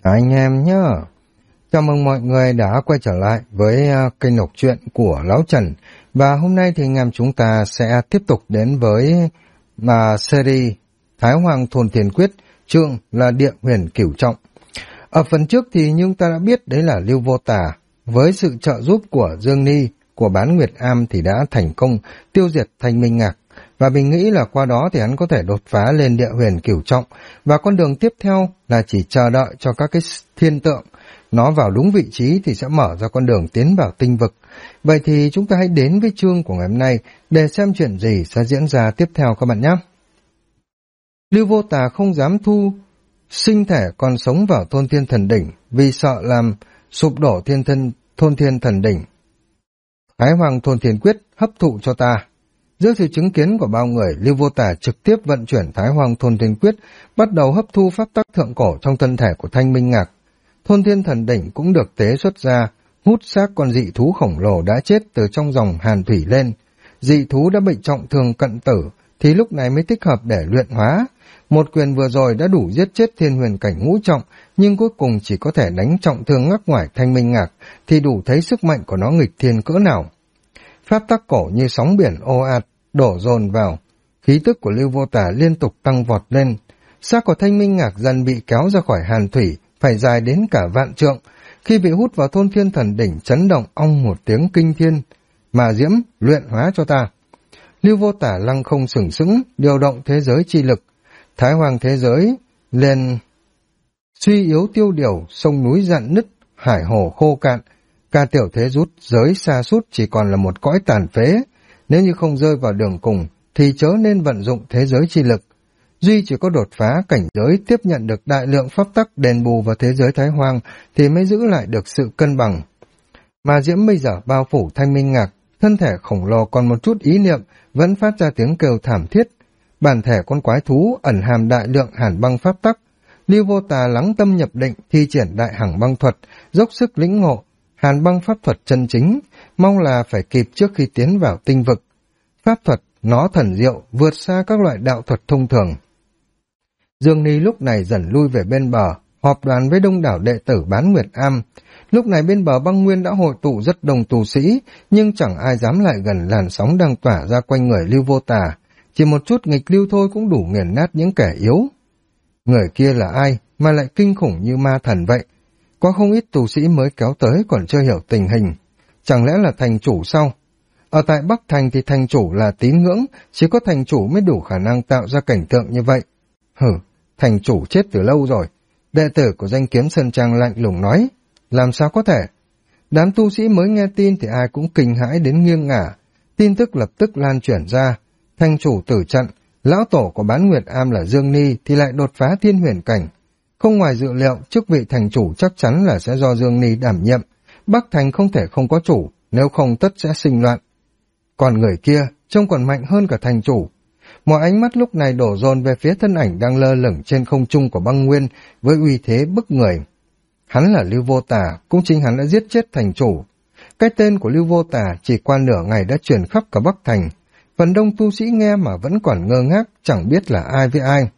Anh em nhá, chào mừng mọi người đã quay trở lại với kênh đọc truyện của Lão Trần. Và hôm nay thì anh em chúng ta sẽ tiếp tục đến với series Thái Hoàng Thôn Thiên Quyết, chương là Địa Huyền Cửu Trọng. Ở phần trước thì chúng ta đã biết đấy là Lưu Vô Tà với sự trợ giúp của Dương Ni của Bán Nguyệt Am thì đã thành công tiêu diệt Thanh Minh Ngạc. Và mình nghĩ là qua đó thì hắn có thể đột phá lên Địa Huyền Cửu Trọng, và con đường tiếp theo là chỉ chờ đợi cho các cái thiên tượng nó vào đúng vị trí thì sẽ mở ra con đường tiến vào tinh vực. Vậy thì chúng ta hãy đến với chương của ngày hôm nay để xem chuyện gì sẽ diễn ra tiếp theo các bạn nhé. Lưu Vô Tà không dám thu sinh thể còn sống vào Thôn Thiên Thần Đỉnh vì sợ làm sụp đổ Thôn Thiên Thần Đỉnh. Thái Hoàng Thôn Thiên Quyết hấp thụ cho ta. Dưới sự chứng kiến của bao người, Lưu Vô Tà trực tiếp vận chuyển Thái Hoàng Thôn Thiên Quyết, bắt đầu hấp thu pháp tắc thượng cổ trong thân thể của Thanh Minh Ngạc. Thôn Thiên Thần Đỉnh cũng được tế xuất ra, hút xác con dị thú khổng lồ đã chết từ trong dòng hàn thủy lên. Dị thú đã bị trọng thương cận tử, thì lúc này mới thích hợp để luyện hóa. Một quyền vừa rồi đã đủ giết chết Thiên Huyền Cảnh ngũ trọng, nhưng cuối cùng chỉ có thể đánh trọng thương ngắc ngoải Thanh Minh Ngạc, thì đủ thấy sức mạnh của nó nghịch thiên cỡ nào. Pháp tắc cổ như sóng biển ồ ạt đổ dồn vào, khí tức của Lưu Vô Tà liên tục tăng vọt lên. Xác của Thanh Minh Ngạc dần bị kéo ra khỏi hàn thủy, phải dài đến cả vạn trượng. Khi bị hút vào Thôn Thiên Thần Đỉnh, chấn động ong một tiếng kinh thiên. Mà diễm, luyện hóa cho ta. Lưu Vô Tà lăng không sừng sững, điều động thế giới chi lực. Thái Hoàng thế giới liền suy yếu tiêu điều, sông núi rạn nứt, hải hồ khô cạn. Cả tiểu thế giới xa sút chỉ còn là một cõi tàn phế. Nếu như không rơi vào đường cùng thì chớ nên vận dụng thế giới chi lực. Duy chỉ có đột phá cảnh giới tiếp nhận được đại lượng pháp tắc đền bù vào thế giới Thái Hoang thì mới giữ lại được sự cân bằng. Mà diễm bây giờ bao phủ Thanh Minh Ngạc, thân thể khổng lồ còn một chút ý niệm vẫn phát ra tiếng kêu thảm thiết. Bản thể con quái thú ẩn hàm đại lượng hàn băng pháp tắc. Lưu Vô Tà lắng tâm nhập định, thi triển đại hằng băng thuật, dốc sức lĩnh ngộ hàn băng pháp thuật chân chính, mong là phải kịp trước khi tiến vào tinh vực. Pháp thuật nó thần diệu, vượt xa các loại đạo thuật thông thường. Dương Ni lúc này dần lui về bên bờ, họp đoàn với đông đảo đệ tử Bán Nguyệt Am. Lúc này bên bờ băng nguyên đã hội tụ rất đông tu sĩ, nhưng chẳng ai dám lại gần làn sóng đang tỏa ra quanh người Lưu Vô Tà. Chỉ một chút nghịch lưu thôi cũng đủ nghiền nát những kẻ yếu. Người kia là ai mà lại kinh khủng như ma thần vậy? Có không ít tu sĩ mới kéo tới còn chưa hiểu tình hình. Chẳng lẽ là thành chủ sao? Ở tại Bắc Thành thì thành chủ là tín ngưỡng, chỉ có thành chủ mới đủ khả năng tạo ra cảnh tượng như vậy. Thành chủ chết từ lâu rồi. Đệ tử của Danh Kiếm Sơn Trang lạnh lùng nói, làm sao có thể? Đám tu sĩ mới nghe tin thì ai cũng kinh hãi đến nghiêng ngả. Tin tức lập tức lan truyền ra. Thành chủ tử trận, lão tổ của Bán Nguyệt Am là Dương Ni thì lại đột phá Thiên Huyền Cảnh. Không ngoài dự liệu, chức vị thành chủ chắc chắn là sẽ do Dương Ni đảm nhiệm. Bắc Thành không thể không có chủ, nếu không tất sẽ sinh loạn. Còn người kia trông còn mạnh hơn cả thành chủ. Mọi ánh mắt lúc này đổ dồn về phía thân ảnh đang lơ lửng trên không trung của băng nguyên với uy thế bức người. Hắn là Lưu Vô Tà, cũng chính hắn đã giết chết thành chủ. Cái tên của Lưu Vô Tà chỉ qua nửa ngày đã truyền khắp cả Bắc Thành. Phần đông tu sĩ nghe mà vẫn còn ngơ ngác, chẳng biết là ai với ai.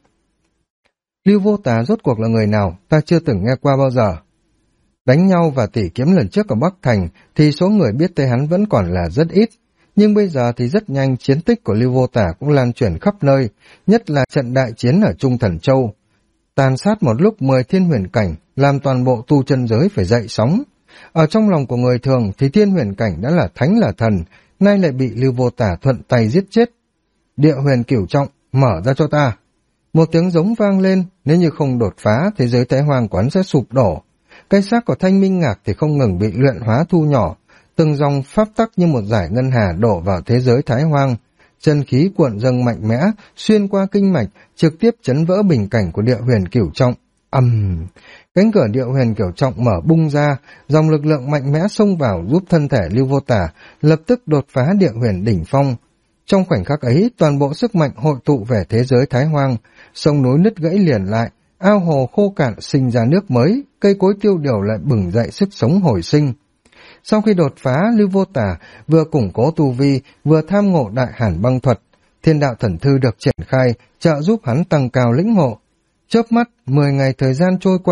Lưu Vô Tà rốt cuộc là người nào, ta chưa từng nghe qua bao giờ. Đánh nhau và tỉ kiếm lần trước ở Bắc Thành thì số người biết tới hắn vẫn còn là rất ít. Nhưng bây giờ thì rất nhanh chiến tích của Lưu Vô Tà cũng lan truyền khắp nơi, nhất là trận đại chiến ở Trung Thần Châu. Tàn sát một lúc 10 Thiên Huyền Cảnh, làm toàn bộ tu chân giới phải dậy sóng. Ở trong lòng của người thường thì Thiên Huyền Cảnh đã là thánh là thần, nay lại bị Lưu Vô Tà thuận tay giết chết. Địa Huyền Cửu Trọng, mở ra cho ta. Một tiếng giống vang lên, nếu như không đột phá, thế giới Thái Hoang quán sẽ sụp đổ. Cái xác của Thanh Minh Ngạc thì không ngừng bị luyện hóa thu nhỏ, từng dòng pháp tắc như một dải ngân hà đổ vào thế giới Thái Hoang. Chân khí cuộn dâng mạnh mẽ, xuyên qua kinh mạch, trực tiếp chấn vỡ bình cảnh của Địa Huyền Cửu Trọng. Cánh cửa Địa Huyền Cửu Trọng mở bung ra, dòng lực lượng mạnh mẽ xông vào giúp thân thể Lưu Vô Tà lập tức đột phá Địa Huyền đỉnh phong. Trong khoảnh khắc ấy, toàn bộ sức mạnh hội tụ về thế giới Thái Hoang, sông núi nứt gãy liền lại, ao hồ khô cạn sinh ra nước mới, cây cối tiêu điều lại bừng dậy sức sống hồi sinh. Sau khi đột phá, Lưu Vô Tà vừa củng cố tu vi, vừa tham ngộ đại hàn băng thuật. Thiên đạo thần thư được triển khai, trợ giúp hắn tăng cao lĩnh ngộ. Chớp mắt, 10 ngày thời gian trôi qua,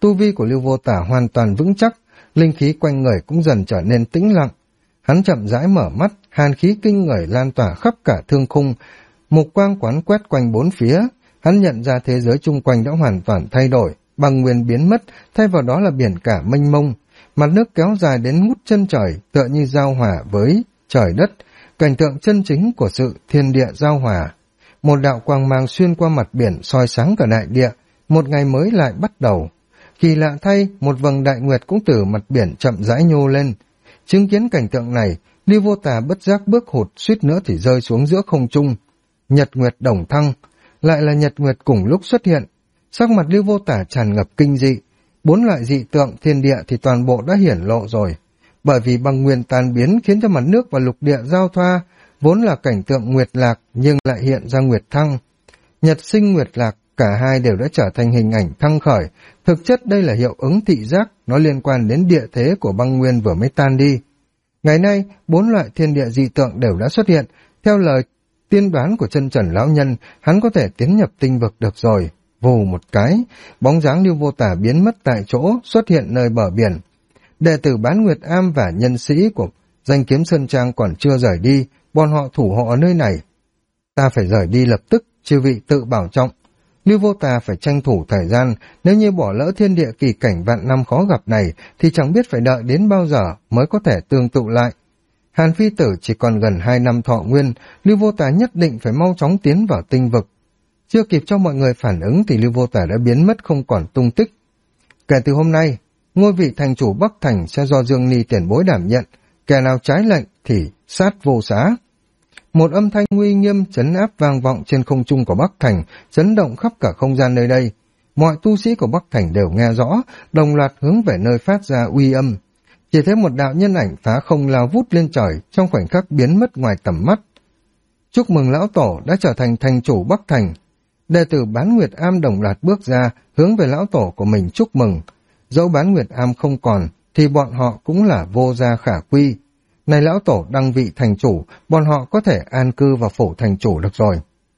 Tu vi của Lưu Vô Tả hoàn toàn vững chắc, linh khí quanh người cũng dần trở nên tĩnh lặng. Hắn chậm rãi mở mắt, hàn khí kinh người lan tỏa khắp cả thương khung, mục quang quán quét quanh bốn phía. Hắn nhận ra thế giới chung quanh đã hoàn toàn thay đổi, băng nguyên biến mất, thay vào đó là biển cả mênh mông. Mặt nước kéo dài đến ngút chân trời, tựa như giao hòa với trời đất, cảnh tượng chân chính của sự thiên địa giao hòa. Một đạo quang mang xuyên qua mặt biển soi sáng cả đại địa, một ngày mới lại bắt đầu. Kỳ lạ thay, một vầng đại nguyệt cũng từ mặt biển chậm rãi nhô lên. Chứng kiến cảnh tượng này, Lưu Vô Tà bất giác bước hụt, suýt nữa thì rơi xuống giữa không trung. Nhật nguyệt đồng thăng, lại là nhật nguyệt cùng lúc xuất hiện. Sắc mặt Lưu Vô Tả tràn ngập kinh dị, 4 loại dị tượng thiên địa thì toàn bộ đã hiển lộ rồi. Bởi vì băng nguyên tan biến khiến cho mặt nước và lục địa giao thoa, vốn là cảnh tượng nguyệt lạc nhưng lại hiện ra nguyệt thăng. Nhật sinh nguyệt lạc, cả hai đều đã trở thành hình ảnh thăng khởi. Thực chất đây là hiệu ứng thị giác, nó liên quan đến địa thế của băng nguyên vừa mới tan đi. Ngày nay, 4 loại thiên địa dị tượng đều đã xuất hiện. Theo lời tiên đoán của chân trần lão nhân, hắn có thể tiến nhập tinh vực được rồi. Vù một cái, bóng dáng Lưu Vô Tả biến mất tại chỗ, xuất hiện nơi bờ biển. Đệ tử Bán Nguyệt Am và nhân sĩ của Danh Kiếm Sơn Trang còn chưa rời đi, bọn họ thủ hộ ở nơi này. Ta phải rời đi lập tức, chư vị tự bảo trọng. Lưu Vô Tà phải tranh thủ thời gian, nếu như bỏ lỡ thiên địa kỳ cảnh vạn năm khó gặp này, thì chẳng biết phải đợi đến bao giờ mới có thể tương tụ lại. Hàn Phi Tử chỉ còn gần 2 năm thọ nguyên, Lưu Vô Tà nhất định phải mau chóng tiến vào tinh vực. Chưa kịp cho mọi người phản ứng thì Lưu Vô Tả đã biến mất không còn tung tích. Kể từ hôm nay, ngôi vị thành chủ Bắc Thành sẽ do Dương Ni tiền bối đảm nhận, kẻ nào trái lệnh thì sát vô xá. Một âm thanh uy nghiêm trấn áp vang vọng trên không trung của Bắc Thành, chấn động khắp cả không gian nơi đây. Mọi tu sĩ của Bắc Thành đều nghe rõ, đồng loạt hướng về nơi phát ra uy âm. Chỉ thấy một đạo nhân ảnh phá không lao vút lên trời, trong khoảnh khắc biến mất ngoài tầm mắt. Chúc mừng lão tổ đã trở thành thành chủ Bắc Thành. Đệ tử Bán Nguyệt Am đồng loạt bước ra, hướng về lão tổ của mình chúc mừng. Dẫu Bán Nguyệt Am không còn, thì bọn họ cũng là vô gia khả quy. Này lão tổ đăng vị thành chủ, bọn họ có thể an cư vào phủ thành chủ được rồi.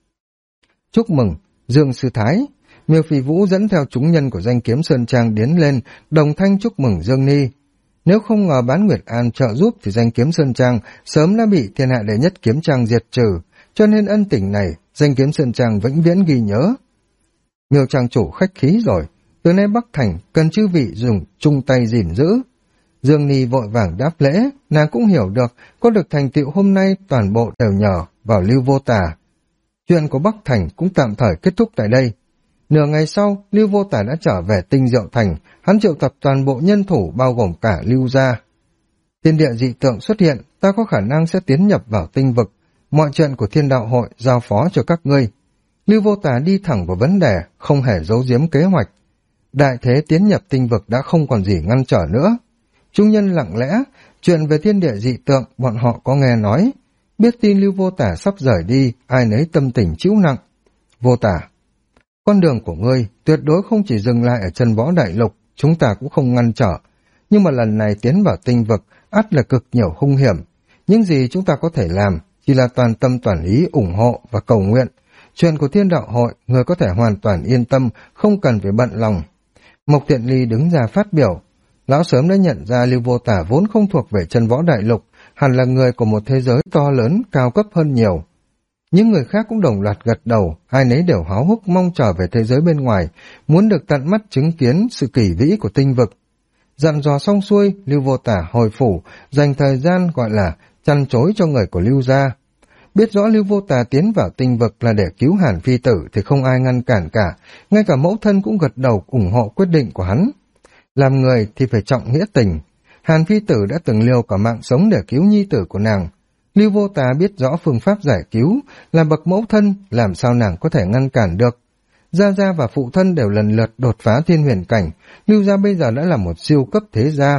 Chúc mừng, Dương Sư Thái. Miêu Phi Vũ dẫn theo chúng nhân của Danh Kiếm Sơn Trang tiến lên, đồng thanh chúc mừng Dương Ni. Nếu không ngờ Bán Nguyệt An trợ giúp thì Danh Kiếm Sơn Trang sớm đã bị thiên hạ đệ nhất kiếm trang diệt trừ, cho nên ân tình này Danh Kiếm Sơn Trang vĩnh viễn ghi nhớ. Miêu trang chủ khách khí rồi, từ nay Bắc Thành cần chư vị dùng chung tay gìn giữ. Dương Ni vội vàng đáp lễ, nàng cũng hiểu được có được thành tựu hôm nay toàn bộ đều nhờ vào Lưu Vô Tả. Chuyện của Bắc Thành cũng tạm thời kết thúc tại đây. Nửa ngày sau, Lưu Vô Tả đã trở về Tinh Diệu Thành, hắn triệu tập toàn bộ nhân thủ bao gồm cả Lưu gia. Thiên địa dị tượng xuất hiện, ta có khả năng sẽ tiến nhập vào tinh vực. Mọi chuyện của Thiên Đạo Hội giao phó cho các ngươi. Lưu Vô Tả đi thẳng vào vấn đề, không hề giấu giếm kế hoạch. Đại thế tiến nhập tinh vực đã không còn gì ngăn trở nữa. Chúng nhân lặng lẽ, chuyện về thiên địa dị tượng bọn họ có nghe nói. Biết tin Lưu Vô Tả sắp rời đi, ai nấy tâm tình chịu nặng. Vô Tả, con đường của ngươi tuyệt đối không chỉ dừng lại ở chân võ đại lục, chúng ta cũng không ngăn trở. Nhưng mà lần này tiến vào tinh vực, ắt là cực nhiều hung hiểm. Những gì chúng ta có thể làm chỉ là toàn tâm toàn ý ủng hộ và cầu nguyện. Chuyện của Thiên Đạo Hội, người có thể hoàn toàn yên tâm, không cần phải bận lòng. Mộc Tiện Ly đứng ra phát biểu. Lão sớm đã nhận ra Lưu Vô Tả vốn không thuộc về chân võ đại lục, hẳn là người của một thế giới to lớn, cao cấp hơn nhiều. Những người khác cũng đồng loạt gật đầu, ai nấy đều háo hức mong trở về thế giới bên ngoài, muốn được tận mắt chứng kiến sự kỳ vĩ của tinh vực. Dặn dò xong xuôi, Lưu Vô Tả hồi phủ, dành thời gian gọi là chăn chối cho người của Lưu gia. Biết rõ Lưu Vô Tà tiến vào tinh vực là để cứu Hàn Phi Tử thì không ai ngăn cản cả, ngay cả mẫu thân cũng gật đầu ủng hộ quyết định của hắn. Làm người thì phải trọng nghĩa tình. Hàn Phi Tử đã từng liều cả mạng sống để cứu nhi tử của nàng. Lưu Vô Tà biết rõ phương pháp giải cứu, là bậc mẫu thân, làm sao nàng có thể ngăn cản được. Gia Gia và phụ thân đều lần lượt đột phá thiên huyền cảnh, Lưu gia bây giờ đã là một siêu cấp thế gia.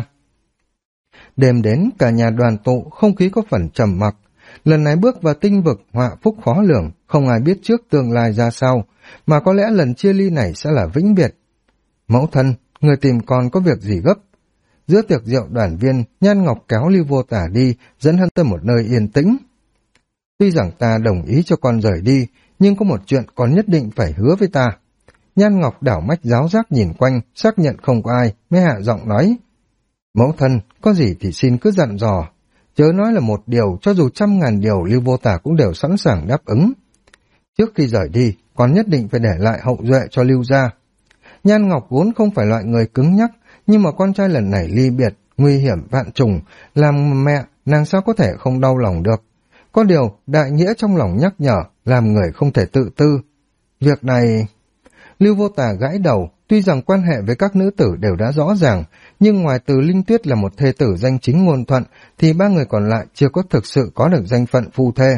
Đêm đến, cả nhà đoàn tụ, không khí có phần trầm mặc. Lần này bước vào tinh vực, họa phúc khó lường, không ai biết trước tương lai ra sao, mà có lẽ lần chia ly này sẽ là vĩnh biệt. Mẫu thân, người tìm con có việc gì gấp? Giữa tiệc rượu đoàn viên, Nhan Ngọc kéo Lưu Vô Tả đi, dẫn hắn tới một nơi yên tĩnh. Tuy rằng ta đồng ý cho con rời đi, nhưng có một chuyện con nhất định phải hứa với ta. Nhan Ngọc đảo mắt giáo giác nhìn quanh, xác nhận không có ai, mới hạ giọng nói. Mẫu thân, có gì thì xin cứ dặn dò. Chớ nói là một điều, cho dù 100.000 điều Lưu Vô Tả cũng đều sẵn sàng đáp ứng. Trước khi rời đi, con nhất định phải để lại hậu duệ cho Lưu gia. Nhan Ngọc vốn không phải loại người cứng nhắc, nhưng mà con trai lần này ly biệt, nguy hiểm vạn trùng, làm mẹ, nàng sao có thể không đau lòng được. Có điều, đại nghĩa trong lòng nhắc nhở, làm người không thể tự tư. Việc này... Lưu Vô Tà gãi đầu, tuy rằng quan hệ với các nữ tử đều đã rõ ràng, nhưng ngoài Từ Linh Tuyết là một thê tử danh chính ngôn thuận, thì ba người còn lại chưa có thực sự có được danh phận phu thê.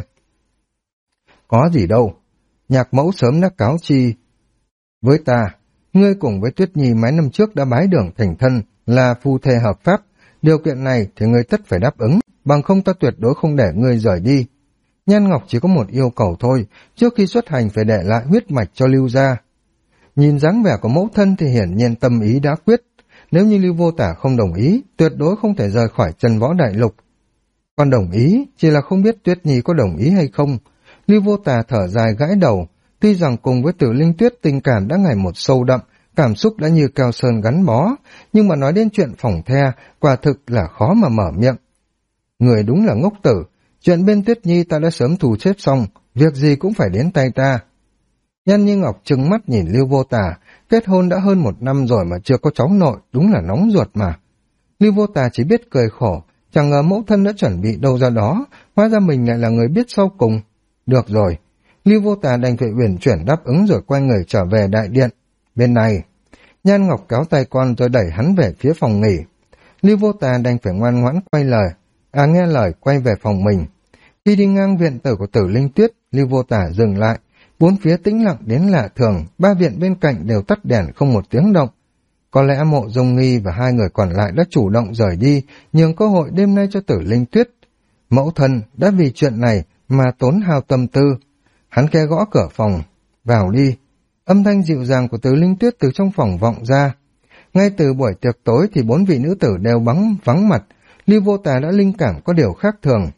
Có gì đâu, Nhạc mẫu sớm đã cáo chi. Với ta, ngươi cùng với Tuyết Nhi mấy năm trước đã bái đường thành thân, là phu thê hợp pháp, điều kiện này thì ngươi tất phải đáp ứng, bằng không ta tuyệt đối không để ngươi rời đi. Nhan Ngọc chỉ có một yêu cầu thôi, trước khi xuất hành phải để lại huyết mạch cho Lưu gia. Nhìn dáng vẻ của mẫu thân thì hiển nhiên tâm ý đã quyết, nếu như Lưu Vô Tả không đồng ý, tuyệt đối không thể rời khỏi Chân Võ Đại Lục. Còn đồng ý, chỉ là không biết Tuyết Nhi có đồng ý hay không. Lưu Vô Tả thở dài gãi đầu, tuy rằng cùng với Tử Linh Tuyết tình cảm đã ngày một sâu đậm, cảm xúc đã như keo sơn gắn bó, nhưng mà nói đến chuyện phỏng the, quả thực là khó mà mở miệng. Người đúng là ngốc tử, chuyện bên Tuyết Nhi ta đã sớm thù xếp xong, việc gì cũng phải đến tay ta. Nhan Như Ngọc trừng mắt nhìn Lưu Vô Tả, kết hôn đã hơn 1 năm rồi mà chưa có cháu nội, đúng là nóng ruột mà. Lưu Vô Tả chỉ biết cười khổ, chẳng ngờ mẫu thân đã chuẩn bị đâu ra đó, hóa ra mình lại là người biết sau cùng. Được rồi, Lưu Vô Tả đành phải uyển chuyển đáp ứng rồi quay người trở về đại điện. Bên này, Nhan Ngọc kéo tay con rồi đẩy hắn về phía phòng nghỉ. Lưu Vô Tả đành phải ngoan ngoãn nghe lời quay về phòng mình. Khi đi ngang viện tử của Tử Linh Tuyết, Lưu Vô Tả dừng lại, bốn phía tĩnh lặng đến lạ thường, 3 viện bên cạnh đều tắt đèn không một tiếng động. Có lẽ Mộ Dung Nghi và 2 người còn lại đã chủ động rời đi, nhường cơ hội đêm nay cho Tử Linh Tuyết. Mẫu thân đã vì chuyện này mà tốn hao tâm tư. Hắn khẽ gõ cửa phòng. Vào đi. Âm thanh dịu dàng của Tử Linh Tuyết từ trong phòng vọng ra. Ngay từ buổi tiệc tối thì 4 vị nữ tử đều vắng mặt. Lưu Vô Tả đã linh cảm có điều khác thường.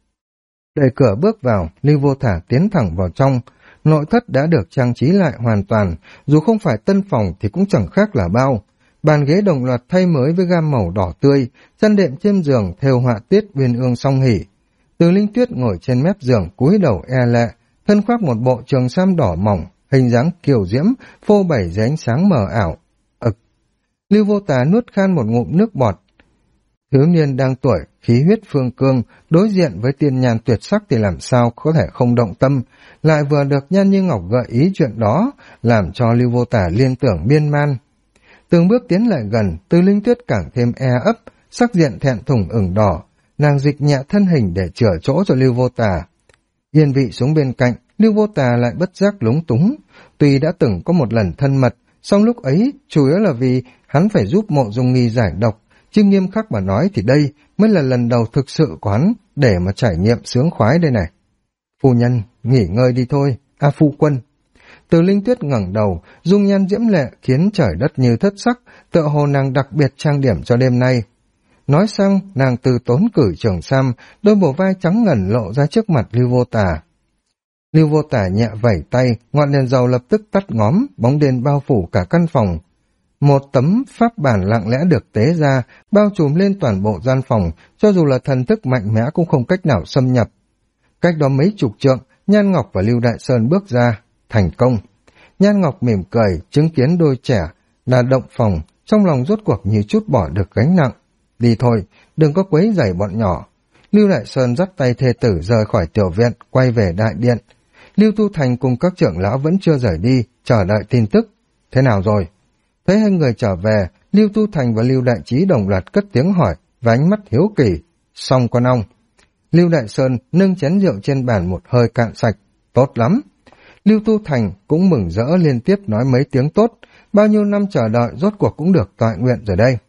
Đẩy cửa bước vào, Lưu Vô Tả tiến thẳng vào trong. Nội thất đã được trang trí lại hoàn toàn, dù không phải tân phòng thì cũng chẳng khác là bao. Bàn ghế đồng loạt thay mới với gam màu đỏ tươi, chăn đệm trên giường thêu họa tiết uyên ương song hỉ. Từ Linh Tuyết ngồi trên mép giường cúi đầu e lệ, thân khoác một bộ trường sam đỏ mỏng, hình dáng kiều diễm, phô bày dưới ánh sáng mờ ảo. Lưu Vô Tả nuốt khan một ngụm nước bọt. Thiếu niên đang tuổi, khí huyết phương cương, đối diện với tiên nhàn tuyệt sắc thì làm sao có thể không động tâm, lại vừa được Nhan Như Ngọc gợi ý chuyện đó, làm cho Lưu Vô Tả liên tưởng miên man. Từng bước tiến lại gần, Từ Linh Tuyết càng thêm e ấp, sắc diện thẹn thùng ửng đỏ, nàng dịch nhẹ thân hình để chừa chỗ cho Lưu Vô Tả. Yên vị xuống bên cạnh, Lưu Vô Tả lại bất giác lúng túng, tuy đã từng có một lần thân mật, song lúc ấy chủ yếu là vì hắn phải giúp Mộ Dung Nghi giải độc, chứ nghiêm khắc mà nói thì đây mới là lần đầu thực sự của hắn để mà trải nghiệm sướng khoái đây này. Phu nhân, nghỉ ngơi đi thôi, phu quân. Từ Linh Tuyết ngẩng đầu, dung nhan diễm lệ khiến trời đất như thất sắc, tựa hồ nàng đặc biệt trang điểm cho đêm nay. Nói xong, nàng từ tốn cử trường sam, đôi bờ vai trắng ngần lộ ra trước mặt Lưu Vô Tả. Lưu Vô Tả nhẹ vẩy tay, ngọn đèn dầu lập tức tắt ngóm, bóng đèn bao phủ cả căn phòng. Một tấm pháp bản lặng lẽ được tế ra, bao trùm lên toàn bộ gian phòng, cho dù là thần thức mạnh mẽ cũng không cách nào xâm nhập. Cách đó mấy chục trượng, Nhan Ngọc và Lưu Đại Sơn bước ra, thành công. Nhan Ngọc mỉm cười, chứng kiến đôi trẻ là động phòng, trong lòng rốt cuộc như chút bỏ được gánh nặng. Đi thôi, đừng có quấy rầy bọn nhỏ. Lưu Đại Sơn dắt tay thê tử rời khỏi tiểu viện, quay về đại điện. Lưu Tu Thành cùng các trưởng lão vẫn chưa rời đi, chờ đợi tin tức. Thế nào rồi? Thấy 2 người trở về, Lưu Tu Thành và Lưu Đại Trí đồng loạt cất tiếng hỏi và ánh mắt hiếu kỳ. Xong con ong. Lưu Đại Sơn nâng chén rượu trên bàn một hơi cạn sạch. Tốt lắm. Lưu Tu Thành cũng mừng rỡ liên tiếp nói mấy tiếng tốt. Bao nhiêu năm chờ đợi rốt cuộc cũng được tọa nguyện rồi đây.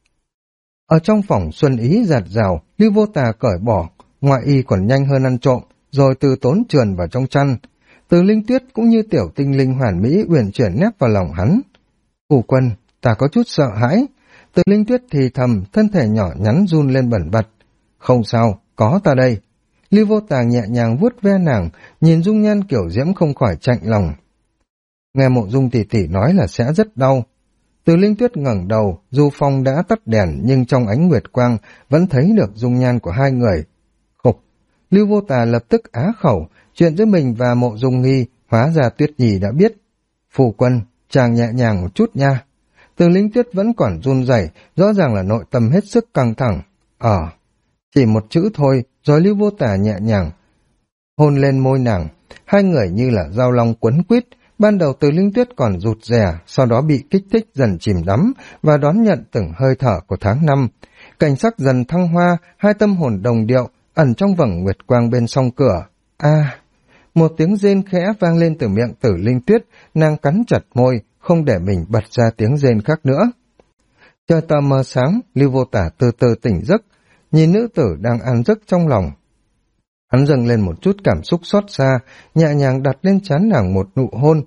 Ở trong phòng xuân ý giạt rào, Lưu Vô Tà cởi bỏ, ngoại y còn nhanh hơn ăn trộm, rồi từ tốn trườn vào trong chăn. Từ Linh Tuyết cũng như tiểu tinh linh hoàn mỹ uyển chuyển nép vào lòng hắn. Phu quân, ta có chút sợ hãi. Từ Linh Tuyết thì thầm, thân thể nhỏ nhắn run lên bẩn bật. Không sao, có ta đây. Lưu Vô Tà nhẹ nhàng vuốt ve nàng, nhìn dung nhan kiểu diễm không khỏi chạnh lòng. Nghe Mộ Dung tỷ tỷ nói là sẽ rất đau. Từ Linh Tuyết ngẩng đầu, dù phòng đã tắt đèn nhưng trong ánh nguyệt quang vẫn thấy được dung nhan của hai người. Khục, Lưu Vô Tà lập tức á khẩu, chuyện giữa mình và Mộ Dung Nghi hóa ra Tuyết Nhi đã biết. Phu quân, chàng nhẹ nhàng một chút nha. Từ Linh Tuyết vẫn còn run rẩy, rõ ràng là nội tâm hết sức căng thẳng. Chỉ một chữ thôi, rồi Lưu Vô Tà nhẹ nhàng hôn lên môi nàng. Hai người như là dao long quấn quýt. Ban đầu Từ Linh Tuyết còn rụt rè, sau đó bị kích thích dần chìm đắm và đón nhận từng hơi thở của tháng năm. Cảnh sắc dần thăng hoa, hai tâm hồn đồng điệu, ẩn trong vầng nguyệt quang bên song cửa. Một tiếng rên khẽ vang lên từ miệng Tử Linh Tuyết, nàng cắn chặt môi, không để mình bật ra tiếng rên khác nữa. Trời tờ mờ sáng, Lưu Vô Tả từ từ tỉnh giấc, nhìn nữ tử đang an giấc trong lòng. Hắn dâng lên một chút cảm xúc xót xa, nhẹ nhàng đặt lên trán nàng một nụ hôn.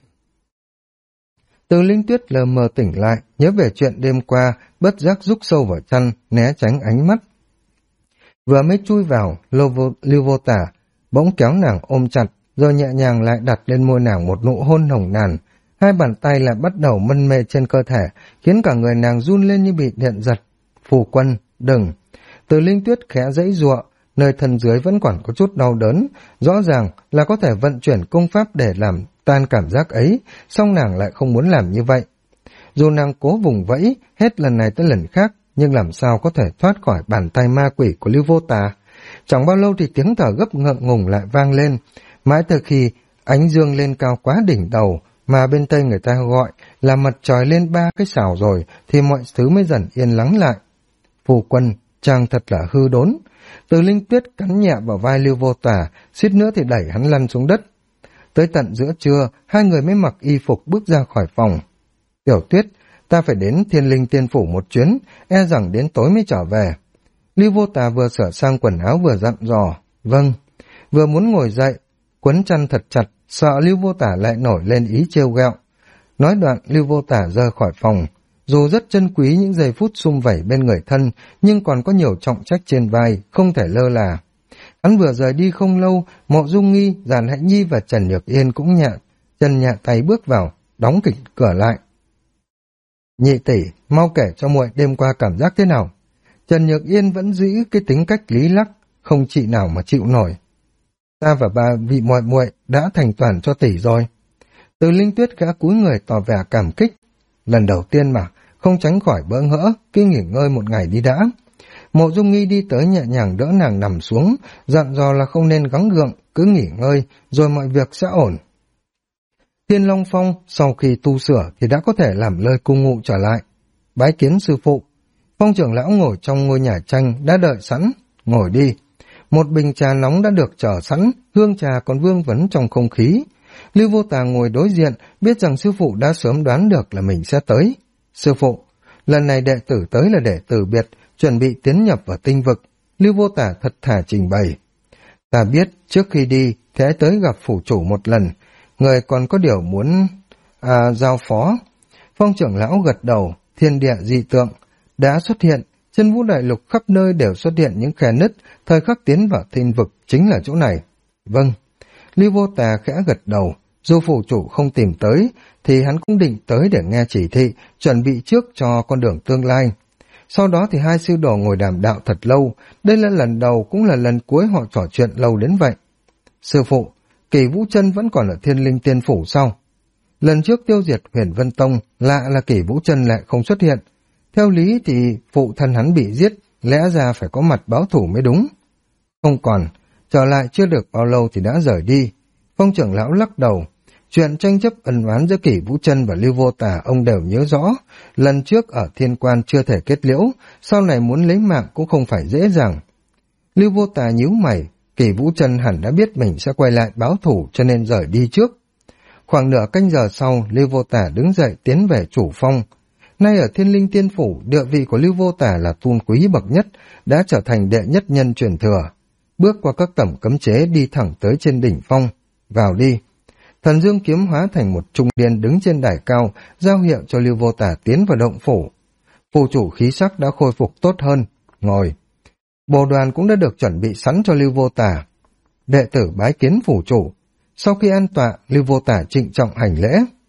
Từ Linh Tuyết lờ mờ tỉnh lại, nhớ về chuyện đêm qua, bất giác rúc sâu vào chăn, né tránh ánh mắt. Vừa mới chui vào, Lưu Vô Tả bỗng kéo nàng ôm chặt, rồi nhẹ nhàng lại đặt lên môi nàng một nụ hôn nồng nàn. Hai bàn tay lại bắt đầu mân mê trên cơ thể, khiến cả người nàng run lên như bị điện giật. Phu quân, đừng! Từ Linh Tuyết khẽ giãy giụa, nơi thân dưới vẫn còn có chút đau đớn, rõ ràng là có thể vận chuyển công pháp để làm tan cảm giác ấy, song nàng lại không muốn làm như vậy. Dù nàng cố vùng vẫy, hết lần này tới lần khác, nhưng làm sao có thể thoát khỏi bàn tay ma quỷ của Lưu Vô Tà. Chẳng bao lâu thì tiếng thở gấp ngượng ngùng lại vang lên, mãi từ khi ánh dương lên cao quá đỉnh đầu, mà bên Tây người ta gọi là mặt trời lên 3 cái sào rồi, thì mọi thứ mới dần yên lắng lại. Phu quân, chàng thật là hư đốn. Từ Linh Tuyết cắn nhẹ vào vai Lưu Vô Tà, suýt nữa thì đẩy hắn lăn xuống đất. Tới tận giữa trưa, hai người mới mặc y phục bước ra khỏi phòng. Tiểu Tuyết, ta phải đến Thiên Linh Tiên Phủ một chuyến, e rằng đến tối mới trở về. Lưu Vô Tà vừa sửa sang quần áo vừa dặn dò. Vâng. Vừa muốn ngồi dậy, quấn chăn thật chặt, sợ Lưu Vô Tà lại nổi lên ý trêu ghẹo. Nói đoạn, Lưu Vô Tà rời khỏi phòng. Dù rất trân quý những giây phút sum vẩy bên người thân, nhưng còn có nhiều trọng trách trên vai, không thể lơ là. Hắn vừa rời đi không lâu, Mộ Dung Nghi, Giản Hạnh Nhi và Trần Nhược Yên cũng chân nhẹ tay bước vào, đóng kịch cửa lại. Nhị tỷ, mau kể cho muội đêm qua cảm giác thế nào? Trần Nhược Yên vẫn giữ cái tính cách lý lắc, không chị nào mà chịu nổi. Ta và ba vị muội muội đã thành toàn cho tỷ rồi. Từ Linh Tuyết gã cúi người tỏ vẻ cảm kích. Lần đầu tiên mà, không tránh khỏi bỡ ngỡ, cứ nghỉ ngơi một ngày đi đã. Mộ Dung Nghi đi tới nhẹ nhàng đỡ nàng nằm xuống, dặn dò là không nên gắng gượng, cứ nghỉ ngơi, rồi mọi việc sẽ ổn. Thiên Long Phong sau khi tu sửa thì đã có thể làm nơi cung ngụ trở lại. Bái kiến sư phụ. Phong trưởng lão ngồi trong ngôi nhà tranh đã đợi sẵn. Ngồi đi. Một bình trà nóng đã được chờ sẵn, hương trà còn vương vấn trong không khí. Lưu Vô Tà ngồi đối diện, biết rằng sư phụ đã sớm đoán được là mình sẽ tới. Sư phụ, lần này đệ tử tới là để từ biệt, chuẩn bị tiến nhập vào tinh vực. Lưu Vô Tà thật thà trình bày. Ta biết trước khi đi thì hãy tới gặp phủ chủ một lần, người còn có điều muốn giao phó. Phong trưởng lão gật đầu. Thiên địa dị tượng đã xuất hiện, trên vũ đại lục khắp nơi đều xuất hiện những khe nứt, thời khắc tiến vào thiên vực chính là chỗ này. Vâng. Lưu Vô Tà khẽ gật đầu, dù phủ chủ không tìm tới thì hắn cũng định tới để nghe chỉ thị, chuẩn bị trước cho con đường tương lai. Sau đó thì hai sư đồ ngồi đàm đạo thật lâu, đây là lần đầu cũng là lần cuối họ trò chuyện lâu đến vậy. Sư phụ, Kỳ Vũ Chân vẫn còn ở Thiên Linh Tiên Phủ sao? Lần trước tiêu diệt Huyền Vân Tông, lạ là Kỳ Vũ Chân lại không xuất hiện. Theo lý thì phụ thân hắn bị giết, lẽ ra phải có mặt báo thủ mới đúng. Không còn, trở lại chưa được bao lâu thì đã rời đi. Phong trưởng lão lắc đầu. Chuyện tranh chấp ân oán giữa Kỳ Vũ Chân và Lưu Vô Tà ông đều nhớ rõ. Lần trước ở Thiên Quan chưa thể kết liễu, sau này muốn lấy mạng cũng không phải dễ dàng. Lưu Vô Tà nhíu mày, Kỳ Vũ Chân hẳn đã biết mình sẽ quay lại báo thủ cho nên rời đi trước. Khoảng nửa canh giờ sau, Lưu Vô Tà đứng dậy tiến về chủ phong. Nay ở Thiên Linh Tiên Phủ, địa vị của Lưu Vô Tà là tôn quý bậc nhất, đã trở thành đệ nhất nhân truyền thừa. Bước qua các tẩm cấm chế đi thẳng tới trên đỉnh phong. Vào đi. Thần Dương kiếm hóa thành một trung niên đứng trên đài cao, giao hiệu cho Lưu Vô Tà tiến vào động phủ. Phủ chủ khí sắc đã khôi phục tốt hơn. Ngồi. Bồ đoàn cũng đã được chuẩn bị sẵn cho Lưu Vô Tà. Đệ tử bái kiến phủ chủ. Sau khi an tọa, Lưu Vô Tà trịnh trọng hành lễ.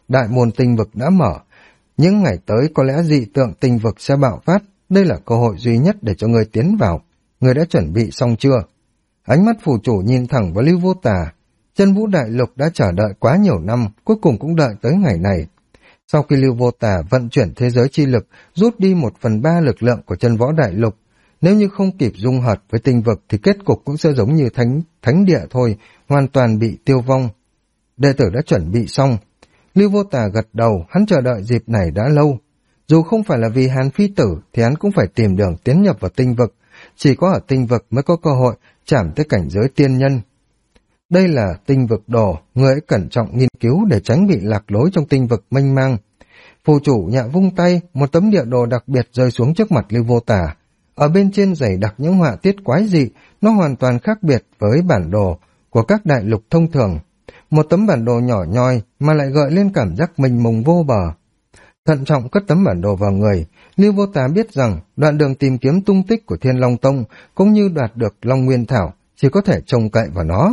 đại môn tinh vực đã mở. Những ngày tới có lẽ dị tượng tinh vực sẽ bạo phát, đây là cơ hội duy nhất để cho ngươi tiến vào. Ngươi đã chuẩn bị xong chưa? Ánh mắt phù chủ nhìn thẳng vào Lưu Vô Tà. Chân Vũ Đại Lục đã chờ đợi quá nhiều năm, cuối cùng cũng đợi tới ngày này. Sau khi Lưu Vô Tà vận chuyển thế giới chi lực, rút đi 1/3 lực lượng của chân võ đại lục, nếu như không kịp dung hợp với tinh vực thì kết cục cũng sẽ giống như thánh địa thôi, hoàn toàn bị tiêu vong. Đệ tử đã chuẩn bị xong. Lưu Vô Tà gật đầu, hắn chờ đợi dịp này đã lâu. Dù không phải là vì Hàn Phi Tử thì hắn cũng phải tìm đường tiến nhập vào tinh vực, chỉ có ở tinh vực mới có cơ hội chạm tới cảnh giới tiên nhân. Đây là tinh vực đồ, người ấy cẩn trọng nghiên cứu để tránh bị lạc lối trong tinh vực mênh mang. Phù chủ nhẹ vung tay, một tấm địa đồ đặc biệt rơi xuống trước mặt Lưu Vô Tà. Ở bên trên dày đặc những họa tiết quái dị, nó hoàn toàn khác biệt với bản đồ của các đại lục thông thường. Một tấm bản đồ nhỏ nhoi mà lại gợi lên cảm giác mênh mông vô bờ. Thận trọng cất tấm bản đồ vào người, Lưu Vô Tà biết rằng đoạn đường tìm kiếm tung tích của Thiên Long Tông cũng như đoạt được Long Nguyên Thảo chỉ có thể trông cậy vào nó.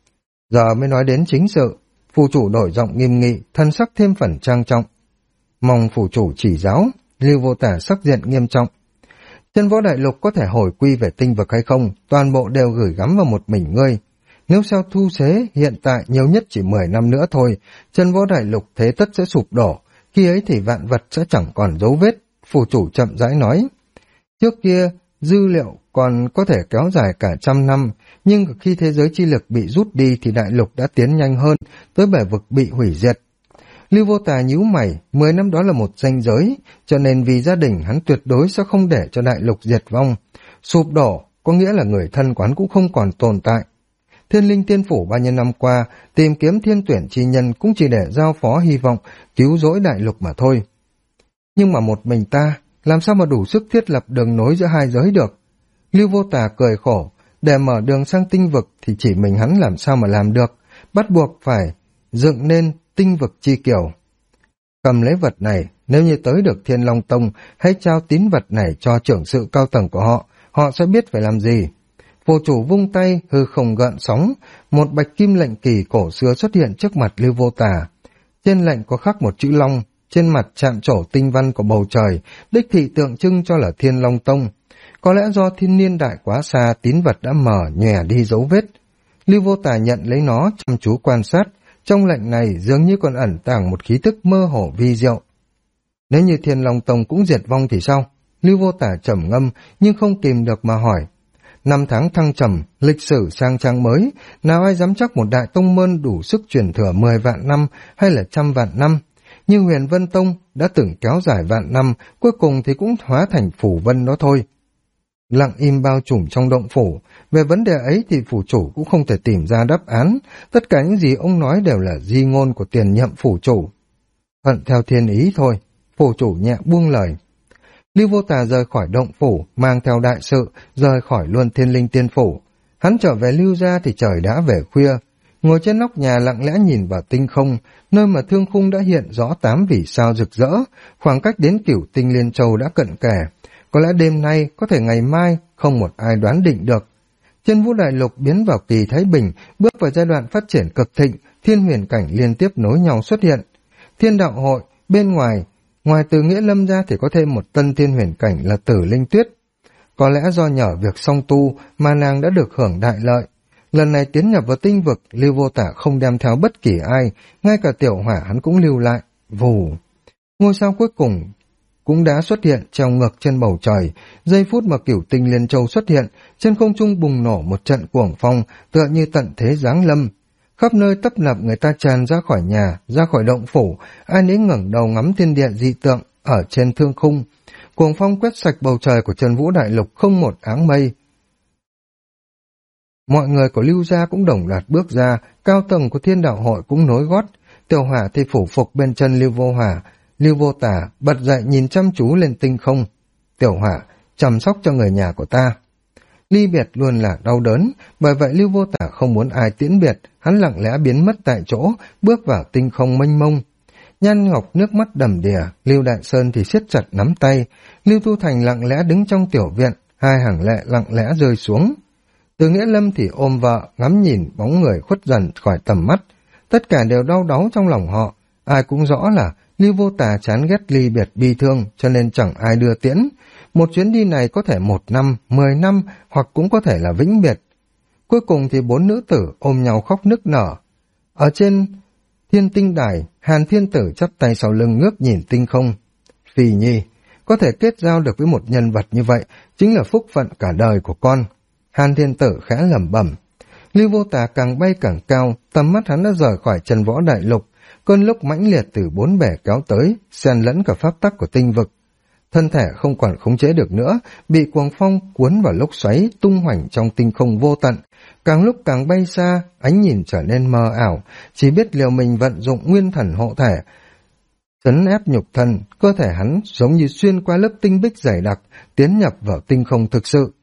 Giờ mới nói đến chính sự, phù chủ đổi giọng nghiêm nghị, thân sắc thêm phần trang trọng. Mong phù chủ chỉ giáo. Lưu Vô Tà sắc diện nghiêm trọng. Chân võ đại lục có thể hồi quy về tinh vực hay không, toàn bộ đều gửi gắm vào một mình ngươi. Nếu sao thu xế hiện tại nhiều nhất chỉ 10 năm nữa thôi, chân võ đại lục thế tất sẽ sụp đổ, khi ấy thì vạn vật sẽ chẳng còn dấu vết, phù chủ chậm rãi nói. Trước kia, dư liệu còn có thể kéo dài cả 100 năm, nhưng khi thế giới chi lực bị rút đi thì đại lục đã tiến nhanh hơn, tới bể vực bị hủy diệt. Lưu Vô Tà nhíu mày, 10 năm đó là một ranh giới, cho nên vì gia đình hắn tuyệt đối sẽ không để cho đại lục diệt vong. Sụp đổ có nghĩa là người thân quán cũng không còn tồn tại. Thiên Linh Tiên Phủ bao nhiêu năm qua, tìm kiếm thiên tuyển chi nhân cũng chỉ để giao phó hy vọng cứu rỗi đại lục mà thôi. Nhưng mà một mình ta, làm sao mà đủ sức thiết lập đường nối giữa hai giới được? Lưu Vô Tà cười khổ, để mở đường sang tinh vực thì chỉ mình hắn làm sao mà làm được, bắt buộc phải dựng nên tinh vực chi kiều. Cầm lấy vật này, nếu như tới được Thiên Long Tông, hãy trao tín vật này cho trưởng sự cao tầng của họ, họ sẽ biết phải làm gì. Phù chủ vung tay, hư không gợn sóng, một bạch kim lệnh kỳ cổ xưa xuất hiện trước mặt Lưu Vô Tà. Trên lệnh có khắc một chữ Long, trên mặt chạm trổ tinh văn của bầu trời, đích thị tượng trưng cho là Thiên Long Tông. Có lẽ do thiên niên đại quá xa, tín vật đã mờ nhòe đi dấu vết. Lưu Vô Tà nhận lấy nó, chăm chú quan sát, trong lệnh này dường như còn ẩn tàng một khí tức mơ hồ vi diệu. Nếu như Thiên Long Tông cũng diệt vong thì sao? Lưu Vô Tà trầm ngâm nhưng không kìm được mà hỏi. Năm tháng thăng trầm, lịch sử sang trang mới, nào ai dám chắc một đại tông môn đủ sức truyền thừa 10 vạn năm hay là 100 vạn năm. Như Huyền Vân Tông đã từng kéo dài vạn năm, cuối cùng thì cũng hóa thành phủ vân đó thôi. Lặng im bao trùm trong động phủ, về vấn đề ấy thì phủ chủ cũng không thể tìm ra đáp án, tất cả những gì ông nói đều là di ngôn của tiền nhậm phủ chủ. Thuận theo thiên ý thôi, phủ chủ nhẹ buông lời. Lưu Vô Tà rời khỏi động phủ, mang theo đại sự, rời khỏi luôn Thiên Linh Tiên Phủ. Hắn trở về Lưu gia thì trời đã về khuya, ngồi trên nóc nhà lặng lẽ nhìn vào tinh không, nơi mà thương khung đã hiện rõ 8 vì sao rực rỡ, khoảng cách đến Cửu Tinh Liên Châu đã cận kề. Có lẽ đêm nay, có thể ngày mai, không một ai đoán định được. Chân vũ đại lục biến vào kỳ thái bình, bước vào giai đoạn phát triển cực thịnh, thiên huyền cảnh liên tiếp nối nhau xuất hiện. Thiên đạo hội, bên ngoài Từ Nghĩa Lâm ra thì có thêm một tân thiên huyền cảnh là Tử Linh Tuyết. Có lẽ do nhờ việc song tu mà nàng đã được hưởng đại lợi. Lần này tiến nhập vào tinh vực, Lưu Vô Tà không đem theo bất kỳ ai, ngay cả tiểu hỏa hắn cũng lưu lại. Vù! Ngôi sao cuối cùng cũng đã xuất hiện treo ngược trên bầu trời. Giây phút mà Cửu Tinh Liên Châu xuất hiện, trên không trung bùng nổ một trận cuồng phong, tựa như tận thế giáng lâm. Khắp nơi tấp nập người ta tràn ra khỏi nhà, ra khỏi động phủ, ai nấy ngẩng đầu ngắm thiên địa dị tượng ở trên thương khung. Cuồng phong quét sạch bầu trời của Trần Vũ Đại Lục không một áng mây. Mọi người của Lưu gia cũng đồng loạt bước ra, cao tầng của Thiên Đạo hội cũng nối gót. Tiểu Hỏa thì phủ phục bên chân Lưu Vô Hỏa. Lưu Vô Tà bật dậy nhìn chăm chú lên tinh không. Tiểu Hỏa, chăm sóc cho người nhà của ta. Ly biệt luôn là đau đớn, bởi vậy Lưu Vô Tà không muốn ai tiễn biệt, hắn lặng lẽ biến mất tại chỗ, bước vào tinh không mênh mông. Nhan Ngọc nước mắt đầm đìa, Lưu Đại Sơn thì siết chặt nắm tay, Lưu Tu Thành lặng lẽ đứng trong tiểu viện, hai hàng lệ lặng lẽ rơi xuống. Từ Nghĩa Lâm thì ôm vợ, ngắm nhìn bóng người khuất dần khỏi tầm mắt, tất cả đều đau đáu trong lòng họ, Ai cũng rõ là Lưu Vô Tà chán ghét ly biệt bi thương, cho nên chẳng ai đưa tiễn. Một chuyến đi này có thể 1 năm, 10 năm, hoặc cũng có thể là vĩnh biệt. Cuối cùng thì 4 nữ tử ôm nhau khóc nức nở. Ở trên Thiên Tinh Đài, Hàn Thiên Tử chắp tay sau lưng ngước nhìn tinh không. Phì Nhi, có thể kết giao được với một nhân vật như vậy, chính là phúc phận cả đời của con. Hàn Thiên Tử khẽ lẩm bẩm. Lưu Vô Tà càng bay càng cao, tầm mắt hắn đã rời khỏi Trần Võ Đại Lục, cơn lốc mãnh liệt từ 4 bể kéo tới, xen lẫn cả pháp tắc của tinh vực. Thân thể không còn khống chế được nữa, bị cuồng phong cuốn vào lốc xoáy tung hoành trong tinh không vô tận. Càng lúc càng bay xa, ánh nhìn trở nên mờ ảo, chỉ biết liều mình vận dụng nguyên thần hộ thể, trấn ép nhục thân, cơ thể hắn giống như xuyên qua lớp tinh bích dày đặc, tiến nhập vào tinh không thực sự.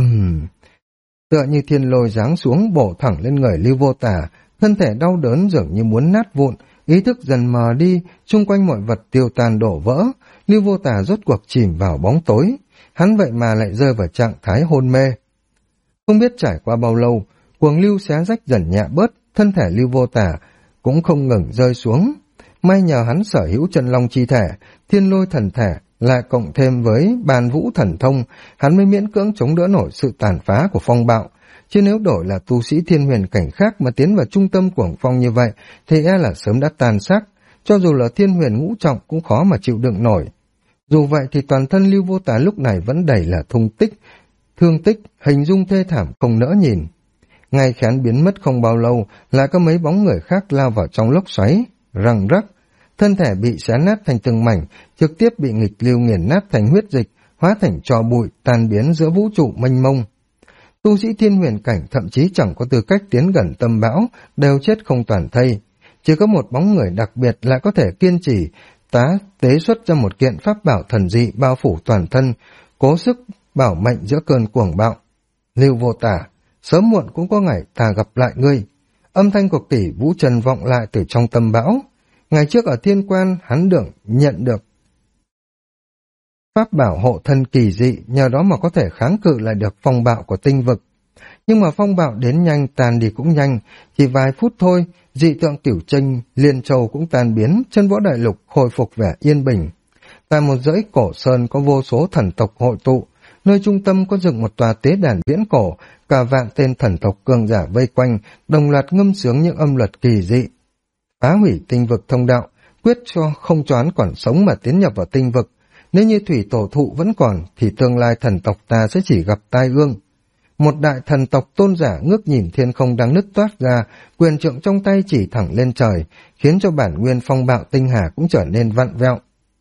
Tựa như thiên lôi giáng xuống bổ thẳng lên người Lưu Vô Tà, thân thể đau đớn dường như muốn nát vụn, ý thức dần mờ đi, chung quanh mọi vật tiêu tan đổ vỡ. Lưu Vô Tà rốt cuộc chìm vào bóng tối, hắn vậy mà lại rơi vào trạng thái hôn mê. Không biết trải qua bao lâu, cuồng lưu xé rách dần nhẹ bớt, thân thể Lưu Vô Tà cũng không ngừng rơi xuống. May nhờ hắn sở hữu chân long chi thể, thiên lôi thần thể, lại cộng thêm với bàn vũ thần thông, hắn mới miễn cưỡng chống đỡ nổi sự tàn phá của phong bạo. Chứ nếu đổi là tu sĩ thiên huyền cảnh khác mà tiến vào trung tâm cuồng phong như vậy, thì e là sớm đã tan xác, cho dù là thiên huyền ngũ trọng cũng khó mà chịu đựng nổi. Dù vậy thì toàn thân Lưu Vô Tà lúc này vẫn đầy là thương tích, hình dung thê thảm không nỡ nhìn. Ngay khi hắn biến mất không bao lâu, lại có mấy bóng người khác lao vào trong lốc xoáy, răng rắc. Thân thể bị xé nát thành từng mảnh, trực tiếp bị nghịch lưu nghiền nát thành huyết dịch, hóa thành tro bụi, tan biến giữa vũ trụ mênh mông. Tu sĩ thiên huyền cảnh thậm chí chẳng có tư cách tiến gần tâm bão, đều chết không toàn thây. Chỉ có một bóng người đặc biệt lại có thể kiên trì, tế xuất ra một kiện pháp bảo thần dị bao phủ toàn thân, cố sức bảo mệnh giữa cơn cuồng bạo. Lưu Vô Tà, sớm muộn cũng có ngày ta gặp lại ngươi. Âm thanh của Kỷ Vũ Trần vọng lại từ trong tâm bão. Ngày trước ở thiên quan, hắn nhận được pháp bảo hộ thân kỳ dị, nhờ đó mà có thể kháng cự lại được phong bạo của tinh vực. Nhưng mà phong bạo đến nhanh, tàn đi cũng nhanh, chỉ vài phút thôi, dị tượng Cửu Tranh, Liên Châu cũng tan biến, Chân Võ Đại Lục khôi phục vẻ yên bình. Tại một dãy cổ sơn có vô số thần tộc hội tụ, nơi trung tâm có dựng một tòa tế đàn viễn cổ, cả vạn tên thần tộc cường giả vây quanh, đồng loạt ngâm sướng những âm luật kỳ dị. Phá hủy tinh vực thông đạo, quyết không cho hắn còn sống mà tiến nhập vào tinh vực. Nếu như thủy tổ thụ vẫn còn, thì tương lai thần tộc ta sẽ chỉ gặp tai ương. Một đại thần tộc tôn giả ngước nhìn thiên không đang nứt toát ra, quyền trượng trong tay chỉ thẳng lên trời, khiến cho bản nguyên phong bạo tinh hà cũng trở nên vặn vẹo.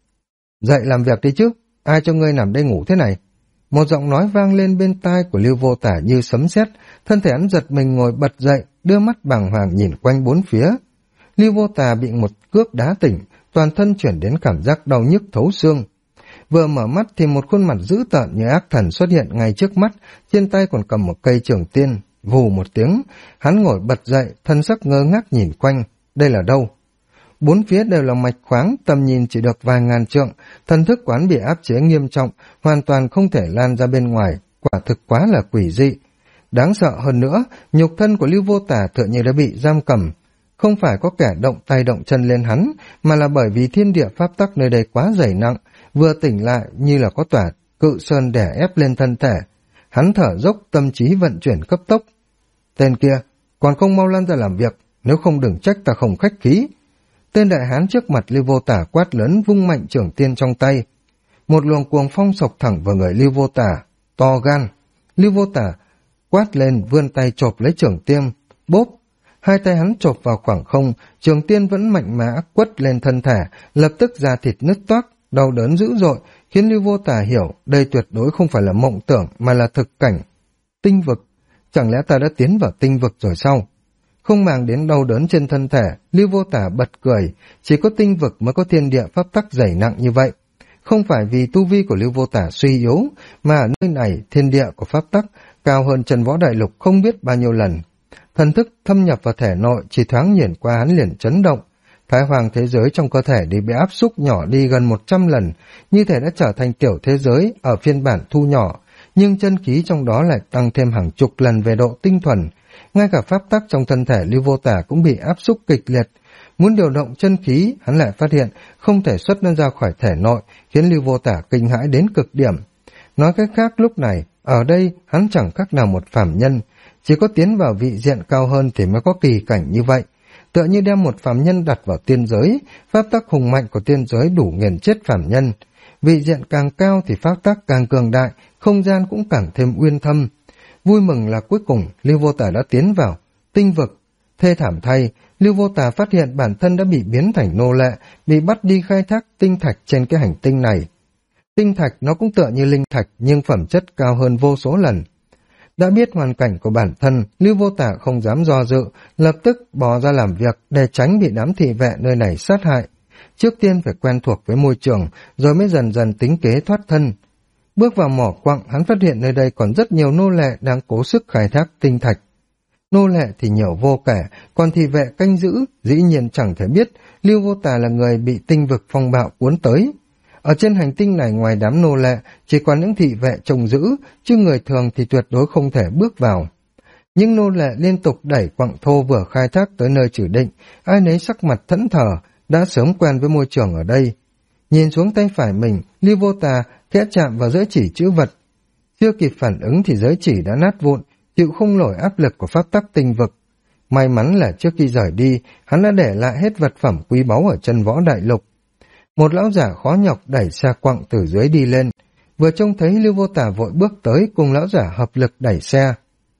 Dậy làm việc đi chứ, ai cho ngươi nằm đây ngủ thế này? Một giọng nói vang lên bên tai của Lưu Vô Tà như sấm sét, thân thể hắn giật mình ngồi bật dậy, đưa mắt bàng hoàng nhìn quanh bốn phía. Lưu Vô Tà bị một cước đá tỉnh, toàn thân chuyển đến cảm giác đau nhức thấu xương. Vừa mở mắt thì một khuôn mặt dữ tợn như ác thần xuất hiện ngay trước mắt, trên tay còn cầm một cây trường tiên. Vù một tiếng, hắn ngồi bật dậy, thân sắc ngơ ngác nhìn quanh. Đây là đâu? Bốn phía đều là mạch khoáng, tầm nhìn chỉ được vài ngàn trượng, thần thức quán bị áp chế nghiêm trọng, hoàn toàn không thể lan ra bên ngoài, quả thực quá là quỷ dị. Đáng sợ hơn nữa, nhục thân của Lưu Vô Tà tựa như đã bị giam cầm. Không phải có kẻ động tay động chân lên hắn, mà là bởi vì thiên địa pháp tắc nơi đây quá dày nặng, vừa tỉnh lại như là có tòa cự sơn đè ép lên thân thể. Hắn thở dốc, tâm trí vận chuyển cấp tốc. Tên kia, còn không mau lăn ra làm việc, nếu không đừng trách ta không khách khí. Tên đại hán trước mặt Lưu Vô Tà quát lớn, vung mạnh trưởng tiên trong tay. Một luồng cuồng phong sộc thẳng vào người Lưu Vô Tà, to gan. Lưu Vô Tà quát lên, vươn tay chộp lấy trưởng tiên, bốp. Hai tay hắn chộp vào khoảng không, trường tiên vẫn mạnh mẽ quất lên thân thể, lập tức da thịt nứt toác, đau đớn dữ dội, khiến Lưu Vô Tà hiểu đây tuyệt đối không phải là mộng tưởng mà là thực cảnh. Tinh vực, chẳng lẽ ta đã tiến vào tinh vực rồi sao? Không màng đến đau đớn trên thân thể, Lưu Vô Tà bật cười, chỉ có tinh vực mới có thiên địa pháp tắc dày nặng như vậy. Không phải vì tu vi của Lưu Vô Tà suy yếu, mà ở nơi này thiên địa của pháp tắc cao hơn Trần Võ Đại Lục không biết bao nhiêu lần. Thần thức thâm nhập vào thể nội, chỉ thoáng nhìn qua hắn liền chấn động. Thái hoàng thế giới trong cơ thể đi bị áp xúc nhỏ đi gần 100 lần, như thể đã trở thành tiểu thế giới ở phiên bản thu nhỏ, nhưng chân khí trong đó lại tăng thêm hàng chục lần về độ tinh thuần. Ngay cả pháp tắc trong thân thể Lưu Vô Tà cũng bị áp xúc kịch liệt, Muốn điều động chân khí, hắn lại phát hiện không thể xuất nó ra khỏi thể nội, khiến Lưu Vô Tả kinh hãi đến cực điểm. Nói cách khác, lúc này, ở đây hắn chẳng khác nào một phàm nhân, chỉ có tiến vào vị diện cao hơn thì mới có kỳ cảnh như vậy. Tựa như đem một phàm nhân đặt vào tiên giới, pháp tắc hùng mạnh của tiên giới đủ nghiền chết phàm nhân. Vị diện càng cao thì pháp tắc càng cường đại, không gian cũng càng thêm uyên thâm. Vui mừng là cuối cùng Lưu Vô Tả đã tiến vào tinh vực. Thê thảm thay, Lưu Vô Tả phát hiện bản thân đã bị biến thành nô lệ, bị bắt đi khai thác tinh thạch trên cái hành tinh này. Tinh thạch nó cũng tựa như linh thạch nhưng phẩm chất cao hơn vô số lần. Đã biết hoàn cảnh của bản thân, Lưu Vô Tả không dám do dự, lập tức bỏ ra làm việc để tránh bị đám thị vệ nơi này sát hại. Trước tiên phải quen thuộc với môi trường, rồi mới dần dần tính kế thoát thân. Bước vào mỏ quặng, hắn phát hiện nơi đây còn rất nhiều nô lệ đang cố sức khai thác tinh thạch. Nô lệ thì nhiều vô kể, còn thị vệ canh giữ, dĩ nhiên chẳng thể biết Lưu Vô Tả là người bị tinh vực phong bạo cuốn tới. Ở trên hành tinh này ngoài đám nô lệ, chỉ còn những thị vệ trông giữ, chứ người thường thì tuyệt đối không thể bước vào. Những nô lệ liên tục đẩy quặng thô vừa khai thác tới nơi chỉ định, ai nấy sắc mặt thẫn thờ, đã sớm quen với môi trường ở đây. Nhìn xuống tay phải mình, Lưu Vô Tả khẽ chạm vào giới chỉ chữ vật. Chưa kịp phản ứng thì giới chỉ đã nát vụn, chịu không nổi áp lực của pháp tắc tinh vực. May mắn là trước khi rời đi, hắn đã để lại hết vật phẩm quý báu ở chân võ đại lục. Một lão giả khó nhọc đẩy xe quặng từ dưới đi lên. Vừa trông thấy Lưu Vô Tả vội bước tới cùng lão giả hợp lực đẩy xe.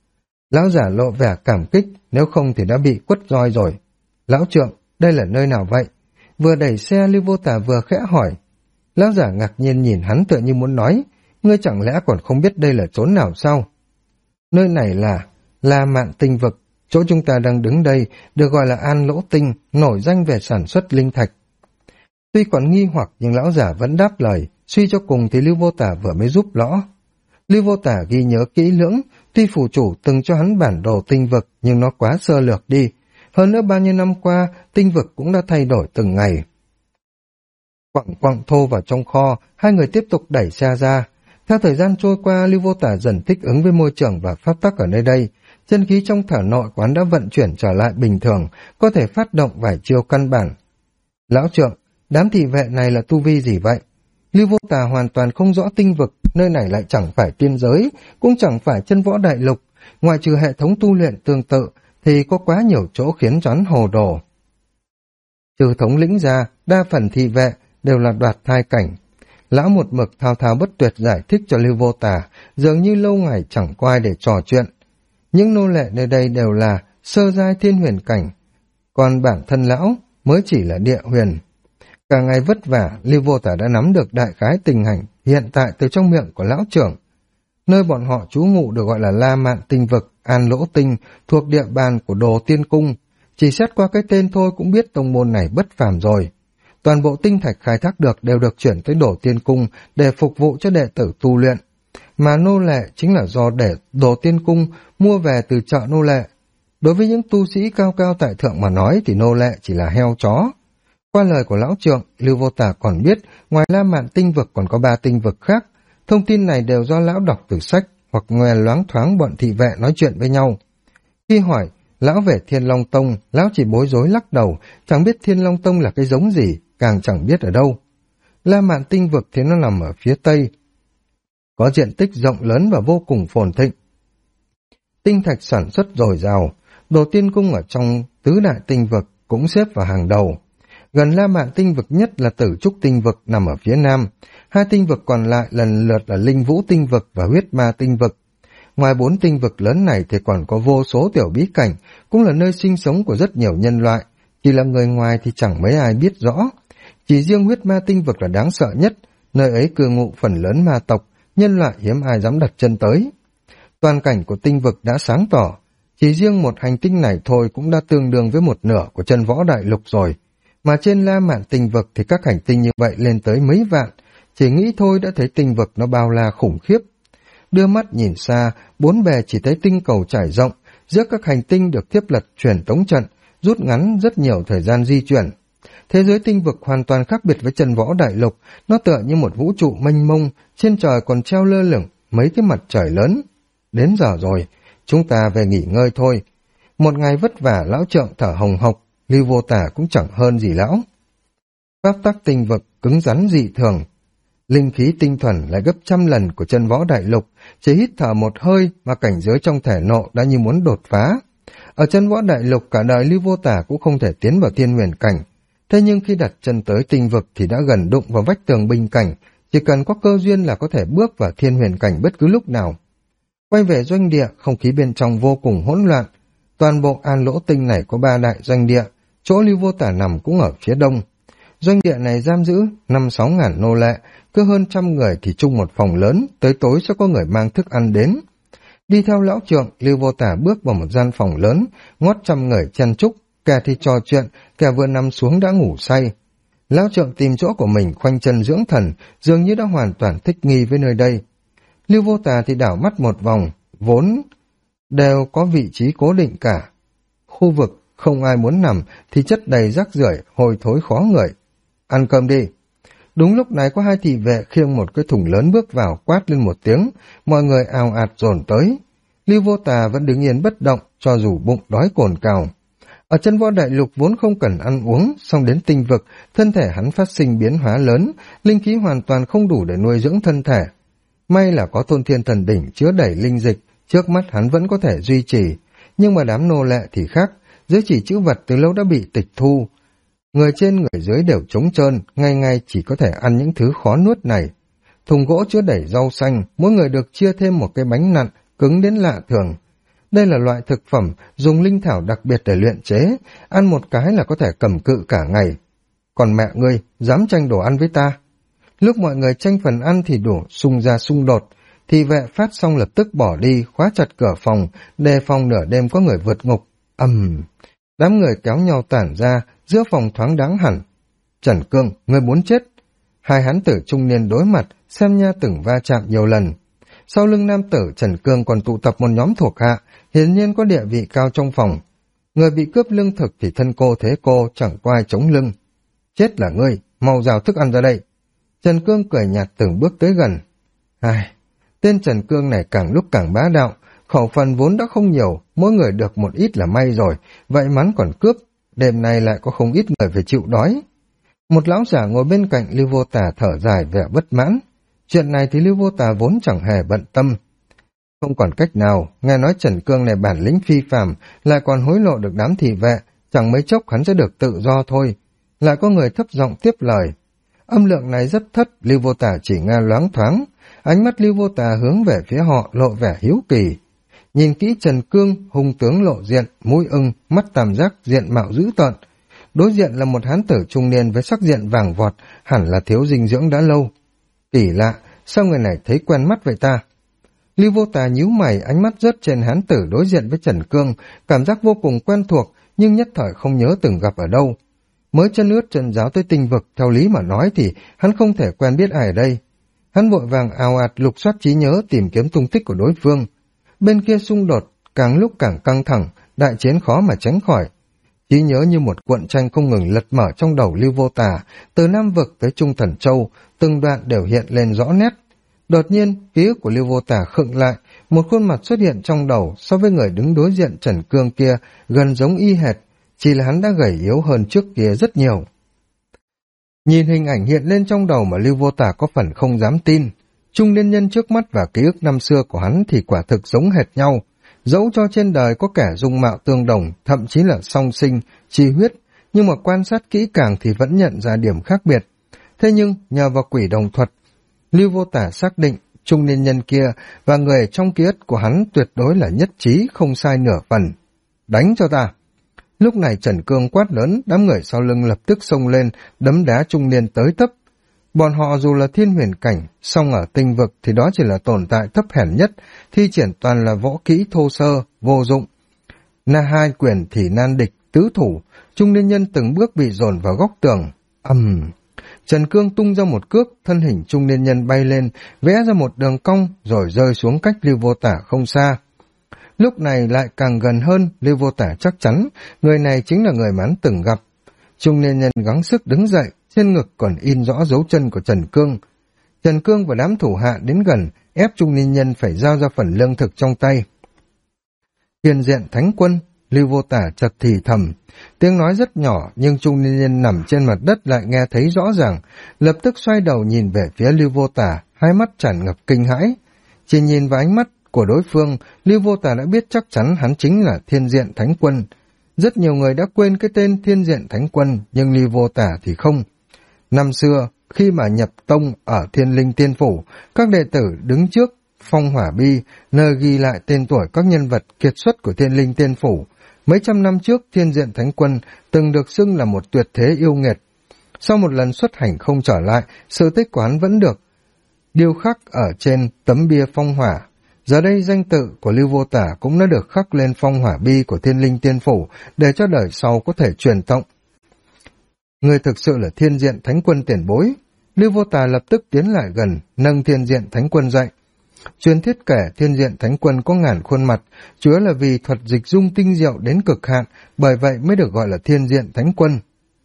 Lão giả lộ vẻ cảm kích, nếu không thì đã bị quất roi rồi. Lão trượng, đây là nơi nào vậy? Vừa đẩy xe Lưu Vô Tả vừa khẽ hỏi. Lão giả ngạc nhiên nhìn hắn tựa như muốn nói, ngươi chẳng lẽ còn không biết đây là chốn nào sao? Nơi này là La Mạn Tinh Vực, chỗ chúng ta đang đứng đây được gọi là An Lỗ Tinh, nổi danh về sản xuất linh thạch. Tuy còn nghi hoặc nhưng lão giả vẫn đáp lời, suy cho cùng thì Lưu Vô Tả vừa mới giúp lõ. Lưu Vô Tả ghi nhớ kỹ lưỡng, tuy phủ chủ từng cho hắn bản đồ tinh vực nhưng nó quá sơ lược đi. Hơn nữa bao nhiêu năm qua, tinh vực cũng đã thay đổi từng ngày. Quặng thô vào trong kho, hai người tiếp tục đẩy xe ra. Theo thời gian trôi qua, Lưu Vô Tả dần thích ứng với môi trường và pháp tắc ở nơi đây. Chân khí trong thở nội quán đã vận chuyển trở lại bình thường, có thể phát động vài chiêu căn bản. Lão trượng, đám thị vệ này là tu vi gì vậy? Lưu Vô Tả hoàn toàn không rõ tinh vực, nơi này lại chẳng phải tiên giới, cũng chẳng phải chân võ đại lục. Ngoại trừ hệ thống tu luyện tương tự, thì có quá nhiều chỗ khiến choán hồ đồ. Trừ thống lĩnh ra, đa phần thị vệ đều là đoạt thai cảnh. Lão một mực thao thao bất tuyệt giải thích cho Lưu Vô Tả, dường như lâu ngày chẳng có ai để trò chuyện. Những nô lệ nơi đây đều là sơ giai thiên huyền cảnh, còn bản thân lão mới chỉ là địa huyền. Cả ngày vất vả, Lưu Vô Tả đã nắm được đại khái tình hình hiện tại từ trong miệng của lão trưởng. Nơi bọn họ trú ngụ được gọi là La Mạn Tinh Vực, An Lỗ Tinh, thuộc địa bàn của Đồ Tiên Cung. Chỉ xét qua cái tên thôi cũng biết tông môn này bất phàm rồi. Toàn bộ tinh thạch khai thác được đều được chuyển tới Đồ Tiên Cung để phục vụ cho đệ tử tu luyện. Mà nô lệ chính là do để Đồ Tiên Cung mua về từ chợ nô lệ. Đối với những tu sĩ cao cao tại thượng mà nói thì nô lệ chỉ là heo chó. Qua lời của lão trượng, Lưu Vô Tả còn biết ngoài La Mạn Tinh Vực còn có 3 tinh vực khác. Thông tin này đều do lão đọc từ sách hoặc nghe loáng thoáng bọn thị vệ nói chuyện với nhau. Khi hỏi lão về Thiên Long Tông, lão chỉ bối rối lắc đầu, chẳng biết Thiên Long Tông là cái giống gì, càng chẳng biết ở đâu. La Mạn Tinh Vực thì nó nằm ở phía tây, có diện tích rộng lớn và vô cùng phồn thịnh. Tinh thạch sản xuất dồi dào, Đồ Tiên Cung ở trong tứ đại tinh vực cũng xếp vào hàng đầu. Gần La Mạn Tinh Vực nhất là Tử Trúc Tinh Vực nằm ở phía nam, 2 tinh vực còn lại lần lượt là Linh Vũ Tinh Vực và Huyết Ma Tinh Vực. Ngoài 4 tinh vực lớn này thì còn có vô số tiểu bí cảnh, cũng là nơi sinh sống của rất nhiều nhân loại, chỉ là người ngoài thì chẳng mấy ai biết rõ. Chỉ riêng Huyết Ma Tinh Vực là đáng sợ nhất, nơi ấy cư ngụ phần lớn ma tộc, nhân loại hiếm ai dám đặt chân tới. Toàn cảnh của tinh vực đã sáng tỏ, chỉ riêng một hành tinh này thôi cũng đã tương đương với một nửa của chân võ đại lục rồi. Mà trên La Mạn Tinh Vực thì các hành tinh như vậy lên tới mấy vạn, chỉ nghĩ thôi đã thấy tinh vực nó bao la khủng khiếp. Đưa mắt nhìn xa, bốn bề chỉ thấy tinh cầu trải rộng, giữa các hành tinh được thiết lập truyền tống trận, rút ngắn rất nhiều thời gian di chuyển. Thế giới tinh vực hoàn toàn khác biệt với chân võ đại lục, nó tựa như một vũ trụ mênh mông, trên trời còn treo lơ lửng mấy cái mặt trời lớn. Đến giờ rồi, chúng ta về nghỉ ngơi thôi. Một ngày vất vả lão trượng thở hồng hộc, Lưu Vô Tả cũng chẳng hơn gì lão. Pháp tắc tinh vực cứng rắn dị thường, linh khí tinh thuần lại gấp trăm lần của chân võ đại lục, chỉ hít thở một hơi mà cảnh giới trong thể nộ đã như muốn đột phá. Ở chân võ đại lục cả đời Lưu Vô Tả cũng không thể tiến vào thiên huyền cảnh, thế nhưng khi đặt chân tới tinh vực thì đã gần đụng vào vách tường bình cảnh, chỉ cần có cơ duyên là có thể bước vào thiên huyền cảnh bất cứ lúc nào. Quay về doanh địa, không khí bên trong vô cùng hỗn loạn. Toàn bộ An Lỗ Tinh này có 3 đại doanh địa, chỗ Lưu Vô Tả nằm cũng ở phía đông. Doanh địa này giam giữ 5-6 ngàn nô lệ, cứ hơn 100 người thì chung một phòng lớn, tới tối sẽ có người mang thức ăn đến. Đi theo lão trượng, Lưu Vô Tả bước vào một gian phòng lớn, ngót 100 người chen chúc, kẻ thì trò chuyện, kẻ vừa nằm xuống đã ngủ say. Lão trượng tìm chỗ của mình khoanh chân dưỡng thần, dường như đã hoàn toàn thích nghi với nơi đây. Lưu Vô Tả thì đảo mắt một vòng, vốn đều có vị trí cố định cả. Khu vực không ai muốn nằm thì chất đầy rác rưởi, hôi thối khó ngửi. Ăn cơm đi. Đúng lúc này có 2 thị vệ khiêng một cái thùng lớn bước vào, quát lên một tiếng, mọi người ào ạt dồn tới. Lưu Vô Tả vẫn đứng yên bất động, cho dù bụng đói cồn cào. Ở chân võ đại lục vốn không cần ăn uống, xong đến tinh vực, thân thể hắn phát sinh biến hóa lớn, linh khí hoàn toàn không đủ để nuôi dưỡng thân thể. May là có Tôn Thiên Thần Đỉnh chứa đầy linh dịch, trước mắt hắn vẫn có thể duy trì, nhưng mà đám nô lệ thì khác, giới chỉ chữ vật từ lâu đã bị tịch thu. Người trên người dưới đều trống trơn, ngày ngày chỉ có thể ăn những thứ khó nuốt này. Thùng gỗ chứa đầy rau xanh, mỗi người được chia thêm một cái bánh nặn, cứng đến lạ thường. Đây là loại thực phẩm dùng linh thảo đặc biệt để luyện chế, ăn một cái là có thể cầm cự cả ngày. Còn mẹ ngươi, dám tranh đồ ăn với ta? Lúc mọi người tranh phần ăn thì đổ xung ra xung đột, thì vệ phát xong lập tức bỏ đi, khóa chặt cửa phòng, đề phòng nửa đêm có người vượt ngục. Đám người kéo nhau tản ra, giữa phòng thoáng đáng hẳn. Trần Cương, ngươi muốn chết. Hai hán tử trung niên đối mặt, xem nha từng va chạm nhiều lần. Sau lưng nam tử Trần Cương còn tụ tập một nhóm thuộc hạ, hiển nhiên có địa vị cao trong phòng. Người bị cướp lương thực thì thân cô thế cô, chẳng có ai chống lưng. Chết là ngươi, mau rào thức ăn ra đây. Trần Cương cười nhạt từng bước tới gần. Tên Trần Cương này càng lúc càng bá đạo, khẩu phần vốn đã không nhiều, mỗi người được một ít là may rồi, vậy mắn còn cướp, đêm nay lại có không ít người phải chịu đói. Một lão giả ngồi bên cạnh Lưu Vô Tả thở dài vẻ bất mãn. Chuyện này thì Lưu Vô Tả vốn chẳng hề bận tâm. Không còn cách nào, nghe nói Trần Cương này bản lĩnh phi phàm, lại còn hối lộ được đám thị vệ, chẳng mấy chốc hắn sẽ được tự do thôi. Lại có người thấp giọng tiếp lời. Âm lượng này rất thấp, Lưu Vô Tả chỉ nghe loáng thoáng. Ánh mắt Lưu Vô Tả hướng về phía họ lộ vẻ hiếu kỳ. Nhìn kỹ Trần Cương, hung tướng lộ diện, mũi ưng, mắt tam giác, diện mạo dữ tợn. Đối diện là một hán tử trung niên với sắc diện vàng vọt, hẳn là thiếu dinh dưỡng đã lâu. Kỳ lạ, sao người này thấy quen mắt vậy ta? Lưu Vô Tả nhíu mày, ánh mắt rớt trên hán tử đối diện với Trần Cương, cảm giác vô cùng quen thuộc, nhưng nhất thời không nhớ từng gặp ở đâu. Mới chân ướt chân giáo tới tinh vực, theo lý mà nói thì hắn không thể quen biết ai ở đây. Hắn vội vàng ào ạt lục soát trí nhớ tìm kiếm tung tích của đối phương. Bên kia xung đột, càng lúc càng căng thẳng, đại chiến khó mà tránh khỏi. Trí nhớ như một cuộn tranh không ngừng lật mở trong đầu Lưu Vô Tả, từ Nam Vực tới Trung Thần Châu, từng đoạn đều hiện lên rõ nét. Đột nhiên, ký ức của Lưu Vô Tả khựng lại, một khuôn mặt xuất hiện trong đầu so với người đứng đối diện Trần Cương kia, gần giống y hệt, chỉ là hắn đã gầy yếu hơn trước kia rất nhiều. Nhìn hình ảnh hiện lên trong đầu mà Lưu Vô Tả có phần không dám tin. Trung niên nhân trước mắt và ký ức năm xưa của hắn thì quả thực giống hệt nhau. Dẫu cho trên đời có kẻ dung mạo tương đồng, thậm chí là song sinh, chi huyết, nhưng mà quan sát kỹ càng thì vẫn nhận ra điểm khác biệt. Thế nhưng, nhờ vào quỷ đồng thuật, Lưu Vô Tả xác định trung niên nhân kia và người trong ký ức của hắn tuyệt đối là nhất trí, không sai nửa phần. Đánh cho ta! Lúc này Trần Cương quát lớn, đám người sau lưng lập tức xông lên, đấm đá trung niên tới tấp. Bọn họ dù là thiên huyền cảnh, song ở tinh vực thì đó chỉ là tồn tại thấp hèn nhất, thi triển toàn là võ kỹ thô sơ, vô dụng. Hai quyền thì nan địch, tứ thủ, trung niên nhân từng bước bị dồn vào góc tường. Trần Cương tung ra một cước, thân hình trung niên nhân bay lên, vẽ ra một đường cong rồi rơi xuống cách Lưu Vô Tả không xa. Lúc này lại càng gần hơn, Lưu Vô Tả chắc chắn người này chính là người mà hắn từng gặp. Trung niên nhân gắng sức đứng dậy, trên ngực còn in rõ dấu chân của Trần Cương. Trần Cương và đám thủ hạ đến gần, ép trung niên nhân phải giao ra phần lương thực trong tay. Hiền diện thánh quân, Lưu Vô Tả chợt thì thầm. Tiếng nói rất nhỏ nhưng trung niên nhân nằm trên mặt đất lại nghe thấy rõ ràng, lập tức xoay đầu nhìn về phía Lưu Vô Tả, hai mắt tràn ngập kinh hãi. Chỉ nhìn vào ánh mắt của đối phương, Lưu Vô Tả đã biết chắc chắn hắn chính là Thiên Diện Thánh Quân. Rất nhiều người đã quên cái tên Thiên Diện Thánh Quân, nhưng Lưu Vô Tả thì không. Năm xưa, khi mà nhập tông ở Thiên Linh Tiên Phủ, các đệ tử đứng trước phong hỏa bi, nơi ghi lại tên tuổi các nhân vật kiệt xuất của Thiên Linh Tiên Phủ. Mấy trăm năm trước, Thiên Diện Thánh Quân từng được xưng là một tuyệt thế yêu nghiệt. Sau một lần xuất hành không trở lại, sự tích của hắn vẫn được điêu khắc ở trên tấm bia phong hỏa. Giờ đây danh tự của Lưu Vô Tả cũng đã được khắc lên phong hỏa bi của Thiên Linh Tiên Phủ để cho đời sau có thể truyền tụng. Người thực sự là Thiên Diện Thánh Quân tiền bối. Lưu Vô Tả lập tức tiến lại gần, nâng Thiên Diện Thánh Quân dậy. Truyền thuyết kể Thiên Diện Thánh Quân có ngàn khuôn mặt, chủ yếu là vì thuật dịch dung tinh diệu đến cực hạn, bởi vậy mới được gọi là Thiên Diện Thánh Quân.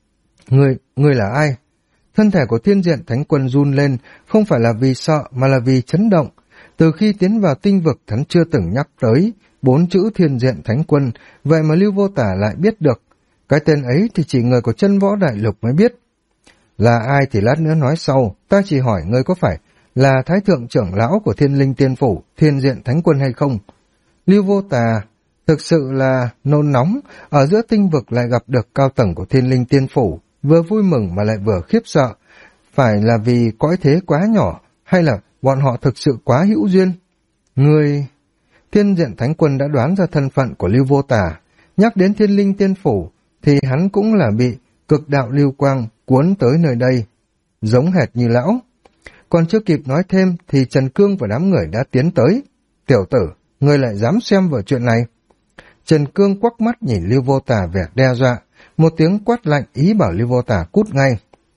Người là ai? Thân thể của Thiên Diện Thánh Quân run lên, không phải là vì sợ mà là vì chấn động. Từ khi tiến vào tinh vực, hắn chưa từng nhắc tới 4 chữ Thiên Diện Thánh Quân, vậy mà Lưu Vô Tả lại biết được. Cái tên ấy thì chỉ người của chân võ đại lục mới biết. Là ai thì lát nữa nói sau, ta chỉ hỏi ngươi có phải là Thái Thượng trưởng lão của Thiên Linh Tiên Phủ, Thiên Diện Thánh Quân hay không? Lưu Vô Tả thực sự là nôn nóng, ở giữa tinh vực lại gặp được cao tầng của Thiên Linh Tiên Phủ, vừa vui mừng mà lại vừa khiếp sợ. Phải là vì cõi thế quá nhỏ, hay là bọn họ thực sự quá hữu duyên? Người... Thiên Diện Thánh Quân đã đoán ra thân phận của Lưu Vô Tả. Nhắc đến Thiên Linh Tiên Phủ, thì hắn cũng là bị cực đạo lưu quang cuốn tới nơi đây, giống hệt như lão. Còn chưa kịp nói thêm thì Trần Cương và đám người đã tiến tới. Tiểu tử, ngươi lại dám xem vào chuyện này? Trần Cương quắc mắt nhìn Lưu Vô Tả vẻ đe dọa, một tiếng quát lạnh ý bảo Lưu Vô Tả cút ngay.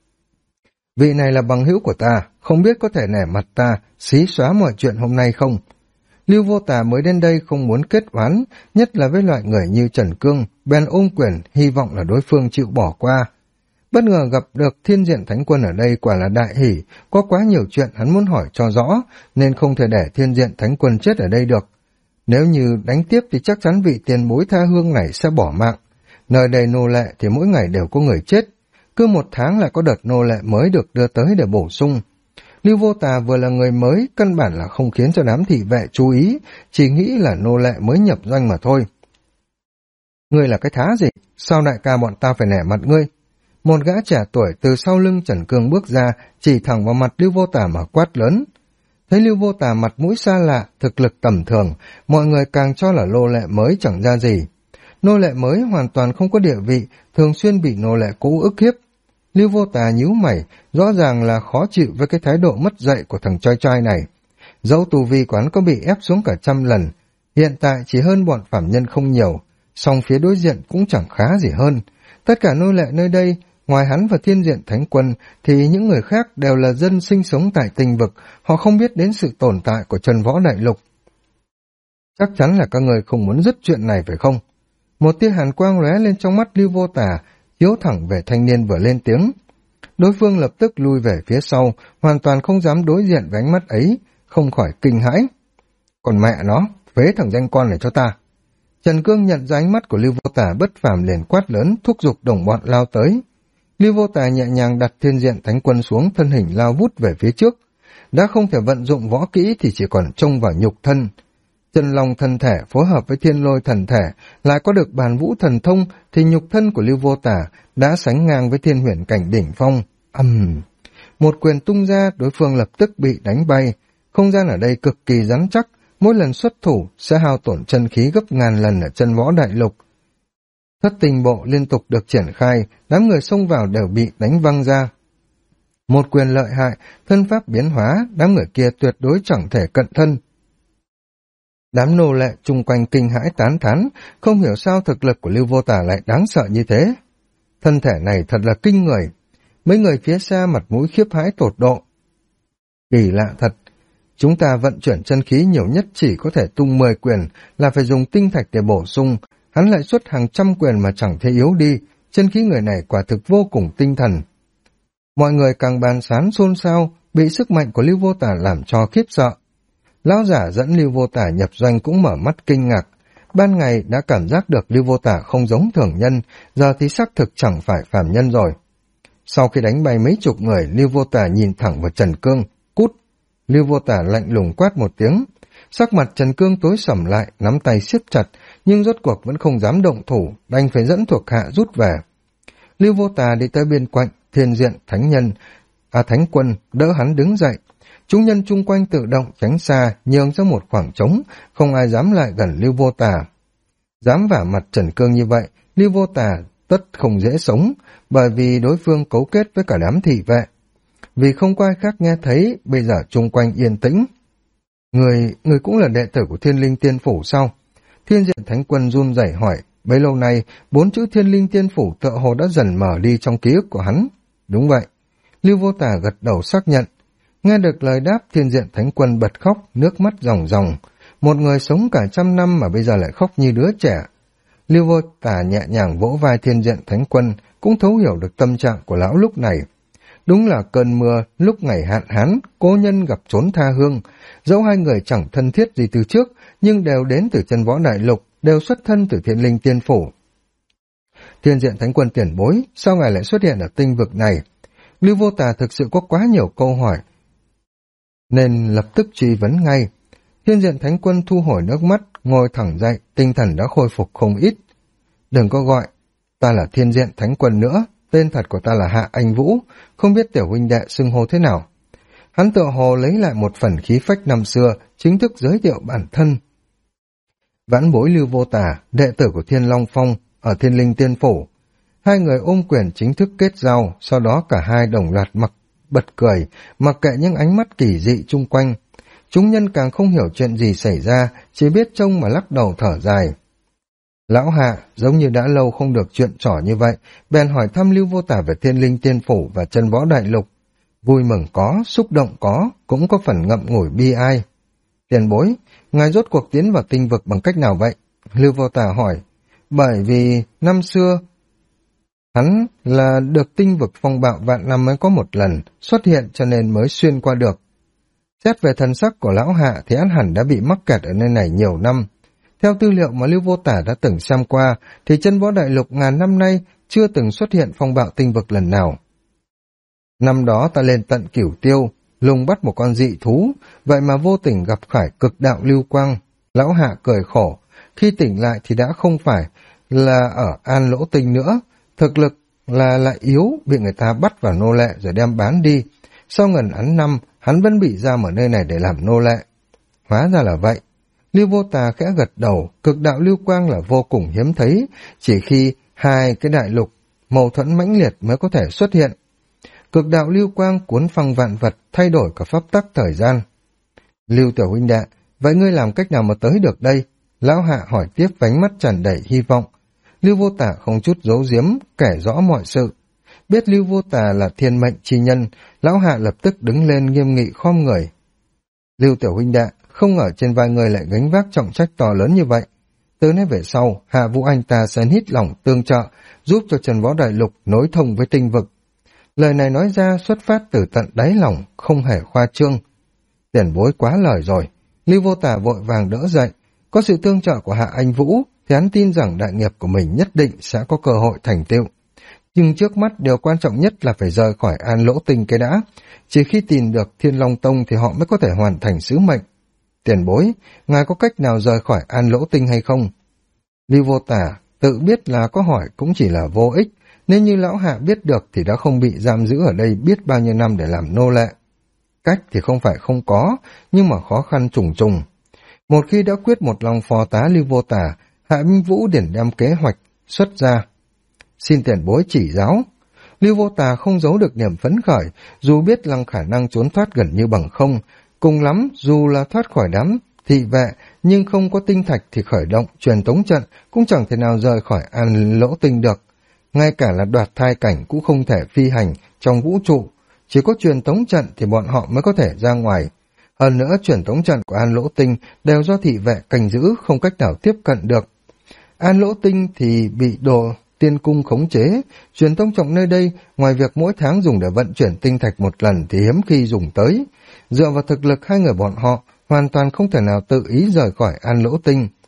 Vị này là bằng hữu của ta, không biết có thể nể mặt ta, xí xóa mọi chuyện hôm nay không? Lưu Vô Tả mới đến đây không muốn kết oán, nhất là với loại người như Trần Cương, bèn ôm quyền, hy vọng là đối phương chịu bỏ qua. Bất ngờ gặp được Thiên Diện Thánh Quân ở đây quả là đại hỷ, có quá nhiều chuyện hắn muốn hỏi cho rõ, nên không thể để Thiên Diện Thánh Quân chết ở đây được. Nếu như đánh tiếp thì chắc chắn vị tiền bối tha hương này sẽ bỏ mạng. Nơi đây nô lệ thì mỗi ngày đều có người chết, cứ 1 tháng lại có đợt nô lệ mới được đưa tới để bổ sung. Lưu Vô Tả vừa là người mới, căn bản là không khiến cho đám thị vệ chú ý, chỉ nghĩ là nô lệ mới nhập doanh mà thôi. Ngươi là cái thá gì? Sao đại ca bọn ta phải nể mặt ngươi? Một gã trẻ tuổi từ sau lưng Trần Cương bước ra, chỉ thẳng vào mặt Lưu Vô Tả mà quát lớn. Thấy Lưu Vô Tả mặt mũi xa lạ, thực lực tầm thường, mọi người càng cho là nô lệ mới chẳng ra gì. Nô lệ mới hoàn toàn không có địa vị, thường xuyên bị nô lệ cũ ức hiếp. Lưu Vô Tả nhíu mày, rõ ràng là khó chịu với cái thái độ mất dạy của thằng trai trai này. Dẫu tu vi quán có bị ép xuống cả 100 lần, hiện tại chỉ hơn bọn phạm nhân không nhiều, song phía đối diện cũng chẳng khá gì hơn. Tất cả nô lệ nơi đây, ngoài hắn và Thiên Diện Thánh Quân, thì những người khác đều là dân sinh sống tại tinh vực, họ không biết đến sự tồn tại của Trần Võ Đại Lục. Chắc chắn là các người không muốn dứt chuyện này phải không? Một tia hàn quang lóe lên trong mắt Lưu Vô Tả, chiếu thẳng về thanh niên vừa lên tiếng. Đối phương lập tức lui về phía sau, hoàn toàn không dám đối diện với ánh mắt ấy, không khỏi kinh hãi. Còn mẹ nó, phế thằng danh con này cho ta. Trần Cương nhận ra ánh mắt của Lưu Vô Tả bất phàm liền quát lớn, thúc giục đồng bọn lao tới. Lưu Vô Tả nhẹ nhàng đặt Thiên Diện Thánh Quân xuống, thân hình lao vút về phía trước. Đã không thể vận dụng võ kỹ thì chỉ còn trông vào nhục thân. Chân long thần thể phối hợp với thiên lôi thần thể, lại có được bàn vũ thần thông, thì nhục thân của Lưu Vô Tả đã sánh ngang với thiên huyền cảnh đỉnh phong. Một quyền tung ra, đối phương lập tức bị đánh bay. Không gian ở đây cực kỳ rắn chắc, mỗi lần xuất thủ sẽ hao tổn chân khí gấp ngàn lần ở chân võ đại lục. Thất tình bộ liên tục được triển khai, đám người xông vào đều bị đánh văng ra. Một quyền lợi hại, thân pháp biến hóa, đám người kia tuyệt đối chẳng thể cận thân. Đám nô lệ chung quanh kinh hãi tán thán, không hiểu sao thực lực của Lưu Vô Tả lại đáng sợ như thế. Thân thể này thật là kinh người. Mấy người phía xa mặt mũi khiếp hãi tột độ. Kỳ lạ thật, chúng ta vận chuyển chân khí nhiều nhất chỉ có thể tung 10 quyền, là phải dùng tinh thạch để bổ sung. Hắn lại xuất hàng trăm quyền mà chẳng thể yếu đi, chân khí người này quả thực vô cùng tinh thần. Mọi người càng bàn sán xôn xao, bị sức mạnh của Lưu Vô Tả làm cho khiếp sợ. Lão giả dẫn Lưu Vô Tả nhập doanh cũng mở mắt kinh ngạc. ban ngày đã cảm giác được Lưu Vô Tả không giống thường nhân, giờ thì xác thực chẳng phải phàm nhân rồi. Sau khi đánh bay mấy chục người, Lưu Vô Tả nhìn thẳng vào Trần Cương, cút. Lưu Vô Tả lạnh lùng quát một tiếng. Sắc mặt Trần Cương tối sầm lại, nắm tay siết chặt, nhưng rốt cuộc vẫn không dám động thủ, đành phải dẫn thuộc hạ rút về. Lưu Vô Tả đi tới bên cạnh, Thiên Diện Thánh Quân đỡ hắn đứng dậy. Chúng nhân chung quanh tự động tránh xa, nhường ra một khoảng trống, không ai dám lại gần Lưu Vô Tả. Dám vả mặt Trần Cương như vậy, Lưu Vô Tả tất không dễ sống, bởi vì đối phương cấu kết với cả đám thị vệ. Vì không có ai khác nghe thấy, bây giờ chung quanh yên tĩnh. Người cũng là đệ tử của Thiên Linh Tiên Phủ sao? Thiên Diện Thánh Quân run rẩy hỏi, bấy lâu nay, 4 chữ Thiên Linh Tiên Phủ tựa hồ đã dần mở đi trong ký ức của hắn. Đúng vậy. Lưu Vô Tả gật đầu xác nhận. Nghe được lời đáp, Thiên Diện Thánh Quân bật khóc, nước mắt ròng ròng. Một người sống cả 100 năm mà bây giờ lại khóc như đứa trẻ. Lưu Vô Tả nhẹ nhàng vỗ vai Thiên Diện Thánh Quân, cũng thấu hiểu được tâm trạng của lão lúc này. Đúng là cơn mưa, lúc ngày hạn hán, cố nhân gặp trốn tha hương. Dẫu hai người chẳng thân thiết gì từ trước, nhưng đều đến từ chân võ đại lục, đều xuất thân từ Thiên Linh Tiên Phủ. Thiên Diện Thánh Quân tiền bối, sao ngài lại xuất hiện ở tinh vực này? Lưu Vô Tả thực sự có quá nhiều câu hỏi, nên lập tức truy vấn ngay. Thiên Diện Thánh Quân thu hồi nước mắt, ngồi thẳng dậy, tinh thần đã khôi phục không ít. Đừng có gọi, ta là Thiên Diện Thánh Quân nữa, tên thật của ta là Hạ Anh Vũ, không biết tiểu huynh đệ xưng hô thế nào. Hắn tựa hồ lấy lại một phần khí phách năm xưa, chính thức giới thiệu bản thân. Vãn bối Lưu Vô Tả, đệ tử của Thiên Long Phong, ở Thiên Linh Tiên Phủ. Hai người ôm quyền chính thức kết giao, sau đó cả hai đồng loạt bật cười, mặc kệ những ánh mắt kỳ dị chung quanh. Chúng nhân càng không hiểu chuyện gì xảy ra, chỉ biết trông mà lắc đầu thở dài. Lão Hạ, giống như đã lâu không được chuyện trò như vậy, bèn hỏi thăm Lưu Vô Tả về Thiên Linh Tiên Phủ và chân võ đại lục. Vui mừng có, xúc động có, cũng có phần ngậm ngùi bi ai. Tiền bối, ngài rốt cuộc tiến vào tinh vực bằng cách nào vậy? Lưu Vô Tả hỏi. Bởi vì năm xưa, hắn là được tinh vực phong bạo vạn năm mới có một lần xuất hiện cho nên mới xuyên qua được. Xét về thần sắc của lão Hạ thì hắn hẳn đã bị mắc kẹt ở nơi này nhiều năm. Theo tư liệu mà Lưu Vô Tả đã từng xem qua thì chân võ đại lục ngàn năm nay chưa từng xuất hiện phong bạo tinh vực lần nào. Năm đó ta lên tận Cửu Tiêu, lùng bắt một con dị thú, vậy mà vô tình gặp phải cực đạo lưu quang. Lão Hạ cười khổ, khi tỉnh lại thì đã không phải là ở An Lỗ Tinh nữa, thực lực là lại yếu, bị người ta bắt vào nô lệ rồi đem bán đi. Sau ngần ấy năm, hắn vẫn bị giam ở nơi này để làm nô lệ. Hóa ra là vậy. Lưu Vô Tả khẽ gật đầu, cực đạo lưu quang là vô cùng hiếm thấy, chỉ khi hai cái đại lục mâu thuẫn mãnh liệt mới có thể xuất hiện. Cực đạo lưu quang cuốn phăng vạn vật, thay đổi cả pháp tắc thời gian. Lưu tiểu huynh đệ, vậy ngươi làm cách nào mà tới được đây? Lão Hạ hỏi tiếp với ánh mắt tràn đầy hy vọng. Lưu Vô Tả không chút giấu giếm, kể rõ mọi sự. Biết Lưu Vô Tả là thiên mệnh chi nhân, lão Hạ lập tức đứng lên nghiêm nghị khom người. Lưu tiểu huynh đệ, không ngờ trên vai người lại gánh vác trọng trách to lớn như vậy. Từ nay về sau, Hạ Vũ anh ta sẽ hít lòng tương trợ, giúp cho Trần Võ Đại Lục nối thông với tinh vực. Lời này nói ra xuất phát từ tận đáy lòng, không hề khoa trương. Tiền bối quá lời rồi. Lưu Vô Tả vội vàng đỡ dậy. Có sự tương trợ của Hạ Anh Vũ, thì hắn tin rằng đại nghiệp của mình nhất định sẽ có cơ hội thành tựu. Nhưng trước mắt điều quan trọng nhất là phải rời khỏi An Lỗ Tinh cái đã. Chỉ khi tìm được Thiên Long Tông thì họ mới có thể hoàn thành sứ mệnh. Tiền bối, ngài có cách nào rời khỏi An Lỗ Tinh hay không? Lưu Vô Tả tự biết là có hỏi cũng chỉ là vô ích. Nếu như lão Hạ biết được thì đã không bị giam giữ ở đây biết bao nhiêu năm để làm nô lệ. Cách thì không phải không có, nhưng mà khó khăn trùng trùng. Một khi đã quyết một lòng phò tá Lưu Vô Tả, Hạ Minh Vũ điển đem kế hoạch xuất ra. Xin tiền bối chỉ giáo. Lưu Vô Tả không giấu được niềm phấn khởi, dù biết rằng khả năng trốn thoát gần như bằng không. Cùng lắm, dù là thoát khỏi đám thị vệ, nhưng không có tinh thạch thì khởi động, truyền tống trận cũng chẳng thể nào rời khỏi An Lỗ Tinh được. Ngay cả là đoạt thai cảnh cũng không thể phi hành trong vũ trụ, chỉ có truyền tống trận thì bọn họ mới có thể ra ngoài. Hơn nữa truyền tống trận của An Lỗ Tinh đều do thị vệ canh giữ, không cách nào tiếp cận được. An Lỗ Tinh thì bị Đồ Tiên Cung khống chế, truyền tống trận nơi đây ngoài việc mỗi tháng dùng để vận chuyển tinh thạch một lần thì hiếm khi dùng tới. Dựa vào thực lực hai người bọn họ hoàn toàn không thể nào tự ý rời khỏi An Lỗ Tinh.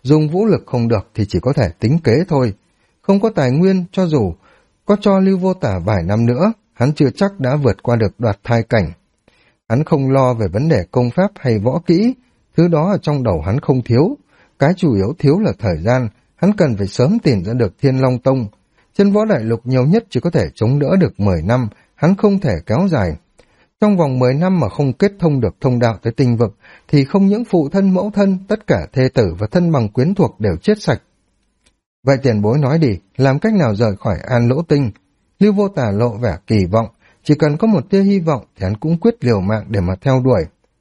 dùng vũ lực không được thì chỉ có thể tính kế thôi. Không có tài nguyên, cho dù có cho Lưu Vô Tả vài năm nữa, hắn chưa chắc đã vượt qua được đoạt thai cảnh. Hắn không lo về vấn đề công pháp hay võ kỹ, thứ đó ở trong đầu hắn không thiếu. Cái chủ yếu thiếu là thời gian, hắn cần phải sớm tìm ra được Thiên Long Tông. Trên võ đại lục nhiều nhất chỉ có thể chống đỡ được 10 năm, hắn không thể kéo dài. Trong vòng 10 năm mà không kết thông được thông đạo tới tinh vực, thì không những phụ thân mẫu thân, tất cả thê tử và thân bằng quyến thuộc đều chết sạch. Vậy tiền bối nói đi, làm cách nào rời khỏi An Lỗ Tinh? Lưu Vô Tả lộ vẻ kỳ vọng, chỉ cần có một tia hy vọng thì hắn cũng quyết liều mạng để mà theo đuổi.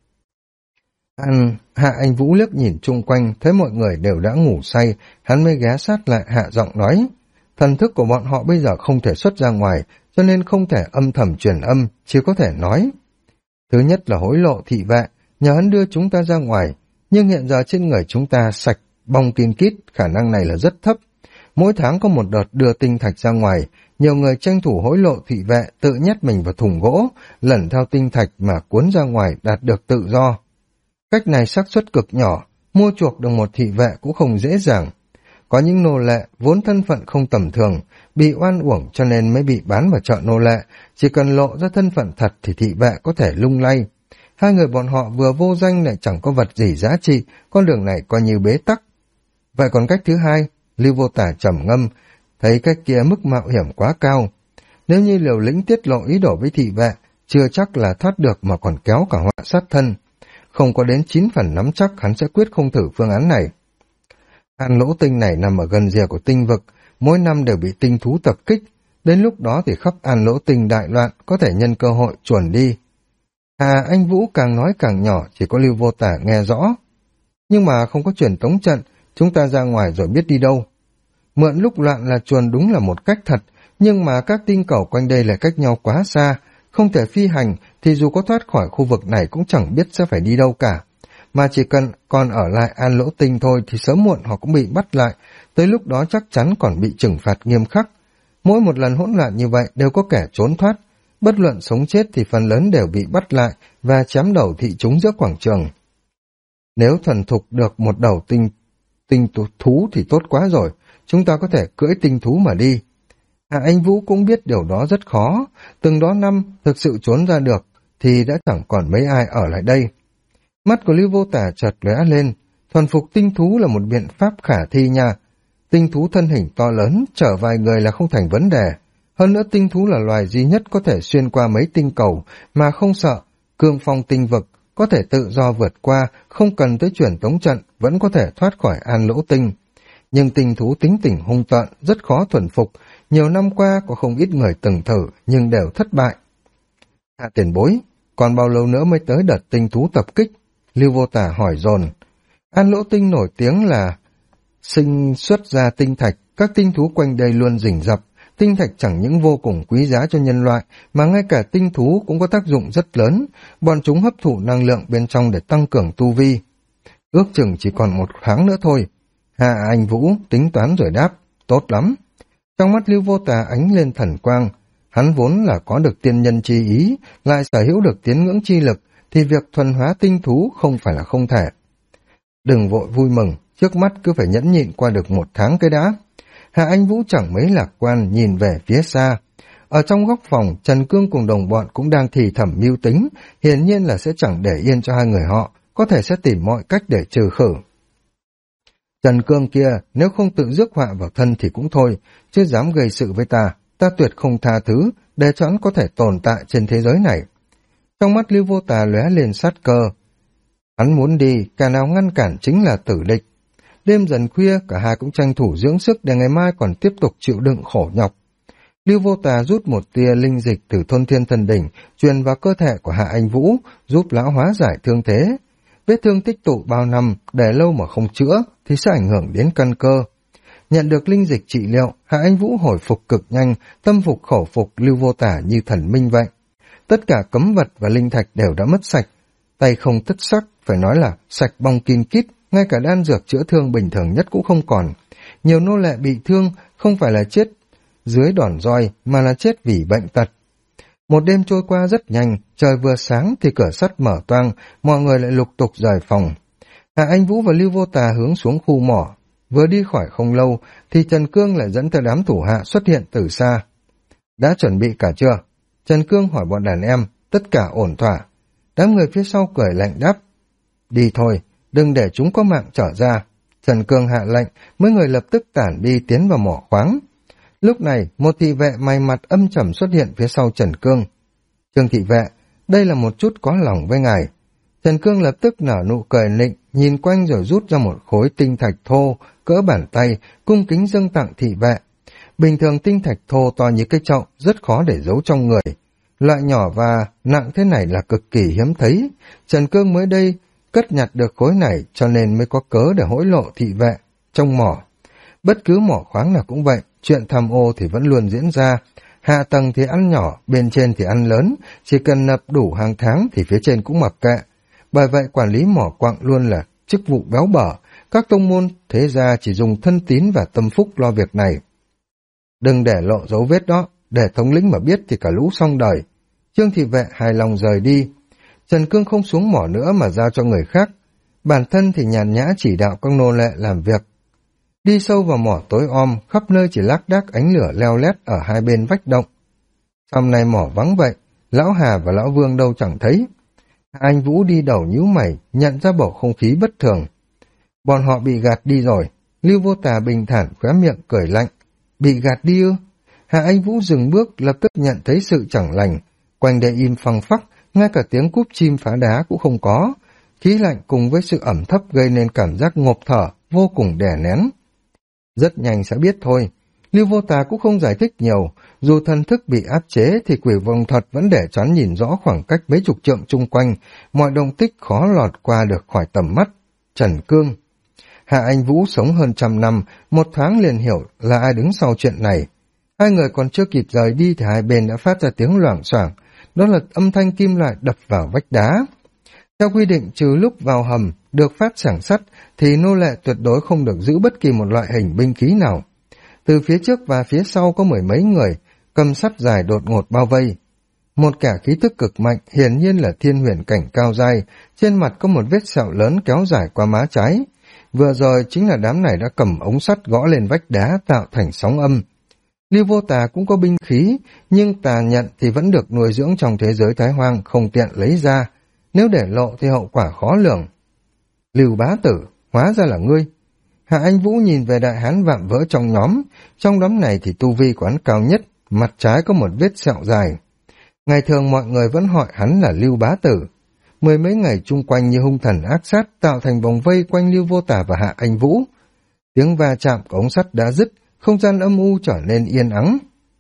Hạ Anh Vũ liếc nhìn chung quanh, thấy mọi người đều đã ngủ say, hắn mới ghé sát lại hạ giọng nói. Thần thức của bọn họ bây giờ không thể xuất ra ngoài, cho nên không thể âm thầm truyền âm, chỉ có thể nói. Thứ nhất là hối lộ thị vệ, nhờ hắn đưa chúng ta ra ngoài, nhưng hiện giờ trên người chúng ta sạch, bong tin kít, khả năng này là rất thấp. Mỗi tháng có một đợt đưa tinh thạch ra ngoài, nhiều người tranh thủ hối lộ thị vệ tự nhét mình vào thùng gỗ, lẩn theo tinh thạch mà cuốn ra ngoài đạt được tự do. Cách này xác suất cực nhỏ, mua chuộc được một thị vệ cũng không dễ dàng. Có những nô lệ vốn thân phận không tầm thường, bị oan uổng cho nên mới bị bán vào chợ nô lệ, chỉ cần lộ ra thân phận thật thì thị vệ có thể lung lay. Hai người bọn họ vừa vô danh lại chẳng có vật gì giá trị, con đường này coi như bế tắc. Vậy còn cách thứ hai, Lưu Vô Tả trầm ngâm, thấy cách kia mức mạo hiểm quá cao. Nếu như liều lĩnh tiết lộ ý đồ với thị vệ, chưa chắc là thoát được mà còn kéo cả họa sát thân. Không có đến 9 phần nắm chắc hắn sẽ quyết không thử phương án này. An Lỗ Tinh này nằm ở gần rìa của tinh vực, mỗi năm đều bị tinh thú tập kích, đến lúc đó thì khắp An Lỗ Tinh đại loạn, có thể nhân cơ hội chuồn đi. Hà Anh Vũ càng nói càng nhỏ, chỉ có Lưu Vô Tả nghe rõ. Nhưng mà không có truyền tống trận, chúng ta ra ngoài rồi biết đi đâu. Mượn lúc loạn là chuồn đúng là một cách thật, nhưng mà các tinh cầu quanh đây lại cách nhau quá xa, không thể phi hành thì dù có thoát khỏi khu vực này cũng chẳng biết sẽ phải đi đâu cả. Mà chỉ cần còn ở lại An Lỗ Tinh thôi thì sớm muộn họ cũng bị bắt lại, tới lúc đó chắc chắn còn bị trừng phạt nghiêm khắc. Mỗi một lần hỗn loạn như vậy đều có kẻ trốn thoát, bất luận sống chết thì phần lớn đều bị bắt lại và chém đầu thị chúng giữa quảng trường. Nếu thuần thục được một đầu tinh thú thì tốt quá rồi, chúng ta có thể cưỡi tinh thú mà đi. Hạ Anh Vũ cũng biết điều đó rất khó, từng đó năm thực sự trốn ra được thì đã chẳng còn mấy ai ở lại đây. Mắt của Lưu Vô Tả chợt lóe lên, thuần phục tinh thú là một biện pháp khả thi nha. Tinh thú thân hình to lớn, chở vài người là không thành vấn đề. Hơn nữa tinh thú là loài duy nhất có thể xuyên qua mấy tinh cầu mà không sợ, cương phong tinh vực, có thể tự do vượt qua, không cần tới truyền tống trận, vẫn có thể thoát khỏi An Lỗ Tinh. Nhưng tinh thú tính tình hung tợn, rất khó thuần phục, nhiều năm qua có không ít người từng thử nhưng đều thất bại. Hạ tiền bối, còn bao lâu nữa mới tới đợt tinh thú tập kích? Lưu Vô Tả hỏi dồn. An Lỗ Tinh nổi tiếng là sinh xuất ra tinh thạch, các tinh thú quanh đây luôn rình rập. Tinh thạch chẳng những vô cùng quý giá cho nhân loại, mà ngay cả tinh thú cũng có tác dụng rất lớn, bọn chúng hấp thụ năng lượng bên trong để tăng cường tu vi. Ước chừng chỉ còn 1 tháng nữa thôi. Hạ Anh Vũ tính toán rồi đáp, tốt lắm. Trong mắt Lưu Vô Tả ánh lên thần quang, hắn vốn là có được tiên nhân chi ý, lại sở hữu được tiến ngưỡng chi lực, thì việc thuần hóa tinh thú không phải là không thể. Đừng vội vui mừng, trước mắt cứ phải nhẫn nhịn qua được 1 tháng cái đã. Hạ Anh Vũ chẳng mấy lạc quan nhìn về phía xa. Ở trong góc phòng, Trần Cương cùng đồng bọn cũng đang thì thầm mưu tính, hiển nhiên là sẽ chẳng để yên cho hai người họ, có thể sẽ tìm mọi cách để trừ khử. Trần Cương kia, nếu không tự rước họa vào thân thì cũng thôi, chứ dám gây sự với ta tuyệt không tha thứ, để cho hắn có thể tồn tại trên thế giới này. Trong mắt Lưu Vô Tà lóe lên sát cơ. Hắn muốn đi, cả nào ngăn cản chính là tử địch. Đêm dần khuya, cả hai cũng tranh thủ dưỡng sức để ngày mai còn tiếp tục chịu đựng khổ nhọc. Lưu Vô Tà rút một tia linh dịch từ Thôn Thiên Thần Đỉnh, truyền vào cơ thể của Hạ Anh Vũ, giúp lão hóa giải thương thế. Vết thương tích tụ bao năm, để lâu mà không chữa, thì sẽ ảnh hưởng đến căn cơ. Nhận được linh dịch trị liệu, Hạ Anh Vũ hồi phục cực nhanh, tâm phục khẩu phục Lưu Vô Tả như thần minh vậy. Tất cả cấm vật và linh thạch đều đã mất sạch, tay không tất sắc, phải nói là sạch bong kín kít, ngay cả đan dược chữa thương bình thường nhất cũng không còn. Nhiều nô lệ bị thương không phải là chết dưới đòn roi mà là chết vì bệnh tật. Một đêm trôi qua rất nhanh, trời vừa sáng thì cửa sắt mở toang, mọi người lại lục tục rời phòng. Hạ Anh Vũ và Lưu Vô Tà hướng xuống khu mỏ. Vừa đi khỏi không lâu thì Trần Cương lại dẫn theo đám thủ hạ xuất hiện từ xa. Đã chuẩn bị cả chưa? Trần Cương hỏi bọn đàn em, tất cả ổn thỏa. Đám người phía sau cười lạnh đáp. Đi thôi, đừng để chúng có mạng trở ra. Trần Cương hạ lệnh, mấy người lập tức tản đi tiến vào mỏ khoáng. Lúc này, một thị vệ may mặt âm trầm xuất hiện phía sau Trần Cương. Trương thị vệ, đây là một chút có lòng với ngài. Trần Cương lập tức nở nụ cười nịnh, nhìn quanh rồi rút ra một khối tinh thạch thô, cỡ bàn tay, cung kính dâng tặng thị vệ. Bình thường tinh thạch thô to như cái chậu, rất khó để giấu trong người. Loại nhỏ và nặng thế này là cực kỳ hiếm thấy. Trần Cương mới đây cất nhặt được khối này cho nên mới có cớ để hối lộ thị vệ trong mỏ. Bất cứ mỏ khoáng nào cũng vậy, chuyện tham ô thì vẫn luôn diễn ra. Hạ tầng thì ăn nhỏ, bên trên thì ăn lớn, chỉ cần nập đủ hàng tháng thì phía trên cũng mặc kệ. Bởi vậy quản lý mỏ quặng luôn là chức vụ béo bở, các tông môn thế gia chỉ dùng thân tín và tâm phúc lo việc này. Đừng để lộ dấu vết đó, để thống lĩnh mà biết thì cả lũ xong đời. Trương thị vệ hài lòng rời đi. Trần Cương không xuống mỏ nữa mà giao cho người khác. Bản thân thì nhàn nhã chỉ đạo các nô lệ làm việc. Đi sâu vào mỏ tối om, khắp nơi chỉ lác đác ánh lửa leo lét ở hai bên vách động. Hôm nay mỏ vắng vậy, Lão Hà và Lão Vương đâu chẳng thấy. Anh Vũ đi đầu nhíu mày, nhận ra bầu không khí bất thường. Bọn họ bị gạt đi rồi. Lưu Vô Tà bình thản khóe miệng cười lạnh. Bị gạt đi ư? Hạ Anh Vũ dừng bước, lập tức nhận thấy sự chẳng lành. Quanh đây im phăng phắc, ngay cả tiếng cúp chim phá đá cũng không có. Khí lạnh cùng với sự ẩm thấp gây nên cảm giác ngộp thở, vô cùng đè nén. Rất nhanh sẽ biết thôi. Lưu Vô Tà cũng không giải thích nhiều. Dù thần thức bị áp chế thì quỷ vong thuật vẫn để choán nhìn rõ khoảng cách mấy chục trượng chung quanh. Mọi động tích khó lọt qua được khỏi tầm mắt. Trần Cương. Hạ Anh Vũ sống hơn 100 năm, một thoáng liền hiểu là ai đứng sau chuyện này. Hai người còn chưa kịp rời đi thì hai bên đã phát ra tiếng loảng xoảng. Đó là âm thanh kim loại đập vào vách đá. Theo quy định, trừ lúc vào hầm được phát xảng sắt thì nô lệ tuyệt đối không được giữ bất kỳ một loại hình binh khí nào. Từ phía trước và phía sau có mười mấy người cầm sắt dài đột ngột bao vây. Một kẻ khí tức cực mạnh, hiển nhiên là thiên huyền cảnh cao dai, trên mặt có một vết sẹo lớn kéo dài qua má trái. Vừa rồi chính là đám này đã cầm ống sắt gõ lên vách đá tạo thành sóng âm. Lưu Vô Tà cũng có binh khí, nhưng tà nhận thì vẫn được nuôi dưỡng trong thế giới Thái Hoang, không tiện lấy ra. Nếu để lộ thì hậu quả khó lường. Lưu bá tử, hóa ra là ngươi. Hạ Anh Vũ nhìn về đại hán vạm vỡ trong nhóm này thì tu vi của hắn cao nhất, mặt trái có một vết sẹo dài. Ngày thường mọi người vẫn hỏi hắn là Lưu bá tử. Mười mấy ngày chung quanh như hung thần ác sát tạo thành vòng vây quanh Lưu Vô Tà và Hạ Anh Vũ. Tiếng va chạm của ống sắt đã dứt, không gian âm u trở nên yên ắng.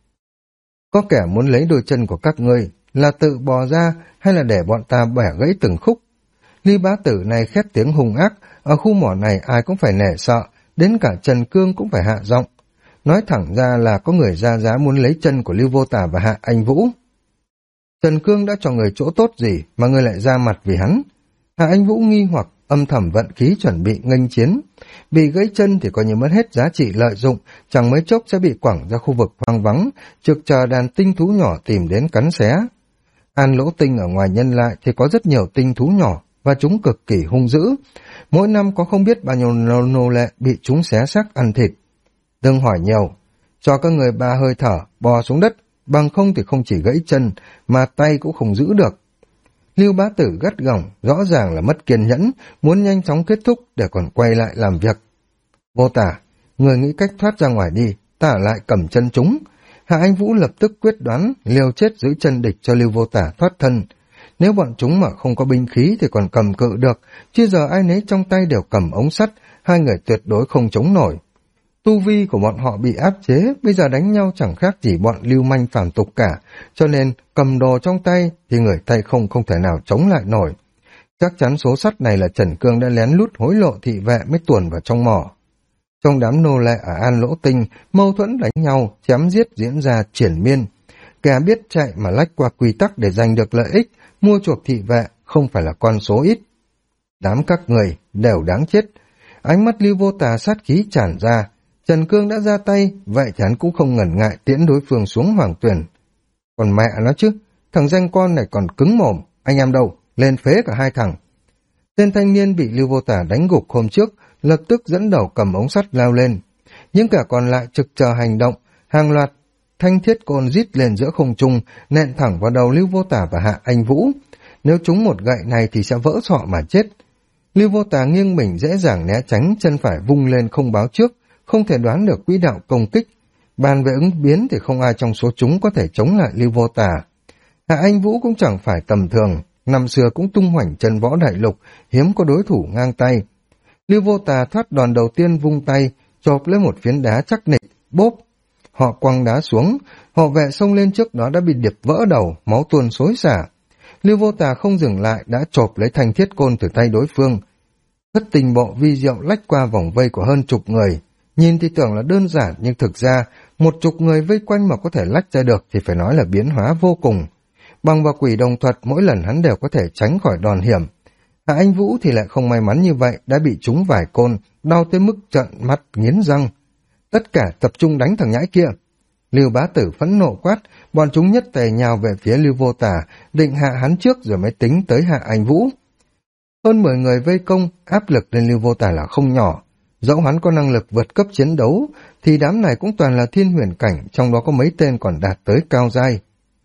Có kẻ muốn lấy đôi chân của các ngươi, là tự bò ra hay là để bọn ta bẻ gãy từng khúc? Lưu bá tử này khét tiếng hung ác, ở khu mỏ này ai cũng phải nể sợ, đến cả Trần Cương cũng phải hạ giọng. Nói thẳng ra là có người ra giá muốn lấy chân của Lưu Vô Tà và Hạ Anh Vũ. Trần Cương đã cho người chỗ tốt gì mà người lại ra mặt vì hắn? Hạ Anh Vũ nghi hoặc âm thầm vận khí chuẩn bị nghênh chiến. Bị gãy chân thì coi như mất hết giá trị lợi dụng, chẳng mấy chốc sẽ bị quẳng ra khu vực hoang vắng, trực chờ đàn tinh thú nhỏ tìm đến cắn xé. An Lỗ Tinh ở ngoài nhân lại thì có rất nhiều tinh thú nhỏ, và chúng cực kỳ hung dữ. Mỗi năm có không biết bao nhiêu nô lệ bị chúng xé xác ăn thịt. Đừng hỏi nhiều, cho các người 3 hơi thở, bò xuống đất, bằng không thì không chỉ gãy chân, mà tay cũng không giữ được. Lưu bá tử gắt gỏng, rõ ràng là mất kiên nhẫn, muốn nhanh chóng kết thúc để còn quay lại làm việc. Vô Tà, người nghĩ cách thoát ra ngoài đi, ta ở lại cầm chân chúng. Hạ Anh Vũ lập tức quyết đoán liều chết giữ chân địch cho Lưu Vô Tà thoát thân. Nếu bọn chúng mà không có binh khí thì còn cầm cự được, chứ giờ ai nấy trong tay đều cầm ống sắt, hai người tuyệt đối không chống nổi. Tu vi của bọn họ bị áp chế, bây giờ đánh nhau chẳng khác gì bọn lưu manh phản tục cả, cho nên cầm đồ trong tay thì người tay không thể nào chống lại nổi. Chắc chắn số sắt này là Trần Cương đã lén lút hối lộ thị vệ mới tuồn vào trong mỏ. Trong đám nô lệ ở An Lỗ Tinh, mâu thuẫn đánh nhau, chém giết diễn ra triển miên. Kẻ biết chạy mà lách qua quy tắc để giành được lợi ích, mua chuộc thị vệ không phải là con số ít. Đám các người đều đáng chết. Ánh mắt Lưu Vô Tà sát khí tràn ra. Trần Cương đã ra tay, vậy thì hắn cũng không ngần ngại tiễn đối phương xuống hoàng tuyển. Còn mẹ nó chứ, thằng danh con này còn cứng mồm, anh em đâu, lên phế cả hai thằng. Tên thanh niên bị Lưu Vô Tả đánh gục hôm trước, lập tức dẫn đầu cầm ống sắt lao lên. Những kẻ còn lại trực chờ hành động, hàng loạt thanh thiết côn rít lên giữa không trung, nện thẳng vào đầu Lưu Vô Tả và Hạ Anh Vũ. Nếu trúng một gậy này thì sẽ vỡ sọ mà chết. Lưu Vô Tả nghiêng mình dễ dàng né tránh, chân phải vung lên không báo trước, không thể đoán được quỹ đạo công kích. Bàn về ứng biến thì không ai trong số chúng có thể chống lại Lưu Vô Tả. Hạ Anh Vũ cũng chẳng phải tầm thường, năm xưa cũng tung hoành chân võ đại lục, hiếm có đối thủ ngang tay. Lưu Vô Tả thoát đòn đầu tiên vung tay, chộp lấy một phiến đá chắc nịch, bốp. Họ quăng đá xuống, hộ vệ xông lên trước đó đã bị điệp vỡ đầu, máu tuôn xối xả. Lưu Vô Tả không dừng lại đã chộp lấy thanh thiết côn từ tay đối phương. Thất tình bộ vi diệu lách qua vòng vây của hơn chục người. Nhìn thì tưởng là đơn giản nhưng thực ra, một chục người vây quanh mà có thể lách ra được thì phải nói là biến hóa vô cùng. Bằng vào quỷ đồng thuật mỗi lần hắn đều có thể tránh khỏi đòn hiểm. Hạ Anh Vũ thì lại không may mắn như vậy, đã bị trúng vài côn, đau tới mức trợn mắt nghiến răng. Tất cả tập trung đánh thằng nhãi kia. Lưu Bá Tử phẫn nộ quát, bọn chúng nhất tề nhào về phía Lưu Vô Tả, định hạ hắn trước rồi mới tính tới Hạ Anh Vũ. Hơn 10 người vây công, áp lực lên Lưu Vô Tả là không nhỏ. Dẫu hắn có năng lực vượt cấp chiến đấu, thì đám này cũng toàn là thiên huyền cảnh, trong đó có mấy tên còn đạt tới cao giai.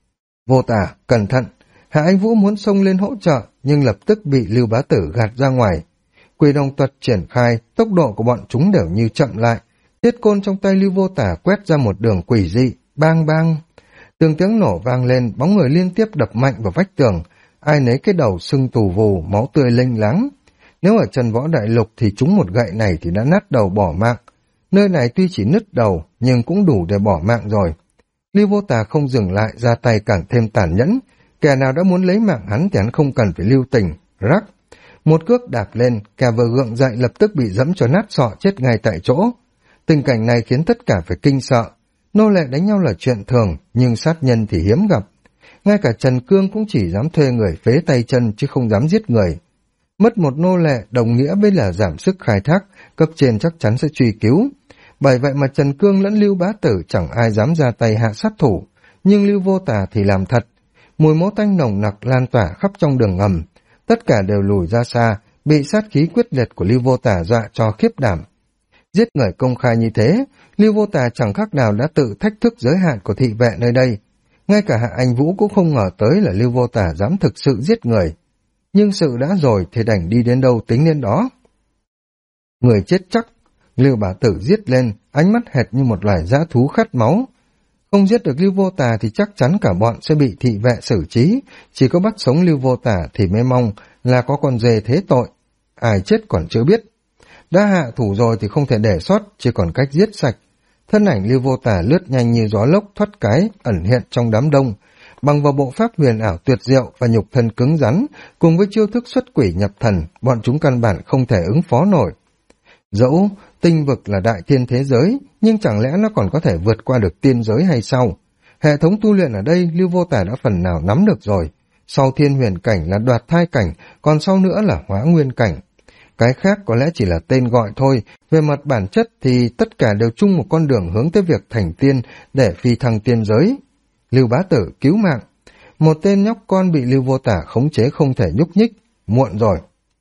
Vô Tả, cẩn thận! Hạ Anh Vũ muốn xông lên hỗ trợ, nhưng lập tức bị Lưu Bá Tử gạt ra ngoài. Quỷ đồng thuật triển khai, tốc độ của bọn chúng đều như chậm lại. Thiết côn trong tay Lưu Vô Tả quét ra một đường quỷ dị, bang bang. Từng tiếng nổ vang lên, bóng người liên tiếp đập mạnh vào vách tường. Ai nấy cái đầu sưng tù vù, máu tươi lênh láng. Nếu ở chân võ đại lục thì chúng một gậy này thì đã nát đầu bỏ mạng. Nơi này tuy chỉ nứt đầu, nhưng cũng đủ để bỏ mạng rồi. Lưu Vô Tả không dừng lại, ra tay càng thêm tàn nhẫn. Kẻ nào đã muốn lấy mạng hắn thì hắn không cần phải lưu tình. Rắc! Một cước đạp lên, kẻ vừa gượng dậy lập tức bị dẫm cho nát sọ chết ngay tại chỗ. Tình cảnh này khiến tất cả phải kinh sợ. Nô lệ đánh nhau là chuyện thường, nhưng sát nhân thì hiếm gặp. Ngay cả Trần Cương cũng chỉ dám thuê người phế tay chân chứ không dám giết người. Mất một nô lệ đồng nghĩa với là giảm sức khai thác, cấp trên chắc chắn sẽ truy cứu. Bởi vậy mà Trần Cương lẫn Lưu Bá Tử chẳng ai dám ra tay hạ sát thủ, nhưng Lưu Vô Tả thì làm thật. Mùi máu tanh nồng nặc lan tỏa khắp trong đường ngầm, tất cả đều lùi ra xa, bị sát khí quyết liệt của Lưu Vô Tả dọa cho khiếp đảm. Giết người công khai như thế, Lưu Vô Tả chẳng khác nào đã tự thách thức giới hạn của thị vệ nơi đây. Ngay cả Hạ Anh Vũ cũng không ngờ tới là Lưu Vô Tả dám thực sự giết người. Nhưng sự đã rồi thì đành đi đến đâu tính đến đó. Người chết chắc, Lưu Bá Tử giết lên, ánh mắt hệt như một loài dã thú khát máu. Không giết được Lưu Vô Tả thì chắc chắn cả bọn sẽ bị thị vệ xử trí, chỉ có bắt sống Lưu Vô Tả thì mới mong là có con dê thế tội. Ai chết còn chưa biết. Đã hạ thủ rồi thì không thể để sót, chỉ còn cách giết sạch. Thân ảnh Lưu Vô Tả lướt nhanh như gió lốc thoát cái, ẩn hiện trong đám đông. Bằng vào bộ pháp huyền ảo tuyệt diệu và nhục thân cứng rắn, cùng với chiêu thức xuất quỷ nhập thần, bọn chúng căn bản không thể ứng phó nổi. Dẫu tinh vực là đại thiên thế giới, nhưng chẳng lẽ nó còn có thể vượt qua được tiên giới hay sao? Hệ thống tu luyện ở đây Lưu Vô Tả đã phần nào nắm được rồi. Sau thiên huyền cảnh là đoạt thai cảnh, còn sau nữa là hóa nguyên cảnh. Cái khác có lẽ chỉ là tên gọi thôi, về mặt bản chất thì tất cả đều chung một con đường hướng tới việc thành tiên để phi thăng tiên giới. Lưu Bá Tử cứu mạng. Một tên nhóc con bị Lưu Vô Tả khống chế không thể nhúc nhích. Muộn rồi.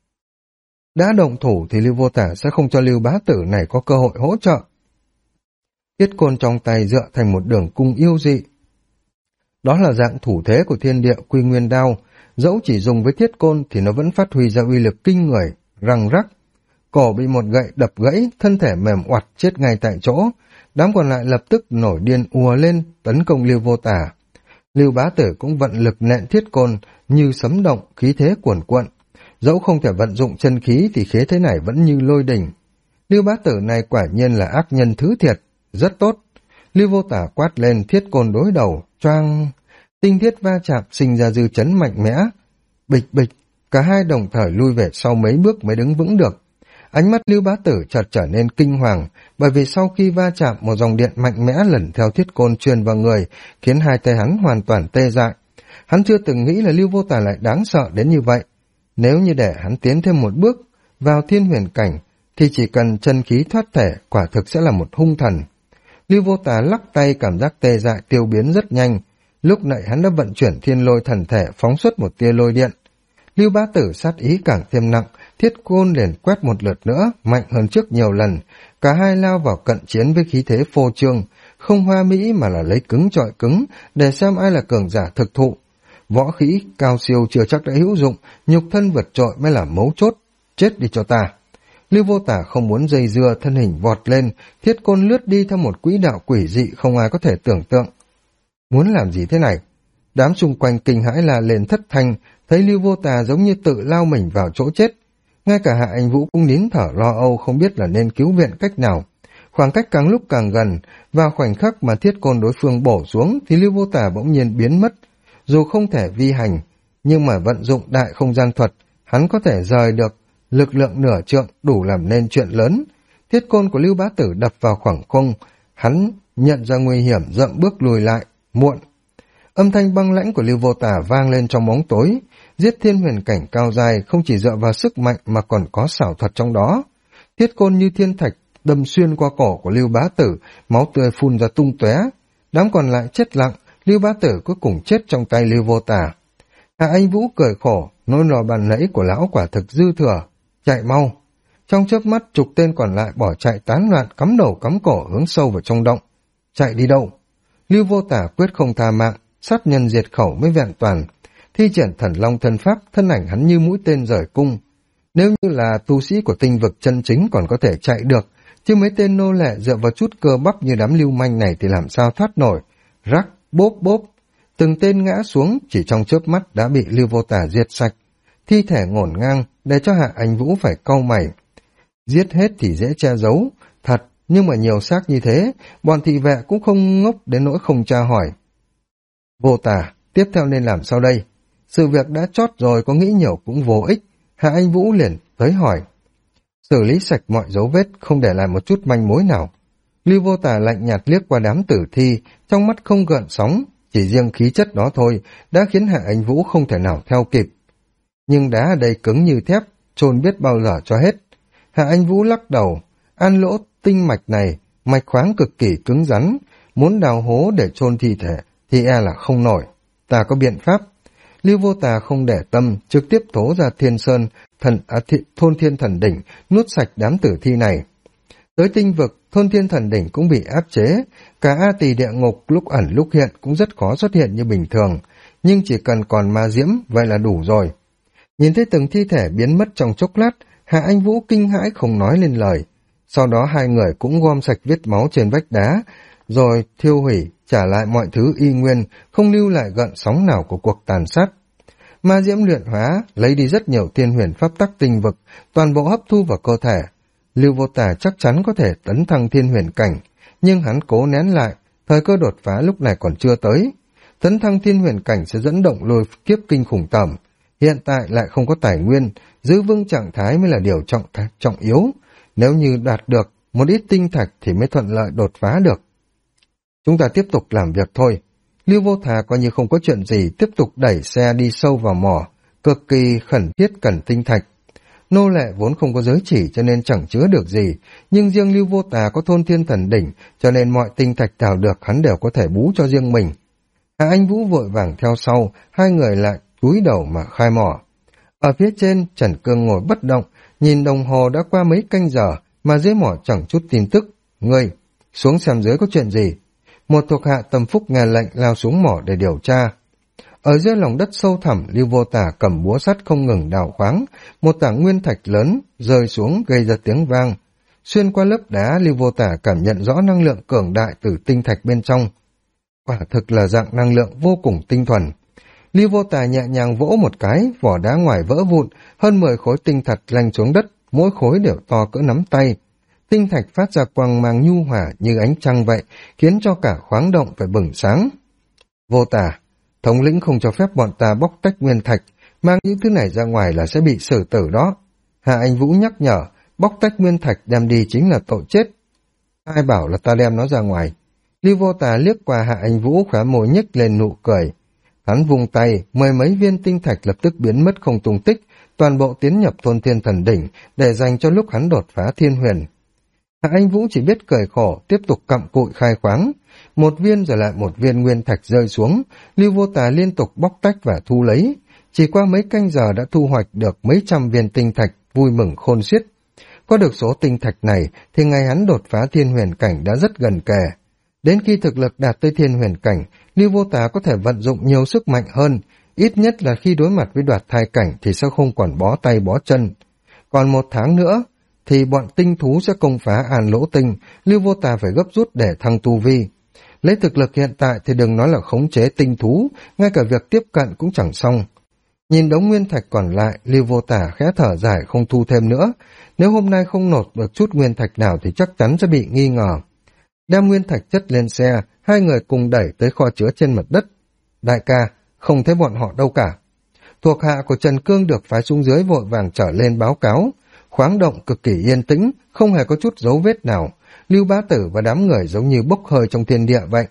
Đã động thủ thì Lưu Vô Tả sẽ không cho Lưu Bá Tử này có cơ hội hỗ trợ. Thiết côn trong tay dựa thành một đường cung yêu dị. Đó là dạng thủ thế của thiên địa quy nguyên đao. Dẫu chỉ dùng với thiết côn thì nó vẫn phát huy ra uy lực kinh người, răng rắc. Cổ bị một gậy đập gãy, thân thể mềm oặt chết ngay tại chỗ. Đám còn lại lập tức nổi điên ùa lên tấn công Lưu Vô Tả. Lưu Bá Tử cũng vận lực nện thiết côn như sấm động, khí thế cuồn cuộn. Dẫu không thể vận dụng chân khí thì khí thế này vẫn như lôi đỉnh. Lưu Bá Tử này quả nhiên là ác nhân thứ thiệt, rất tốt. Lưu Vô Tả quát lên, thiết côn đối đầu, choang. Tinh thiết va chạm sinh ra dư chấn mạnh mẽ. Bịch bịch, cả hai đồng thời lui về sau mấy bước mới đứng vững được. Ánh mắt Lưu Bá Tử chợt trở nên kinh hoàng, bởi vì sau khi va chạm một dòng điện mạnh mẽ lần theo thiết côn truyền vào người, khiến hai tay hắn hoàn toàn tê dại. Hắn chưa từng nghĩ là Lưu Vô Tả lại đáng sợ đến như vậy. Nếu như để hắn tiến thêm một bước vào thiên huyền cảnh, thì chỉ cần chân khí thoát thể, quả thực sẽ là một hung thần. Lưu Vô Tả lắc tay, cảm giác tê dại tiêu biến rất nhanh. Lúc nãy hắn đã vận chuyển thiên lôi thần thể phóng xuất một tia lôi điện. Lưu Bá Tử sát ý càng thêm nặng, thiết côn liền quét một lượt nữa, mạnh hơn trước nhiều lần. Cả hai lao vào cận chiến với khí thế phô trương, không hoa mỹ mà là lấy cứng chọi cứng, để xem ai là cường giả thực thụ. Võ khí cao siêu chưa chắc đã hữu dụng, nhục thân vượt trội mới là mấu chốt. Chết đi cho ta! Lưu Vô Tả không muốn dây dưa, thân hình vọt lên, thiết côn lướt đi theo một quỹ đạo quỷ dị không ai có thể tưởng tượng. Muốn làm gì thế này? Đám xung quanh kinh hãi la lên thất thanh, thấy Lưu Vô Tà giống như tự lao mình vào chỗ chết. Ngay cả Hạ Anh Vũ cũng nín thở lo âu không biết là nên cứu viện cách nào. Khoảng cách càng lúc càng gần, vào khoảnh khắc mà thiết côn đối phương bổ xuống thì Lưu Vô Tà bỗng nhiên biến mất. Dù không thể vi hành, nhưng mà vận dụng đại không gian thuật, hắn có thể rời được lực lượng nửa trượng đủ làm nên chuyện lớn. Thiết côn của Lưu Bá Tử đập vào khoảng không, hắn nhận ra nguy hiểm dậm bước lùi lại, muộn. Âm thanh băng lãnh của Lưu Vô Tả vang lên trong bóng tối, giết thiên huyền cảnh cao dài không chỉ dựa vào sức mạnh mà còn có xảo thuật trong đó. Thiết côn như thiên thạch đâm xuyên qua cổ của Lưu Bá Tử, máu tươi phun ra tung tóe. Đám còn lại chết lặng, Lưu Bá Tử cuối cùng chết trong tay Lưu Vô Tả. Hạ Anh Vũ cười khổ, nỗi lò bàn nãy của lão quả thực dư thừa, chạy mau. Trong chớp mắt chục tên còn lại bỏ chạy tán loạn, cắm đầu cắm cổ hướng sâu vào trong động. Chạy đi đâu? Lưu Vô Tả quyết không tha mạng, sát nhân diệt khẩu mới vẹn toàn. Thi triển thần long thân pháp, thân ảnh hắn như mũi tên rời cung. Nếu như là tu sĩ của tinh vực chân chính còn có thể chạy được, chứ mấy tên nô lệ dựa vào chút cơ bắp như đám lưu manh này thì làm sao thoát nổi. Rắc, bốp bốp, từng tên ngã xuống, chỉ trong chớp mắt đã bị Lưu Vô Tả diệt sạch. Thi thể ngổn ngang, để cho Hạ Anh Vũ phải cau mày. Giết hết thì dễ che giấu, thật, nhưng mà nhiều xác như thế, bọn thị vệ cũng không ngốc đến nỗi không tra hỏi. Vô Tả, tiếp theo nên làm sao đây? Sự việc đã chót rồi, có nghĩ nhiều cũng vô ích. Hạ Anh Vũ liền tới hỏi. Xử lý sạch mọi dấu vết, không để lại một chút manh mối nào. Lưu Vô Tả lạnh nhạt liếc qua đám tử thi, trong mắt không gợn sóng, chỉ riêng khí chất đó thôi, đã khiến Hạ Anh Vũ không thể nào theo kịp. Nhưng đá ở đây cứng như thép, chôn biết bao giờ cho hết. Hạ Anh Vũ lắc đầu, an lỗ tinh mạch này, mạch khoáng cực kỳ cứng rắn, muốn đào hố để chôn thi thể thì e là không nổi. Ta có biện pháp. Lưu Vô Tà không để tâm, trực tiếp thố ra Thiên Sơn, thôn Thiên Thần Đỉnh, nuốt sạch đám tử thi này. Tới tinh vực, thôn Thiên Thần Đỉnh cũng bị áp chế, cả A Tỳ địa ngục lúc ẩn lúc hiện cũng rất khó xuất hiện như bình thường, nhưng chỉ cần còn ma diễm, vậy là đủ rồi. Nhìn thấy từng thi thể biến mất trong chốc lát, Hạ Anh Vũ kinh hãi không nói lên lời. Sau đó hai người cũng gom sạch vết máu trên vách đá, rồi thiêu hủy, trả lại mọi thứ y nguyên, không lưu lại gợn sóng nào của cuộc tàn sát. Ma diễm luyện hóa, lấy đi rất nhiều thiên huyền pháp tắc tinh vực, toàn bộ hấp thu vào cơ thể. Lưu Vô Tả chắc chắn có thể tấn thăng thiên huyền cảnh, nhưng hắn cố nén lại, thời cơ đột phá lúc này còn chưa tới. Tấn thăng thiên huyền cảnh sẽ dẫn động lôi kiếp kinh khủng tởm. Hiện tại lại không có tài nguyên, giữ vững trạng thái mới là điều trọng yếu. Nếu như đạt được một ít tinh thạch thì mới thuận lợi đột phá được. Chúng ta tiếp tục làm việc thôi. Lưu Vô Thà coi như không có chuyện gì, tiếp tục đẩy xe đi sâu vào mỏ, cực kỳ khẩn thiết cần tinh thạch. Nô lệ vốn không có giới chỉ cho nên chẳng chứa được gì, nhưng riêng Lưu Vô Tà có thôn Thiên Thần Đỉnh, cho nên mọi tinh thạch đào được hắn đều có thể bú cho riêng mình. Hạ Anh Vũ vội vàng theo sau, hai người lại cúi đầu mà khai mỏ. Ở phía trên, Trần Cương ngồi bất động, nhìn đồng hồ đã qua mấy canh giờ, mà dưới mỏ chẳng chút tin tức. Ngươi, xuống xem dưới có chuyện gì. Một thuộc hạ tâm phúc nghe lệnh lao xuống mỏ để điều tra. Ở dưới lòng đất sâu thẳm, Lưu Vô Tả cầm búa sắt không ngừng đào khoáng, một tảng nguyên thạch lớn rơi xuống gây ra tiếng vang. Xuyên qua lớp đá, Lưu Vô Tả cảm nhận rõ năng lượng cường đại từ tinh thạch bên trong. Quả thực là dạng năng lượng vô cùng tinh thuần. Lưu Vô Tả nhẹ nhàng vỗ một cái, vỏ đá ngoài vỡ vụn, hơn 10 khối tinh thạch lanh xuống đất, mỗi khối đều to cỡ nắm tay. Tinh thạch phát ra quang mang nhu hòa như ánh trăng vậy, khiến cho cả khoáng động phải bừng sáng. Vô Tả, thống lĩnh không cho phép bọn ta bóc tách nguyên thạch, mang những thứ này ra ngoài là sẽ bị xử tử đó. Hạ Anh Vũ nhắc nhở, bóc tách nguyên thạch đem đi chính là tội chết. Ai bảo là ta đem nó ra ngoài? Lưu Vô Tả liếc qua Hạ Anh Vũ, khóe môi nhếch lên nụ cười. Hắn vung tay, 10 mấy viên tinh thạch lập tức biến mất không tung tích, toàn bộ tiến nhập thôn Thiên Thần Đỉnh để dành cho lúc hắn đột phá thiên huyền. Hạ Anh Vũ chỉ biết cười khổ, tiếp tục cặm cụi khai khoáng. Một viên rồi lại một viên nguyên thạch rơi xuống, Lưu Vô Tà liên tục bóc tách và thu lấy. chỉ qua mấy canh giờ đã thu hoạch được mấy trăm viên tinh thạch, vui mừng khôn xiết. Có được số tinh thạch này thì ngày hắn đột phá thiên huyền cảnh đã rất gần kề. Đến khi thực lực đạt tới thiên huyền cảnh, Lưu Vô Tà có thể vận dụng nhiều sức mạnh hơn, ít nhất là khi đối mặt với đoạt thai cảnh thì sẽ không còn bó tay bó chân. Còn 1 tháng nữa thì bọn tinh thú sẽ công phá An Lỗ Tinh, Lưu Vô Tà phải gấp rút để thăng tu vi. Lấy thực lực hiện tại thì đừng nói là khống chế tinh thú, ngay cả việc tiếp cận cũng chẳng xong. Nhìn đống nguyên thạch còn lại, Lưu Vô Tà khẽ thở dài không thu thêm nữa. Nếu hôm nay không nộp được chút nguyên thạch nào thì chắc chắn sẽ bị nghi ngờ. Đem nguyên thạch chất lên xe, hai người cùng đẩy tới kho chứa trên mặt đất. Đại ca, không thấy bọn họ đâu cả. Thuộc hạ của Trần Cương được phái xuống dưới vội vàng trở lên báo cáo. Khoáng động cực kỳ yên tĩnh, không hề có chút dấu vết nào. Lưu Bá Tử và đám người giống như bốc hơi trong thiên địa vậy.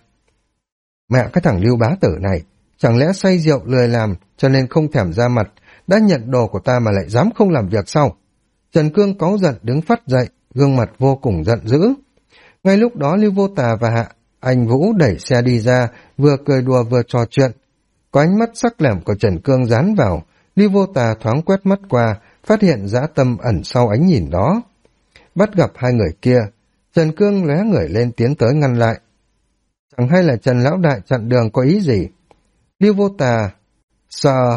Mẹ cái thằng Lưu Bá Tử này, chẳng lẽ say rượu lười làm cho nên không thèm ra mặt, đã nhận đồ của ta mà lại dám không làm việc sao? Trần Cương cáu giận đứng phắt dậy, gương mặt vô cùng giận dữ. Ngay lúc đó Lưu Vô Tà và Hạ Anh Vũ đẩy xe đi ra, vừa cười đùa vừa trò chuyện. Có ánh mắt sắc lẻm của Trần Cương dán vào, Lưu Vô Tà thoáng quét mắt qua, phát hiện dã tâm ẩn sau ánh nhìn đó. Bắt gặp hai người kia, Trần Cương lóe người lên tiến tới ngăn lại. Chẳng hay là Trần Lão Đại chặn đường có ý gì? Lưu Vô Tà sợ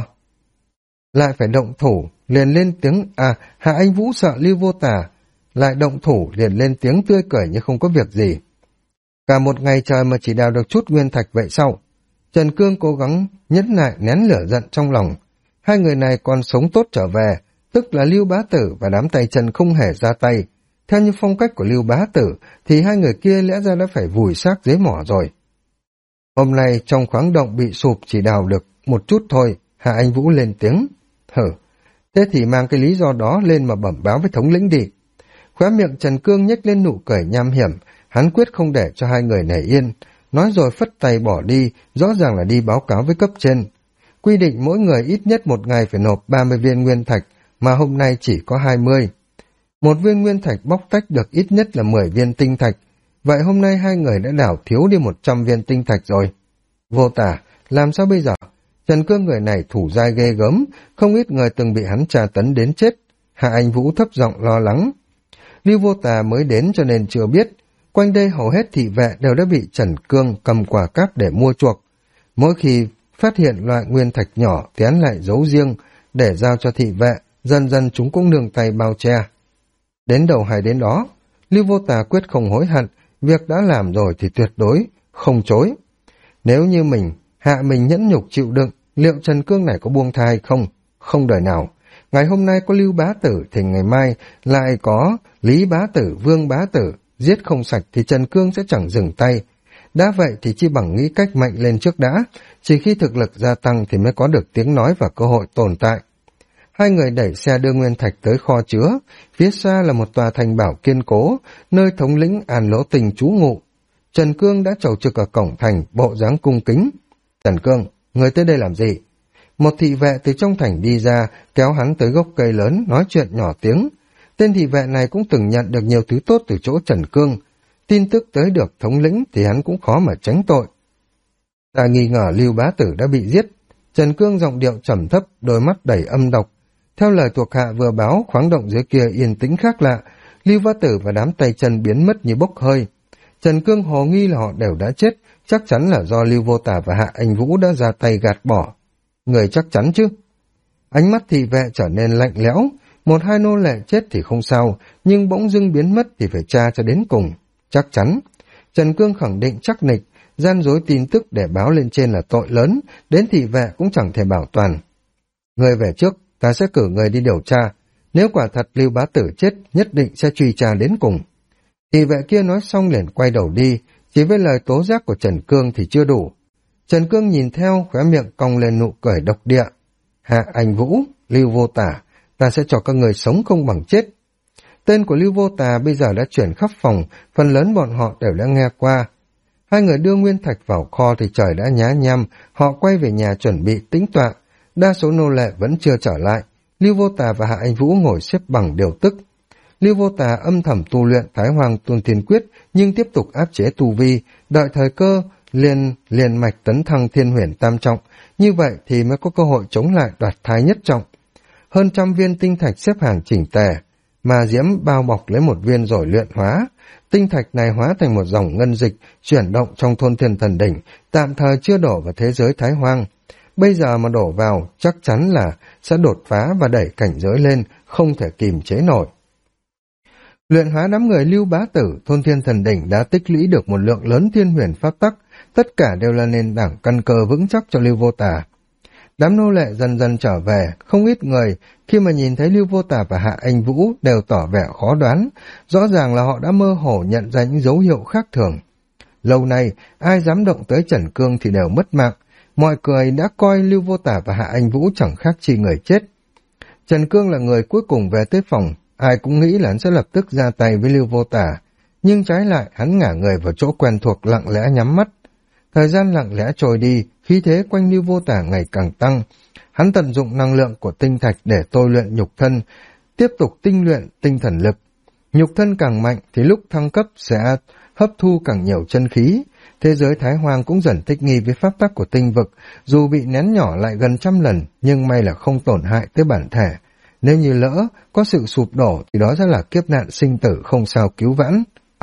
lại phải động thủ, liền lên tiếng. Hạ Anh Vũ sợ Lưu Vô Tà lại động thủ, liền lên tiếng tươi cười như không có việc gì. Cả một ngày trời mà chỉ đào được chút nguyên thạch vậy sao? Trần Cương cố gắng nhẫn nại nén lửa giận trong lòng. Hai người này còn sống tốt trở về, tức là Lưu Bá Tử và đám tay chân không hề ra tay. Theo như phong cách của Lưu Bá Tử thì hai người kia lẽ ra đã phải vùi xác dưới mỏ rồi. Hôm nay trong khoáng động bị sụp chỉ đào được một chút thôi. Hạ Anh Vũ lên tiếng. Thế thì mang cái lý do đó lên mà bẩm báo với thống lĩnh đi. Khóe miệng Trần Cương nhếch lên nụ cười nham hiểm, hắn quyết không để cho hai người này yên. Nói rồi phất tay bỏ đi, rõ ràng là đi báo cáo với cấp trên. Quy định mỗi người ít nhất một ngày phải nộp 30 viên nguyên thạch, mà hôm nay chỉ có 20. Một viên nguyên thạch bóc tách được ít nhất là 10 viên tinh thạch. Vậy hôm nay hai người đã đảo thiếu đi 100 viên tinh thạch rồi. Vô Tà, làm sao bây giờ? Trần Cương người này thủ dai ghê gớm, không ít người từng bị hắn tra tấn đến chết. Hạ Anh Vũ thấp giọng lo lắng. Lưu Vô Tà mới đến cho nên chưa biết. Quanh đây hầu hết thị vệ đều đã bị Trần Cương cầm quả cáp để mua chuộc. Mỗi khi phát hiện loại nguyên thạch nhỏ thì hắn lại giấu riêng để giao cho thị vệ, dần dần chúng cũng nương tay bao che. Đến đầu hay đến đó, Lưu Vô Tà quyết không hối hận, việc đã làm rồi thì tuyệt đối không chối. Nếu như mình nhẫn nhục chịu đựng, liệu Trần Cương này có buông tha hay không? Không đời nào. Ngày hôm nay có Lưu Bá Tử thì ngày mai lại có Lý Bá Tử, Vương Bá Tử. Giết không sạch thì Trần Cương sẽ chẳng dừng tay. Đã vậy thì chi bằng nghĩ cách mạnh lên trước đã, chỉ khi thực lực gia tăng thì mới có được tiếng nói và cơ hội tồn tại. Hai người đẩy xe đưa nguyên thạch tới kho chứa, phía xa là một tòa thành bảo kiên cố, nơi thống lĩnh An Lỗ Tình trú ngụ. Trần Cương đã chầu trực ở cổng thành, bộ dáng cung kính. Trần Cương, người tới đây làm gì? Một thị vệ từ trong thành đi ra, kéo hắn tới gốc cây lớn, nói chuyện nhỏ tiếng. Tên thị vệ này cũng từng nhận được nhiều thứ tốt từ chỗ Trần Cương. Tin tức tới được thống lĩnh thì hắn cũng khó mà tránh tội. Ta nghi ngờ Lưu Bá Tử đã bị giết. Trần Cương giọng điệu trầm thấp, đôi mắt đầy âm độc. Theo lời thuộc hạ vừa báo, khoáng động dưới kia yên tĩnh khác lạ. Lưu Bá Tử và đám tay chân biến mất như bốc hơi. Trần Cương hồ nghi là họ đều đã chết, chắc chắn là do Lưu Vô Tà và Hạ Anh Vũ đã ra tay gạt bỏ. Người chắc chắn chứ? Ánh mắt thị vệ trở nên lạnh lẽo. Một hai nô lệ chết thì không sao, nhưng bỗng dưng biến mất thì phải tra cho đến cùng. Chắc chắn. Trần Cương khẳng định chắc nịch, gian dối tin tức để báo lên trên là tội lớn, đến thị vệ cũng chẳng thể bảo toàn. Người về trước, ta sẽ cử người đi điều tra. Nếu quả thật Lưu Bá Tử chết, nhất định sẽ truy tra đến cùng. Thị vệ kia nói xong liền quay đầu đi, chỉ với lời tố giác của Trần Cương thì chưa đủ. Trần Cương nhìn theo, khóe miệng cong lên nụ cười độc địa. Hạ Anh Vũ, Lưu Vô Tà, ta sẽ cho các người sống không bằng chết. Tên của Lưu Vô Tà bây giờ đã chuyển khắp phòng, phần lớn bọn họ đều đã nghe qua. Hai người đưa nguyên thạch vào kho thì trời đã nhá nhem, họ quay về nhà chuẩn bị tĩnh tọa. Đa số nô lệ vẫn chưa trở lại, Lưu Vô Tà và Hạ Anh Vũ ngồi xếp bằng điều tức. Lưu Vô Tà âm thầm tu luyện Thái Hoàng Tuần Thiên Quyết nhưng tiếp tục áp chế tu vi, đợi thời cơ liền mạch tấn thăng thiên huyền tam trọng, như vậy thì mới có cơ hội chống lại đoạt thái nhất trọng. Hơn 100 viên tinh thạch xếp hàng chỉnh tề, mà diễm bao bọc lấy một viên rồi luyện hóa. Tinh thạch này hóa thành một dòng ngân dịch, chuyển động trong thôn thiên thần đỉnh, tạm thời chưa đổ vào thế giới thái hoang. Bây giờ mà đổ vào, chắc chắn là sẽ đột phá và đẩy cảnh giới lên, không thể kìm chế nổi. Luyện hóa đám người Lưu Bá Tử, thôn thiên thần đỉnh đã tích lũy được một lượng lớn thiên huyền pháp tắc, tất cả đều là nền tảng căn cơ vững chắc cho Lưu Vô Tà. Đám nô lệ dần dần trở về, không ít người khi mà nhìn thấy Lưu Vô Tà và Hạ Anh Vũ đều tỏ vẻ khó đoán, rõ ràng là họ đã mơ hồ nhận ra những dấu hiệu khác thường. Lâu nay, ai dám động tới Trần Cương thì đều mất mạng, mọi người đã coi Lưu Vô Tà và Hạ Anh Vũ chẳng khác chi người chết. Trần Cương là người cuối cùng về tới phòng, ai cũng nghĩ là hắn sẽ lập tức ra tay với Lưu Vô Tà, nhưng trái lại hắn ngả người vào chỗ quen thuộc lặng lẽ nhắm mắt. Thời gian lặng lẽ trôi đi, khí thế quanh Lưu Vô Tà ngày càng tăng. Hắn tận dụng năng lượng của tinh thạch để tôi luyện nhục thân, tiếp tục tinh luyện tinh thần lực. Nhục thân càng mạnh thì lúc thăng cấp sẽ hấp thu càng nhiều chân khí. Thế giới Thái Hoang cũng dần thích nghi với pháp tắc của tinh vực, dù bị nén nhỏ lại gần 100 lần, nhưng may là không tổn hại tới bản thể. Nếu như lỡ có sự sụp đổ thì đó sẽ là kiếp nạn sinh tử không sao cứu vãn.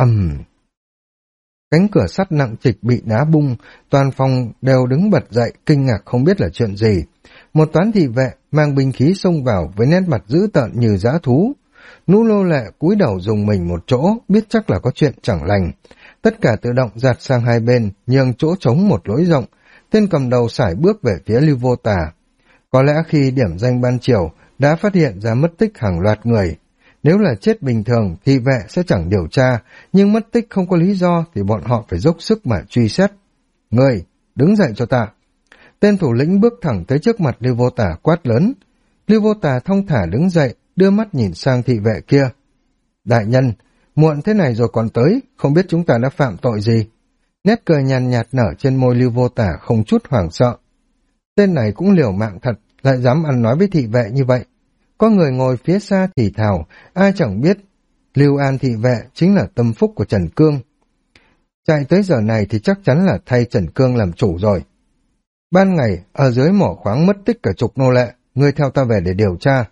Cánh cửa sắt nặng trịch bị đá bung, toàn phòng đều đứng bật dậy, kinh ngạc không biết là chuyện gì. Một toán thị vệ mang binh khí xông vào với nét mặt dữ tợn như dã thú. Nũ nô lệ cúi đầu dùng mình một chỗ, biết chắc là có chuyện chẳng lành. Tất cả tự động dạt sang hai bên, nhường chỗ trống một lối rộng. Tên cầm đầu sải bước về phía Lưu Vô Tà. Có lẽ khi điểm danh ban chiều đã phát hiện ra mất tích hàng loạt người. Nếu là chết bình thường, thị vệ sẽ chẳng điều tra, nhưng mất tích không có lý do thì bọn họ phải dốc sức mà truy xét. Người, đứng dậy cho ta. Tên thủ lĩnh bước thẳng tới trước mặt Lưu Vô Tà quát lớn. Lưu Vô Tà thong thả đứng dậy, đưa mắt nhìn sang thị vệ kia. Đại nhân, muộn thế này rồi còn tới, không biết chúng ta đã phạm tội gì. Nét cười nhàn nhạt nở trên môi Lưu Vô Tà không chút hoảng sợ. Tên này cũng liều mạng thật, lại dám ăn nói với thị vệ như vậy. Có người ngồi phía xa thì thào, ai chẳng biết Lưu An thị vệ chính là tâm phúc của Trần Cương. Chạy tới giờ này thì chắc chắn là thay Trần Cương làm chủ rồi. Ban ngày, ở dưới mỏ khoáng mất tích cả chục nô lệ, ngươi theo ta về để điều tra.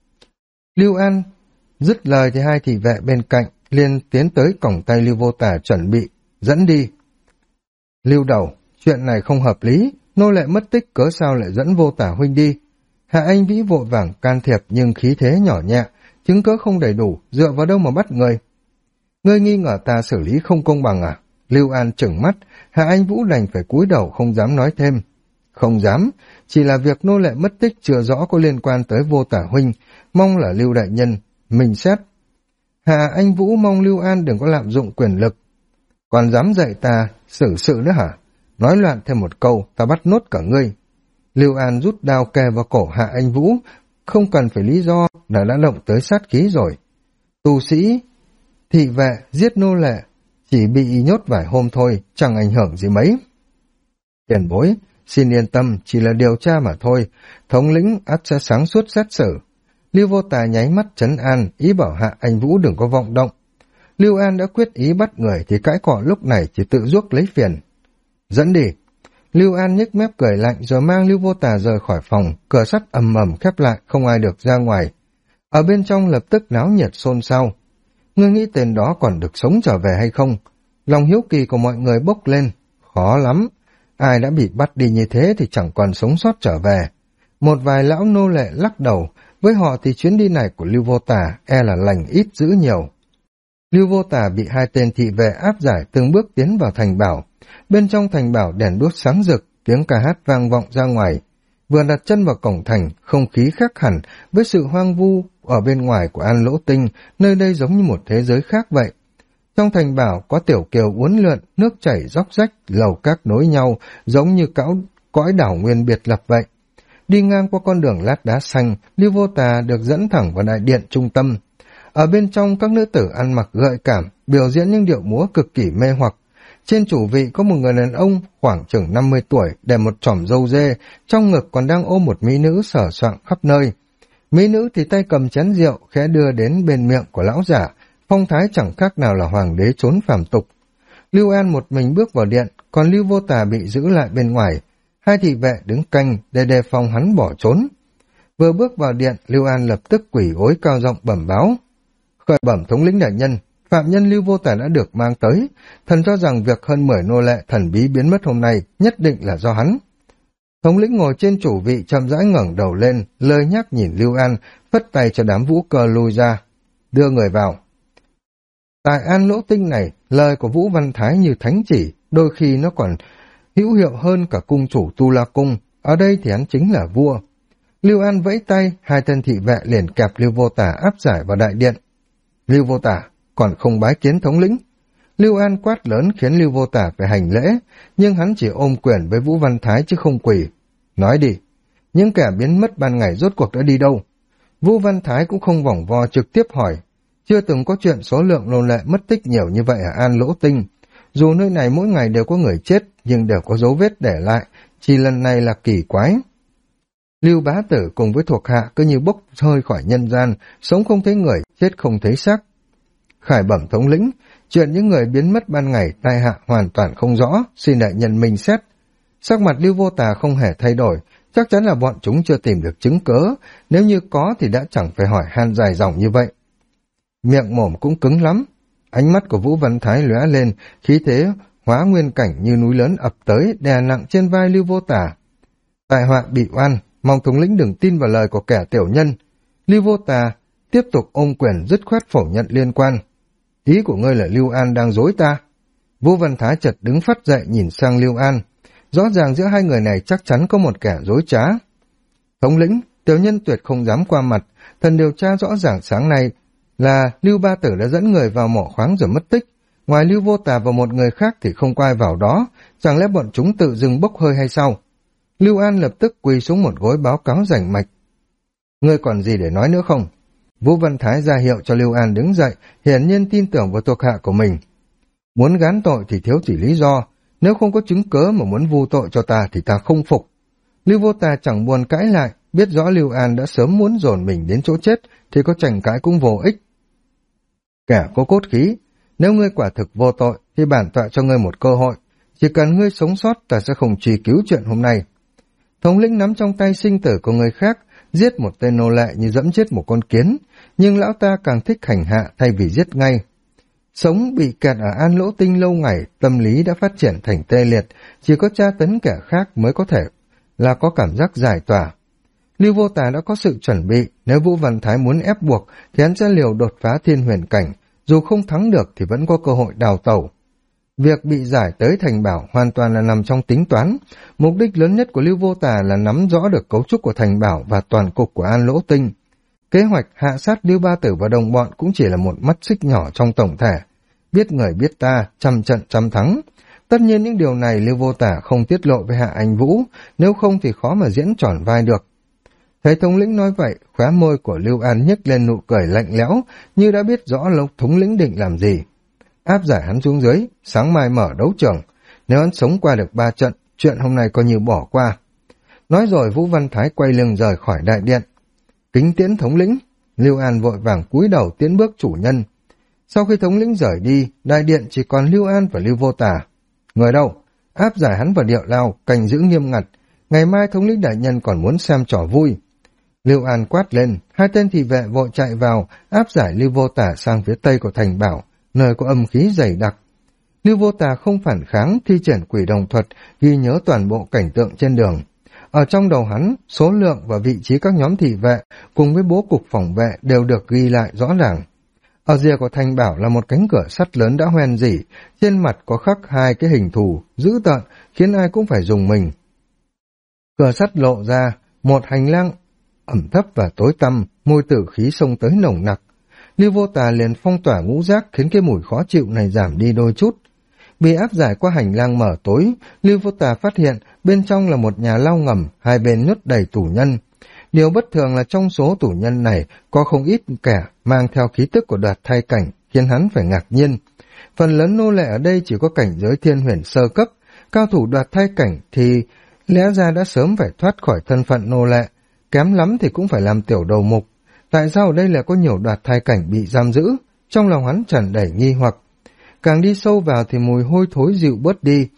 Lưu An dứt lời thì hai thị vệ bên cạnh liền tiến tới cổng tay Lưu Vô Tà chuẩn bị dẫn đi. Lưu đầu, chuyện này không hợp lý, nô lệ mất tích cớ sao lại dẫn Vô Tà huynh đi. Hạ Anh Vĩ vội vàng can thiệp nhưng khí thế nhỏ nhẹ, chứng cớ không đầy đủ, dựa vào đâu mà bắt người. Ngươi nghi ngờ ta xử lý không công bằng à? Lưu An trừng mắt, Hạ Anh Vũ đành phải cúi đầu không dám nói thêm. Không dám, chỉ là việc nô lệ mất tích chưa rõ có liên quan tới Vô Tà huynh, mong là Lưu đại nhân mình xét. Hạ Anh Vũ mong Lưu An đừng có lạm dụng quyền lực. Còn dám dạy ta xử sự nữa hả? Nói loạn thêm một câu, ta bắt nốt cả ngươi. Lưu An rút đao kề vào cổ Hạ Anh Vũ, không cần phải lý do là đã động tới sát khí rồi. Tù sĩ, thị vệ, giết nô lệ, chỉ bị nhốt vài hôm thôi, chẳng ảnh hưởng gì mấy. Tiền bối, xin yên tâm, chỉ là điều tra mà thôi, thống lĩnh ắt sẽ sáng suốt xét xử. Lưu Vô Tà nháy mắt trấn an, ý bảo Hạ Anh Vũ đừng có vọng động. Lưu An đã quyết ý bắt người thì cãi cọ lúc này chỉ tự chuốc lấy phiền. Dẫn đi. Lưu An nhếch mép cười lạnh rồi mang Lưu Vô Tà rời khỏi phòng, cửa sắt ầm ầm khép lại, không ai được ra ngoài. Ở bên trong lập tức náo nhiệt xôn xao. Ngươi nghĩ tên đó còn được sống trở về hay không? Lòng hiếu kỳ của mọi người bốc lên. Khó lắm. Ai đã bị bắt đi như thế thì chẳng còn sống sót trở về. Một vài lão nô lệ lắc đầu, với họ thì chuyến đi này của Lưu Vô Tà e là lành ít dữ nhiều. Lưu Vô Tà bị hai tên thị vệ áp giải từng bước tiến vào thành bảo. Bên trong thành bảo đèn đuốc sáng rực, tiếng ca hát vang vọng ra ngoài. Vừa đặt chân vào cổng thành, không khí khác hẳn với sự hoang vu ở bên ngoài của An Lỗ Tinh, nơi đây giống như một thế giới khác vậy. Trong thành bảo có tiểu kiều uốn lượn, nước chảy róc rách, lầu các nối nhau, giống như cõi đảo nguyên biệt lập vậy. Đi ngang qua con đường lát đá xanh, Lưu Vô Tà được dẫn thẳng vào đại điện trung tâm. Ở bên trong các nữ tử ăn mặc gợi cảm, biểu diễn những điệu múa cực kỳ mê hoặc. Trên chủ vị có một người đàn ông khoảng chừng 50 tuổi, để một chòm râu dê, trong ngực còn đang ôm một mỹ nữ sờ soạng khắp nơi. Mỹ nữ thì tay cầm chén rượu, khẽ đưa đến bên miệng của lão giả, phong thái chẳng khác nào là hoàng đế trốn phàm tục. Lưu An một mình bước vào điện, còn Lưu Vô Tà bị giữ lại bên ngoài. Hai thị vệ đứng canh để đề phòng hắn bỏ trốn. Vừa bước vào điện, Lưu An lập tức quỳ gối cao giọng bẩm báo. Khởi bẩm thống lĩnh đại nhân, phạm nhân Lưu Vô Tà đã được mang tới. Thần cho rằng việc hơn 10 nô lệ thần bí biến mất hôm nay nhất định là do hắn. Thống lĩnh ngồi trên chủ vị chậm rãi ngẩng đầu lên, lơi nhác nhìn Lưu An, phất tay cho đám vũ cơ lui ra. Đưa người vào. Tại An Lỗ Tinh này, lời của Vũ Văn Thái như thánh chỉ, đôi khi nó còn hữu hiệu hơn cả cung chủ Tu La Cung. Ở đây thì hắn chính là vua. Lưu An vẫy tay, hai tên thị vệ liền kẹp Lưu Vô Tà áp giải vào đại điện. Lưu Vô Tà còn không bái kiến thống lĩnh. Lưu An quát lớn khiến Lưu Vô Tà phải hành lễ, nhưng hắn chỉ ôm quyền với Vũ Văn Thái chứ không quỳ. Nói đi, những kẻ biến mất ban ngày rốt cuộc đã đi đâu? Vũ Văn Thái cũng không vòng vo trực tiếp hỏi. Chưa từng có chuyện số lượng nô lệ mất tích nhiều như vậy ở An Lỗ Tinh. Dù nơi này mỗi ngày đều có người chết, nhưng đều có dấu vết để lại, chỉ lần này là kỳ quái. Lưu Bá Tử cùng với thuộc hạ cứ như bốc hơi khỏi nhân gian, sống không thấy người, chết không thấy xác. Khải bẩm thống lĩnh, chuyện những người biến mất ban ngày tai hạ hoàn toàn không rõ, xin đại nhân minh xét. Sắc mặt Lưu Vô Tà không hề thay đổi, chắc chắn là bọn chúng chưa tìm được chứng cớ, nếu như có thì đã chẳng phải hỏi han dài dòng như vậy. Miệng mồm cũng cứng lắm. Ánh mắt của Vũ Văn Thái lóe lên, khí thế hóa nguyên cảnh như núi lớn ập tới, đè nặng trên vai Lưu Vô Tà. Tại họa bị oan, mong thống lĩnh đừng tin vào lời của kẻ tiểu nhân. Lưu Vô Tà tiếp tục ôm quyền dứt khoát phủ nhận liên quan. Ý của ngươi là Lưu An đang dối ta. Vũ Văn Thái chợt đứng phắt dậy nhìn sang Lưu An. Rõ ràng giữa hai người này chắc chắn có một kẻ dối trá. Thống lĩnh, tiểu nhân tuyệt không dám qua mặt. Thần điều tra rõ ràng sáng nay là Lưu Ba Tử đã dẫn người vào mỏ khoáng rồi mất tích. Ngoài Lưu Vô Tà và một người khác thì không có ai vào đó. Chẳng lẽ bọn chúng tự dưng bốc hơi hay sao? Lưu An lập tức quỳ xuống một gối báo cáo rành mạch. Ngươi còn gì để nói nữa không? Vũ Văn Thái ra hiệu cho Lưu An đứng dậy, hiển nhiên tin tưởng vào thuộc hạ của mình. Muốn gán tội thì thiếu chỉ lý do, nếu không có chứng cớ mà muốn vu tội cho ta thì ta không phục. Lưu Vô Tà chẳng buồn cãi lại, biết rõ Lưu An đã sớm muốn dồn mình đến chỗ chết thì có tranh cãi cũng vô ích. Kẻ có cốt khí, nếu ngươi quả thực vô tội thì bản tọa cho ngươi một cơ hội, chỉ cần ngươi sống sót ta sẽ không truy cứu chuyện hôm nay. Thống lĩnh nắm trong tay sinh tử của người khác, giết một tên nô lệ như dẫm chết một con kiến, nhưng lão ta càng thích hành hạ thay vì giết ngay. Sống bị kẹt ở An Lỗ Tinh lâu ngày, tâm lý đã phát triển thành tê liệt, chỉ có tra tấn kẻ khác mới có thể là có cảm giác giải tỏa. Lưu Vô Tà đã có sự chuẩn bị, nếu Vũ Văn Thái muốn ép buộc thì hắn sẽ liều đột phá thiên huyền cảnh, dù không thắng được thì vẫn có cơ hội đào tẩu. Việc bị giải tới thành bảo hoàn toàn là nằm trong tính toán. Mục đích lớn nhất của Lưu Vô Tà là nắm rõ được cấu trúc của thành bảo và toàn cục của An Lỗ Tinh. Kế hoạch hạ sát Lưu Ba Tử và đồng bọn cũng chỉ là một mắt xích nhỏ trong tổng thể. Biết người biết ta, trăm trận trăm thắng. Tất nhiên những điều này Lưu Vô Tà không tiết lộ với Hạ Anh Vũ, nếu không thì khó mà diễn tròn vai được. Thấy thống lĩnh nói vậy, khóe môi của Lưu An nhếch lên nụ cười lạnh lẽo, như đã biết rõ thống lĩnh định làm gì. Áp giải hắn xuống dưới, sáng mai mở đấu trường. Nếu hắn sống qua được 3 trận, chuyện hôm nay coi như bỏ qua. Nói rồi Vũ Văn Thái quay lưng rời khỏi đại điện. Kính tiễn thống lĩnh, Lưu An vội vàng cúi đầu tiến bước chủ nhân. Sau khi thống lĩnh rời đi, đại điện chỉ còn Lưu An và Lưu Vô Tà. Người đâu? Áp giải hắn vào điệu lao, canh giữ nghiêm ngặt. Ngày mai thống lĩnh đại nhân còn muốn xem trò vui. Lưu An quát lên, hai tên thị vệ vội chạy vào, áp giải Lưu Vô Tà sang phía tây của thành bảo, nơi có âm khí dày đặc. Lưu Vô Tà không phản kháng, thi triển quỷ đồng thuật, ghi nhớ toàn bộ cảnh tượng trên đường. Ở trong đầu hắn, số lượng và vị trí các nhóm thị vệ cùng với bố cục phòng vệ đều được ghi lại rõ ràng. Ở rìa của thành bảo là một cánh cửa sắt lớn đã hoen rỉ, trên mặt có khắc hai cái hình thù dữ tợn khiến ai cũng phải dùng mình. Cửa sắt lộ ra một hành lang ẩm thấp và tối tăm, mùi tử khí xông tới nồng nặc. Lưu Vô Tà liền phong tỏa ngũ giác khiến cái mùi khó chịu này giảm đi đôi chút. Bị áp giải qua hành lang mở tối, Lưu Vô Tà phát hiện bên trong là một nhà lao ngầm, hai bên nhốt đầy tù nhân. Điều bất thường là trong số tù nhân này có không ít kẻ mang theo khí tức của Đoạt Thai Cảnh, khiến hắn phải ngạc nhiên. Phần lớn nô lệ ở đây chỉ có cảnh giới thiên huyền sơ cấp, cao thủ Đoạt Thai Cảnh thì lẽ ra đã sớm phải thoát khỏi thân phận nô lệ, kém lắm thì cũng phải làm tiểu đầu mục. Tại sao ở đây lại có nhiều Đoạt Thai Cảnh bị giam giữ? Trong lòng hắn tràn đầy nghi hoặc. Càng đi sâu vào thì mùi hôi thối dịu bớt đi.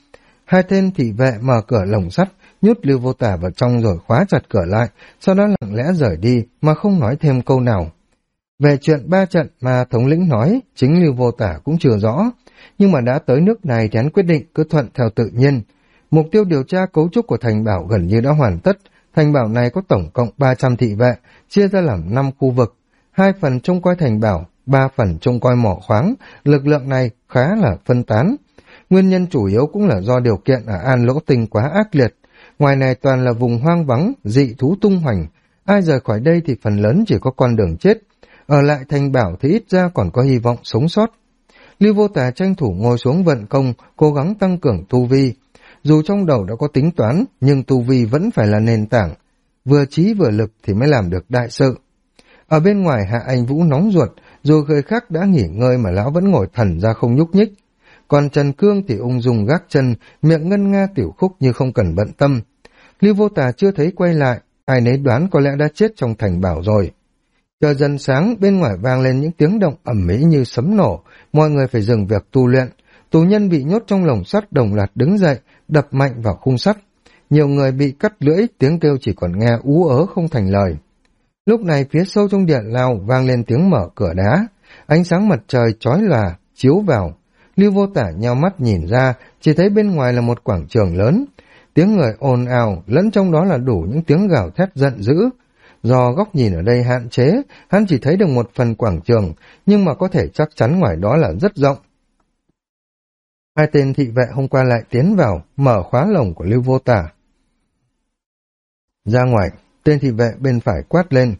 Hai tên thị vệ mở cửa lồng sắt, nhốt Lưu Vô Tả vào trong rồi khóa chặt cửa lại, sau đó lặng lẽ rời đi mà không nói thêm câu nào. Về chuyện 3 trận mà thống lĩnh nói, chính Lưu Vô Tả cũng chưa rõ, nhưng mà đã tới nước này thì hắn quyết định cứ thuận theo tự nhiên. Mục tiêu điều tra cấu trúc của thành bảo gần như đã hoàn tất. Thành bảo này có tổng cộng 300 thị vệ, chia ra làm 5 khu vực, 2 phần trông coi thành bảo, 3 phần trông coi mỏ khoáng. Lực lượng này khá là phân tán. Nguyên nhân chủ yếu cũng là do điều kiện ở An Lỗ Tinh quá ác liệt. Ngoài này toàn là vùng hoang vắng, dị thú tung hoành. Ai rời khỏi đây thì phần lớn chỉ có con đường chết. Ở lại thành bảo thì ít ra còn có hy vọng sống sót. Lưu Vô Tà tranh thủ ngồi xuống vận công, cố gắng tăng cường tu vi. Dù trong đầu đã có tính toán, nhưng tu vi vẫn phải là nền tảng. Vừa trí vừa lực thì mới làm được đại sự. Ở bên ngoài Hạ Anh Vũ nóng ruột, dù người khác đã nghỉ ngơi mà lão vẫn ngồi thẩn ra không nhúc nhích. Còn Trần Cương thì ung dung gác chân, miệng ngân nga tiểu khúc như không cần bận tâm. Lưu Vô Tà chưa thấy quay lại, ai nấy đoán có lẽ đã chết trong thành bảo rồi. Trời dần sáng, bên ngoài vang lên những tiếng động ầm ĩ như sấm nổ, mọi người phải dừng việc tu luyện. Tù nhân bị nhốt trong lồng sắt đồng loạt đứng dậy, đập mạnh vào khung sắt. Nhiều người bị cắt lưỡi, tiếng kêu chỉ còn nghe ú ớ không thành lời. Lúc này phía sâu trong điện lao vang lên tiếng mở cửa đá, ánh sáng mặt trời chói lòa chiếu vào. Lưu Vô Tả nheo mắt nhìn ra, chỉ thấy bên ngoài là một quảng trường lớn. Tiếng người ồn ào, lẫn trong đó là đủ những tiếng gào thét giận dữ. Do góc nhìn ở đây hạn chế, hắn chỉ thấy được một phần quảng trường, nhưng mà có thể chắc chắn ngoài đó là rất rộng. Hai tên thị vệ hôm qua lại tiến vào, mở khóa lồng của Lưu Vô Tả. Ra ngoài, tên thị vệ bên phải quát lên.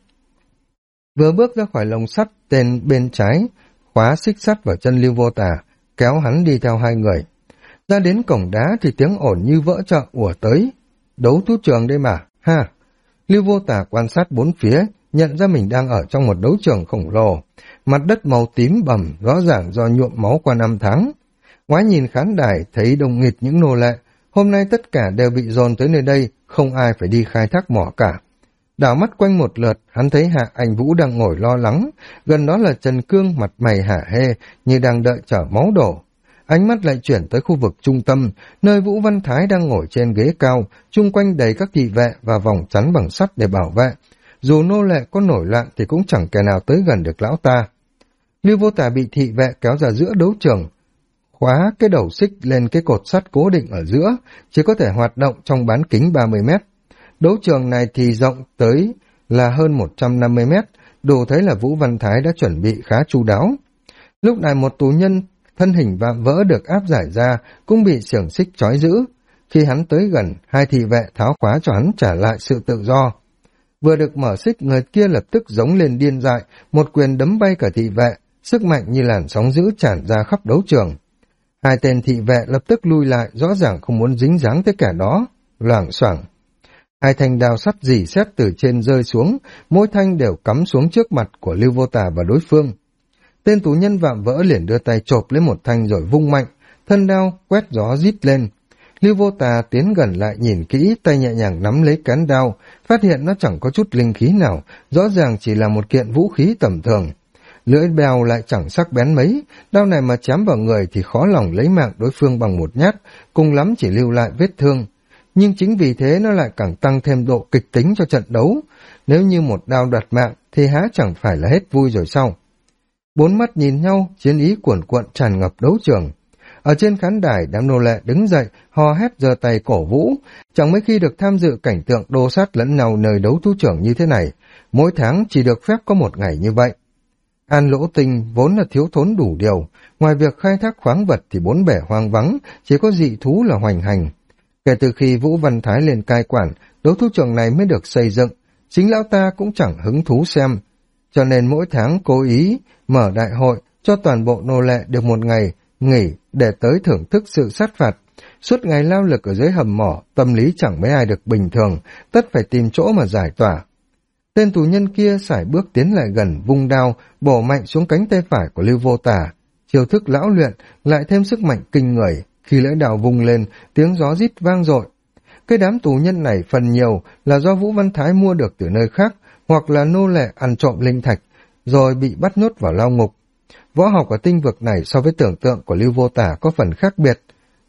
Vừa bước ra khỏi lồng sắt, tên bên trái khóa xích sắt vào chân Lưu Vô Tả, kéo hắn đi theo hai người. Ra đến cổng đá thì tiếng ồn như vỡ chợ ùa tới. Đấu thú trường đây mà, ha! Lưu Vô Tả quan sát bốn phía, nhận ra mình đang ở trong một đấu trường khổng lồ. Mặt đất màu tím bầm, rõ ràng do nhuộm máu qua năm tháng. Ngoái nhìn khán đài, thấy đông nghịt những nô lệ. Hôm nay tất cả đều bị dồn tới nơi đây, không ai phải đi khai thác mỏ cả. Đảo mắt quanh một lượt, hắn thấy Hạ Anh Vũ đang ngồi lo lắng. Gần đó là Trần Cương, mặt mày hả hê, như đang đợi chở máu đổ. Ánh mắt lại chuyển tới khu vực trung tâm, nơi Vũ Văn Thái đang ngồi trên ghế cao, chung quanh đầy các thị vệ và vòng chắn bằng sắt để bảo vệ. Dù nô lệ có nổi loạn thì cũng chẳng kẻ nào tới gần được lão ta. Lưu Vô Tả bị thị vệ kéo ra giữa đấu trường, khóa cái đầu xích lên cái cột sắt cố định ở giữa, chỉ có thể hoạt động trong bán kính 30 mét. Đấu trường này thì rộng tới là hơn 150 mét, đủ thấy là Vũ Văn Thái đã chuẩn bị khá chu đáo. Lúc này một tù nhân thân hình vạm vỡ được áp giải ra, cũng bị xiềng xích trói giữ. Khi hắn tới gần, hai thị vệ tháo khóa cho hắn trả lại sự tự do. Vừa được mở xích, người kia lập tức giống lên điên dại, một quyền đấm bay cả thị vệ, sức mạnh như làn sóng dữ tràn ra khắp đấu trường. Hai tên thị vệ lập tức lui lại, rõ ràng không muốn dính dáng tới kẻ đó. Loảng xoảng, hai thanh đao sắt rỉ sét từ trên rơi xuống, mỗi thanh đều cắm xuống trước mặt của Lưu Vô Tả và đối phương. Tên tù nhân vạm vỡ liền đưa tay chộp lấy một thanh rồi vung mạnh, thân đao quét gió rít lên. Lưu Vô Tà tiến gần lại nhìn kỹ, tay nhẹ nhàng nắm lấy cán đao, phát hiện nó chẳng có chút linh khí nào, rõ ràng chỉ là một kiện vũ khí tầm thường. Lưỡi bèo lại chẳng sắc bén mấy, đao này mà chém vào người thì khó lòng lấy mạng đối phương bằng một nhát, cùng lắm chỉ lưu lại vết thương. Nhưng chính vì thế nó lại càng tăng thêm độ kịch tính cho trận đấu. Nếu như một đao đoạt mạng thì há chẳng phải là hết vui rồi sao? Bốn mắt nhìn nhau, chiến ý cuồn cuộn tràn ngập đấu trường. Ở trên khán đài, đám nô lệ đứng dậy, hò hét giơ tay cổ vũ. Chẳng mấy khi được tham dự cảnh tượng đô sát lẫn nhau nơi đấu thú trưởng như thế này, mỗi tháng chỉ được phép có một ngày như vậy. An Lỗ Tinh vốn là thiếu thốn đủ điều, ngoài việc khai thác khoáng vật thì bốn bể hoang vắng, chỉ có dị thú là hoành hành. Kể từ khi Vũ Văn Thái lên cai quản, đấu thú trường này mới được xây dựng, chính lão ta cũng chẳng hứng thú xem. Cho nên mỗi tháng cố ý mở đại hội cho toàn bộ nô lệ được một ngày nghỉ để tới thưởng thức sự sát phạt. Suốt ngày lao lực ở dưới hầm mỏ, tâm lý chẳng mấy ai được bình thường, tất phải tìm chỗ mà giải tỏa. Tên tù nhân kia sải bước tiến lại gần, vung đao, bổ mạnh xuống cánh tay phải của Lưu Vô Tả. Chiêu thức lão luyện, lại thêm sức mạnh kinh người. Khi lưỡi đao vung lên, tiếng gió rít vang dội. Cái đám tù nhân này phần nhiều là do Vũ Văn Thái mua được từ nơi khác, hoặc là nô lệ ăn trộm linh thạch, rồi bị bắt nhốt vào lao ngục. Võ học ở tinh vực này so với tưởng tượng của Lưu Vô Tả có phần khác biệt.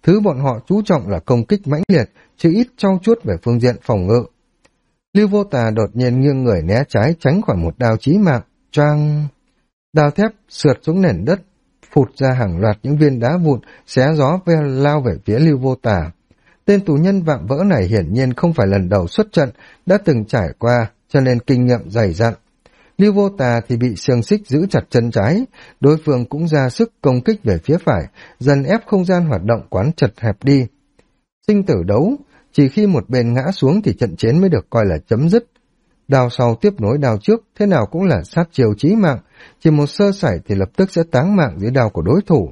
thứ bọn họ chú trọng là công kích mãnh liệt, chứ ít trau chuốt về phương diện phòng ngự. Lưu Vô Tà đột nhiên nghiêng người né trái tránh khỏi một đao chí mạng, choang. Đao thép sượt xuống nền đất, phụt ra hàng loạt những viên đá vụn, xé gió lao về phía Lưu Vô Tà. Tên tù nhân vạm vỡ này hiển nhiên không phải lần đầu xuất trận, đã từng trải qua, cho nên kinh nghiệm dày dặn. Lưu Vô Tà thì bị xiềng xích giữ chặt chân trái, đối phương cũng ra sức công kích về phía phải, dần ép không gian hoạt động quán chật hẹp đi. Sinh tử đấu, chỉ khi một bên ngã xuống thì trận chiến mới được coi là chấm dứt. Đao sau tiếp nối đao trước, thế nào cũng là sát chiêu chí mạng, chỉ một sơ sẩy thì lập tức sẽ táng mạng dưới đao của đối thủ.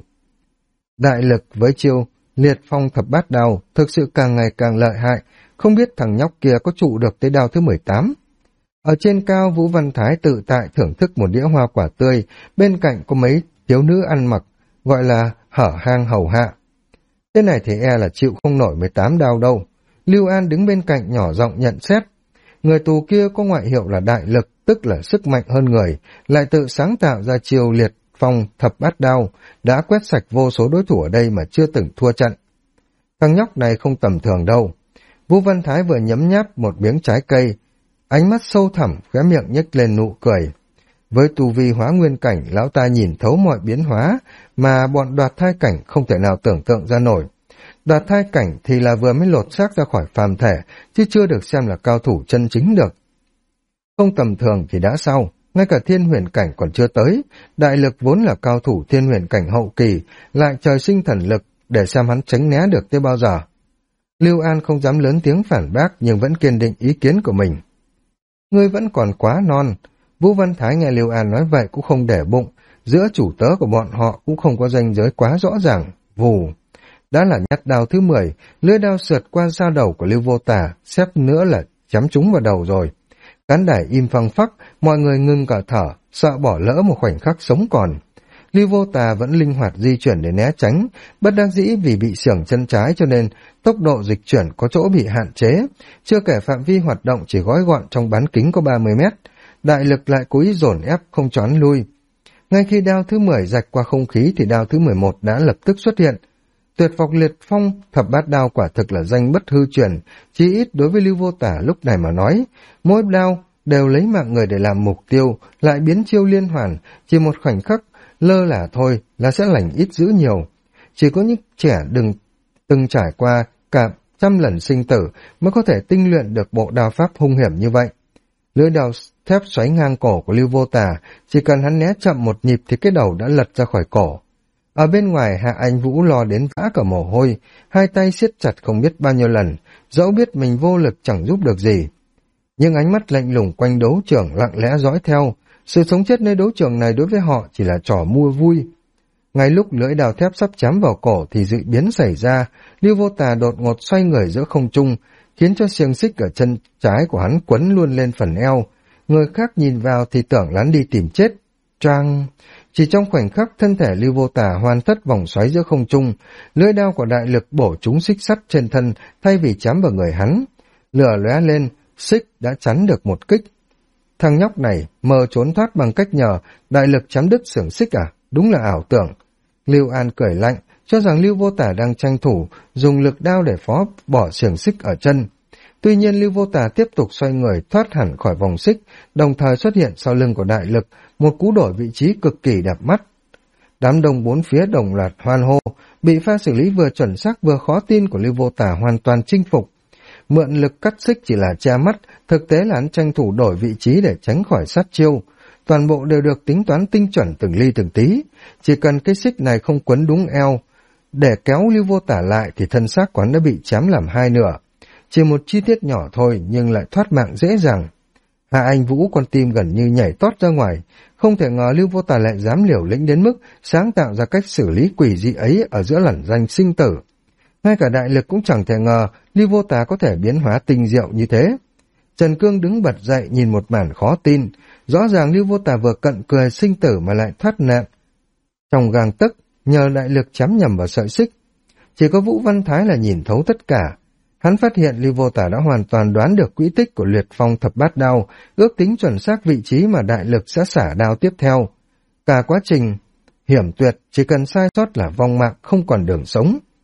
Đại lực với chiêu liệt phong thập bát đao thực sự càng ngày càng lợi hại, không biết thằng nhóc kia có trụ được tới đao thứ 18. Ở trên cao, Vũ Văn Thái tự tại thưởng thức một đĩa hoa quả tươi, bên cạnh có mấy thiếu nữ ăn mặc, gọi là hở hang hầu hạ. Thế này thì e là chịu không nổi 18 đao đâu. Lưu An đứng bên cạnh nhỏ giọng nhận xét. Người tù kia có ngoại hiệu là đại lực, tức là sức mạnh hơn người, lại tự sáng tạo ra chiêu liệt phong thập bát đao, đã quét sạch vô số đối thủ ở đây mà chưa từng thua trận. Thằng nhóc này không tầm thường đâu. Vũ Văn Thái vừa nhấm nháp một miếng trái cây, ánh mắt sâu thẳm, khóe miệng nhếch lên nụ cười. Với tu vi hóa nguyên cảnh, lão ta nhìn thấu mọi biến hóa mà bọn đoạt thai cảnh không thể nào tưởng tượng ra nổi. Đoạt thai cảnh thì là vừa mới lột xác ra khỏi phàm thể, chứ chưa được xem là cao thủ chân chính được. Không tầm thường thì đã sao, ngay cả thiên huyền cảnh còn chưa tới, đại lực vốn là cao thủ thiên huyền cảnh hậu kỳ, lại trời sinh thần lực, để xem hắn tránh né được tới bao giờ. Lưu An không dám lớn tiếng phản bác nhưng vẫn kiên định ý kiến của mình. Ngươi vẫn còn quá non. Vũ Văn Thái nghe Lưu An nói vậy cũng không để bụng, giữa chủ tớ của bọn họ cũng không có ranh giới quá rõ ràng. Vù. Đã là nhát đao thứ 10, lưỡi đao sượt qua da đầu của Lưu Vô Tà, xếp nữa là chém trúng vào đầu rồi. Khán đài im phăng phắc, mọi người ngưng cả thở, sợ bỏ lỡ một khoảnh khắc sống còn. Lưu Vô Tà vẫn linh hoạt di chuyển để né tránh, bất đắc dĩ vì bị xưởng chân trái cho nên tốc độ dịch chuyển có chỗ bị hạn chế, chưa kể phạm vi hoạt động chỉ gói gọn trong bán kính có 30 mét. Đại lực lại cố ý dồn ép không choán lui. Ngay khi đao thứ 10 rạch qua không khí thì đao thứ 11 đã lập tức xuất hiện. Tuyệt vọng liệt phong thập bát đao quả thực là danh bất hư truyền, chỉ ít đối với Lưu Vô Tả lúc này mà nói, mỗi đao đều lấy mạng người để làm mục tiêu, lại biến chiêu liên hoàn, chỉ một khoảnh khắc lơ là thôi là sẽ lành ít dữ nhiều. Chỉ có những trẻ từng trải qua cả trăm lần sinh tử mới có thể tinh luyện được bộ đao pháp hung hiểm như vậy. Lưỡi đao thép xoáy ngang cổ của Lưu Vô Tả, chỉ cần hắn né chậm một nhịp thì cái đầu đã lật ra khỏi cổ. Ở bên ngoài Hạ Anh Vũ lo đến vã cả mồ hôi, hai tay siết chặt không biết bao nhiêu lần, dẫu biết mình vô lực chẳng giúp được gì. Nhưng ánh mắt lạnh lùng quanh đấu trường lặng lẽ dõi theo, sự sống chết nơi đấu trường này đối với họ chỉ là trò mua vui. Ngay lúc lưỡi đao thép sắp chém vào cổ thì dị biến xảy ra, Lưu Vô Tà đột ngột xoay người giữa không trung, khiến cho xiềng xích ở chân trái của hắn quấn luôn lên phần eo. Người khác nhìn vào thì tưởng hắn đi tìm chết. Choang! Chỉ trong khoảnh khắc thân thể Lưu Vô Tà hoàn tất vòng xoáy giữa không trung, lưỡi đao của đại lực bổ trúng xích sắt trên thân thay vì chém vào người hắn. Lửa lóe lên, xích đã chắn được một kích. Thằng nhóc này mơ trốn thoát bằng cách nhờ đại lực chém đứt xưởng xích à? Đúng là ảo tưởng. Lưu An cười lạnh, cho rằng Lưu Vô Tả đang tranh thủ dùng lực đao để phó bỏ xiềng xích ở chân. Tuy nhiên Lưu Vô Tả tiếp tục xoay người thoát hẳn khỏi vòng xích, đồng thời xuất hiện sau lưng của đại lực, một cú đổi vị trí cực kỳ đẹp mắt. Đám đông bốn phía đồng loạt hoan hô, bị pha xử lý vừa chuẩn xác vừa khó tin của Lưu Vô Tả hoàn toàn chinh phục. Mượn lực cắt xích chỉ là che mắt, thực tế là hắn tranh thủ đổi vị trí để tránh khỏi sát chiêu. Toàn bộ đều được tính toán tinh chuẩn từng ly từng tí, chỉ cần cái xích này không quấn đúng eo, để kéo Lưu Vô Tả lại thì thân xác quán đã bị chém làm hai nửa. Chỉ một chi tiết nhỏ thôi nhưng lại thoát mạng dễ dàng. Hạ Anh Vũ con tim gần như nhảy tót ra ngoài, không thể ngờ Lưu Vô Tả lại dám liều lĩnh đến mức sáng tạo ra cách xử lý quỷ dị ấy ở giữa lẩn danh sinh tử. Ngay cả đại lực cũng chẳng thể ngờ Lưu Vô Tả có thể biến hóa tinh diệu như thế. Trần Cương đứng bật dậy nhìn một màn khó tin, rõ ràng Lưu Vô Tả vừa cận cười sinh tử mà lại thoát nạn trong gang tấc nhờ đại lực chém nhầm vào sợi xích. Chỉ có Vũ Văn Thái là nhìn thấu tất cả. Hắn phát hiện Lưu Vô Tả đã hoàn toàn đoán được quỹ tích của liệt phong thập bát đao, ước tính chuẩn xác vị trí mà đại lực sẽ xả đao tiếp theo. Cả quá trình hiểm tuyệt, chỉ cần sai sót là vong mạng, không còn đường sống.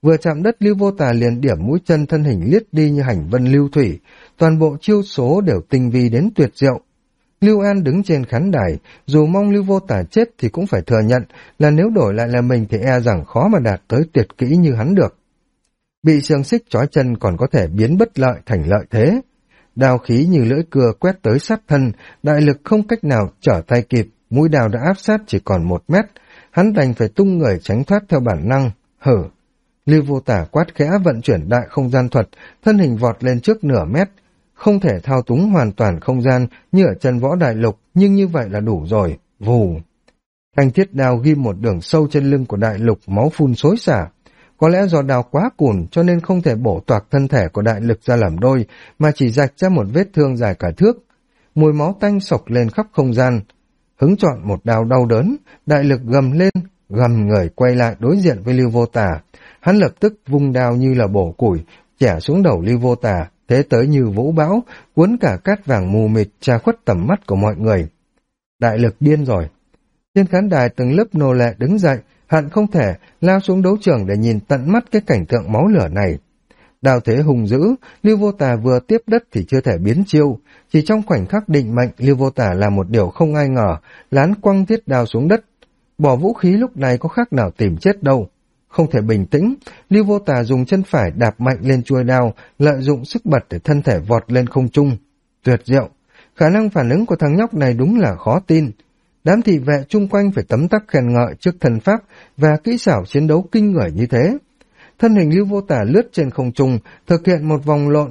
Vừa chạm đất Lưu Vô Tà liền điểm mũi chân, thân hình liếc đi như hành vân lưu thủy, toàn bộ chiêu số đều tinh vi đến tuyệt diệu. Lưu An đứng trên khán đài, dù mong Lưu Vô Tà chết thì cũng phải thừa nhận là nếu đổi lại là mình thì e rằng khó mà đạt tới tuyệt kỹ như hắn được. Bị xiềng xích trói chân còn có thể biến bất lợi thành lợi thế. Đao khí như lưỡi cưa quét tới sát thân, đại lực không cách nào trở tay kịp, mũi đao đã áp sát chỉ còn 1 mét, hắn đành phải tung người tránh thoát theo bản năng. Hử! Lưu Vô Tà quát khẽ vận chuyển đại không gian thuật, thân hình vọt lên trước nửa mét. Không thể thao túng hoàn toàn không gian như ở chân võ đại lục, nhưng như vậy là đủ rồi. Vù! Thanh thiết đao ghim một đường sâu trên lưng của đại lục, máu phun xối xả. Có lẽ do đao quá cùn cho nên không thể bổ toạc thân thể của đại lực ra làm đôi, mà chỉ rạch ra một vết thương dài cả thước. Mùi máu tanh sộc lên khắp không gian. Hứng chọn một đao đau đớn, đại lực gầm lên, gầm người quay lại đối diện với Lưu Vô Tà. Hắn lập tức vung đao như là bổ củi, chẻ xuống đầu Lưu Vô Tà, thế tới như vũ bão, cuốn cả cát vàng mù mịt che khuất tầm mắt của mọi người. Đại lực điên rồi. Trên khán đài từng lớp nô lệ đứng dậy, hận không thể lao xuống đấu trường để nhìn tận mắt cái cảnh tượng máu lửa này. Đao thế hùng dữ, Lưu Vô Tà vừa tiếp đất thì chưa thể biến chiêu, chỉ trong khoảnh khắc định mệnh Lưu Vô Tà làm một điều không ai ngờ, lán quăng thiết đao xuống đất. Bỏ vũ khí lúc này có khác nào tìm chết đâu. Không thể bình tĩnh, Lưu Vô Tà dùng chân phải đạp mạnh lên chuôi đao, lợi dụng sức bật để thân thể vọt lên không trung. Tuyệt diệu, khả năng phản ứng của thằng nhóc này đúng là khó tin. Đám thị vệ chung quanh phải tấm tắc khen ngợi trước thân pháp và kỹ xảo chiến đấu kinh người như thế. Thân hình Lưu Vô Tà lướt trên không trung, thực hiện một vòng lộn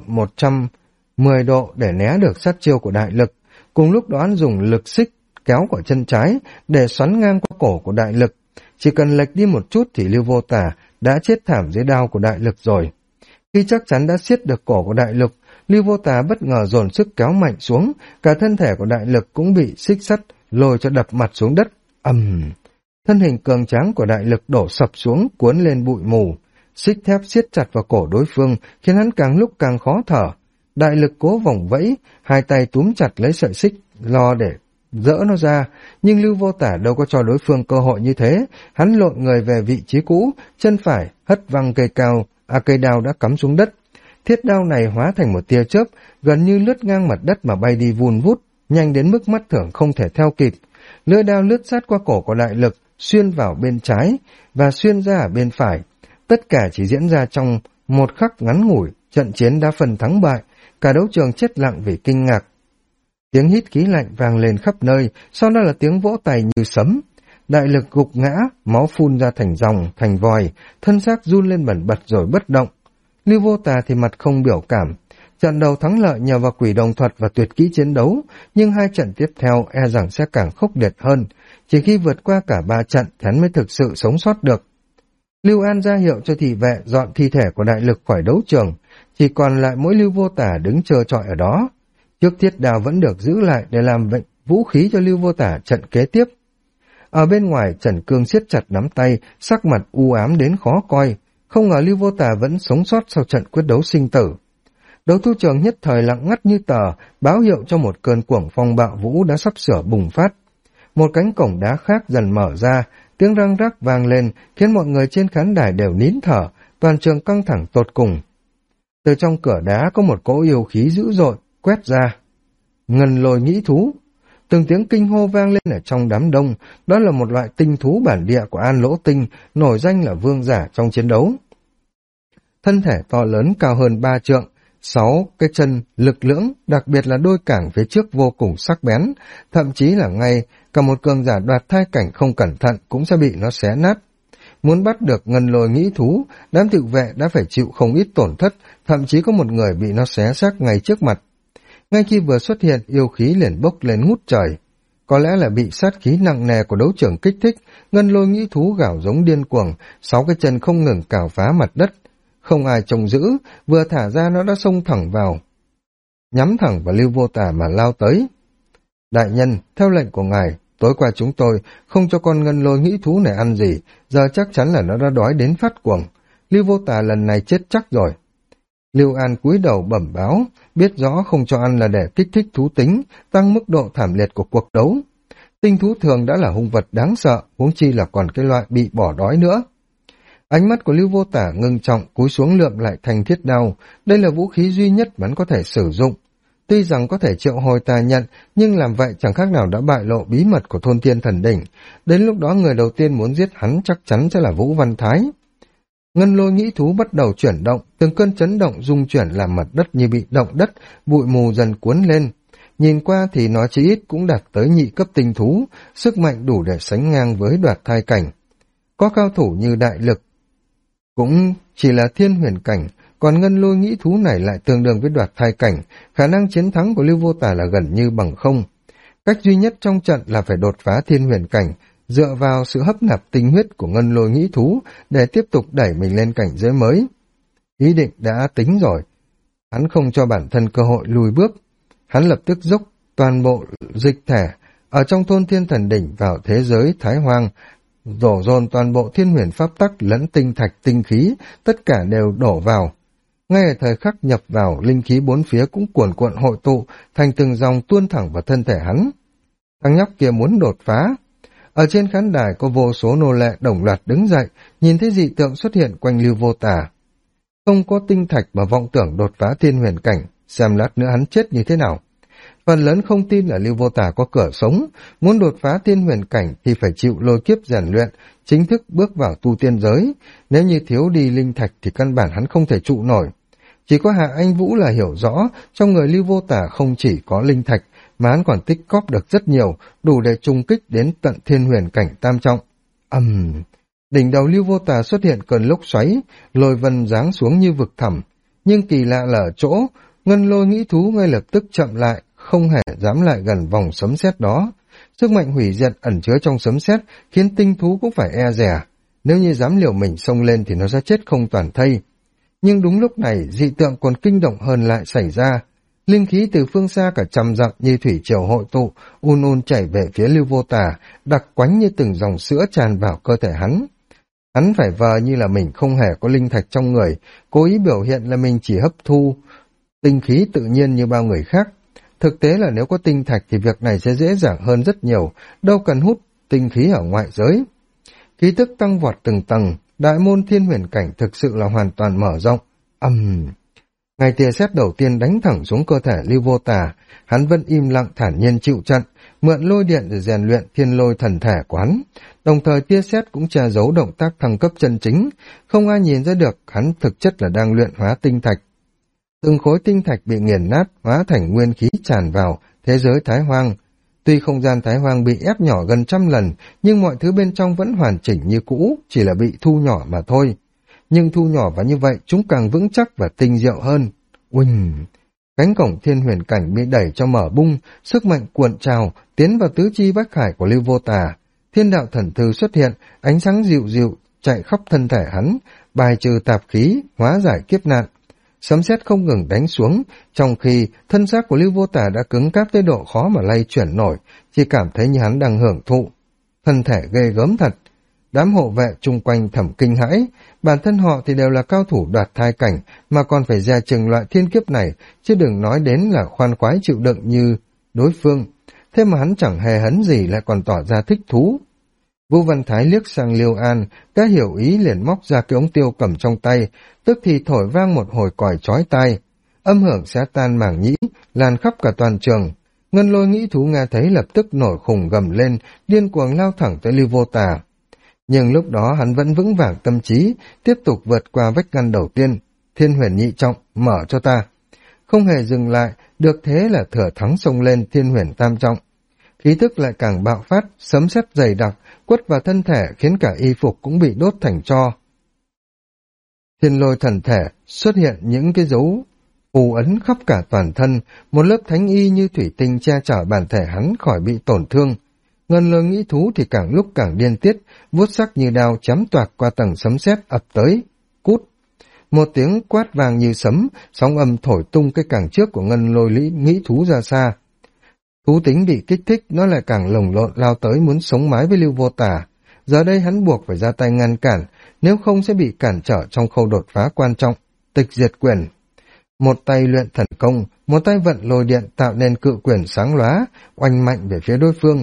110 độ để né được sát chiêu của đại lực. Cùng lúc đó hắn dùng lực xích kéo của chân trái để xoắn ngang qua cổ của đại lực. Chỉ cần lệch đi một chút thì Lưu Vô Tà đã chết thảm dưới đao của đại lực rồi. Khi chắc chắn đã siết được cổ của đại lực, Lưu Vô Tà bất ngờ dồn sức kéo mạnh xuống, cả thân thể của đại lực cũng bị xích sắt lôi cho đập mặt xuống đất. Thân hình cường tráng của đại lực đổ sập xuống, cuốn lên bụi mù. Xích thép siết chặt vào cổ đối phương, khiến hắn càng lúc càng khó thở. Đại lực cố vòng vẫy, hai tay túm chặt lấy sợi xích, lo để dỡ nó ra, nhưng Lưu Vô Tà đâu có cho đối phương cơ hội như thế. Hắn lộn người về vị trí cũ, chân phải hất văng cây đao đã cắm xuống đất. Thiết đao này hóa thành một tia chớp, gần như lướt ngang mặt đất mà bay đi vun vút, nhanh đến mức mắt thường không thể theo kịp. Lưỡi đao lướt sát qua cổ của đại lực, xuyên vào bên trái và xuyên ra ở bên phải. Tất cả chỉ diễn ra trong một khắc ngắn ngủi, trận chiến đã phần thắng bại, cả đấu trường chết lặng vì kinh ngạc. Tiếng hít khí lạnh vang lên khắp nơi, sau đó là tiếng vỗ tay như sấm. Đại lực gục ngã, máu phun ra thành dòng, thành vòi, thân xác run lên bần bật rồi bất động. Lưu Vô Tà thì mặt không biểu cảm. Trận đầu thắng lợi nhờ vào quỷ đồng thuật và tuyệt kỹ chiến đấu, nhưng 2 trận tiếp theo e rằng sẽ càng khốc liệt hơn. Chỉ khi vượt qua cả 3 trận, hắn mới thực sự sống sót được. Lưu An ra hiệu cho thị vệ dọn thi thể của đại lực khỏi đấu trường, chỉ còn lại mỗi Lưu Vô Tà đứng trơ trọi ở đó. Trước thiết đao vẫn được giữ lại để làm vũ khí cho Lưu Vô Tà trận kế tiếp. Ở bên ngoài, Trần Cương siết chặt nắm tay, sắc mặt u ám đến khó coi. Không ngờ Lưu Vô Tà vẫn sống sót sau trận quyết đấu sinh tử. Đấu thu trường nhất thời lặng ngắt như tờ, báo hiệu cho một cơn cuồng phong bạo vũ đã sắp sửa bùng phát. Một cánh cổng đá khác dần mở ra, tiếng răng rắc vang lên, khiến mọi người trên khán đài đều nín thở, toàn trường căng thẳng tột cùng. Từ trong cửa đá có một cỗ yêu khí dữ dội quét ra. Ngân Lôi Nhĩ Thú. Từng tiếng kinh hô vang lên ở trong đám đông, đó là một loại tinh thú bản địa của An Lỗ Tinh, nổi danh là vương giả trong chiến đấu. Thân thể to lớn cao hơn 3 trượng, 6 cái chân lực lưỡng, đặc biệt là đôi cẳng phía trước vô cùng sắc bén, thậm chí là ngay cả một cường giả đoạt thai cảnh không cẩn thận cũng sẽ bị nó xé nát. Muốn bắt được Ngân Lôi Nhĩ Thú, đám tự vệ đã phải chịu không ít tổn thất, thậm chí có một người bị nó xé xác ngay trước mặt. Ngay khi vừa xuất hiện, yêu khí liền bốc lên ngút trời. Có lẽ là bị sát khí nặng nề của đấu trường kích thích, Ngân Lôi Nhĩ Thú gào giống điên cuồng, 6 cái chân không ngừng cào phá mặt đất. Không ai trông giữ, vừa thả ra nó đã xông thẳng vào, nhắm thẳng vào Lưu Vô Tà mà lao tới. Đại nhân, theo lệnh của ngài, tối qua chúng tôi không cho con Ngân Lôi Nhĩ Thú này ăn gì, giờ chắc chắn là nó đã đói đến phát cuồng. Lưu Vô Tà lần này chết chắc rồi. Lưu An cúi đầu bẩm báo, biết rõ không cho ăn là để kích thích thú tính, tăng mức độ thảm liệt của cuộc đấu. Tinh thú thường đã là hung vật đáng sợ, huống chi là còn cái loại bị bỏ đói nữa. Ánh mắt của Lưu Vô Tả ngưng trọng, cúi xuống lượm lại thanh thiết đao. Đây là vũ khí duy nhất mà hắn có thể sử dụng. Tuy rằng có thể triệu hồi tà nhận, nhưng làm vậy chẳng khác nào đã bại lộ bí mật của thôn Thiên Thần Đỉnh. Đến lúc đó người đầu tiên muốn giết hắn chắc chắn sẽ là Vũ Văn Thái. Ngân lôi nghĩ thú bắt đầu chuyển động, từng cơn chấn động rung chuyển làm mặt đất như bị động đất, bụi mù dần cuốn lên. Nhìn qua thì nó chỉ ít cũng đạt tới nhị cấp tinh thú, sức mạnh đủ để sánh ngang với Đoạt Thai cảnh. Có cao thủ như Đại Lực, cũng chỉ là thiên huyền cảnh, còn ngân lôi nghĩ thú này lại tương đương với Đoạt Thai cảnh, khả năng chiến thắng của Lưu Vô Tả là gần như bằng không. Cách duy nhất trong trận là phải đột phá thiên huyền cảnh, dựa vào sự hấp nạp tinh huyết của ngân lôi nghĩ thú để tiếp tục đẩy mình lên cảnh giới mới. Ý định đã tính rồi, hắn không cho bản thân cơ hội lùi bước. Hắn lập tức dốc toàn bộ dịch thể ở trong thôn Thiên Thần Đỉnh vào thế giới Thái Hoang, đổ dồn toàn bộ thiên huyền pháp tắc lẫn tinh thạch tinh khí, tất cả đều đổ vào. Ngay ở thời khắc nhập vào, linh khí bốn phía cũng cuồn cuộn hội tụ, thành từng dòng tuôn thẳng vào thân thể hắn. Thằng nhóc kia muốn đột phá. Ở trên khán đài có vô số nô lệ đồng loạt đứng dậy, nhìn thấy dị tượng xuất hiện quanh Lưu Vô Tả. Không có tinh thạch mà vọng tưởng đột phá thiên huyền cảnh, xem lát nữa hắn chết như thế nào. Phần lớn không tin là Lưu Vô Tả có cửa sống, muốn đột phá thiên huyền cảnh thì phải chịu lôi kiếp rèn luyện, chính thức bước vào tu tiên giới. Nếu như thiếu đi linh thạch thì căn bản hắn không thể trụ nổi. Chỉ có Hạ Anh Vũ là hiểu rõ, trong người Lưu Vô Tả không chỉ có linh thạch, mà hắn còn tích cóp được rất nhiều, đủ để trùng kích đến tận thiên huyền cảnh tam trọng. Đỉnh đầu Lưu Vô Tả xuất hiện cơn lốc xoáy, lôi vân giáng xuống như vực thẳm. Nhưng kỳ lạ là ở chỗ, ngân lôi nghĩ thú ngay lập tức chậm lại, không hề dám lại gần vòng sấm sét đó. Sức mạnh hủy diệt ẩn chứa trong sấm sét khiến tinh thú cũng phải e dè. Nếu như dám liều mình xông lên thì nó sẽ chết không toàn thây. Nhưng đúng lúc này, dị tượng còn kinh động hơn lại xảy ra. Linh khí từ phương xa cả trăm dặm như thủy triều hội tụ, un chảy về phía Lưu Vô Tả, đặc quánh như từng dòng sữa tràn vào cơ thể hắn. Hắn phải vờ như là mình không hề có linh thạch trong người, cố ý biểu hiện là mình chỉ hấp thu tinh khí tự nhiên như bao người khác. Thực tế là nếu có tinh thạch thì việc này sẽ dễ dàng hơn rất nhiều, đâu cần hút tinh khí ở ngoại giới. Khí tức tăng vọt từng tầng, đại môn thiên huyền cảnh thực sự là hoàn toàn mở rộng. Ngày tia sét đầu tiên đánh thẳng xuống cơ thể Lưu Vô Tả, hắn vẫn im lặng thản nhiên chịu trận, mượn lôi điện để rèn luyện thiên lôi thần thể của hắn. Đồng thời tia sét cũng che giấu động tác thăng cấp chân chính, không ai nhìn ra được hắn thực chất là đang luyện hóa tinh thạch. Từng khối tinh thạch bị nghiền nát, hóa thành nguyên khí tràn vào thế giới Thái Hoang. Tuy không gian Thái Hoang bị ép nhỏ gần 100 lần, nhưng mọi thứ bên trong vẫn hoàn chỉnh như cũ, chỉ là bị thu nhỏ mà thôi. Nhưng thu nhỏ và như vậy chúng càng vững chắc và tinh diệu hơn. Uỳnh! Cánh cổng thiên huyền cảnh bị đẩy cho mở bung, sức mạnh cuộn trào, tiến vào tứ chi bách hải của Lưu Vô Tả. Thiên đạo thần thư xuất hiện, ánh sáng dịu dịu, chạy khắp thân thể hắn, bài trừ tạp khí, hóa giải kiếp nạn. Sấm sét không ngừng đánh xuống, trong khi thân xác của Lưu Vô Tả đã cứng cáp tới độ khó mà lay chuyển nổi, chỉ cảm thấy như hắn đang hưởng thụ. Thân thể ghê gớm thật. Đám hộ vệ chung quanh thầm kinh hãi, bản thân họ thì đều là cao thủ đoạt thai cảnh, mà còn phải dè chừng loại thiên kiếp này, chứ đừng nói đến là khoan khoái chịu đựng như đối phương. Thế mà hắn chẳng hề hấn gì lại còn tỏ ra thích thú. Vũ Văn Thái liếc sang Liêu An, đã hiểu ý liền móc ra cái ống tiêu cầm trong tay, tức thì thổi vang một hồi còi chói tai. Âm hưởng xé tan màng nhĩ, lan khắp cả toàn trường. Ngân lôi nghĩ thú nghe thấy lập tức nổi khùng gầm lên, điên cuồng lao thẳng tới Lưu Vô Tả. Nhưng lúc đó hắn vẫn vững vàng tâm trí, tiếp tục vượt qua vách ngăn đầu tiên. Thiên huyền nhị trọng, mở cho ta. Không hề dừng lại, được thế là thừa thắng xông lên thiên huyền tam trọng. Khí tức lại càng bạo phát, sấm sét dày đặc, quất vào thân thể khiến cả y phục cũng bị đốt thành tro. Thiên lôi thần thể xuất hiện những cái dấu phù ấn khắp cả toàn thân, một lớp thánh y như thủy tinh che chở bản thể hắn khỏi bị tổn thương. Ngân lôi nghĩ thú thì càng lúc càng điên tiết, vuốt sắc như đao chém toạc qua tầng sấm sét ập tới. Cút! Một tiếng quát vang như sấm, sóng âm thổi tung cái cẳng trước của ngân lôi nghĩ thú ra xa. Thú tính bị kích thích, nó lại càng lồng lộn lao tới muốn sống mái với Lưu Vô Tả. Giờ đây hắn buộc phải ra tay ngăn cản, nếu không sẽ bị cản trở trong khâu đột phá quan trọng, tịch diệt quyền. Một tay luyện thần công, một tay vận lôi điện tạo nên cự quyền sáng lóa, oanh mạnh về phía đối phương.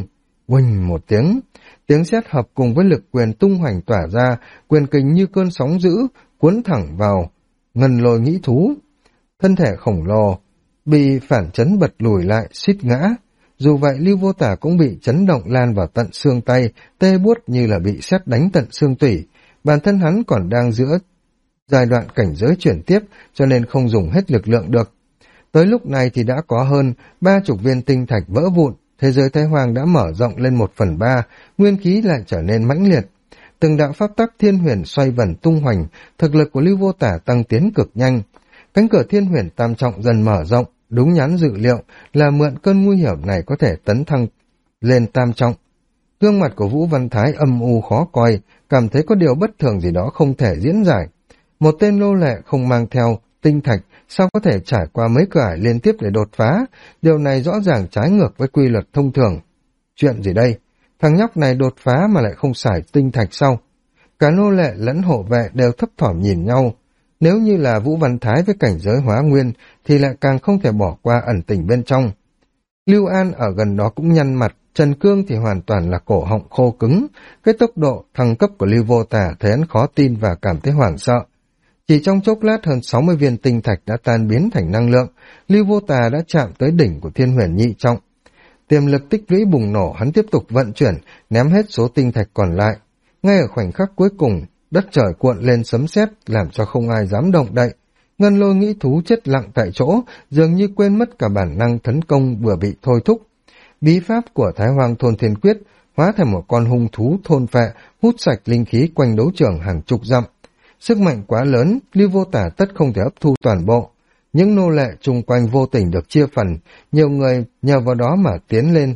Oanh một tiếng, tiếng sét hợp cùng với lực quyền tung hoành tỏa ra, quyền kình như cơn sóng dữ, cuốn thẳng vào ngân lôi nghĩ thú. Thân thể khổng lồ bị phản chấn bật lùi lại, suýt ngã. Dù vậy, Lưu Vô Tả cũng bị chấn động lan vào tận xương tay, tê buốt như là bị sét đánh tận xương tủy. Bản thân hắn còn đang giữa giai đoạn cảnh giới chuyển tiếp, cho nên không dùng hết lực lượng được. Tới lúc này thì đã có hơn 30 viên tinh thạch vỡ vụn, thế giới Thái Hoàng đã mở rộng lên 1/3, nguyên khí lại trở nên mãnh liệt. Từng đạo pháp tắc thiên huyền xoay vần tung hoành, thực lực của Lưu Vô Tả tăng tiến cực nhanh. Cánh cửa thiên huyền tam trọng dần mở rộng, đúng nhắn dự liệu là mượn cơn nguy hiểm này có thể tấn thăng lên tam trọng. Gương mặt của Vũ Văn Thái âm u khó coi, cảm thấy có điều bất thường gì đó không thể diễn giải. Một tên nô lệ không mang theo tinh thạch sao có thể trải qua mấy cửa ải liên tiếp để đột phá, điều này rõ ràng trái ngược với quy luật thông thường. Chuyện gì đây? Thằng nhóc này đột phá mà lại không xài tinh thạch sao? Cả nô lệ lẫn hộ vệ đều thấp thỏm nhìn nhau. Nếu như là Vũ Văn Thái với cảnh giới hóa nguyên thì lại càng không thể bỏ qua ẩn tình bên trong. Lưu An ở gần đó cũng nhăn mặt, Trần Cương thì hoàn toàn là cổ họng khô cứng. Cái tốc độ thăng cấp của Lưu Vô Tả thấy hắn khó tin và cảm thấy hoảng sợ. Chỉ trong chốc lát hơn 60 viên tinh thạch đã tan biến thành năng lượng, Lưu Vô Tà đã chạm tới đỉnh của thiên huyền nhị trọng. Tiềm lực tích lũy bùng nổ, hắn tiếp tục vận chuyển, ném hết số tinh thạch còn lại. Ngay ở khoảnh khắc cuối cùng, đất trời cuộn lên sấm sét làm cho không ai dám động đậy. Ngân lôi nghĩ thú chết lặng tại chỗ, dường như quên mất cả bản năng tấn công vừa bị thôi thúc. Bí pháp của Thái Hoang Thôn Thiên Quyết hóa thành một con hung thú thôn phệ, hút sạch linh khí quanh đấu trường hàng chục dặm. Sức mạnh quá lớn, Lưu Vô Tả tất không thể hấp thu toàn bộ. Những nô lệ chung quanh vô tình được chia phần, nhiều người nhờ vào đó mà tiến lên.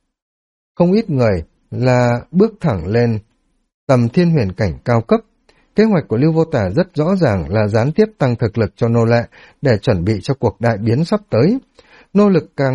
Không ít người là bước thẳng lên tầm thiên huyền cảnh cao cấp. Kế hoạch của Lưu Vô Tả rất rõ ràng là gián tiếp tăng thực lực cho nô lệ để chuẩn bị cho cuộc đại biến sắp tới. Nô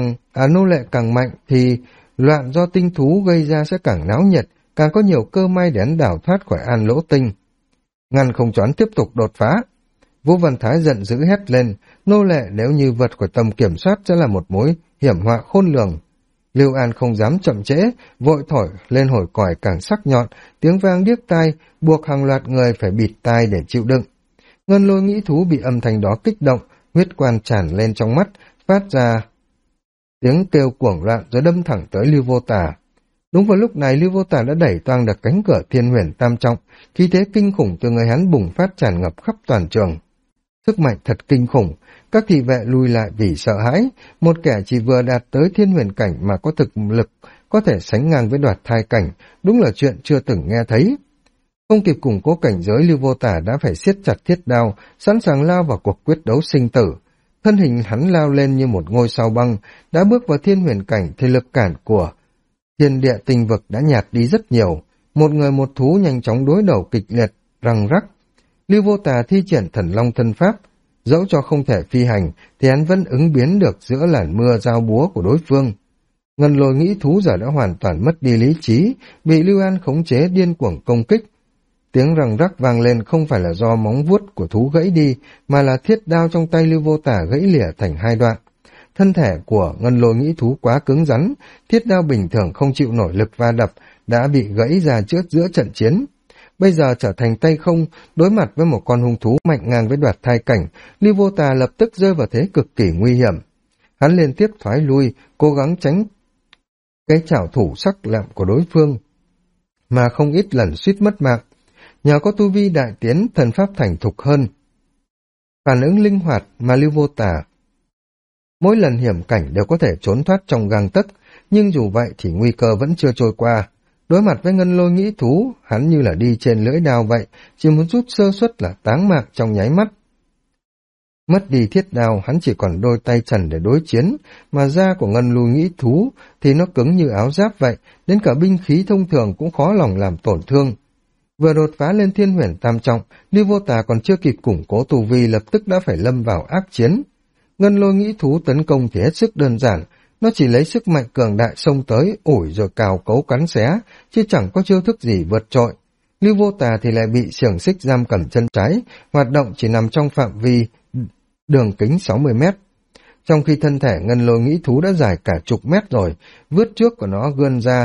lệ càng mạnh thì loạn do tinh thú gây ra sẽ càng náo nhiệt, càng có nhiều cơ may để hắn đào thoát khỏi An Lỗ Tinh. Ngăn không choán tiếp tục đột phá. Vũ Văn Thái giận dữ hét lên, nô lệ nếu như vượt khỏi tầm kiểm soát sẽ là một mối hiểm họa khôn lường. Lưu An không dám chậm trễ, vội thổi lên hồi còi càng sắc nhọn, tiếng vang điếc tai, buộc hàng loạt người phải bịt tai để chịu đựng. Ngân lôi nghĩ thú bị âm thanh đó kích động, huyết quan tràn lên trong mắt, phát ra tiếng kêu cuồng loạn rồi đâm thẳng tới Lưu Vô Tả. Đúng vào lúc này Lưu Vô Tả đã đẩy toang được cánh cửa thiên huyền tam trọng, khí thế kinh khủng từ người hắn bùng phát tràn ngập khắp toàn trường. Sức mạnh thật kinh khủng, các thị vệ lùi lại vì sợ hãi, một kẻ chỉ vừa đạt tới thiên huyền cảnh mà có thực lực có thể sánh ngang với đoạt thai cảnh, đúng là chuyện chưa từng nghe thấy. Không kịp củng cố cảnh giới, Lưu Vô Tả đã phải siết chặt thiết đao, sẵn sàng lao vào cuộc quyết đấu sinh tử. Thân hình hắn lao lên như một ngôi sao băng, đã bước vào thiên huyền cảnh thì lực cản của thiên địa tinh vực đã nhạt đi rất nhiều. Một người một thú nhanh chóng đối đầu kịch liệt, răng rắc. Lưu Vô Tà thi triển thần long thân pháp, dẫu cho không thể phi hành thì hắn vẫn ứng biến được giữa làn mưa dao búa của đối phương. Ngân lôi nghĩ thú giờ đã hoàn toàn mất đi lý trí, bị Lưu An khống chế điên cuồng công kích. Tiếng răng rắc vang lên không phải là do móng vuốt của thú gãy đi, mà là thiết đao trong tay Lưu Vô Tả gãy lìa thành hai đoạn. Thân thể của ngân lôi nghĩ thú quá cứng rắn, thiết đao bình thường không chịu nổi lực va đập, đã bị gãy ra trước giữa trận chiến. Bây giờ trở thành tay không, đối mặt với một con hung thú mạnh ngang với đoạt thai cảnh, Lưu Vô Tà lập tức rơi vào thế cực kỳ nguy hiểm. Hắn liên tiếp thoái lui, cố gắng tránh cái chảo thủ sắc lẹm của đối phương, mà không ít lần suýt mất mạng. Nhờ có tu vi đại tiến, thần pháp thành thục hơn, phản ứng linh hoạt mà Lưu Vô Tà mỗi lần hiểm cảnh đều có thể trốn thoát trong gang tấc, nhưng dù vậy thì nguy cơ vẫn chưa trôi qua. Đối mặt với ngân lôi nghĩ thú, hắn như là đi trên lưỡi đao vậy, chỉ muốn rút sơ suất là táng mạng trong nháy mắt. Mất đi thiết đao, hắn chỉ còn đôi tay trần để đối chiến, mà da của ngân lôi nghĩ thú thì nó cứng như áo giáp vậy, đến cả binh khí thông thường cũng khó lòng làm tổn thương. Vừa đột phá lên thiên huyền tam trọng, Lưu Vô Tà còn chưa kịp củng cố tu vi lập tức đã phải lâm vào ác chiến. Ngân lôi nghĩ thú tấn công thì hết sức đơn giản, nó chỉ lấy sức mạnh cường đại xông tới, ủi rồi cào cấu cắn xé, chứ chẳng có chiêu thức gì vượt trội. Lưu Vô Tà thì lại bị xiềng xích giam cầm chân trái, hoạt động chỉ nằm trong phạm vi đường kính 60 mét. Trong khi thân thể ngân lôi nghĩ thú đã dài cả chục mét rồi, vướt trước của nó vươn ra,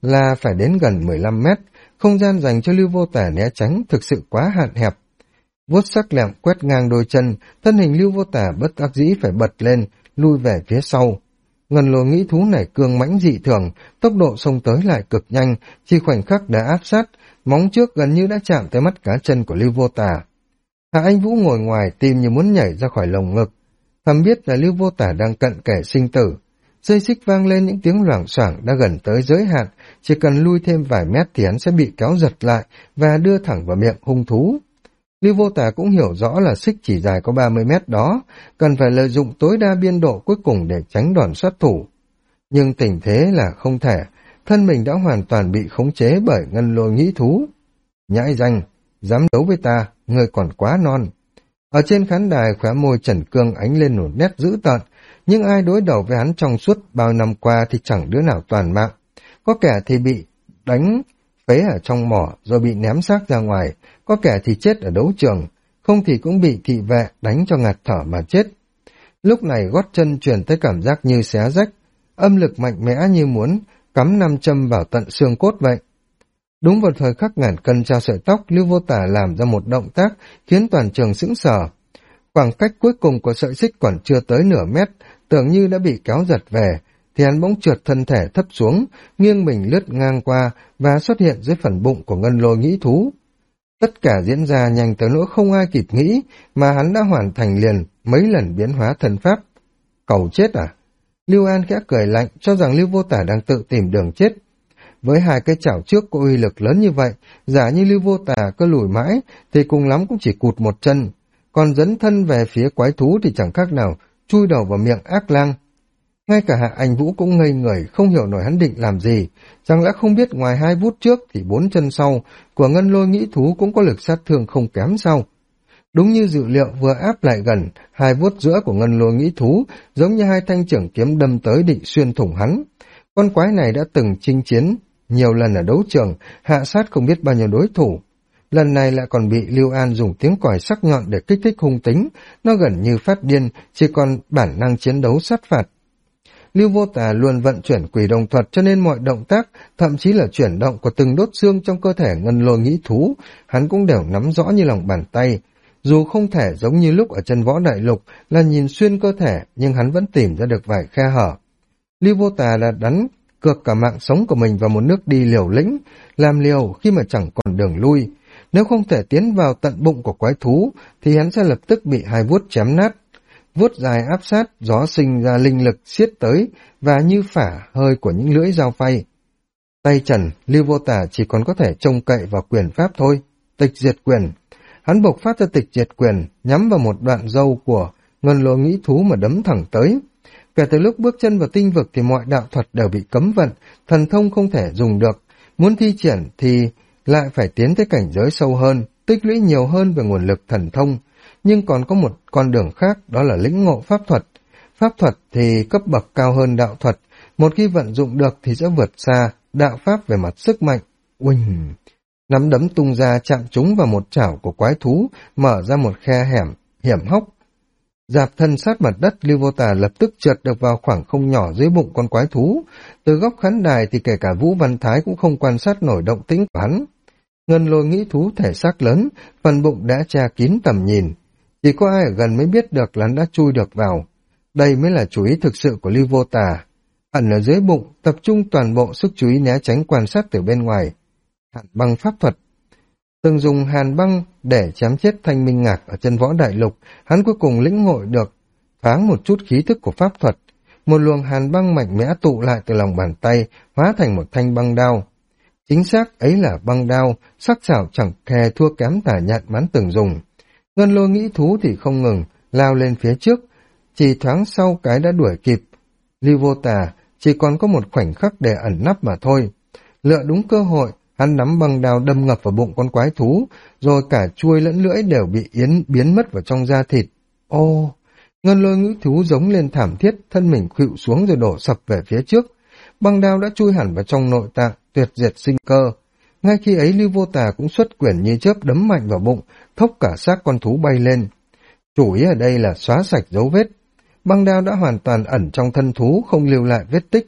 là phải đến gần 15 mét, không gian dành cho Lưu Vô Tả né tránh thực sự quá hạn hẹp. Vuốt sắc lẹm quét ngang đôi chân, thân hình Lưu Vô Tả bất đắc dĩ phải bật lên, lui về phía sau. Ngân lôi nghĩ thú này cương mãnh dị thường, tốc độ xông tới lại cực nhanh, chỉ khoảnh khắc đã áp sát, móng trước gần như đã chạm tới mắt cá chân của Lưu Vô Tả. Hạ Anh Vũ ngồi ngoài tim như muốn nhảy ra khỏi lồng ngực, thầm biết là Lưu Vô Tả đang cận kề sinh tử. Dây xích vang lên những tiếng loảng xoảng đã gần tới giới hạn, chỉ cần lui thêm vài mét thì hắn sẽ bị kéo giật lại và đưa thẳng vào miệng hung thú. Lưu Vô Tả cũng hiểu rõ là xích chỉ dài có 30 mét đó, cần phải lợi dụng tối đa biên độ cuối cùng để tránh đòn sát thủ. Nhưng tình thế là không thể, thân mình đã hoàn toàn bị khống chế bởi ngân lôi nghĩ thú. Nhãi danh, dám đấu với ta, ngươi còn quá non. Ở trên khán đài khóe môi Trần Cương ánh lên một nét dữ tợn, nhưng ai đối đầu với hắn trong suốt bao năm qua thì chẳng đứa nào toàn mạng. Có kẻ thì bị đánh phế ở trong mỏ rồi bị ném xác ra ngoài, có kẻ thì chết ở đấu trường, không thì cũng bị thị vệ đánh cho ngạt thở mà chết. Lúc này gót chân truyền tới cảm giác như xé rách, âm lực mạnh mẽ như muốn cắm nam châm vào tận xương cốt vậy. Đúng vào thời khắc ngàn cân treo sợi tóc, Lưu Vô Tả làm ra một động tác khiến toàn trường sững sờ. Khoảng cách cuối cùng của sợi xích còn chưa tới nửa mét, tưởng như đã bị kéo giật về, thì hắn bỗng trượt thân thể thấp xuống, nghiêng mình lướt ngang qua và xuất hiện dưới phần bụng của ngân lôi nghĩ thú. Tất cả diễn ra nhanh tới nỗi không ai kịp nghĩ, mà hắn đã hoàn thành liền mấy lần biến hóa thân pháp. Cầu chết à? Lưu An khẽ cười lạnh, cho rằng Lưu Vô Tả đang tự tìm đường chết. Với hai cái chảo trước có uy lực lớn như vậy, giả như Lưu Vô Tả cứ lùi mãi, thì cùng lắm cũng chỉ cụt một chân, còn dấn thân về phía quái thú thì chẳng khác nào chui đầu vào miệng ác lang. Ngay cả Hạ Anh Vũ cũng ngây người, không hiểu nổi hắn định làm gì, chẳng lẽ không biết ngoài hai vuốt trước thì bốn chân sau của ngân lôi nghĩ thú cũng có lực sát thương không kém sao? Đúng như dự liệu, vừa áp lại gần, hai vuốt giữa của ngân lôi nghĩ thú giống như hai thanh chưởng kiếm đâm tới định xuyên thủng hắn. Con quái này đã từng chinh chiến nhiều lần ở đấu trường, hạ sát không biết bao nhiêu đối thủ. Lần này lại còn bị Lưu An dùng tiếng còi sắc nhọn để kích thích hung tính, nó gần như phát điên, chỉ còn bản năng chiến đấu sát phạt. Lưu Vô Tả luôn vận chuyển quỷ đồng thuật, cho nên mọi động tác, thậm chí là chuyển động của từng đốt xương trong cơ thể ngân lôi nghĩ thú, hắn cũng đều nắm rõ như lòng bàn tay. Dù không thể giống như lúc ở chân võ đại lục là nhìn xuyên cơ thể, nhưng hắn vẫn tìm ra được vài khe hở. Lưu Vô Tả đã đánh cược cả mạng sống của mình vào một nước đi liều lĩnh, làm liều khi mà chẳng còn đường lui. Nếu không thể tiến vào tận bụng của quái thú, thì hắn sẽ lập tức bị hai vuốt chém nát. Vuốt dài áp sát, gió sinh ra linh lực xiết tới và như phả hơi của những lưỡi dao phay. Tay trần, Lưu Vô Tả chỉ còn có thể trông cậy vào quyền pháp thôi. Tịch diệt quyền. Hắn bộc phát ra tịch diệt quyền, nhắm vào một đoạn râu của ngân lôi nghĩ thú mà đấm thẳng tới. Kể từ lúc bước chân vào tinh vực thì mọi đạo thuật đều bị cấm vận, thần thông không thể dùng được. Muốn thi triển thì lại phải tiến tới cảnh giới sâu hơn, tích lũy nhiều hơn về nguồn lực thần thông. Nhưng còn có một con đường khác, đó là lĩnh ngộ pháp thuật. Pháp thuật thì cấp bậc cao hơn đạo thuật, một khi vận dụng được thì sẽ vượt xa đạo pháp về mặt sức mạnh. Uỳnh! Nắm đấm tung ra chạm trúng vào một chảo của quái thú, mở ra một khe hiểm hóc. Dạp thân sát mặt đất, Lưu Vô Tả lập tức trượt được vào khoảng không nhỏ dưới bụng con quái thú. Từ góc khán đài thì kể cả Vũ Văn Thái cũng không quan sát nổi động tĩnh của hắn. Ngân lôi nghĩ thú thể xác lớn, phần bụng đã che kín tầm nhìn. Chỉ có ai ở gần mới biết được là hắn đã chui được vào. Đây mới là chú ý thực sự của Lưu Vô Tả. Ẩn ở dưới bụng, tập trung toàn bộ sức chú ý né tránh quan sát từ bên ngoài. Hàn băng pháp thuật. Từng dùng hàn băng để chém chết Thanh Minh Ngạc ở chân võ đại lục, hắn cuối cùng lĩnh hội được thoáng một chút khí thức của pháp thuật. Một luồng hàn băng mạnh mẽ tụ lại từ lòng bàn tay, hóa thành một thanh băng đao. Chính xác ấy là băng đao, sắc sảo chẳng hề thua kém tả nhạn hắn từng dùng. Ngân lôi nghĩ thú thì không ngừng, lao lên phía trước, chỉ thoáng sau cái đã đuổi kịp. Lưu Vô Tả chỉ còn có một khoảnh khắc để ẩn nấp mà thôi. Lựa đúng cơ hội, hắn nắm băng đao đâm ngập vào bụng con quái thú, rồi cả chuôi lẫn lưỡi đều bị biến mất vào trong da thịt. Ô! Ngân lôi nghĩ thú giống lên thảm thiết, thân mình khuỵu xuống rồi đổ sập về phía trước. Băng đao đã chui hẳn vào trong nội tạng, tuyệt diệt sinh cơ. Ngay khi ấy Lưu Vô Tả cũng xuất quyền như chớp đấm mạnh vào bụng, thốc cả xác con thú bay lên. Chủ ý ở đây là xóa sạch dấu vết. Băng đao đã hoàn toàn ẩn trong thân thú, không lưu lại vết tích.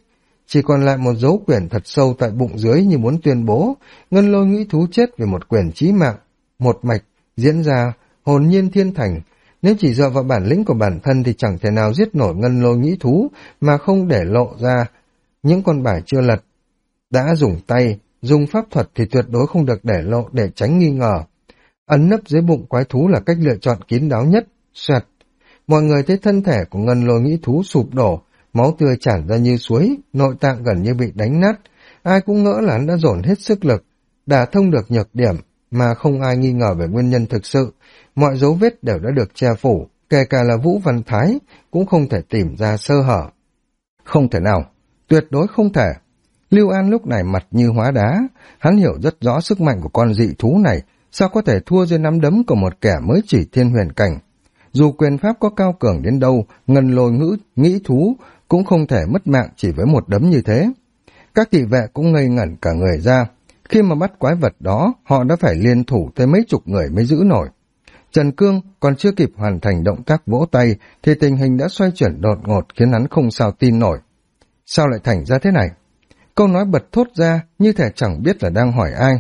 chỉ còn lại một dấu quyền thật sâu tại bụng dưới như muốn tuyên bố ngân lôi nghĩ thú chết vì một quyền chí mạng, một mạch, diễn ra, hồn nhiên thiên thành. Nếu chỉ dựa vào bản lĩnh của bản thân thì chẳng thể nào giết nổi ngân lôi nghĩ thú mà không để lộ ra những con bài chưa lật. Đã dùng tay, dùng pháp thuật thì tuyệt đối không được để lộ để tránh nghi ngờ. Ấn nấp dưới bụng quái thú là cách lựa chọn kín đáo nhất. Xoẹt. Mọi người thấy thân thể của ngân lôi nghĩ thú sụp đổ, máu tươi tràn ra như suối, nội tạng gần như bị đánh nát. Ai cũng ngỡ là hắn đã dồn hết sức lực, đả thông được nhược điểm, mà không ai nghi ngờ về nguyên nhân thực sự. Mọi dấu vết đều đã được che phủ, kể cả là Vũ Văn Thái cũng không thể tìm ra sơ hở. Không thể nào, tuyệt đối không thể. Lưu An lúc này mặt như hóa đá, hắn hiểu rất rõ sức mạnh của con dị thú này, sao có thể thua dưới nắm đấm của một kẻ mới chỉ thiên huyền cảnh. Dù quyền pháp có cao cường đến đâu, ngân lôi nghĩ thú cũng không thể mất mạng chỉ với một đấm như thế. Các thị vệ cũng ngây ngẩn cả người ra. Khi mà bắt quái vật đó, họ đã phải liên thủ tới mấy chục người mới giữ nổi. Trần Cương còn chưa kịp hoàn thành động tác vỗ tay, thì tình hình đã xoay chuyển đột ngột khiến hắn không sao tin nổi. Sao lại thành ra thế này? Câu nói bật thốt ra như thể chẳng biết là đang hỏi ai.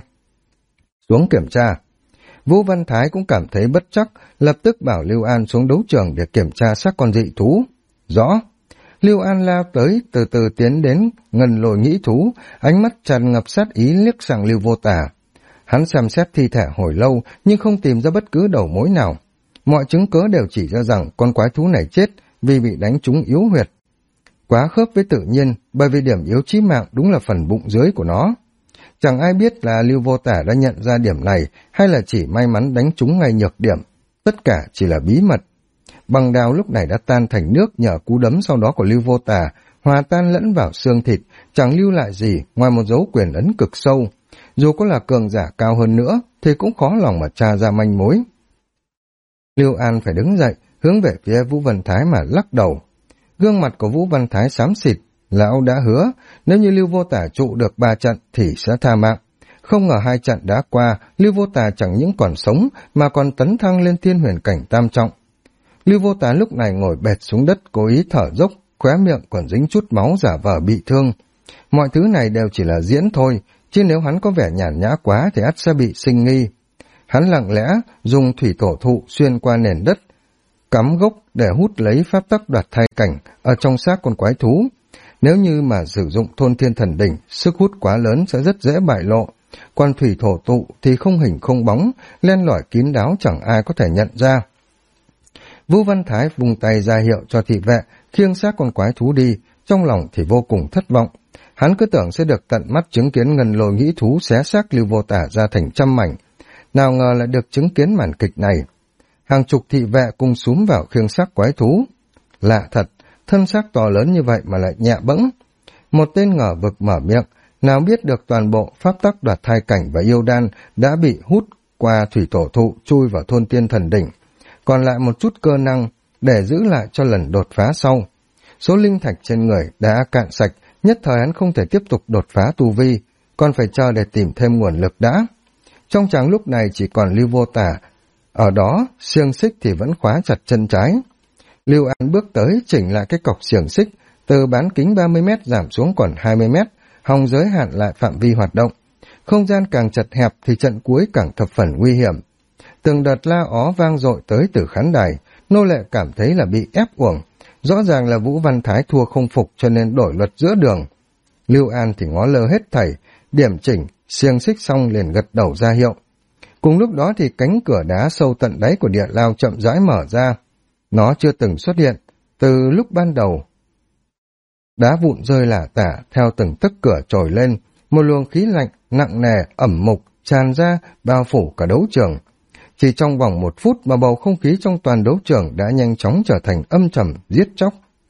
Xuống kiểm tra. Vũ Văn Thái cũng cảm thấy bất chắc, lập tức bảo Lưu An xuống đấu trường để kiểm tra xác con dị thú. Rõ. Lưu An lao tới, từ từ tiến đến ngân lôi nghĩ thú, ánh mắt tràn ngập sát ý liếc sang Lưu Vô Tà. Hắn xem xét thi thể hồi lâu nhưng không tìm ra bất cứ đầu mối nào. Mọi chứng cớ đều chỉ ra rằng con quái thú này chết vì bị đánh trúng yếu huyệt. Quá khớp với tự nhiên, bởi vì điểm yếu chí mạng đúng là phần bụng dưới của nó. Chẳng ai biết là Lưu Vô Tả đã nhận ra điểm này hay là chỉ may mắn đánh trúng ngay nhược điểm. Tất cả chỉ là bí mật. Bằng đao lúc này đã tan thành nước nhờ cú đấm sau đó của Lưu Vô Tả, hòa tan lẫn vào xương thịt, chẳng lưu lại gì ngoài một dấu quyền ấn cực sâu. Dù có là cường giả cao hơn nữa thì cũng khó lòng mà tra ra manh mối. Lưu An phải đứng dậy, hướng về phía Vũ Văn Thái mà lắc đầu. Gương mặt của Vũ Văn Thái xám xịt, lão đã hứa, nếu như Lưu Vô Tả trụ được 3 trận thì sẽ tha mạng. Không ngờ 2 trận đã qua, Lưu Vô Tả chẳng những còn sống mà còn tấn thăng lên thiên huyền cảnh tam trọng. Lưu Vô Tả lúc này ngồi bệt xuống đất cố ý thở dốc, khóe miệng còn dính chút máu giả vờ bị thương. Mọi thứ này đều chỉ là diễn thôi, chứ nếu hắn có vẻ nhàn nhã quá thì ắt sẽ bị sinh nghi. Hắn lặng lẽ dùng thủy tổ thụ xuyên qua nền đất, cắm gốc để hút lấy pháp tắc đoạt thai cảnh ở trong xác con quái thú. Nếu như mà sử dụng thôn thiên thần đỉnh, sức hút quá lớn sẽ rất dễ bại lộ. Còn thủy thổ tụ thì không hình không bóng, len lỏi kín đáo chẳng ai có thể nhận ra. Vũ Văn Thái vùng tay ra hiệu cho thị vệ, khiêng xác con quái thú đi, trong lòng thì vô cùng thất vọng. Hắn cứ tưởng sẽ được tận mắt chứng kiến ngân lôi nghĩ thú xé xác Lưu Vô Tả ra thành trăm mảnh. Nào ngờ lại được chứng kiến màn kịch này. Hàng chục thị vệ cùng xúm vào khiêng xác quái thú. Lạ thật, thân xác to lớn như vậy mà lại nhẹ bẫng. Một tên ngờ vực mở miệng, nào biết được toàn bộ pháp tắc đoạt thai cảnh và yêu đan đã bị hút qua thủy tổ thụ chui vào thôn tiên thần đỉnh. Còn lại một chút cơ năng để giữ lại cho lần đột phá sau. Số linh thạch trên người đã cạn sạch, nhất thời hắn không thể tiếp tục đột phá tu vi, còn phải chờ để tìm thêm nguồn lực đã. Trong tráng lúc này chỉ còn Lưu Vô Tả, ở đó xiềng xích thì vẫn khóa chặt chân trái. Lưu An bước tới chỉnh lại cái cọc xiềng xích, từ bán kính 30 mét giảm xuống còn 20 mét, hòng giới hạn lại phạm vi hoạt động. Không gian càng chật hẹp thì trận cuối càng thập phần nguy hiểm. Từng đợt la ó vang dội tới từ khán đài, nô lệ cảm thấy là bị ép uổng. Rõ ràng là Vũ Văn Thái thua không phục cho nên đổi luật giữa đường. Lưu An thì ngó lơ hết thảy, điểm chỉnh, xiềng xích xong liền gật đầu ra hiệu. Cùng lúc đó thì cánh cửa đá sâu tận đáy của địa lao chậm rãi mở ra. Nó chưa từng xuất hiện từ lúc ban đầu. Đá vụn rơi lả tả theo từng tấc cửa trồi lên, một luồng khí lạnh nặng nề ẩm mục tràn ra bao phủ cả đấu trường. Chỉ trong vòng 1 phút mà bầu không khí trong toàn đấu trường đã nhanh chóng trở thành âm trầm giết chóc.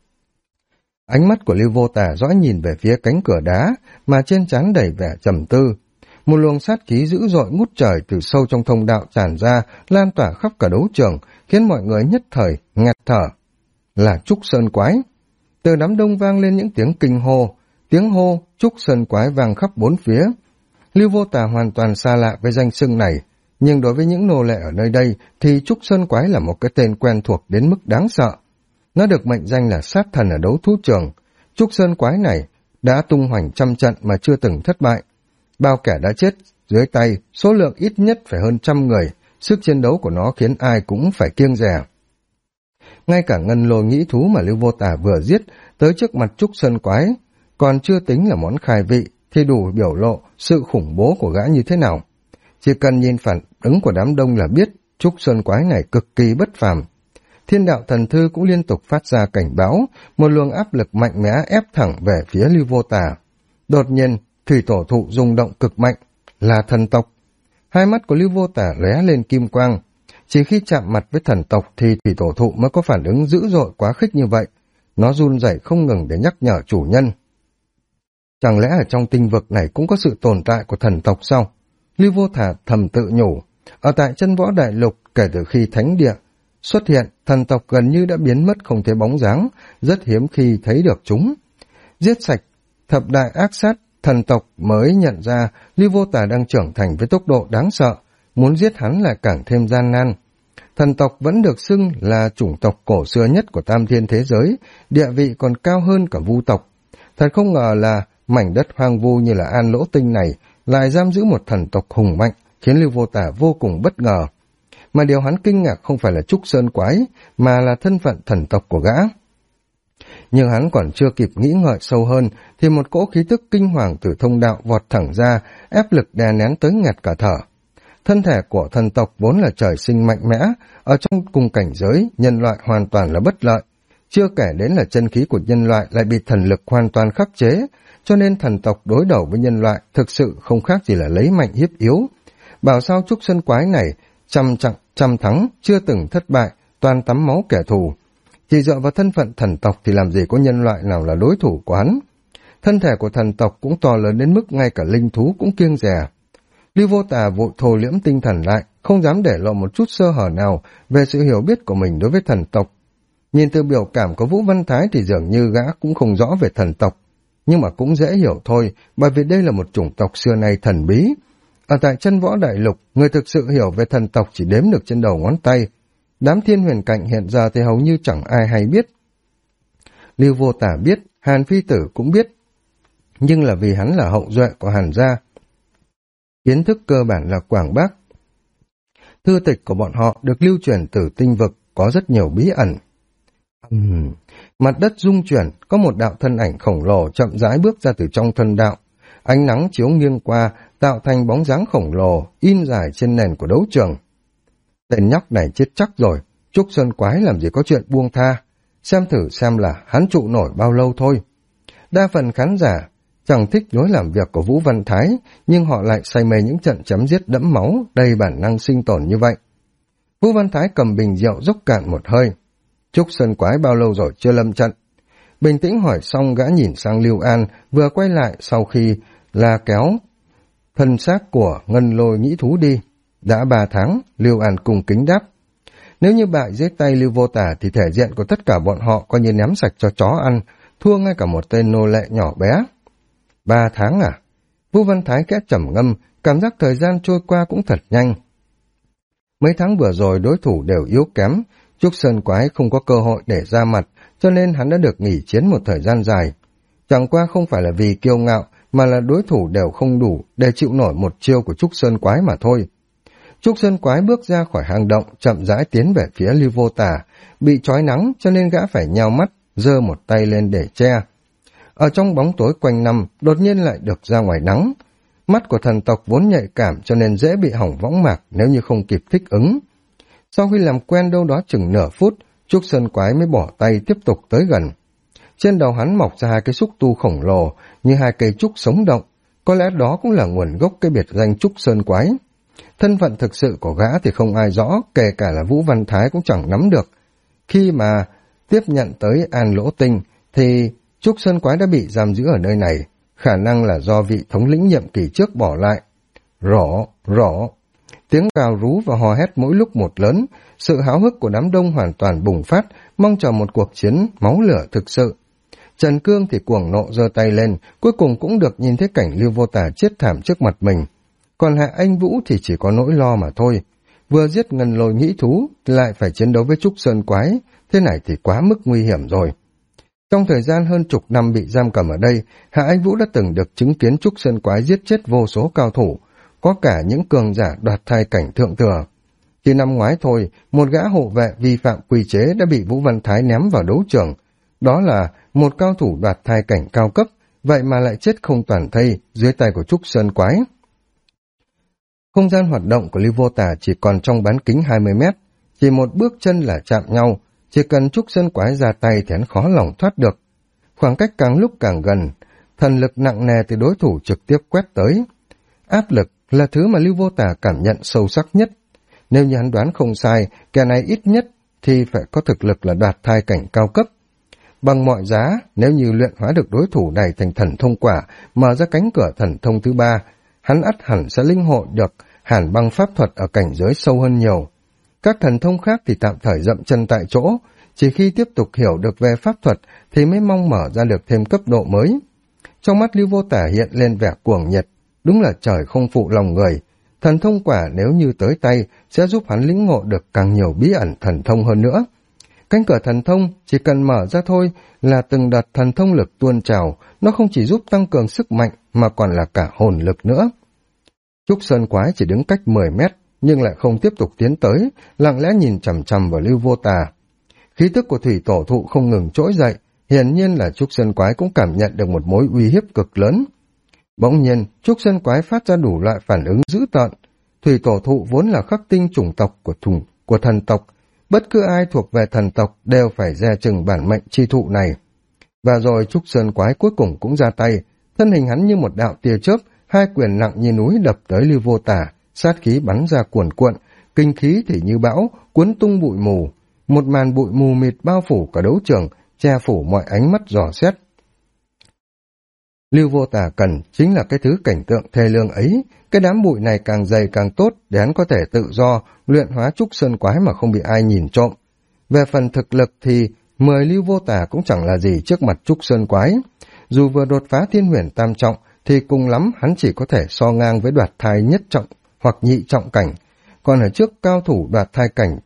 Ánh mắt của Lưu Vô Tả dõi nhìn về phía cánh cửa đá mà trên trán đầy vẻ trầm tư. Một luồng sát khí dữ dội ngút trời từ sâu trong thông đạo tràn ra, lan tỏa khắp cả đấu trường, khiến mọi người nhất thời nghẹt thở. Là Trúc Sơn Quái. Từ đám đông vang lên những tiếng kinh hô, tiếng hô Trúc Sơn Quái vang khắp bốn phía. Lưu Vô Tả hoàn toàn xa lạ với danh xưng này, nhưng đối với những nô lệ ở nơi đây thì Trúc Sơn Quái là một cái tên quen thuộc đến mức đáng sợ. Nó được mệnh danh là sát thần ở đấu thú trường. Trúc Sơn Quái này đã tung hoành trăm trận mà chưa từng thất bại. Bao kẻ đã chết dưới tay, số lượng ít nhất phải hơn 100 người, sức chiến đấu của nó khiến ai cũng phải kiêng dè. Ngay cả ngân lôi nghĩ thú mà Lưu Vô Tả vừa giết tới trước mặt Trúc Sơn Quái, còn chưa tính là món khai vị, thì đủ biểu lộ sự khủng bố của gã như thế nào. Chỉ cần nhìn phản ứng của đám đông là biết Trúc Sơn Quái này cực kỳ bất phàm. Thiên đạo thần thư cũng liên tục phát ra cảnh báo, một luồng áp lực mạnh mẽ ép thẳng về phía Lưu Vô Tả. Đột nhiên, thủy tổ thụ rung động cực mạnh, là thần tộc. Hai mắt của Lưu Vô Tả lóe lên kim quang. Chỉ khi chạm mặt với thần tộc thì thủy tổ thụ mới có phản ứng dữ dội quá khích như vậy. Nó run rẩy không ngừng để nhắc nhở chủ nhân. Chẳng lẽ ở trong tinh vực này cũng có sự tồn tại của thần tộc sao? Lưu Vô Tả thầm tự nhủ. Ở tại chân võ đại lục, kể từ khi thánh địa xuất hiện, thần tộc gần như đã biến mất không thấy bóng dáng, rất hiếm khi thấy được chúng. Giết sạch thập đại ác sát, thần tộc mới nhận ra Lưu Vô Tả đang trưởng thành với tốc độ đáng sợ, muốn giết hắn lại càng thêm gian nan. Thần tộc vẫn được xưng là chủng tộc cổ xưa nhất của tam thiên thế giới, địa vị còn cao hơn cả vu tộc. Thật không ngờ là mảnh đất hoang vu như là An Lỗ Tinh này lại giam giữ một thần tộc hùng mạnh, khiến Lưu Vô Tả vô cùng bất ngờ. Mà điều hắn kinh ngạc không phải là Trúc Sơn Quái, mà là thân phận thần tộc của gã. Nhưng hắn còn chưa kịp nghĩ ngợi sâu hơn, thì một cỗ khí tức kinh hoàng từ thông đạo vọt thẳng ra, áp lực đè nén tới nghẹt cả thở. Thân thể của thần tộc vốn là trời sinh mạnh mẽ, ở trong cùng cảnh giới, nhân loại hoàn toàn là bất lợi. Chưa kể đến là chân khí của nhân loại lại bị thần lực hoàn toàn khắc chế, cho nên thần tộc đối đầu với nhân loại thực sự không khác gì là lấy mạnh hiếp yếu. Bảo sao Trúc Sơn Quái này trăm thắng, chưa từng thất bại, toàn tắm máu kẻ thù. Chỉ dựa vào thân phận thần tộc thì làm gì có nhân loại nào là đối thủ của hắn. Thân thể của thần tộc cũng to lớn đến mức ngay cả linh thú cũng kiêng dè. Lưu Vô Tả vội thồ liễm tinh thần lại, không dám để lộ một chút sơ hở nào về sự hiểu biết của mình đối với thần tộc. Nhìn từ biểu cảm của Vũ Văn Thái thì dường như gã cũng không rõ về thần tộc, nhưng mà cũng dễ hiểu thôi, bởi vì đây là một chủng tộc xưa nay thần bí. Ở tại chân võ đại lục, người thực sự hiểu về thần tộc chỉ đếm được trên đầu ngón tay. Đám thiên huyền cạnh hiện giờ thì hầu như chẳng ai hay biết. Lưu Vô Tả biết, Hàn Phi Tử cũng biết, nhưng là vì hắn là hậu duệ của Hàn gia. Kiến thức cơ bản là quảng bác. Thư tịch của bọn họ được lưu truyền từ tinh vực, có rất nhiều bí ẩn. Mặt đất rung chuyển, có một đạo thân ảnh khổng lồ chậm rãi bước ra từ trong thân đạo. Ánh nắng chiếu nghiêng qua, tạo thành bóng dáng khổng lồ, in dài trên nền của đấu trường. Tên nhóc này chết chắc rồi, Trúc Sơn Quái làm gì có chuyện buông tha. Xem thử xem là hắn trụ nổi bao lâu thôi. Đa phần khán giả chẳng thích lối làm việc của Vũ Văn Thái, nhưng họ lại say mê những trận chém giết đẫm máu, đầy bản năng sinh tồn như vậy. Vũ Văn Thái cầm bình rượu dốc cạn một hơi. Trúc Sơn Quái bao lâu rồi chưa lâm trận? Bình tĩnh hỏi xong, gã nhìn sang Lưu An, vừa quay lại sau khi la kéo thân xác của ngân lôi nhĩ thú đi. Đã 3 tháng, Lưu An cung kính đáp. Nếu như bại dưới tay Lưu Vô Tả thì thể diện của tất cả bọn họ coi như ném sạch cho chó ăn, thua ngay cả một tên nô lệ nhỏ bé. 3 tháng à? Vũ Văn Thái khẽ trầm ngâm, cảm giác thời gian trôi qua cũng thật nhanh. Mấy tháng vừa rồi đối thủ đều yếu kém, Trúc Sơn Quái không có cơ hội để ra mặt, cho nên hắn đã được nghỉ chiến một thời gian dài. Chẳng qua không phải là vì kiêu ngạo, mà là đối thủ đều không đủ để chịu nổi một chiêu của Trúc Sơn Quái mà thôi. Trúc Sơn Quái bước ra khỏi hang động, chậm rãi tiến về phía Lưu Vô Tả, bị trói nắng cho nên gã phải nheo mắt, giơ một tay lên để che. Ở trong bóng tối quanh năm, đột nhiên lại được ra ngoài nắng. Mắt của thần tộc vốn nhạy cảm cho nên dễ bị hỏng võng mạc nếu như không kịp thích ứng. Sau khi làm quen đâu đó chừng nửa phút, Trúc Sơn Quái mới bỏ tay tiếp tục tới gần. Trên đầu hắn mọc ra 2 cái xúc tu khổng lồ như 2 cây trúc sống động, có lẽ đó cũng là nguồn gốc cái biệt danh Trúc Sơn Quái. Thân phận thực sự của gã thì không ai rõ, kể cả là Vũ Văn Thái cũng chẳng nắm được. Khi mà tiếp nhận tới An Lỗ Tinh thì Trúc Sơn Quái đã bị giam giữ ở nơi này, khả năng là do vị thống lĩnh nhiệm kỳ trước bỏ lại. Rõ. Tiếng gào rú và hò hét mỗi lúc một lớn, sự háo hức của đám đông hoàn toàn bùng phát, mong chờ một cuộc chiến máu lửa thực sự. Trần Cương thì cuồng nộ giơ tay lên, cuối cùng cũng được nhìn thấy cảnh Lưu Vô Tả chết thảm trước mặt mình. Còn Hạ Anh Vũ thì chỉ có nỗi lo mà thôi. Vừa giết ngân lôi nhĩ thú, lại phải chiến đấu với Trúc Sơn Quái, thế này thì quá mức nguy hiểm rồi. Trong thời gian hơn chục năm bị giam cầm ở đây, Hạ Anh Vũ đã từng được chứng kiến Trúc Sơn Quái giết chết vô số cao thủ, có cả những cường giả đoạt thai cảnh thượng thừa. Chỉ năm ngoái thôi, một gã hộ vệ vi phạm quy chế đã bị Vũ Văn Thái ném vào đấu trường. Đó là một cao thủ đoạt thai cảnh cao cấp, vậy mà lại chết không toàn thây dưới tay của Trúc Sơn Quái. Không gian hoạt động của Lưu Vô Tà chỉ còn trong bán kính 20 mét, chỉ một bước chân là chạm nhau, chỉ cần Trúc Sơn Quái ra tay thì hắn khó lòng thoát được. Khoảng cách càng lúc càng gần, thần lực nặng nề từ đối thủ trực tiếp quét tới. Áp lực là thứ mà Lưu Vô Tà cảm nhận sâu sắc nhất. Nếu như hắn đoán không sai, kẻ này ít nhất thì phải có thực lực là đoạt thai cảnh cao cấp. Bằng mọi giá, nếu như luyện hóa được đối thủ này thành thần thông quả, mở ra cánh cửa thần thông thứ ba, hắn ắt hẳn sẽ linh hội được hàn băng pháp thuật ở cảnh giới sâu hơn nhiều. Các thần thông khác thì tạm thời dậm chân tại chỗ, chỉ khi tiếp tục hiểu được về pháp thuật thì mới mong mở ra được thêm cấp độ mới. Trong mắt Lưu Vô Tả hiện lên vẻ cuồng nhiệt, đúng là trời không phụ lòng người. Thần thông quả nếu như tới tay sẽ giúp hắn lĩnh ngộ được càng nhiều bí ẩn thần thông hơn nữa. Cánh cửa thần thông chỉ cần mở ra thôi là từng đợt thần thông lực tuôn trào, nó không chỉ giúp tăng cường sức mạnh mà còn là cả hồn lực nữa. Trúc Sơn Quái chỉ đứng cách 10 mét nhưng lại không tiếp tục tiến tới, lặng lẽ nhìn chằm chằm vào Lưu Vô Tà. Khí tức của thủy tổ thụ không ngừng trỗi dậy, hiển nhiên là Trúc Sơn Quái cũng cảm nhận được một mối uy hiếp cực lớn. Bỗng nhiên, Trúc Sơn Quái phát ra đủ loại phản ứng dữ tợn. Thủy tổ thụ vốn là khắc tinh chủng tộc của thần tộc, bất cứ ai thuộc về thần tộc đều phải dè chừng bản mệnh chi thụ này. Và rồi Trúc Sơn Quái cuối cùng cũng ra tay, thân hình hắn như một đạo tia chớp, hai quyền nặng như núi đập tới Lưu Vô Tà, sát khí bắn ra cuồn cuộn, kinh khí thì như bão, cuốn tung bụi mù. Một màn bụi mù mịt bao phủ cả đấu trường, che phủ mọi ánh mắt dò xét. Lưu Vô Tà cần chính là cái thứ cảnh tượng thê lương ấy, cái đám bụi này càng dày càng tốt để hắn có thể tự do luyện hóa Trúc Sơn Quái mà không bị ai nhìn trộm. Về phần thực lực thì 10 Lưu Vô Tà cũng chẳng là gì trước mặt Trúc Sơn Quái. Dù vừa đột phá Thiên Huyền Tam Trọng thì cùng lắm hắn chỉ có thể so ngang với đoạt thai nhất trọng hoặc nhị trọng cảnh, còn ở trước cao thủ đoạt thai cảnh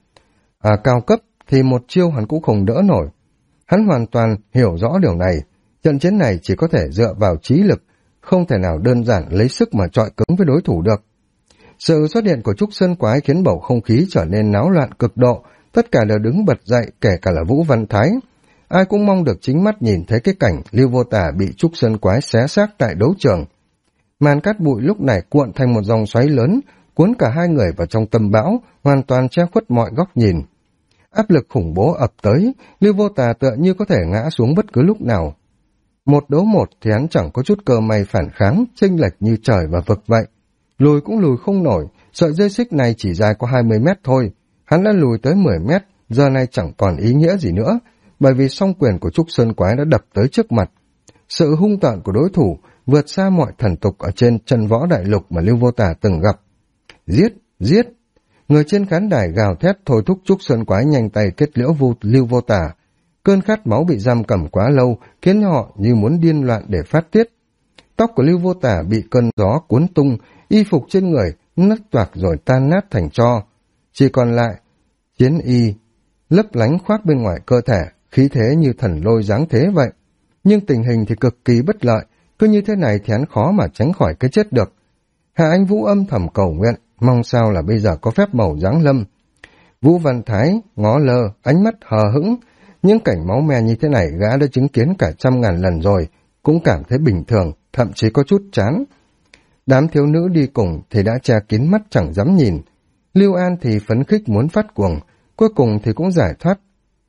cao cấp thì một chiêu hắn cũng không đỡ nổi. Hắn hoàn toàn hiểu rõ điều này, trận chiến này chỉ có thể dựa vào trí lực, không thể nào đơn giản lấy sức mà chọi cứng với đối thủ được. Sự xuất hiện của Trúc Sơn Quái khiến bầu không khí trở nên náo loạn cực độ, tất cả đều đứng bật dậy, kể cả là Vũ Văn Thái. Ai cũng mong được chính mắt nhìn thấy cái cảnh Lưu Vô Tà bị Trúc Sơn Quái xé xác tại đấu trường. Màn cát bụi lúc này cuộn thành một dòng xoáy lớn, cuốn cả hai người vào trong tâm bão, hoàn toàn che khuất mọi góc nhìn. Áp lực khủng bố ập tới, Lưu Vô Tà tựa như có thể ngã xuống bất cứ lúc nào. Một đấu một thì hắn chẳng có chút cơ may phản kháng, chênh lệch như trời và vực vậy. Lùi cũng lùi không nổi, sợi dây xích này chỉ dài có 20 mét thôi. Hắn đã lùi tới 10 mét, giờ này chẳng còn ý nghĩa gì nữa, bởi vì song quyền của Trúc Sơn Quái đã đập tới trước mặt. Sự hung tợn của đối thủ vượt xa mọi thần tục ở trên chân võ đại lục mà Lưu Vô Tà từng gặp. Giết! Giết! Người trên khán đài gào thét thôi thúc Trúc Sơn Quái nhanh tay kết liễu Lưu Vô Tà. Cơn khát máu bị giam cầm quá lâu khiến họ như muốn điên loạn để phát tiết. Tóc của Lưu Vô Tà bị cơn gió cuốn tung, y phục trên người nứt toạc rồi tan nát thành tro. Chỉ còn lại chiến y lấp lánh khoác bên ngoài cơ thể, khí thế như thần lôi giáng thế vậy. Nhưng tình hình thì cực kỳ bất lợi, cứ như thế này thì hắn khó mà tránh khỏi cái chết được. Hạ Anh Vũ âm thầm cầu nguyện, mong sao là bây giờ có phép màu giáng lâm. Vũ Văn Thái ngó lơ, ánh mắt hờ hững. Những cảnh máu me như thế này gã đã chứng kiến cả 100.000 lần rồi, cũng cảm thấy bình thường, thậm chí có chút chán. Đám thiếu nữ đi cùng thì đã che kín mắt chẳng dám nhìn. Lưu An thì phấn khích muốn phát cuồng, cuối cùng thì cũng giải thoát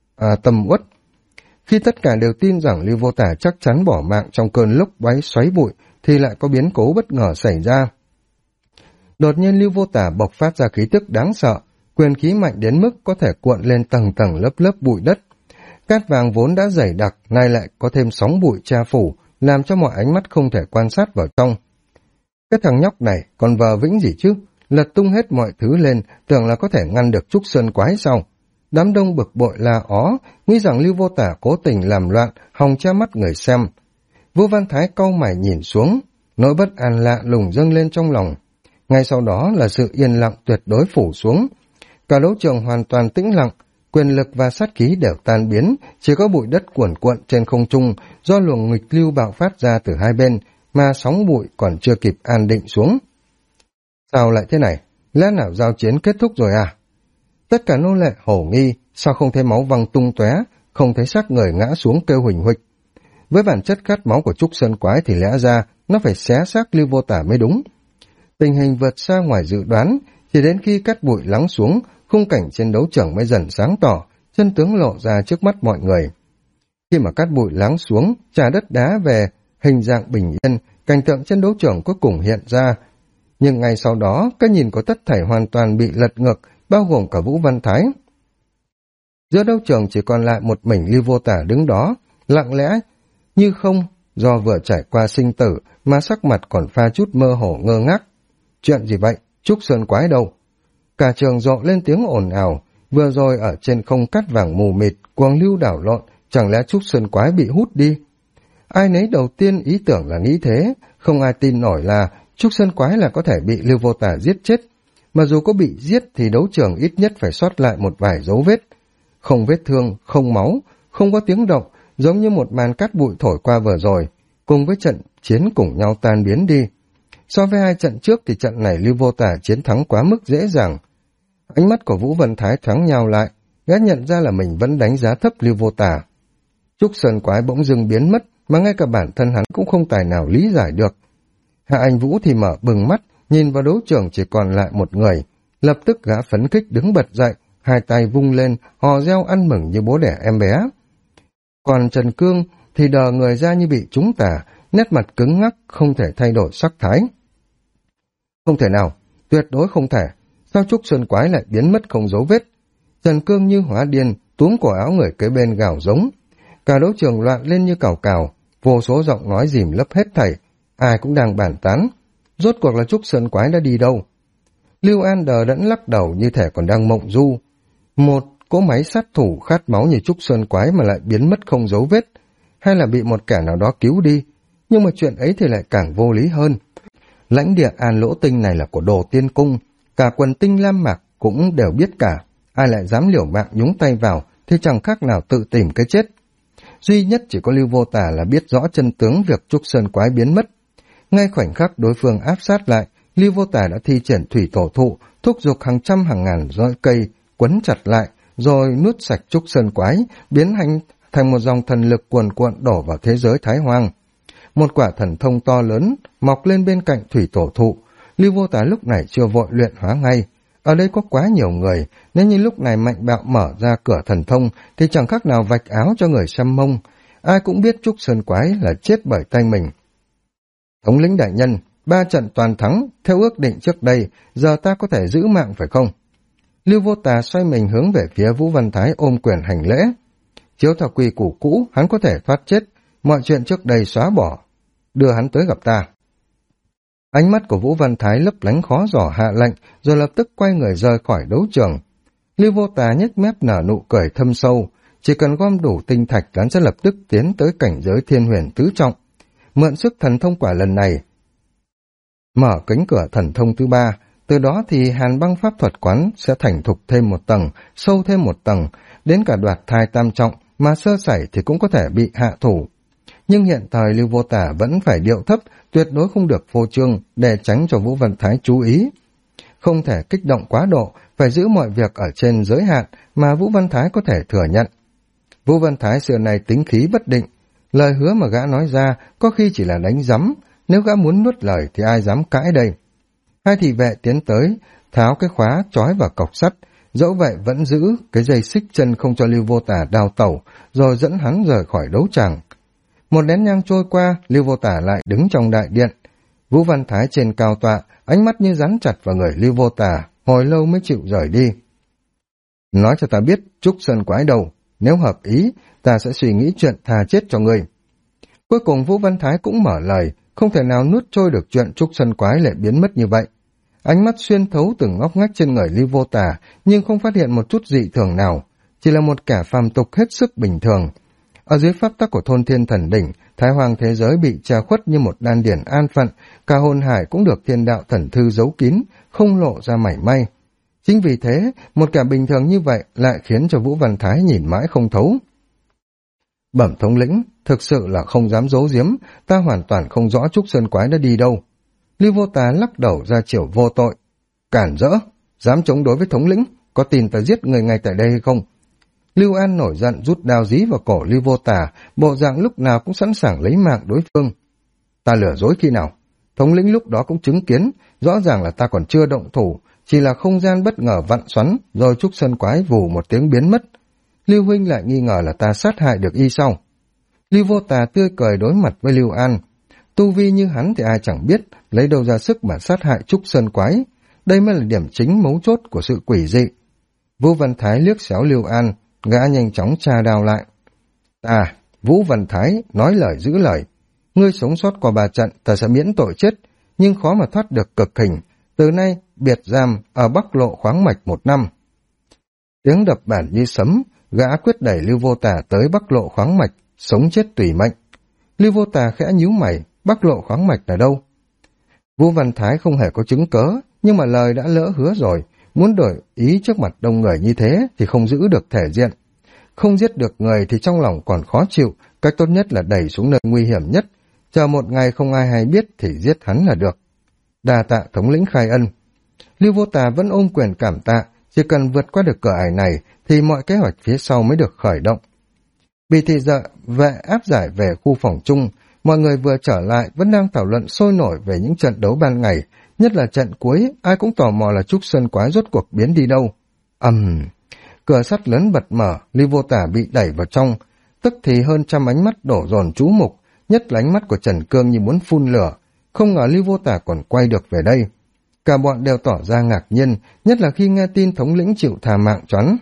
tâm uất. Khi tất cả đều tin rằng Lưu Vô Tà chắc chắn bỏ mạng trong cơn lốc xoáy bụi, thì lại có biến cố bất ngờ xảy ra. Đột nhiên Lưu Vô Tà bộc phát ra khí tức đáng sợ, quyền khí mạnh đến mức có thể cuộn lên tầng tầng lớp lớp bụi đất. Cát vàng vốn đã dày đặc, nay lại có thêm sóng bụi che phủ, làm cho mọi ánh mắt không thể quan sát vào trong. Cái thằng nhóc này còn vờ vĩnh gì chứ, lật tung hết mọi thứ lên, tưởng là có thể ngăn được Trúc Sơn Quái sau. Đám đông bực bội la ó, nghĩ rằng Lưu Vô Tà cố tình làm loạn, hòng che mắt người xem. Vũ Văn Thái cau mày nhìn xuống, nỗi bất an lạ lùng dâng lên trong lòng. Ngay sau đó là sự yên lặng tuyệt đối phủ xuống. Cả đấu trường hoàn toàn tĩnh lặng, quyền lực và sát khí đều tan biến, chỉ có bụi đất cuồn cuộn trên không trung do luồng nghịch lưu bạo phát ra từ hai bên, mà sóng bụi còn chưa kịp an định xuống. Sao lại thế này? Lẽ nào giao chiến kết thúc rồi à? Tất cả nô lệ hổ nghi, sao không thấy máu văng tung tóe, không thấy xác người ngã xuống kêu huỳnh huỵch. Với bản chất khát máu của Trúc Sơn Quái thì lẽ ra nó phải xé xác Lưu Vô Tả mới đúng. Tình hình vượt xa ngoài dự đoán, chỉ đến khi cát bụi lắng xuống, khung cảnh trên đấu trường mới dần sáng tỏ, chân tướng lộ ra trước mắt mọi người. Khi mà cát bụi lắng xuống, trả đất đá về hình dạng bình yên, cảnh tượng trên đấu trường cuối cùng hiện ra. Nhưng ngay sau đó, cái nhìn của tất thảy hoàn toàn bị lật ngược, bao gồm cả Vũ Văn Thái. Giữa đấu trường chỉ còn lại một mình Lưu Vô Tả đứng đó, lặng lẽ như không, do vừa trải qua sinh tử mà sắc mặt còn pha chút mơ hồ ngơ ngác. Chuyện gì vậy? Trúc Sơn Quái đâu? Cả trường rộ lên tiếng ồn ào, vừa rồi ở trên không cát vàng mù mịt, cuồng lưu đảo lộn, chẳng lẽ Trúc Sơn Quái bị hút đi? Ai nấy đầu tiên ý tưởng là nghĩ thế, không ai tin nổi là Trúc Sơn Quái là có thể bị Lưu Vô Tả giết chết. Mà dù có bị giết thì đấu trường ít nhất phải sót lại một vài dấu vết. Không vết thương, không máu, không có tiếng động, giống như một màn cát bụi thổi qua vừa rồi, cùng với trận chiến cùng nhau tan biến đi. So với hai trận trước thì trận này Lưu Vô Tả chiến thắng quá mức dễ dàng. Ánh mắt của Vũ Văn Thái thoáng nhào lại, gã nhận ra là mình vẫn đánh giá thấp Lưu Vô Tả. Trúc Sơn Quái bỗng dưng biến mất, mà ngay cả bản thân hắn cũng không tài nào lý giải được. Hạ Anh Vũ thì mở bừng mắt, nhìn vào đấu trường chỉ còn lại một người, lập tức gã phấn khích đứng bật dậy, hai tay vung lên, hò reo ăn mừng như bố đẻ em bé. Còn Trần Cương thì đờ người ra như bị trúng tà, nét mặt cứng ngắc, không thể thay đổi sắc thái. Không thể nào, tuyệt đối không thể. Sao Trúc Sơn Quái lại biến mất không dấu vết? Trần Cương như hóa điên, túm cổ áo người kế bên gào giống. Cả đấu trường loạn lên như cào cào, vô số giọng nói rìm lấp hết thảy, ai cũng đang bàn tán. Rốt cuộc là Trúc Sơn Quái đã đi đâu? Lưu An đờ đẫn lắc đầu như thể còn đang mộng du. Một cỗ máy sát thủ khát máu như Trúc Sơn Quái mà lại biến mất không dấu vết, hay là bị một kẻ nào đó cứu đi? Nhưng mà chuyện ấy thì lại càng vô lý hơn. Lãnh địa An Lỗ Tinh này là của Đồ Tiên Cung, cả quần tinh Lam Mạc cũng đều biết cả. Ai lại dám liều mạng nhúng tay vào thì chẳng khác nào tự tìm cái chết. Duy nhất chỉ có Lưu Vô Tả là biết rõ chân tướng việc Trúc Sơn Quái biến mất. Ngay khoảnh khắc đối phương áp sát lại, Lưu Vô Tả đã thi triển thủy tổ thụ, thúc giục hàng trăm hàng ngàn roi cây, quấn chặt lại, rồi nuốt sạch Trúc Sơn Quái, biến hành thành một dòng thần lực cuồn cuộn đổ vào thế giới Thái Hoang. Một quả thần thông to lớn mọc lên bên cạnh thủy tổ thụ. Lưu Vô Tả lúc này chưa vội luyện hóa ngay. Ở đây có quá nhiều người, nếu như lúc này mạnh bạo mở ra cửa thần thông thì chẳng khác nào vạch áo cho người xăm mông. Ai cũng biết Trúc Sơn Quái là chết bởi tay mình. Thống lĩnh đại nhân, 3 trận toàn thắng, theo ước định trước đây, giờ ta có thể giữ mạng phải không? Lưu Vô Tả xoay mình hướng về phía Vũ Văn Thái ôm quyền hành lễ. Chiếu theo quy củ cũ, hắn có thể thoát chết, mọi chuyện trước đây xóa bỏ, đưa hắn tới gặp ta. Ánh mắt của Vũ Văn Thái lấp lánh khó dò hạ lệnh, rồi lập tức quay người rời khỏi đấu trường. Lưu Vô Tả nhếch mép nở nụ cười thâm sâu, chỉ cần gom đủ tinh thạch hắn sẽ lập tức tiến tới cảnh giới Thiên Huyền tứ trọng. Mượn sức thần thông quả lần này, mở cánh cửa thần thông thứ 3, từ đó thì Hàn Băng pháp thuật quán sẽ thành thục thêm một tầng, sâu thêm một tầng, đến cả đoạt thai tam trọng mà sơ sẩy thì cũng có thể bị hạ thủ. Nhưng hiện thời Lưu Vô Tả vẫn phải điệu thấp, tuyệt đối không được phô trương để tránh cho Vũ Văn Thái chú ý. Không thể kích động quá độ, phải giữ mọi việc ở trên giới hạn mà Vũ Văn Thái có thể thừa nhận. Vũ Văn Thái xưa này tính khí bất định, lời hứa mà gã nói ra có khi chỉ là đánh giấm, nếu gã muốn nuốt lời thì ai dám cãi đây. Hai thị vệ tiến tới, tháo cái khóa trói vào cọc sắt, dẫu vậy vẫn giữ cái dây xích chân không cho Lưu Vô Tả đào tẩu, rồi dẫn hắn rời khỏi đấu tràng. Một nén nhang trôi qua, Lưu Vô Tả lại đứng trong đại điện. Vũ Văn Thái trên cao tọa, ánh mắt như dán chặt vào người Lưu Vô Tả, hồi lâu mới chịu rời đi. Nói cho ta biết Trúc Sơn Quái đâu, nếu hợp ý, ta sẽ suy nghĩ chuyện thà chết cho ngươi. Cuối cùng Vũ Văn Thái cũng mở lời, không thể nào nuốt trôi được chuyện Trúc Sơn Quái lại biến mất như vậy. Ánh mắt xuyên thấu từng ngóc ngách trên người Lưu Vô Tả, nhưng không phát hiện một chút dị thường nào, chỉ là một kẻ phàm tục hết sức bình thường. Ở dưới pháp tắc của thôn thiên thần đỉnh, Thái Hoàng thế giới bị che khuất như một đan điển an phận, cả hồn hải cũng được thiên đạo thần thư giấu kín, không lộ ra mảy may. Chính vì thế, một kẻ bình thường như vậy lại khiến cho Vũ Văn Thái nhìn mãi không thấu. Bẩm thống lĩnh, thực sự là không dám giấu giếm, ta hoàn toàn không rõ Trúc Sơn Quái đã đi đâu. Lưu Vô Tà lắc đầu ra chiều vô tội. Cản rỡ, dám chống đối với thống lĩnh, có tin ta giết người ngay tại đây hay không? Lưu An nổi giận rút đao dí vào cổ Lưu Vô Tà, bộ dạng lúc nào cũng sẵn sàng lấy mạng đối phương. Ta lừa dối khi nào? Thống lĩnh lúc đó cũng chứng kiến, rõ ràng là ta còn chưa động thủ, chỉ là không gian bất ngờ vặn xoắn, rồi Trúc Sơn Quái vù một tiếng biến mất. Lưu huynh lại nghi ngờ là ta sát hại được y sau. Lưu Vô Tà tươi cười đối mặt với Lưu An. Tu vi như hắn thì ai chẳng biết, lấy đâu ra sức mà sát hại Trúc Sơn Quái. Đây mới là điểm chính mấu chốt của sự quỷ dị. Vũ Văn Thái liếc xéo Lưu An, gã nhanh chóng tra đao lại. Vũ Văn Thái, nói lời giữ lời. Ngươi sống sót qua 3 trận, ta sẽ miễn tội chết, nhưng khó mà thoát được cực hình. Từ nay, biệt giam ở Bắc Lộ khoáng mạch 1 năm. Tiếng đập bản như sấm, gã quyết đẩy Lưu Vô Tà tới Bắc Lộ khoáng mạch, sống chết tùy mệnh. Lưu Vô Tà khẽ nhíu mày, Bắc Lộ khoáng mạch là đâu? Vũ Văn Thái không hề có chứng cớ, nhưng mà lời đã lỡ hứa rồi, muốn đổi ý trước mặt đông người như thế thì không giữ được thể diện. Không giết được người thì trong lòng còn khó chịu, cách tốt nhất là đẩy xuống nơi nguy hiểm nhất, chờ một ngày không ai hay biết thì giết hắn là được. Đa tạ thống lĩnh khai ân. Lưu Vô Tà vẫn ôm quyền cảm tạ, chỉ cần vượt qua được cửa ải này thì mọi kế hoạch phía sau mới được khởi động. Bị thị vệ áp giải về khu phòng chung, mọi người vừa trở lại vẫn đang thảo luận sôi nổi về những trận đấu ban ngày, nhất là trận cuối, ai cũng tò mò là Trúc Sơn Quái rốt cuộc biến đi đâu. Cửa sắt lớn bật mở, Lưu Vô Tà bị đẩy vào trong, tức thì hơn trăm ánh mắt đổ dồn chú mục, nhất là ánh mắt của Trần Cương như muốn phun lửa, không ngờ Lưu Vô Tà còn quay được về đây. Cả bọn đều tỏ ra ngạc nhiên, nhất là khi nghe tin thống lĩnh chịu thà mạng choắn.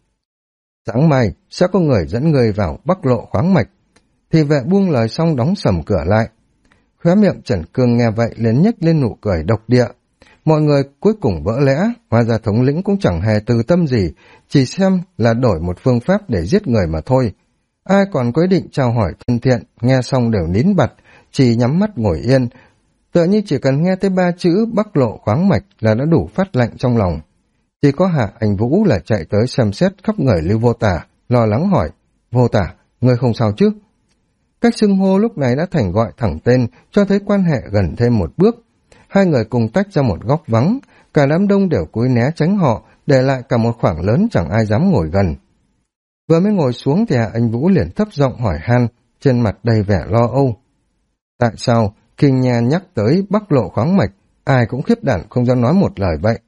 Sáng mai sẽ có người dẫn người vào Bắc Lộ khoáng mạch. Thì vệ buông lời xong đóng sầm cửa lại. Khóe miệng Trần Cương nghe vậy liền nhếch lên nụ cười độc địa. Mọi người cuối cùng vỡ lẽ, hóa ra thống lĩnh cũng chẳng hề từ tâm gì, chỉ xem là đổi một phương pháp để giết người mà thôi. Ai còn có ý định chào hỏi thân thiện, nghe xong đều nín bặt, chỉ nhắm mắt ngồi yên. Tựa như chỉ cần nghe tới 3 chữ Bắc Lộ khoáng mạch là đã đủ phát lạnh trong lòng. Chỉ có Hạ Anh Vũ là chạy tới xem xét khắp người Lưu Vô Tà, lo lắng hỏi, Vô Tà, ngươi không sao chứ? Cách xưng hô lúc này đã thành gọi thẳng tên, cho thấy quan hệ gần thêm một bước. Hai người cùng tách ra một góc vắng, cả đám đông đều cúi né tránh họ, để lại cả một khoảng lớn chẳng ai dám ngồi gần. Vừa mới ngồi xuống thì Hạ Anh Vũ liền thấp giọng hỏi han, trên mặt đầy vẻ lo âu. Tại sao khi nghe nhắc tới Bắc Lộ khoáng mạch, ai cũng khiếp đảm không dám nói một lời vậy?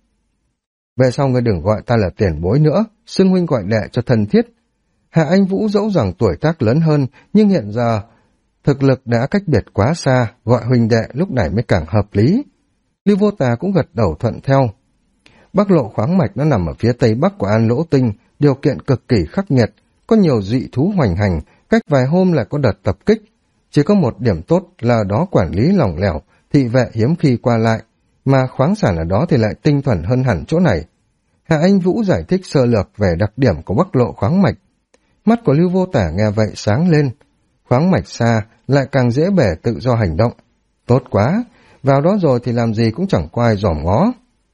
Về sau ngươi đừng gọi ta là tiền bối nữa, xưng huynh gọi đệ cho thân thiết. Hạ Anh Vũ dẫu rằng tuổi tác lớn hơn, nhưng hiện giờ thực lực đã cách biệt quá xa, gọi huynh đệ lúc này mới càng hợp lý. Lưu Vô Tà cũng gật đầu thuận theo. Bắc Lộ khoáng mạch nó nằm ở phía tây bắc của An Lỗ Tinh, điều kiện cực kỳ khắc nghiệt, có nhiều dị thú hoành hành, cách vài hôm lại có đợt tập kích. Chỉ có một điểm tốt là ở đó quản lý lỏng lẻo, thị vệ hiếm khi qua lại, mà khoáng sản ở đó thì lại tinh thuần hơn hẳn chỗ này. Hạ Anh Vũ giải thích sơ lược về đặc điểm của Bắc Lộ khoáng mạch. Mắt của Lưu Vô Tả nghe vậy sáng lên. Khoáng mạch xa lại càng dễ bể tự do hành động. Tốt quá, vào đó rồi thì làm gì cũng chẳng có ai dòm ngó.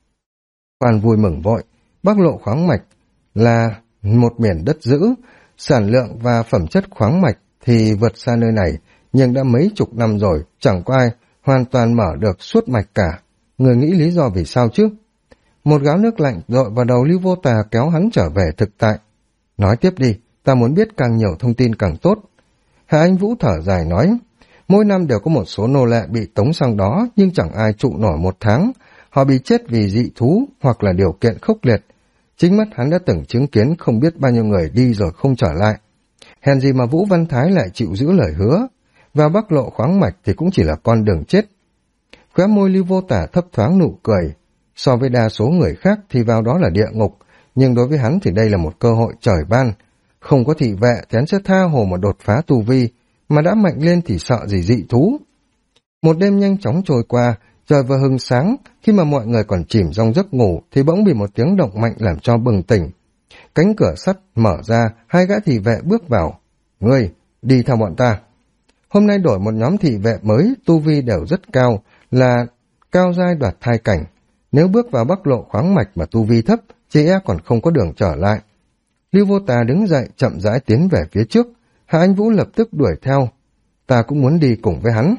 Khoan vui mừng vội, Bắc Lộ khoáng mạch là một miền đất dữ, sản lượng và phẩm chất khoáng mạch thì vượt xa nơi này, nhưng đã mấy chục năm rồi, chẳng có ai hoàn toàn mở được suốt mạch cả. Người nghĩ lý do vì sao chứ? Một gáo nước lạnh dội vào đầu Lưu Vô Tà kéo hắn trở về thực tại. Nói tiếp đi, ta muốn biết càng nhiều thông tin càng tốt. Hạ Anh Vũ thở dài nói, mỗi năm đều có một số nô lệ bị tống sang đó, nhưng chẳng ai trụ nổi 1 tháng. Họ bị chết vì dị thú hoặc là điều kiện khốc liệt. Chính mắt hắn đã từng chứng kiến không biết bao nhiêu người đi rồi không trở lại. Hèn gì mà Vũ Văn Thái lại chịu giữ lời hứa. Vào Bắc Lộ khoáng mạch thì cũng chỉ là con đường chết. Khóe môi Lưu Vô Tả thấp thoáng nụ cười. So với đa số người khác thì vào đó là địa ngục, nhưng đối với hắn thì đây là một cơ hội trời ban. Không có thị vệ thì hắn sẽ tha hồ mà đột phá tu vi, mà đã mạnh lên thì sợ gì dị thú. Một đêm nhanh chóng trôi qua, trời vừa hừng sáng, khi mà mọi người còn chìm trong giấc ngủ thì bỗng bị một tiếng động mạnh làm cho bừng tỉnh. Cánh cửa sắt mở ra, 2 gã thị vệ bước vào. Ngươi, đi theo bọn ta. Hôm nay đổi một nhóm thị vệ mới, tu vi đều rất cao, là cao giai đoạt thai cảnh. Nếu bước vào Bắc Lộ khoáng mạch mà tu vi thấp chỉ e còn không có đường trở lại. Lưu Vô Tà đứng dậy chậm rãi tiến về phía trước, Hạ Anh Vũ lập tức đuổi theo. Ta cũng muốn đi cùng với hắn.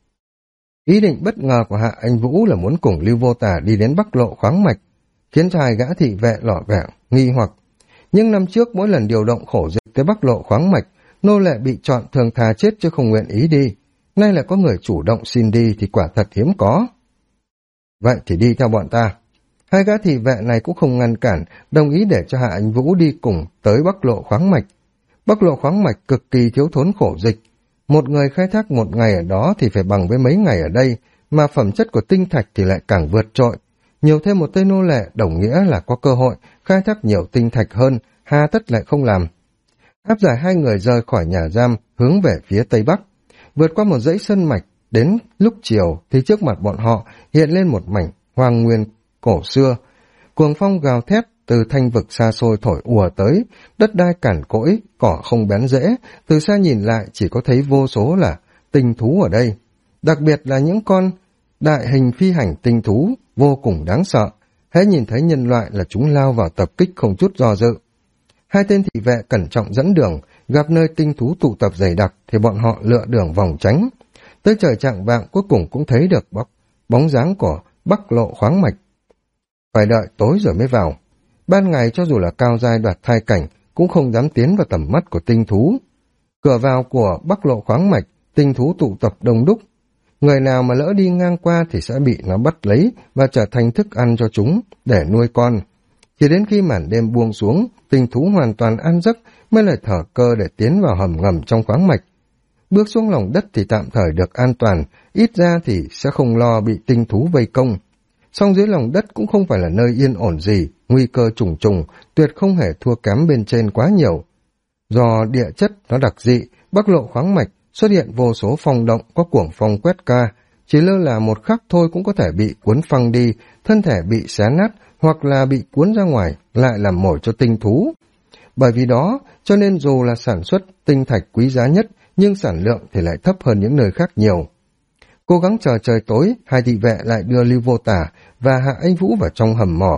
Ý định bất ngờ của Hạ Anh Vũ là muốn cùng Lưu Vô Tà đi đến Bắc Lộ khoáng mạch, khiến cho hai gã thị vệ lỏ vẻ nghi hoặc. Nhưng năm trước mỗi lần điều động khổ dịch tới Bắc Lộ khoáng mạch, nô lệ bị chọn thường thà chết chứ không nguyện ý đi. Nay lại có người chủ động xin đi thì quả thật hiếm có. Vậy thì đi theo bọn ta. Hai gã thị vệ này cũng không ngăn cản, đồng ý để cho Hạ Anh Vũ đi cùng tới Bắc Lộ khoáng mạch. Bắc Lộ khoáng mạch cực kỳ thiếu thốn khổ dịch. Một người khai thác một ngày ở đó thì phải bằng với mấy ngày ở đây, mà phẩm chất của tinh thạch thì lại càng vượt trội. Nhiều thêm một tên nô lệ đồng nghĩa là có cơ hội khai thác nhiều tinh thạch hơn, hà tất lại không làm. Áp giải hai người rời khỏi nhà giam, hướng về phía tây bắc. Vượt qua một dãy sơn mạch, đến lúc chiều thì trước mặt bọn họ hiện lên một mảnh hoang nguyên cổ xưa. Cuồng phong gào thét từ thanh vực xa xôi thổi ùa tới, đất đai cằn cỗi, cỏ không bén rễ, từ xa nhìn lại chỉ có thấy vô số là tinh thú ở đây. Đặc biệt là những con đại hình phi hành tinh thú vô cùng đáng sợ, hễ nhìn thấy nhân loại là chúng lao vào tập kích không chút do dự. Hai tên thị vệ cẩn trọng dẫn đường, gặp nơi tinh thú tụ tập dày đặc thì bọn họ lựa đường vòng tránh. Tới trời chạng vạng cuối cùng cũng thấy được bóng dáng của Bắc Lộ khoáng mạch. Phải đợi tối rồi mới vào. Ban ngày cho dù là cao giai đoạt thai cảnh cũng không dám tiến vào tầm mắt của tinh thú. Cửa vào của Bắc Lộ khoáng mạch, tinh thú tụ tập đông đúc. Người nào mà lỡ đi ngang qua thì sẽ bị nó bắt lấy và trở thành thức ăn cho chúng để nuôi con. Chỉ đến khi màn đêm buông xuống, tinh thú hoàn toàn an giấc mới lại thở cơ để tiến vào hầm ngầm trong khoáng mạch. Bước xuống lòng đất thì tạm thời được an toàn, ít ra thì sẽ không lo bị tinh thú vây công. Song dưới lòng đất cũng không phải là nơi yên ổn gì, nguy cơ trùng trùng, tuyệt không hề thua kém bên trên quá nhiều. Do địa chất nó đặc dị, Bắc Lộ khoáng mạch xuất hiện vô số phong động có cuồng phong quét ca, chỉ lơ là một khắc thôi cũng có thể bị cuốn phăng đi, thân thể bị xé nát hoặc là bị cuốn ra ngoài, lại làm mồi cho tinh thú. Bởi vì đó, cho nên dù là sản xuất tinh thạch quý giá nhất, nhưng sản lượng thì lại thấp hơn những nơi khác nhiều. Cố gắng chờ trời tối, hai thị vệ lại đưa Lưu Vô Tà và Hạ Anh Vũ vào trong hầm mỏ.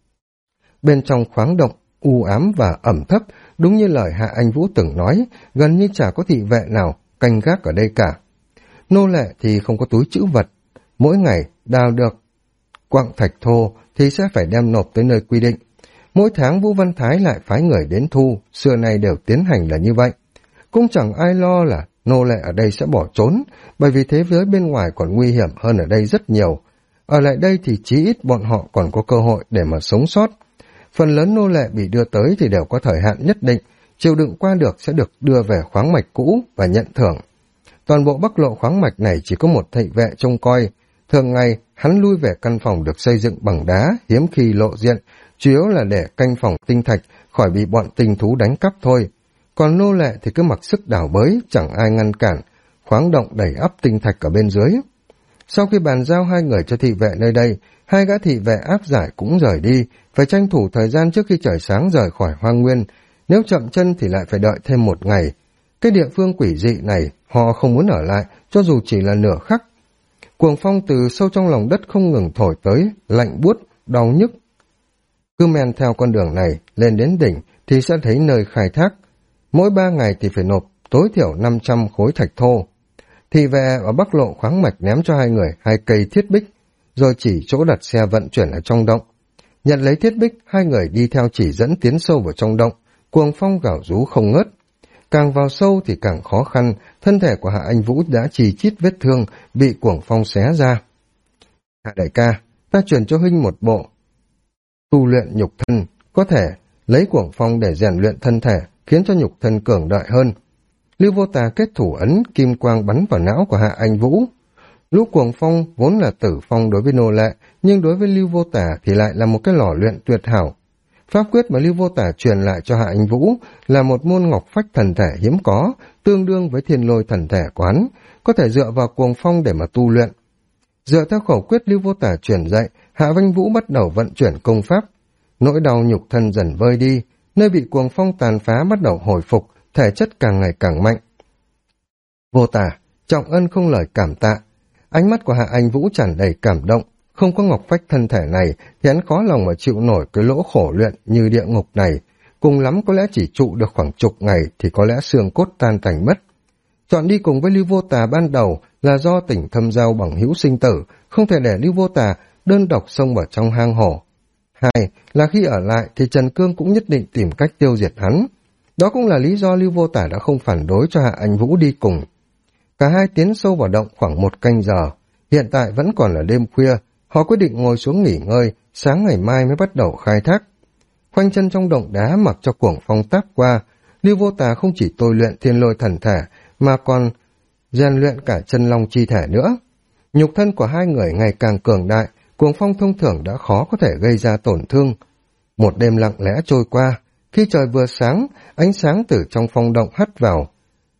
Bên trong khoáng động, u ám và ẩm thấp, đúng như lời Hạ Anh Vũ từng nói, gần như chả có thị vệ nào canh gác ở đây cả. Nô lệ thì không có túi trữ vật, mỗi ngày đào được quặng thạch thô thì sẽ phải đem nộp tới nơi quy định. Mỗi tháng Vũ Văn Thái lại phái người đến thu, xưa nay đều tiến hành là như vậy. Cũng chẳng ai lo là nô lệ ở đây sẽ bỏ trốn, bởi vì thế giới bên ngoài còn nguy hiểm hơn ở đây rất nhiều. Ở lại đây thì chí ít bọn họ còn có cơ hội để mà sống sót. Phần lớn nô lệ bị đưa tới thì đều có thời hạn nhất định, chịu đựng qua được sẽ được đưa về khoáng mạch cũ và nhận thưởng. Toàn bộ Bắc Lộ khoáng mạch này chỉ có một thị vệ trông coi. Thường ngày, hắn lui về căn phòng được xây dựng bằng đá, hiếm khi lộ diện, chủ yếu là để canh phòng tinh thạch khỏi bị bọn tinh thú đánh cắp thôi. Còn nô lệ thì cứ mặc sức đào bới, chẳng ai ngăn cản, khoáng động đầy ắp tinh thạch ở bên dưới. Sau khi bàn giao hai người cho thị vệ nơi đây, hai gã thị vệ áp giải cũng rời đi, phải tranh thủ thời gian trước khi trời sáng rời khỏi hoang nguyên, nếu chậm chân thì lại phải đợi thêm một ngày. Cái địa phương quỷ dị này, họ không muốn ở lại, cho dù chỉ là nửa khắc. Cuồng phong từ sâu trong lòng đất không ngừng thổi tới, lạnh buốt, đau nhức. Cứ men theo con đường này, lên đến đỉnh thì sẽ thấy nơi khai thác. Mỗi 3 ngày thì phải nộp tối thiểu 500 khối thạch thô. Thị vệ ở Bắc Lộ khoáng mạch ném cho hai người 2 cây thiết bích, rồi chỉ chỗ đặt xe vận chuyển ở trong động. Nhận lấy thiết bích, hai người đi theo chỉ dẫn tiến sâu vào trong động, cuồng phong gào rú không ngớt. Càng vào sâu thì càng khó khăn, thân thể của Hạ Anh Vũ đã chì chít vết thương, bị cuồng phong xé ra. Hạ đại ca, ta truyền cho huynh một bộ tu luyện nhục thân, có thể lấy cuồng phong để rèn luyện thân thể, khiến cho nhục thân cường đại hơn. Lưu Vô Tà kết thủ ấn, kim quang bắn vào não của Hạ Anh Vũ. Lũ cuồng phong vốn là tử phong đối với nô lệ, nhưng đối với Lưu Vô Tà thì lại là một cái lò luyện tuyệt hảo. Pháp quyết mà Lưu Vô Tà truyền lại cho Hạ Anh Vũ là một môn ngọc phách thần thể hiếm có, tương đương với thiên lôi thần thể của hắn, có thể dựa vào cuồng phong để mà tu luyện. Dựa theo khẩu quyết Lưu Vô Tà truyền dạy, Hạ Anh Vũ bắt đầu vận chuyển công pháp. Nỗi đau nhục thân dần vơi đi, nơi bị cuồng phong tàn phá bắt đầu hồi phục, thể chất càng ngày càng mạnh. Vô Tà, trọng ân không lời cảm tạ. Ánh mắt của Hạ Anh Vũ tràn đầy cảm động, không có ngọc phách thân thể này thì hắn khó lòng mà chịu nổi cái lỗ khổ luyện như địa ngục này, cùng lắm có lẽ chỉ trụ được khoảng chục ngày thì có lẽ xương cốt tan tành mất. Chọn đi cùng với Lưu Vô Tà ban đầu là do tình thâm giao bằng hữu sinh tử, không thể để Lưu Vô Tà đơn độc xông vào trong hang hổ. Hai là khi ở lại thì Trần Cương cũng nhất định tìm cách tiêu diệt hắn. Đó cũng là lý do Lưu Vô Tà đã không phản đối cho Hạ Anh Vũ đi cùng. Cả hai tiến sâu vào động khoảng 1 canh giờ. Hiện tại vẫn còn là đêm khuya, họ quyết định ngồi xuống nghỉ ngơi, sáng ngày mai mới bắt đầu khai thác. Khoanh chân trong động đá mặc cho cuồng phong táp qua, Lưu Vô Tà không chỉ tôi luyện thiên lôi thần thể mà còn rèn luyện cả chân long chi thể nữa. Nhục thân của hai người ngày càng cường đại, cuồng phong thông thường đã khó có thể gây ra tổn thương. Một đêm lặng lẽ trôi qua, khi trời vừa sáng, ánh sáng từ trong phong động hắt vào.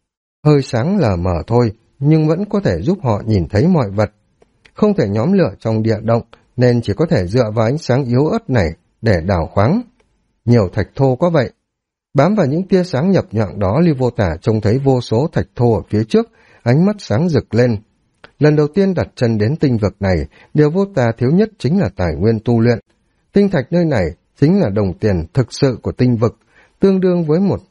Hơi sáng lờ mờ thôi, nhưng vẫn có thể giúp họ nhìn thấy mọi vật. Không thể nhóm lửa trong địa động, nên chỉ có thể dựa vào ánh sáng yếu ớt này để đào khoáng. Nhiều thạch thô có vậy. Bám vào những tia sáng nhập nhọn đó, Lưu Vô Tà trông thấy vô số thạch thô ở phía trước, ánh mắt sáng rực lên. Lần đầu tiên đặt chân đến tinh vực này, điều Vô Tà thiếu nhất chính là tài nguyên tu luyện. Tinh thạch nơi này chính là đồng tiền thực sự của tinh vực, tương đương với một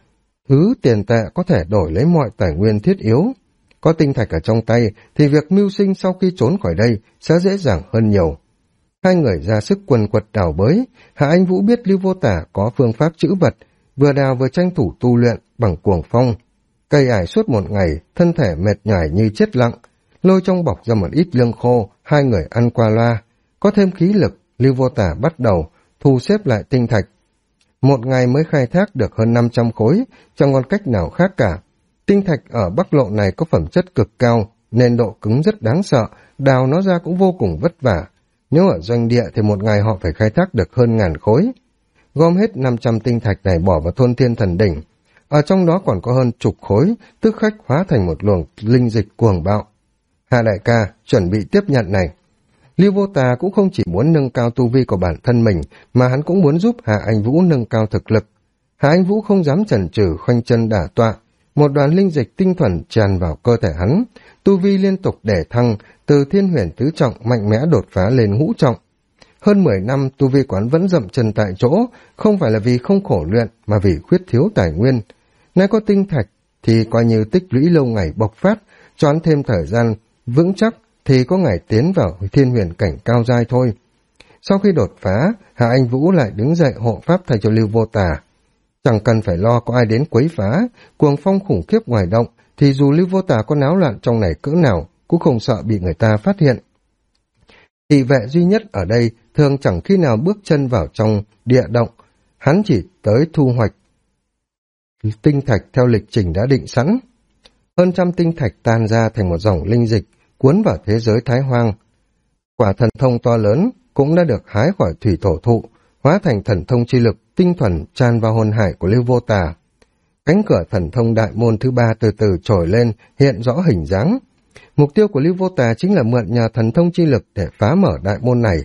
thứ tiền tệ có thể đổi lấy mọi tài nguyên thiết yếu. Có tinh thạch ở trong tay thì việc mưu sinh sau khi trốn khỏi đây sẽ dễ dàng hơn nhiều. Hai người ra sức quần quật đào bới. Hạ Anh Vũ biết Lưu Vô Tà có phương pháp trữ vật, vừa đào vừa tranh thủ tu luyện bằng cuồng phong. Cây ải suốt một ngày, thân thể mệt nhòi như chết lặng, lôi trong bọc ra một ít lương khô, hai người ăn qua loa. Có thêm khí lực, Lưu Vô Tà bắt đầu thu xếp lại tinh thạch. Một ngày mới khai thác được hơn 500 khối, chẳng còn cách nào khác cả. Tinh thạch ở Bắc Lộ này có phẩm chất cực cao, nên độ cứng rất đáng sợ, đào nó ra cũng vô cùng vất vả. Nếu ở doanh địa thì một ngày họ phải khai thác được hơn 1000 khối. Gom hết 500 tinh thạch này bỏ vào thôn Thiên Thần Đỉnh. Ở trong đó còn có hơn chục khối, tức khách hóa thành một luồng linh dịch cuồng bạo. Hạ đại ca, chuẩn bị tiếp nhận này. Lưu Vô Tà cũng không chỉ muốn nâng cao tu vi của bản thân mình, mà hắn cũng muốn giúp Hạ Anh Vũ nâng cao thực lực. Hạ Anh Vũ không dám chần chừ, khoanh chân đả tọa. Một đoàn linh dịch tinh thuần tràn vào cơ thể hắn, tu vi liên tục để thăng, từ thiên huyền tứ trọng mạnh mẽ đột phá lên ngũ trọng. Hơn 10 năm tu vi quán vẫn dậm chân tại chỗ, không phải là vì không khổ luyện mà vì khuyết thiếu tài nguyên. Nay có tinh thạch thì coi như tích lũy lâu ngày bộc phát, choán thêm thời gian vững chắc thì có ngày tiến vào thiên huyền cảnh cao giai thôi. Sau khi đột phá, Hạ Anh Vũ lại đứng dậy hộ pháp thay cho Lưu Vô Tà. Chẳng cần phải lo có ai đến quấy phá, cuồng phong khủng khiếp ngoài động, thì dù Lưu Vô Tà có náo loạn trong này cỡ nào, cũng không sợ bị người ta phát hiện. Thị vệ duy nhất ở đây thường chẳng khi nào bước chân vào trong địa động, hắn chỉ tới thu hoạch tinh thạch theo lịch trình đã định sẵn. Hơn trăm tinh thạch tan ra thành một dòng linh dịch, cuốn vào thế giới Thái Hoang. Quả thần thông to lớn cũng đã được hái khỏi thủy thổ thụ, hóa thành thần thông chi lực tinh thuần tràn vào hồn hải của Lưu Vô Tà. Cánh cửa thần thông đại môn thứ 3 từ từ trồi lên, hiện rõ hình dáng. Mục tiêu của Lưu Vô Tà chính là mượn nhờ thần thông chi lực để phá mở đại môn này.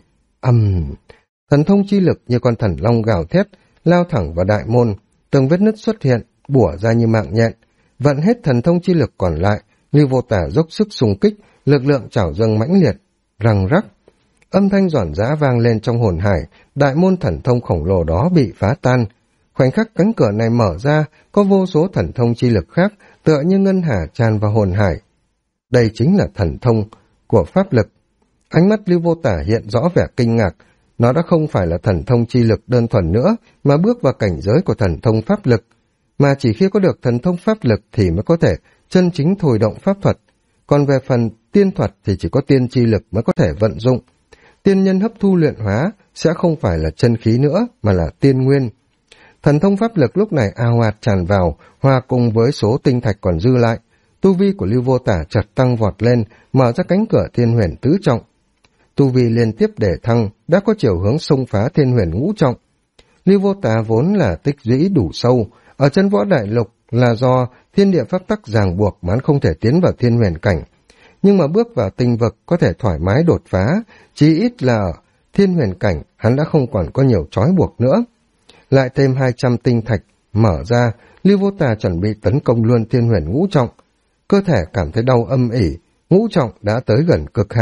Thần thông chi lực như con thần long gào thét, lao thẳng vào đại môn, từng vết nứt xuất hiện, bủa ra như mạng nhện. Vận hết thần thông chi lực còn lại, Lưu Vô Tà dốc sức xung kích, lực lượng trảo dâng mãnh liệt, răng rắc. Âm thanh giòn giã vang lên trong hồn hải, đại môn thần thông khổng lồ đó bị phá tan. Khoảnh khắc cánh cửa này mở ra, có vô số thần thông chi lực khác, tựa như ngân hà tràn vào hồn hải. Đây chính là thần thông của pháp lực. Ánh mắt Lưu Vô Tà hiện rõ vẻ kinh ngạc, nó đã không phải là thần thông chi lực đơn thuần nữa, mà bước vào cảnh giới của thần thông pháp lực. Mà chỉ khi có được thần thông pháp lực thì mới có thể chân chính thôi động pháp thuật. Còn về phần tiên thuật thì chỉ có tiên chi lực mới có thể vận dụng. Tiên nhân hấp thu luyện hóa sẽ không phải là chân khí nữa, mà là tiên nguyên. Thần thông pháp lực lúc này ào ạt tràn vào, hòa cùng với số tinh thạch còn dư lại. Tu vi của Lưu Vô Tà chợt tăng vọt lên, mở ra cánh cửa thiên huyền tứ trọng. Tu vi liên tiếp để thăng, đã có chiều hướng xông phá thiên huyền ngũ trọng. Lưu Vô Tà vốn là tích lũy đủ sâu, ở chân võ đại lục là do thiên địa pháp tắc ràng buộc mà hắn không thể tiến vào thiên huyền cảnh. Nhưng mà bước vào tinh vực có thể thoải mái đột phá, chỉ ít là ở thiên huyền cảnh hắn đã không còn có nhiều trói buộc nữa. Lại thêm 200 tinh thạch mở ra, Lưu Vô Tà chuẩn bị tấn công luôn thiên huyền ngũ trọng. Cơ thể cảm thấy đau âm ỉ, ngũ trọng đã tới gần cực hạn,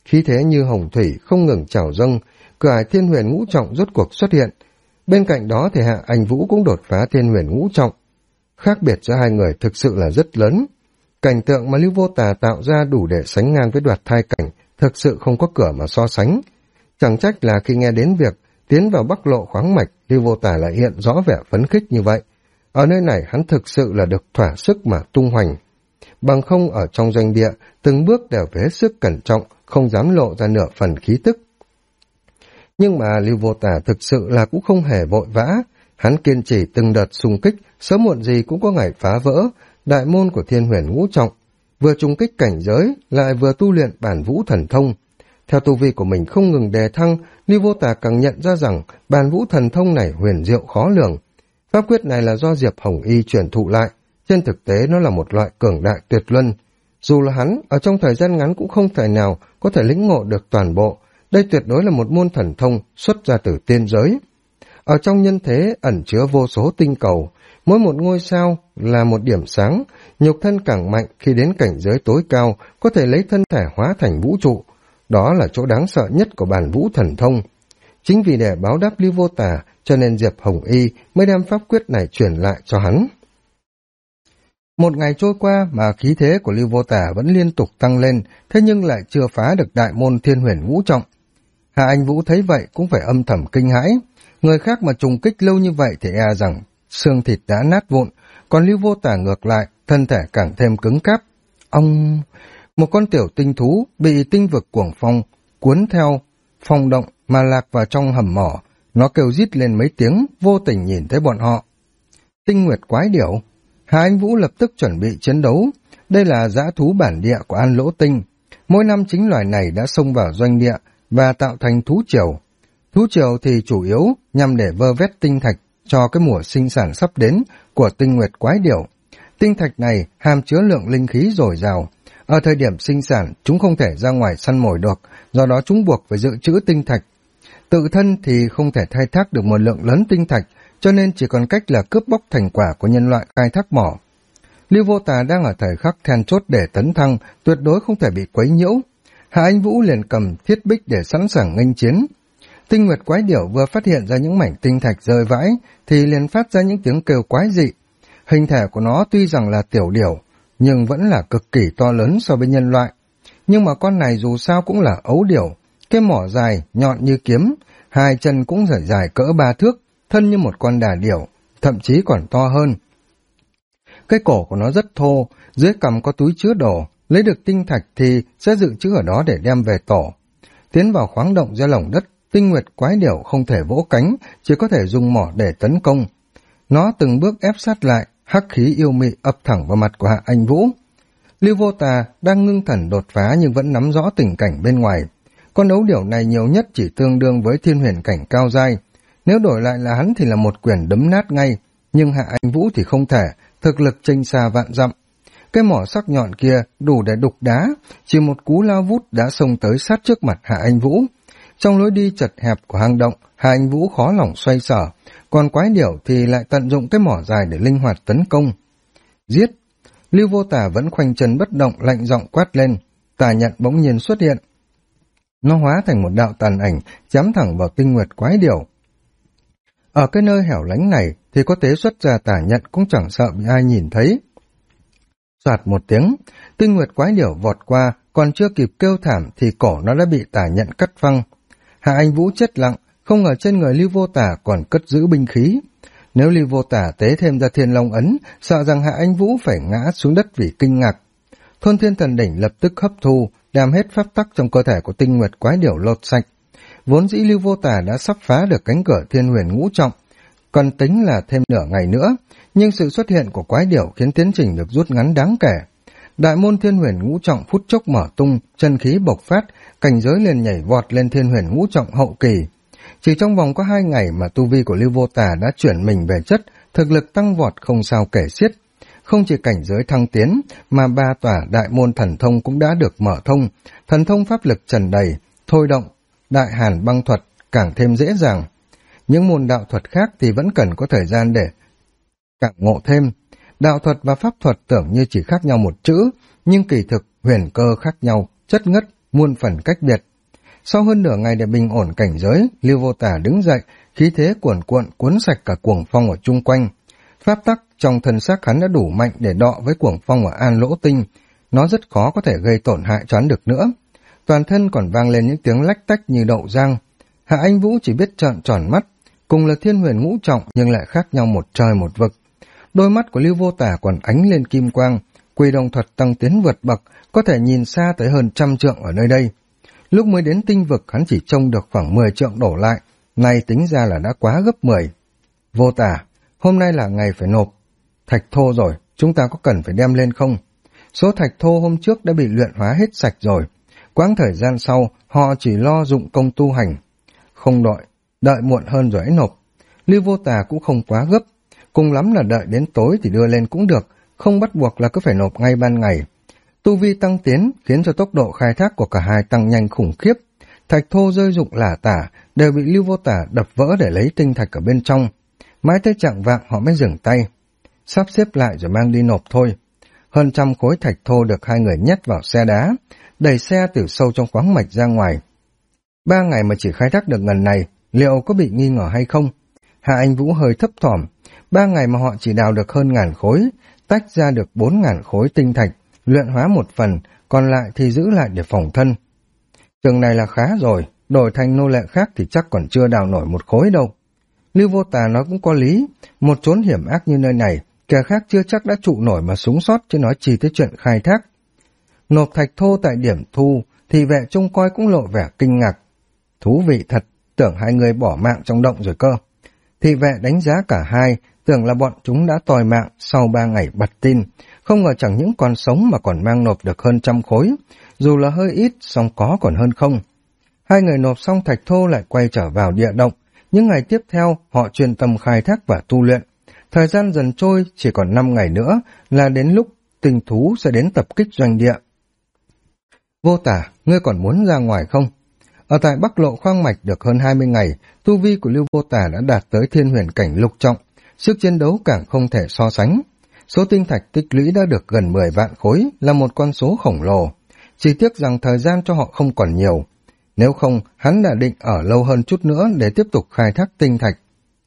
khí thế như hồng thủy không ngừng trào dâng, cửa ải thiên huyền ngũ trọng rốt cuộc xuất hiện. Bên cạnh đó thì Hạ Anh Vũ cũng đột phá thiên huyền ngũ trọng. Khác biệt giữa hai người thực sự là rất lớn. Cảnh tượng mà Lưu Vô Tà tạo ra đủ để sánh ngang với Đoạt Thai cảnh, thực sự không có cửa mà so sánh. Chẳng trách là khi nghe đến việc tiến vào Bắc Lộ khoáng mạch, Lưu Vô Tà lại hiện rõ vẻ phấn khích như vậy. Ở nơi này hắn thực sự là được thỏa sức mà tung hoành. Bằng không ở trong doanh địa, từng bước đều phải hết sức cẩn trọng, không dám lộ ra nửa phần khí tức. Nhưng mà Lưu Vô Tà thực sự là cũng không hề vội vã, hắn kiên trì từng đợt xung kích, sớm muộn gì cũng có ngày phá vỡ đại môn của thiên huyền ngũ trọng, vừa trùng kích cảnh giới, lại vừa tu luyện bản vũ thần thông. Theo tu vi của mình không ngừng đề thăng, Lưu Vô Tà càng nhận ra rằng bản vũ thần thông này huyền diệu khó lường. Pháp quyết này là do Diệp Hồng Y truyền thụ lại, trên thực tế nó là một loại cường đại tuyệt luân. Dù là hắn, ở trong thời gian ngắn cũng không thể nào có thể lĩnh ngộ được toàn bộ, đây tuyệt đối là một môn thần thông xuất ra từ tiên giới. Ở trong nhân thế ẩn chứa vô số tinh cầu, mỗi một ngôi sao là một điểm sáng, nhục thân càng mạnh khi đến cảnh giới tối cao, có thể lấy thân thể hóa thành vũ trụ. Đó là chỗ đáng sợ nhất của bản vũ thần thông. Chính vì để báo đáp Lưu Vô Tà, cho nên Diệp Hồng Y mới đem pháp quyết này truyền lại cho hắn. Một ngày trôi qua mà khí thế của Lưu Vô Tà vẫn liên tục tăng lên, thế nhưng lại chưa phá được đại môn thiên huyền ngũ trọng. Hạ Anh Vũ thấy vậy cũng phải âm thầm kinh hãi. Người khác mà trùng kích lâu như vậy thì e rằng xương thịt đã nát vụn, còn Lưu Vô Tà ngược lại, thân thể càng thêm cứng cáp. Một con tiểu tinh thú bị tinh vực cuồng phong cuốn theo phong động mà lạc vào trong hầm mỏ, nó kêu rít lên mấy tiếng, vô tình nhìn thấy bọn họ. Tinh nguyệt quái điểu. Hạ Anh Vũ lập tức chuẩn bị chiến đấu. Đây là dã thú bản địa của An Lỗ Tinh. Mỗi năm chính loài này đã xông vào doanh địa và tạo thành thú triều. Thú triều thì chủ yếu nhằm để vơ vét tinh thạch cho cái mùa sinh sản sắp đến của tinh nguyệt quái điểu. Tinh thạch này hàm chứa lượng linh khí dồi dào. Ở thời điểm sinh sản, chúng không thể ra ngoài săn mồi được, do đó chúng buộc phải dự trữ tinh thạch. Tự thân thì không thể khai thác được một lượng lớn tinh thạch, cho nên chỉ còn cách là cướp bóc thành quả của nhân loại khai thác mỏ. Lưu Vô Tà đang ở thời khắc then chốt để tấn thăng, tuyệt đối không thể bị quấy nhiễu. Hạ Anh Vũ liền cầm thiết bích để sẵn sàng nghênh chiến. Tinh nguyệt quái điểu vừa phát hiện ra những mảnh tinh thạch rơi vãi, thì liền phát ra những tiếng kêu quái dị. Hình thể của nó tuy rằng là tiểu điểu, nhưng vẫn là cực kỳ to lớn so với nhân loại. Nhưng mà con này dù sao cũng là ấu điểu, cái mỏ dài, nhọn như kiếm, hai chân cũng dài cỡ 3 thước, thân như một con đà điểu, thậm chí còn to hơn. Cái cổ của nó rất thô, dưới cằm có túi chứa đồ, lấy được tinh thạch thì sẽ dự trữ ở đó để đem về tổ. Tiến vào khoáng động ra lòng đất, tinh nguyệt quái điểu không thể vỗ cánh, chỉ có thể dùng mỏ để tấn công. Nó từng bước ép sát lại, hắc khí yêu mị ập thẳng vào mặt của Hạ Anh Vũ. Lưu Vô Tà đang ngưng thần đột phá nhưng vẫn nắm rõ tình cảnh bên ngoài. Con ấu điểu này nhiều nhất chỉ tương đương với thiên huyền cảnh cao giai. Nếu đổi lại là hắn thì là một quyền đấm nát ngay, nhưng Hạ Anh Vũ thì không thể, thực lực chênh xa vạn dặm. Cái mỏ sắc nhọn kia đủ để đục đá, chỉ một cú lao vút đã xông tới sát trước mặt Hạ Anh Vũ. Trong lối đi chật hẹp của hang động, Hạ Anh Vũ khó lòng xoay sở, còn quái điểu thì lại tận dụng cái mỏ dài để linh hoạt tấn công. Giết! Lưu Vô Tà vẫn khoanh chân bất động, lạnh giọng quát lên. Tà nhận bỗng nhiên xuất hiện. Nó hóa thành một đạo tàn ảnh, chém thẳng vào tinh nguyệt quái điểu. Ở cái nơi hẻo lánh này thì có tế xuất ra tà nhận cũng chẳng sợ bị ai nhìn thấy. Soạt một tiếng, tinh nguyệt quái điểu vọt qua, còn chưa kịp kêu thảm thì cổ nó đã bị tà nhận cắt phăng. Hạ Anh Vũ chết lặng, không ngờ trên người Lưu Vô Tà còn cất giữ binh khí. Nếu Lưu Vô Tà tế thêm ra Thiên Long ấn, sợ rằng Hạ Anh Vũ phải ngã xuống đất vì kinh ngạc. Thôn Thiên Thần Đỉnh lập tức hấp thu, đem hết pháp tắc trong cơ thể của tinh nguyệt quái điểu lột sạch. Vốn dĩ Lưu Vô Tà đã sắp phá được cánh cửa thiên huyền ngũ trọng, còn tính là thêm nửa ngày nữa, nhưng sự xuất hiện của quái điểu khiến tiến trình được rút ngắn đáng kể. Đại môn thiên huyền ngũ trọng phút chốc mở tung, chân khí bộc phát, cảnh giới liền nhảy vọt lên thiên huyền ngũ trọng hậu kỳ. Chỉ trong vòng có 2 ngày mà tu vi của Lưu Vô Tà đã chuyển mình về chất, thực lực tăng vọt không sao kể xiết. Không chỉ cảnh giới thăng tiến, mà 3 tòa đại môn thần thông cũng đã được mở thông, thần thông pháp lực tràn đầy, thôi động, đại hàn băng thuật càng thêm dễ dàng. Những môn đạo thuật khác thì vẫn cần có thời gian để cảm ngộ thêm. Đạo thuật và pháp thuật tưởng như chỉ khác nhau một chữ, nhưng kỳ thực huyền cơ khác nhau, chất ngất, muôn phần cách biệt. Sau hơn nửa ngày để bình ổn cảnh giới, Lưu Vô Tả đứng dậy, khí thế cuồn cuộn cuốn sạch cả cuồng phong ở chung quanh. Pháp tắc trong thân xác hắn đã đủ mạnh để đọ với cuồng phong ở An Lỗ Tinh, nó rất khó có thể gây tổn hại cho hắn được nữa. Toàn thân còn vang lên những tiếng lách tách như đậu rang. Hạ Anh Vũ chỉ biết trợn tròn mắt, cùng là thiên huyền ngũ trọng nhưng lại khác nhau một trời một vực. Đôi mắt của Lưu Vô Tả còn ánh lên kim quang, Quỷ Đồng thuật tăng tiến vượt bậc, có thể nhìn xa tới hơn 100 trượng ở nơi đây. Lúc mới đến tinh vực hắn chỉ trông được khoảng 10 trượng đổ lại, nay tính ra là đã quá gấp 10. Vô Tả, hôm nay là ngày phải nộp thạch thô rồi, chúng ta có cần phải đem lên không? Số thạch thô hôm trước đã bị luyện hóa hết sạch rồi, quãng thời gian sau họ chỉ lo dụng công tu hành. Không đợi muộn hơn rồi ấy nộp. Lưu Vô Tả cũng không quá gấp, cùng lắm là đợi đến tối thì đưa lên cũng được, không bắt buộc là cứ phải nộp ngay ban ngày. Tu vi tăng tiến khiến cho tốc độ khai thác của cả hai tăng nhanh khủng khiếp. Thạch thô rơi rụng lả tả đều bị Lưu Vô Tả đập vỡ để lấy tinh thạch ở bên trong. Mãi tới chạng vạng họ mới dừng tay, sắp xếp lại rồi mang đi nộp thôi. Hơn 100 khối thạch thô được hai người nhét vào xe đá, đẩy xe từ sâu trong khoáng mạch ra ngoài. 3 ngày mà chỉ khai thác được ngần này, liệu có bị nghi ngờ hay không? Hạ Anh Vũ hơi thấp thỏm. 3 ngày mà họ chỉ đào được hơn 1000 khối, tách ra được 4000 khối tinh thạch, luyện hóa một phần, còn lại thì giữ lại để phòng thân. Chừng này là khá rồi, đổi thành nô lệ khác thì chắc còn chưa đào nổi một khối đâu. Lưu Vô Tà nói cũng có lý, một chốn hiểm ác như nơi này, kẻ khác chưa chắc đã trụ nổi mà sống sót, chứ nói chi tới chuyện khai thác. Nộp thạch thô tại điểm thu, thì vệ trông coi cũng lộ vẻ kinh ngạc. Thú vị thật, tưởng hai người bỏ mạng trong động rồi cơ. Thị vệ đánh giá cả hai, tưởng là bọn chúng đã tòi mạng sau 3 ngày bật tin, không ngờ chẳng những còn sống mà còn mang nộp được hơn 100 khối, dù là hơi ít, song có còn hơn không. Hai người nộp xong thạch thô lại quay trở vào địa động, những ngày tiếp theo họ chuyên tâm khai thác và tu luyện. Thời gian dần trôi, chỉ còn 5 ngày nữa là đến lúc tinh thú sẽ đến tập kích doanh địa. Vô Tả, ngươi còn muốn ra ngoài không? Ở tại Bắc Lộ khoáng mạch được hơn 20 ngày, tu vi của Lưu Vô Tả đã đạt tới thiên huyền cảnh lục trọng, sức chiến đấu càng không thể so sánh. Số tinh thạch tích lũy đã được gần 10 vạn khối, là một con số khổng lồ. Chỉ tiếc rằng thời gian cho họ không còn nhiều. Nếu không, hắn đã định ở lâu hơn chút nữa để tiếp tục khai thác tinh thạch.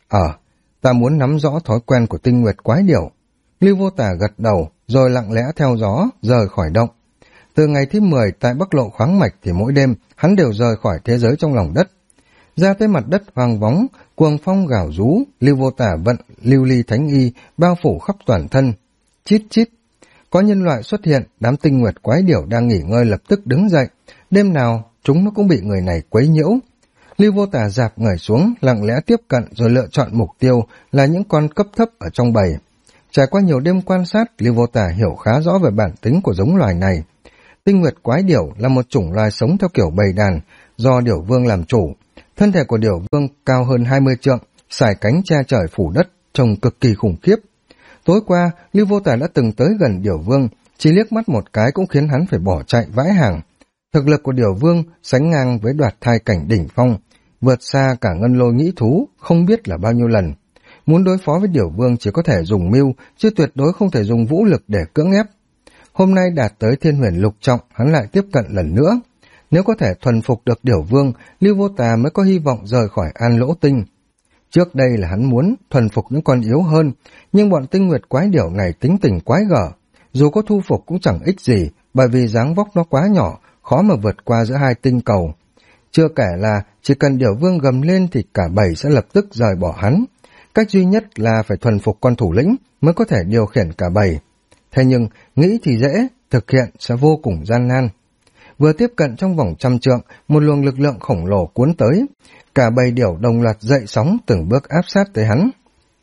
Ta muốn nắm rõ thói quen của Tinh Nguyệt Quái Điểu. Lưu Vô Tả gật đầu, rồi lặng lẽ theo gió, rời khỏi động. Từ ngày thứ 10 tại Bắc Lộ khoáng mạch thì mỗi đêm hắn đều rời khỏi thế giới trong lòng đất. Ra tới mặt đất hoang vắng, cuồng phong gào rú, Lưu Vô Tả vận lưu ly thánh y bao phủ khắp toàn thân. Chít chít, có nhân loại xuất hiện, đám Tinh Nguyệt Quái Điểu đang nghỉ ngơi lập tức đứng dậy. Đêm nào chúng nó cũng bị người này quấy nhiễu. Lưu Vô Tả dạp người xuống, lặng lẽ tiếp cận rồi lựa chọn mục tiêu là những con cấp thấp ở trong bầy. Trải qua nhiều đêm quan sát, Lưu Vô Tả hiểu khá rõ về bản tính của giống loài này. Tinh Nguyệt Quái Điểu là một chủng loài sống theo kiểu bầy đàn, do Điểu Vương làm chủ. Thân thể của Điểu Vương cao hơn 20 trượng, sải cánh che trời phủ đất, trông cực kỳ khủng khiếp. Tối qua, Lưu Vô Tả đã từng tới gần Điểu Vương, chỉ liếc mắt một cái cũng khiến hắn phải bỏ chạy vãi hàng. Thực lực của Điểu Vương sánh ngang với Đoạt Thai cảnh đỉnh phong, vượt xa cả Ngân Lôi Nhĩ Thú, không biết là bao nhiêu lần. Muốn đối phó với Điểu Vương chỉ có thể dùng mưu, chứ tuyệt đối không thể dùng vũ lực để cưỡng ép. Hôm nay đạt tới thiên huyền lục trọng, hắn lại tiếp cận lần nữa. Nếu có thể thuần phục được Điểu Vương, Lưu Vô Tà mới có hy vọng rời khỏi An Lỗ Tinh. Trước đây là hắn muốn thuần phục những con yếu hơn, nhưng bọn Tinh Nguyệt Quái Điểu này tính tình quái gở. Dù có thu phục cũng chẳng ích gì, bởi vì dáng vóc nó quá nhỏ, khó mà vượt qua giữa hai tinh cầu. Chưa kể là chỉ cần Điểu Vương gầm lên thì cả bầy sẽ lập tức rời bỏ hắn. Cách duy nhất là phải thuần phục con thủ lĩnh mới có thể điều khiển cả bầy. Thế nhưng, nghĩ thì dễ, thực hiện sẽ vô cùng gian nan. Vừa tiếp cận trong vòng 100 trượng, một luồng lực lượng khổng lồ cuốn tới. Cả bầy điểu đồng loạt dậy sóng từng bước áp sát tới hắn.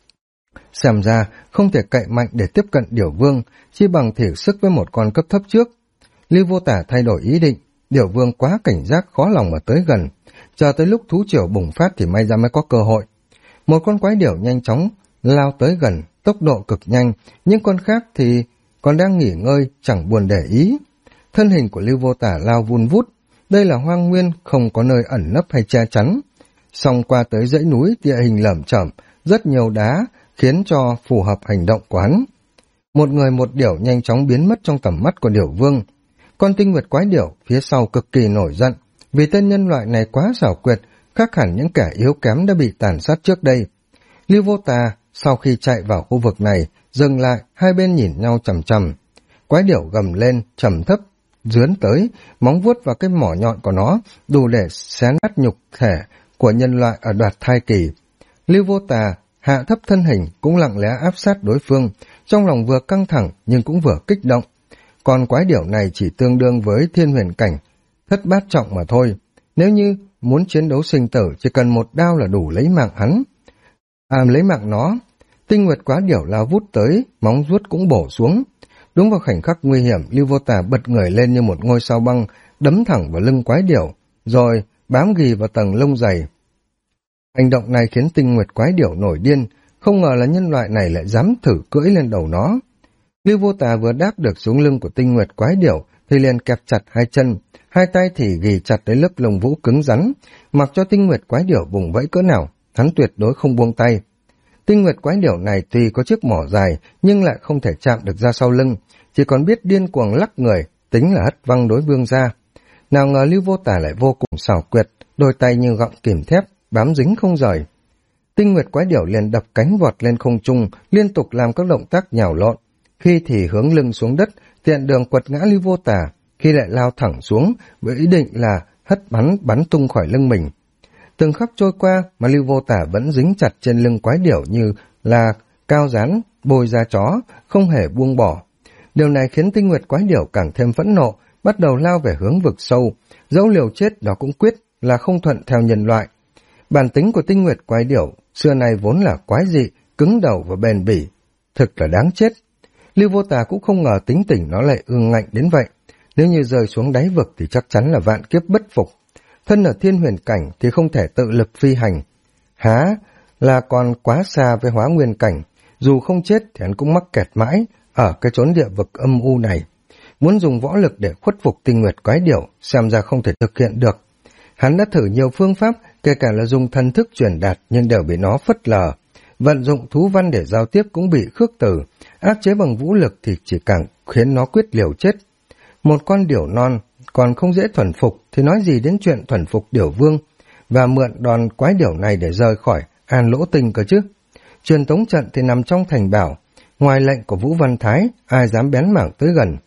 Xem ra, không thể cậy mạnh để tiếp cận Điểu Vương, chỉ bằng thử sức với một con cấp thấp trước. Lưu Vô Tả thay đổi ý định, Điểu Vương quá cảnh giác khó lòng mà tới gần. Chờ tới lúc thú triều bùng phát thì may ra mới có cơ hội. Một con quái điểu nhanh chóng lao tới gần, tốc độ cực nhanh, những con khác thì còn đang nghỉ ngơi, chẳng buồn để ý. Thân hình của Lưu Vô Tả lao vun vút, đây là hoang nguyên, không có nơi ẩn nấp hay che chắn. Xong qua tới dãy núi, địa hình lởm chởm, rất nhiều đá, khiến cho phù hợp hành động của hắn. Một người một điểu nhanh chóng biến mất trong tầm mắt của Điểu Vương. Con tinh nguyệt quái điểu phía sau cực kỳ nổi giận, vì tên nhân loại này quá xảo quyệt, khác hẳn những kẻ yếu kém đã bị tàn sát trước đây. Lưu Vô Tà sau khi chạy vào khu vực này, dừng lại, hai bên nhìn nhau chằm chằm. Quái điểu gầm lên, trầm thấp, dướn tới, móng vuốt vào cái mỏ nhọn của nó, đủ để xé nát nhục thể của nhân loại ở đoạt thai kỳ. Lưu Vô Tà hạ thấp thân hình, cũng lặng lẽ áp sát đối phương, trong lòng vừa căng thẳng nhưng cũng vừa kích động. Còn quái điểu này chỉ tương đương với thiên huyền cảnh, thất bát trọng mà thôi. Nếu như muốn chiến đấu sinh tử, chỉ cần một đao là đủ lấy mạng hắn. Lấy mạng nó. Tinh nguyệt quái điểu lao vút tới, móng vuốt cũng bổ xuống. Đúng vào khoảnh khắc nguy hiểm, Lưu Vô Tà bật người lên như một ngôi sao băng, đấm thẳng vào lưng quái điểu, rồi bám ghì vào tầng lông dày. Hành động này khiến tinh nguyệt quái điểu nổi điên, không ngờ là nhân loại này lại dám thử cưỡi lên đầu nó. Lưu Vô Tà vừa đáp được xuống lưng của tinh nguyệt quái điểu thì liền kẹp chặt hai chân, hai tay thì ghì chặt lấy lớp lông vũ cứng rắn, mặc cho tinh nguyệt quái điểu vùng vẫy cỡ nào, hắn tuyệt đối không buông tay. Tinh nguyệt quái điểu này tuy có chiếc mỏ dài nhưng lại không thể chạm được ra sau lưng, chỉ còn biết điên cuồng lắc người, tính là hất văng đối phương ra. Nào ngờ Lưu Vô Tà lại vô cùng xảo quyệt, đôi tay như gọng kìm thép, bám dính không rời. Tinh nguyệt quái điểu liền đập cánh vọt lên không trung, liên tục làm các động tác nhào lộn, khi thì hướng lưng xuống đất, tiện đường quật ngã Lưu Vô Tà, khi lại lao thẳng xuống với ý định là hất bắn tung khỏi lưng mình. Từng khắc trôi qua mà Lưu Vô Tà vẫn dính chặt trên lưng quái điểu như là cao dán bôi da chó, không hề buông bỏ. Điều này khiến tinh nguyệt quái điểu càng thêm phẫn nộ, bắt đầu lao về hướng vực sâu, dẫu liều chết đó cũng quyết là không thuận theo nhân loại. Bản tính của tinh nguyệt quái điểu xưa nay vốn là quái dị, cứng đầu và bền bỉ, thực là đáng chết. Lưu Vô Tà cũng không ngờ tính tình nó lại ương ngạnh đến vậy, nếu như rơi xuống đáy vực thì chắc chắn là vạn kiếp bất phục. Thân ở thiên huyền cảnh thì không thể tự lực phi hành, há là còn quá xa với hóa nguyên cảnh, dù không chết thì hắn cũng mắc kẹt mãi ở cái chốn địa vực âm u này. Muốn dùng võ lực để khuất phục tinh nguyệt quái điểu xem ra không thể thực hiện được. Hắn đã thử nhiều phương pháp, kể cả là dùng thần thức truyền đạt nhưng đều bị nó phớt lờ. Vận dụng thú văn để giao tiếp cũng bị khước từ, áp chế bằng vũ lực thì chỉ càng khiến nó quyết liều chết. Một con điểu non còn không dễ thuần phục thì nói gì đến chuyện thuần phục điểu vương, và mượn đòn quái điểu này để rời khỏi An Lỗ Tinh cơ chứ. Truyền tống trận thì nằm trong thành bảo, ngoài lệnh của Vũ Văn Thái, ai dám bén mảng tới gần.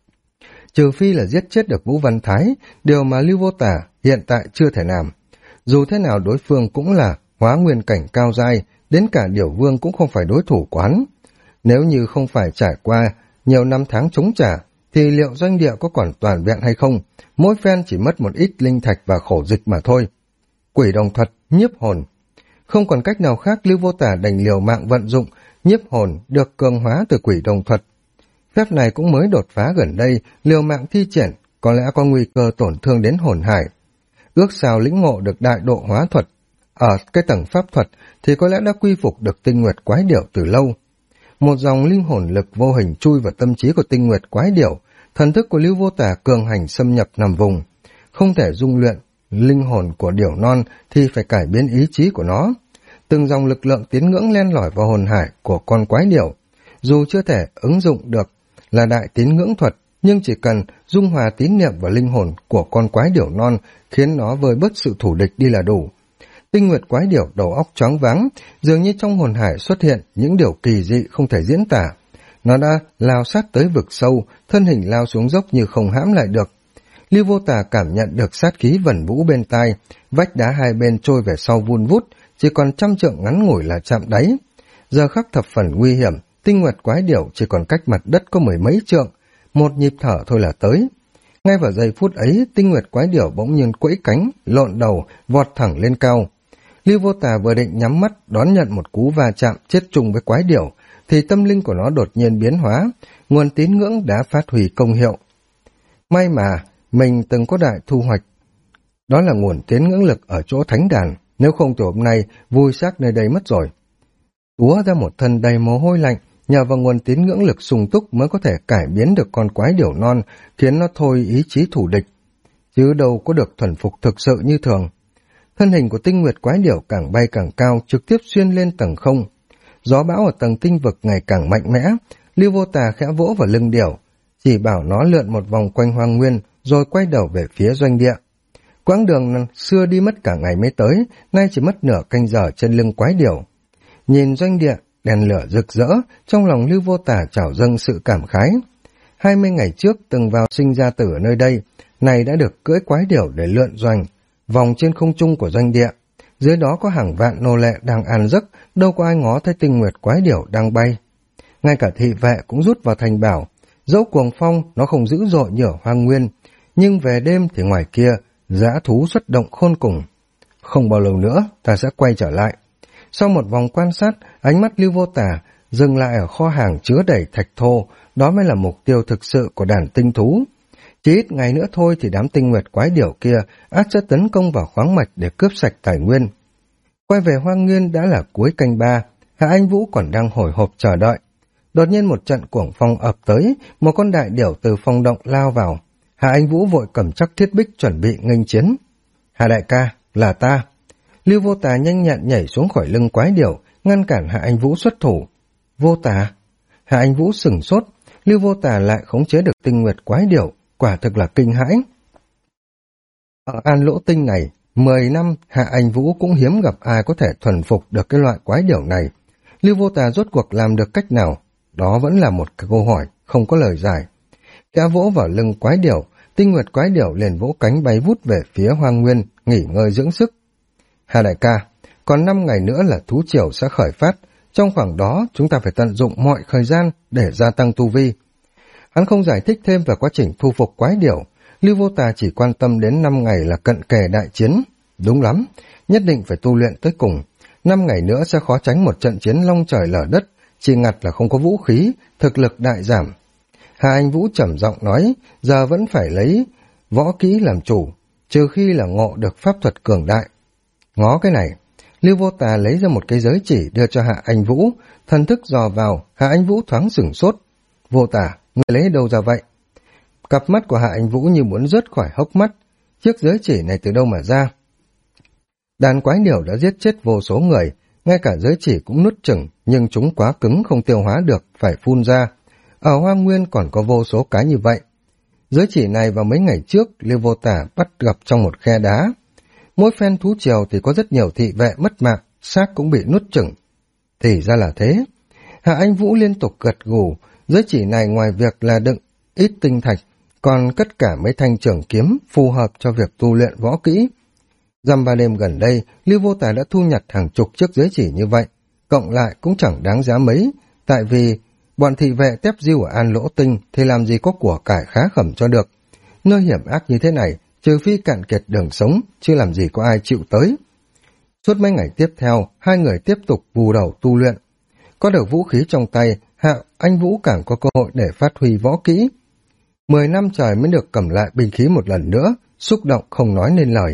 Trừ phi là giết chết được Vũ Văn Thái, điều mà Lưu Vô Tà hiện tại chưa thể làm. Dù thế nào đối phương cũng là hóa nguyên cảnh cao giai, đến cả điểu vương cũng không phải đối thủ của hắn. Nếu như không phải trải qua nhiều năm tháng chống trả, thì liệu doanh địa có còn toàn vẹn hay không? Mỗi phen chỉ mất một ít linh thạch và khổ dịch mà thôi. Quỷ đồng thuật, nhiếp hồn. Không còn cách nào khác, Lưu Vô Tà đành liều mạng vận dụng nhiếp hồn được cường hóa từ quỷ đồng thuật. Phép này cũng mới đột phá gần đây, liều mạng thi triển, có lẽ có nguy cơ tổn thương đến hồn hải. Ước sao lĩnh ngộ được đại độ hóa thuật, ở cái tầng pháp thuật thì có lẽ đã quy phục được tinh nguyệt quái điểu từ lâu. Một dòng linh hồn lực vô hình chui vào tâm trí của tinh nguyệt quái điểu, thần thức của Lưu Vô Tà cường hành xâm nhập nằm vùng. Không thể dung luyện linh hồn của điểu non thì phải cải biến ý chí của nó. Từng dòng lực lượng tín ngưỡng len lỏi vào hồn hải của con quái điểu. Dù chưa thể ứng dụng được là đại tín ngưỡng thuật, nhưng chỉ cần dung hòa tín niệm vào linh hồn của con quái điểu non khiến nó vơi bớt sự thủ địch đi là đủ. Tinh nguyệt quái điểu đầu óc choáng váng, dường như trong hồn hải xuất hiện những điều kỳ dị không thể diễn tả. Nó đã lao sát tới vực sâu, thân hình lao xuống dốc như không hãm lại được. Lưu Vô Tà cảm nhận được sát khí vẩn vũ bên tai, vách đá hai bên trôi về sau vun vút, chỉ còn 100 trượng ngắn ngủi là chạm đáy. Giờ khắc thập phần nguy hiểm, tinh nguyệt quái điểu chỉ còn cách mặt đất có 10 mấy trượng, một nhịp thở thôi là tới. Ngay vào giây phút ấy, tinh nguyệt quái điểu bỗng nhiên quẫy cánh, lộn đầu, vọt thẳng lên cao. Lưu Vô Tà vừa định nhắm mắt đón nhận một cú va chạm chết chung với quái điểu, thì tâm linh của nó đột nhiên biến hóa, nguồn tín ngưỡng đã phát huy công hiệu. May mà mình từng có đại thu hoạch, đó là nguồn tín ngưỡng lực ở chỗ thánh đàn, nếu không thì hôm nay vui xác nơi đây mất rồi. Túa ra một thân đầy mồ hôi lạnh, nhờ vào nguồn tín ngưỡng lực sung túc mới có thể cải biến được con quái điểu non, khiến nó thôi ý chí thủ địch, chứ đâu có được thuần phục thực sự như thường. Thân hình của tinh nguyệt quái điểu càng bay càng cao, trực tiếp xuyên lên tầng không. Gió bão ở tầng tinh vực ngày càng mạnh mẽ, Lưu Vô Tà khẽ vỗ vào lưng điểu, chỉ bảo nó lượn một vòng quanh hoang nguyên, rồi quay đầu về phía doanh địa. Quãng đường xưa đi mất cả ngày mới tới, nay chỉ mất nửa canh giờ trên lưng quái điểu. Nhìn doanh địa, đèn lửa rực rỡ, trong lòng Lưu Vô Tà trào dâng sự cảm khái. 20 ngày trước từng vào sinh ra tử ở nơi đây, này đã được cưỡi quái điểu để lượn doanh, vòng trên không trung của doanh địa. Dưới đó có hàng vạn nô lệ đang an giấc, đâu có ai ngó thấy tinh nguyệt quái điểu đang bay. Ngay cả thị vệ cũng rút vào thành bảo, dẫu cuồng phong nó không dữ dội như ở hoang nguyên, nhưng về đêm thì ngoài kia, dã thú xuất động khôn cùng. Không bao lâu nữa, ta sẽ quay trở lại. Sau một vòng quan sát, ánh mắt Lưu Vô Tà dừng lại ở kho hàng chứa đầy thạch thô, đó mới là mục tiêu thực sự của đàn tinh thú. Chỉ ít ngày nữa thôi thì đám tinh nguyệt quái điểu kia ắt sẽ tấn công vào khoáng mạch để cướp sạch tài nguyên. Quay về hoang nguyên đã là cuối canh 3, Hạ Anh Vũ còn đang hồi hộp chờ đợi. Đột nhiên một trận cuồng phong ập tới, một con đại điểu từ phong động lao vào. Hạ Anh Vũ vội cầm chắc thiết bích chuẩn bị nghênh chiến. Hạ đại ca, là ta. Lưu Vô Tà nhanh nhẹn nhảy xuống khỏi lưng quái điểu, ngăn cản Hạ Anh Vũ xuất thủ. Vô Tà? Hạ Anh Vũ sửng sốt, Lưu Vô Tà lại khống chế được tinh nguyệt quái điểu, quả thực là kinh hãi. Ở An Lỗ Tinh này, 10 năm Hạ Anh Vũ cũng hiếm gặp ai có thể thuần phục được cái loại quái điểu này. Lưu Vô Tà rốt cuộc làm được cách nào? Đó vẫn là một câu hỏi, không có lời giải. Gã vỗ vào lưng quái điểu, tinh nguyệt quái điểu liền vỗ cánh bay vút về phía hoang nguyên, nghỉ ngơi dưỡng sức. Hà đại ca, còn 5 ngày nữa là thú triều sẽ khởi phát, trong khoảng đó chúng ta phải tận dụng mọi thời gian để gia tăng tu vi. Hắn không giải thích thêm về quá trình thu phục quái điểu, Lưu Vô Tà chỉ quan tâm đến 5 ngày là cận kề đại chiến. Đúng lắm, nhất định phải tu luyện tới cùng. 5 ngày nữa sẽ khó tránh một trận chiến long trời lở đất, chỉ ngặt là không có vũ khí, thực lực đại giảm. Hà Anh Vũ trầm giọng nói, giờ vẫn phải lấy võ kỹ làm chủ, trừ khi là ngộ được pháp thuật cường đại. Ngó cái này, Lưu Vô Tà lấy ra một cái giới chỉ đưa cho Hạ Anh Vũ, thần thức dò vào, Hạ Anh Vũ thoáng sửng sốt. Vô Tà, người lấy đâu ra vậy? Cặp mắt của Hạ Anh Vũ như muốn rớt khỏi hốc mắt, chiếc giới chỉ này từ đâu mà ra? Đàn quái điểu đã giết chết vô số người, ngay cả giới chỉ cũng nuốt chửng, nhưng chúng quá cứng không tiêu hóa được, phải phun ra. Ở hoang nguyên còn có vô số cái như vậy. Giới chỉ này vào mấy ngày trước, Lưu Vô Tà bắt gặp trong một khe đá. Mỗi phen thú triều thì có rất nhiều thị vệ mất mạng, xác cũng bị nuốt chửng. Thì ra là thế. Hạ Anh Vũ liên tục gật gù, giới chỉ này ngoài việc là đựng ít tinh thạch, còn tất cả mấy thanh trường kiếm phù hợp cho việc tu luyện võ kỹ. Dăm ba đêm gần đây, Lưu Vô Tà đã thu nhặt hàng chục chiếc giới chỉ như vậy, cộng lại cũng chẳng đáng giá mấy, tại vì bọn thị vệ tép diêu ở An Lỗ Tinh thì làm gì có của cải khá khẩm cho được. Nơi hiểm ác như thế này, trừ phi cạn kiệt đường sống, chứ làm gì có ai chịu tới. Suốt mấy ngày tiếp theo, hai người tiếp tục vù đầu tu luyện. Có được vũ khí trong tay, Hạ Anh Vũ càng có cơ hội để phát huy võ kỹ. 10 năm trời mới được cầm lại binh khí một lần nữa, xúc động không nói nên lời.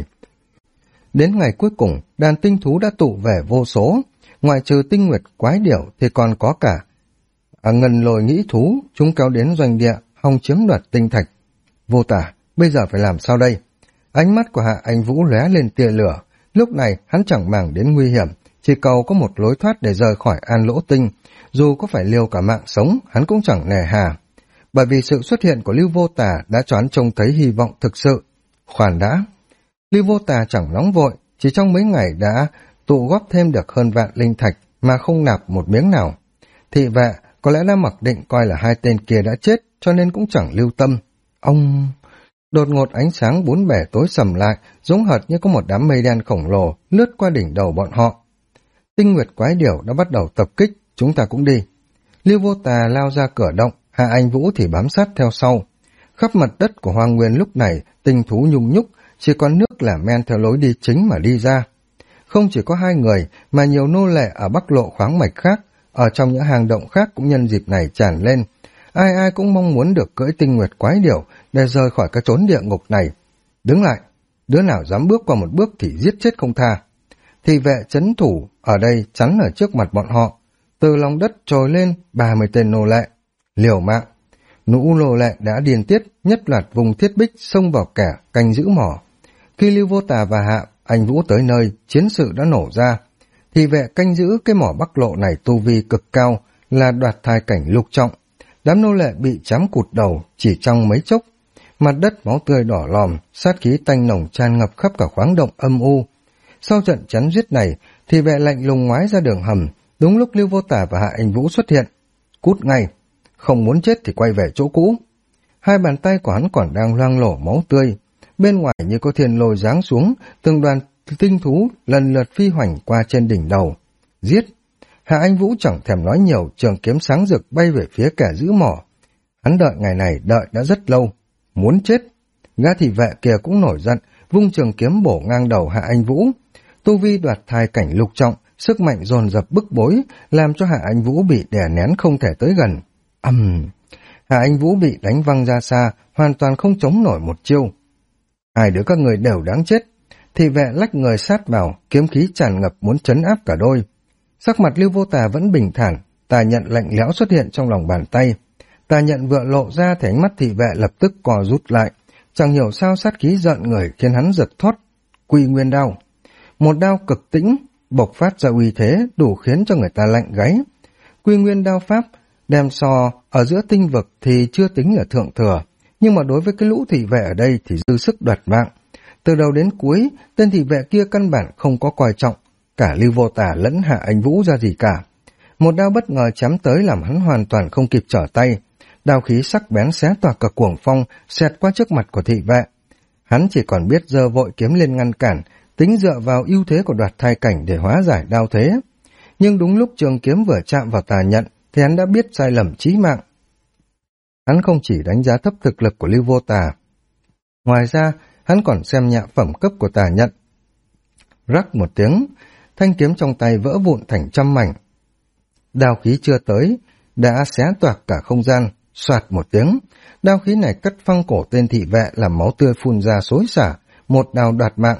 Đến ngày cuối cùng, đàn tinh thú đã tụ về vô số, ngoại trừ tinh nguyệt quái điểu thì còn có cả ngân lôi nghĩ thú, chúng kéo đến doanh địa, hòng chiếm đoạt tinh thạch. Vô Tà, bây giờ phải làm sao đây? Ánh mắt của Hạ Anh Vũ lóe lên tia lửa, lúc này hắn chẳng màng đến nguy hiểm, chỉ cầu có một lối thoát để rời khỏi An Lỗ Tinh, dù có phải liều cả mạng sống, hắn cũng chẳng nề hà. Bởi vì sự xuất hiện của Lưu Vô Tà đã cho hắn trông thấy hy vọng thực sự. Khoan đã, Lưu Vô Tà chẳng nóng vội, chỉ trong mấy ngày đã tụ góp thêm được hơn vạn linh thạch mà không nạp một miếng nào. Thị vệ có lẽ đã mặc định coi là hai tên kia đã chết, cho nên cũng chẳng lưu tâm. Ông... Đột ngột ánh sáng bốn bể tối sầm lại, giống hệt như có một đám mây đen khổng lồ lướt qua đỉnh đầu bọn họ. Tinh nguyệt quái điểu đã bắt đầu tập kích, chúng ta cũng đi. Lưu Vô Tà lao ra cửa động, Hạ Anh Vũ thì bám sát theo sau. Khắp mặt đất của hoang nguyên lúc này, tinh thú nhung nhúc, chỉ có nước là men theo lối đi chính mà đi ra. Không chỉ có hai người, mà nhiều nô lệ ở Bắc Lộ khoáng mạch khác, ở trong những hang động khác cũng nhân dịp này tràn lên. Ai ai cũng mong muốn được cưỡi tinh nguyệt quái điểu để rời khỏi cái chốn địa ngục này. Đứng lại, đứa nào dám bước qua một bước thì giết chết không tha. Thị vệ trấn thủ ở đây chắn ở trước mặt bọn họ. Từ lòng đất trồi lên 30 tên nô lệ. Liều mạng. Nũ nô lệ đã điên tiết, nhất loạt vùng thiết bích xông vào kẻ canh giữ mỏ. Khi Lưu Vô Tà và Hạ Anh Vũ tới nơi, chiến sự đã nổ ra. Thị vệ canh giữ cái mỏ Bắc Lộ này tu vi cực cao, là đoạt thai cảnh lục trọng. Đám nô lệ bị chém cụt đầu chỉ trong mấy chốc. Mặt đất máu tươi đỏ lòm, sát khí tanh nồng tràn ngập khắp cả khoáng động âm u. Sau trận chắn giết này, thì vệ lạnh lùng ngoái ra đường hầm, đúng lúc Lưu Vô Tả và Hạ Anh Vũ xuất hiện. Cút ngay, không muốn chết thì quay về chỗ cũ. Hai bàn tay của hắn còn đang loang lổ máu tươi. Bên ngoài như có thiên lôi giáng xuống, từng đoàn tinh thú lần lượt phi hoành qua trên đỉnh đầu. Giết! Hạ Anh Vũ chẳng thèm nói nhiều, trường kiếm sáng rực bay về phía kẻ giữ mỏ. Hắn đợi ngày này đợi đã rất lâu. Muốn chết! Gã thị vệ kia cũng nổi giận, vung trường kiếm bổ ngang đầu Hạ Anh Vũ. Tu vi đoạt thai cảnh lục trọng, sức mạnh dồn dập bức bối, làm cho Hạ Anh Vũ bị đè nén không thể tới gần. Hạ Anh Vũ bị đánh văng ra xa, hoàn toàn không chống nổi một chiêu. Hai đứa các người đều đáng chết. Thị vệ lách người sát vào, kiếm khí tràn ngập muốn trấn áp cả đôi. Sắc mặt Lưu Vô Tà vẫn bình thản, tà nhận lạnh lẽo xuất hiện trong lòng bàn tay. Tà nhận vừa lộ ra thì ánh mắt thị vệ lập tức co rút lại. Chẳng hiểu sao sát khí giận người khiến hắn giật thoát. Quy Nguyên Đao. Một đao cực tĩnh, bộc phát ra uy thế đủ khiến cho người ta lạnh gáy. Quy Nguyên Đao pháp đem so ở giữa tinh vực thì chưa tính là thượng thừa, nhưng mà đối với cái lũ thị vệ ở đây thì dư sức đoạt mạng. Từ đầu đến cuối, tên thị vệ kia căn bản không có coi trọng cả Lưu Vô Tả lẫn Hạ Anh Vũ ra gì cả. Một đao bất ngờ chém tới làm hắn hoàn toàn không kịp trở tay. Đao khí sắc bén xé toạc cả cuồng phong, xẹt qua trước mặt của thị vệ. Hắn chỉ còn biết giơ vội kiếm lên ngăn cản, tính dựa vào ưu thế của đoạt thai cảnh để hóa giải đao thế. Nhưng đúng lúc trường kiếm vừa chạm vào tà nhận, thì hắn đã biết sai lầm chí mạng. Hắn không chỉ đánh giá thấp thực lực của Lưu Vô Tà. Ngoài ra, hắn còn xem nhẹ phẩm cấp của tà nhận. Rắc một tiếng, thanh kiếm trong tay vỡ vụn thành trăm mảnh. Đao khí chưa tới, đã xé toạc cả không gian, xoạt một tiếng. Đao khí này cắt phăng cổ tên thị vệ làm máu tươi phun ra xối xả, một đao đoạt mạng.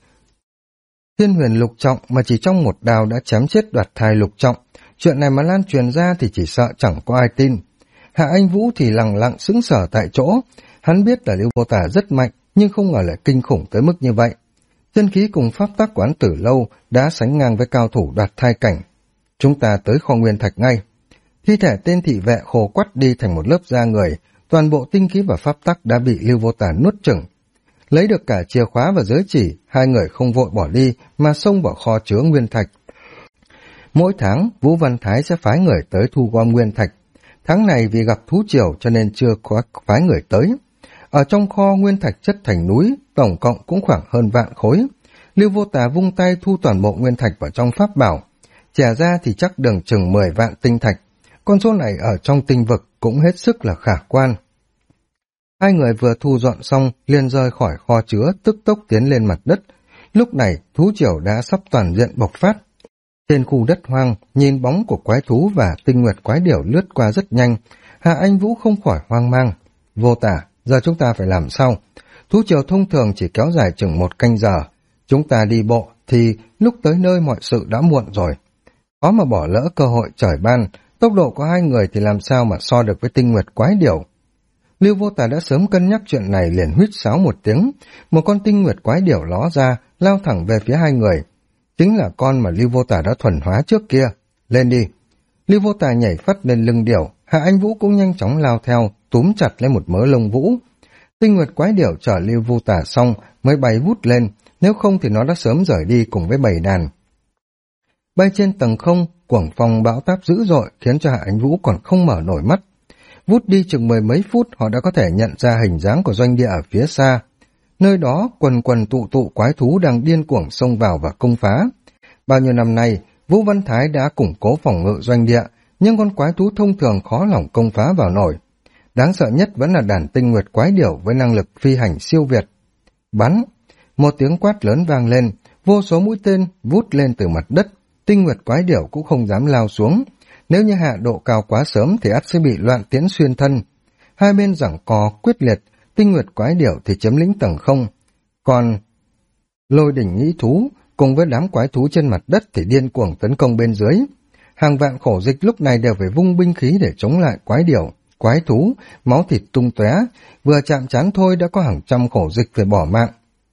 Thiên huyền lục trọng mà chỉ trong một đao đã chém chết đoạt thai lục trọng. Chuyện này mà lan truyền ra thì chỉ sợ chẳng có ai tin. Hạ Anh Vũ thì lặng lặng sững sờ tại chỗ. Hắn biết là Lưu Vô Tả rất mạnh, nhưng không ngờ lại kinh khủng tới mức như vậy. Chân khí cùng pháp tắc của hắn từ lâu đã sánh ngang với cao thủ đoạt thai cảnh. Chúng ta tới kho nguyên thạch ngay. Thi thể tên thị vệ khô quắt đi thành một lớp da người, toàn bộ tinh khí và pháp tắc đã bị Lưu Vô Tả nuốt chửng. Lấy được cả chìa khóa và giới chỉ, hai người không vội bỏ đi mà xông vào kho chứa nguyên thạch. Mỗi tháng, Vũ Văn Thái sẽ phái người tới thu gom nguyên thạch. Tháng này vì gặp thú triều cho nên chưa có phái người tới. Ở trong kho nguyên thạch chất thành núi, tổng cộng cũng khoảng hơn vạn khối. Lưu Vô Tà vung tay thu toàn bộ nguyên thạch vào trong pháp bảo. Trả ra thì chắc đường chừng 10 vạn tinh thạch. Con số này ở trong tinh vực cũng hết sức là khả quan. Hai người vừa thu dọn xong, liền rời khỏi kho chứa, tức tốc tiến lên mặt đất. Lúc này, thú triều đã sắp toàn diện bộc phát. Trên khu đất hoang, nhìn bóng của quái thú và tinh nguyệt quái điểu lướt qua rất nhanh. Hạ Anh Vũ không khỏi hoang mang. Vô Tả, giờ chúng ta phải làm sao? Thú triều thông thường chỉ kéo dài chừng 1 canh giờ. Chúng ta đi bộ thì lúc tới nơi mọi sự đã muộn rồi. Khó mà bỏ lỡ cơ hội trời ban, tốc độ của hai người thì làm sao mà so được với tinh nguyệt quái điểu. Lưu Vô Tả đã sớm cân nhắc chuyện này, liền huýt sáo một tiếng. Một con tinh nguyệt quái điểu ló ra, lao thẳng về phía hai người. Chính là con mà Lưu Vô Tả đã thuần hóa trước kia. Lên đi. Lưu Vô Tả nhảy phất lên lưng điểu, Hạ Anh Vũ cũng nhanh chóng lao theo, túm chặt lấy một mớ lông vũ. Tinh nguyệt quái điểu chở Lưu Vô Tả xong mới bay vút lên, nếu không thì nó đã sớm rời đi cùng với bầy đàn. Bay trên tầng không, cuồng phong bão táp dữ dội khiến cho Hạ Anh Vũ còn không mở nổi mắt. Vút đi chừng 10 mấy phút họ đã có thể nhận ra hình dáng của doanh địa ở phía xa. Nơi đó quần quần tụ tụ quái thú đang điên cuồng xông vào và công phá. Bao nhiêu năm nay, Vũ Văn Thái đã củng cố phòng ngự doanh địa, nhưng con quái thú thông thường khó lòng công phá vào nổi. Đáng sợ nhất vẫn là đàn tinh nguyệt quái điểu với năng lực phi hành siêu việt. Bắn! Một tiếng quát lớn vang lên, vô số mũi tên vút lên từ mặt đất, tinh nguyệt quái điểu cũng không dám lao xuống. Nếu như hạ độ cao quá sớm thì ắt sẽ bị loạn tiễn xuyên thân. Hai bên giằng co quyết liệt, tinh nguyệt quái điểu thì chiếm lĩnh tầng không. Còn lôi đỉnh nhĩ thú cùng với đám quái thú trên mặt đất thì điên cuồng tấn công bên dưới. Hàng vạn khổ dịch lúc này đều phải vung binh khí để chống lại quái điểu, quái thú, máu thịt tung tóe, vừa chạm trán thôi đã có hàng trăm khổ dịch phải bỏ mạng.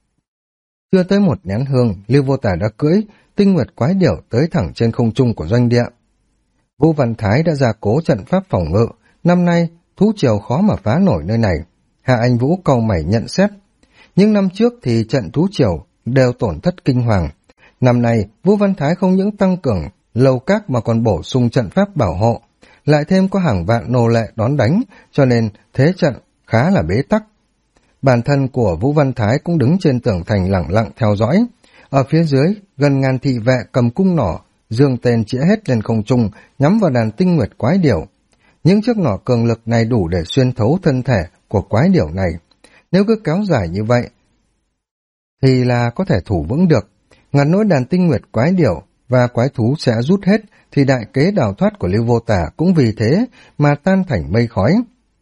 Chưa tới một nén hương, Lưu Vô Tả đã cưỡi tinh nguyệt quái điểu tới thẳng trên không trung của doanh địa. Vũ Văn Thái đã gia cố trận pháp phòng ngự, năm nay thú triều khó mà phá nổi nơi này. Hạ Anh Vũ cau mày nhận xét. Nhưng năm trước thì trận thú triều đều tổn thất kinh hoàng. Năm nay, Vũ Văn Thái không những tăng cường lầu các mà còn bổ sung trận pháp bảo hộ, lại thêm có hàng vạn nô lệ đón đánh, cho nên thế trận khá là bế tắc. Bản thân của Vũ Văn Thái cũng đứng trên tường thành lặng lặng theo dõi. Ở phía dưới, gần ngàn thị vệ cầm cung nỏ, giương tên chĩa hết lên không trung, nhắm vào đàn tinh nguyệt quái điểu. Những chiếc nỏ cường lực này đủ để xuyên thấu thân thể của quái điểu này. Nếu cứ kéo dài như vậy, thì là có thể thủ vững được. Ngặt nỗi đàn tinh nguyệt quái điểu và quái thú sẽ rút hết, thì đại kế đào thoát của Lưu Vô Tả cũng vì thế mà tan thành mây khói.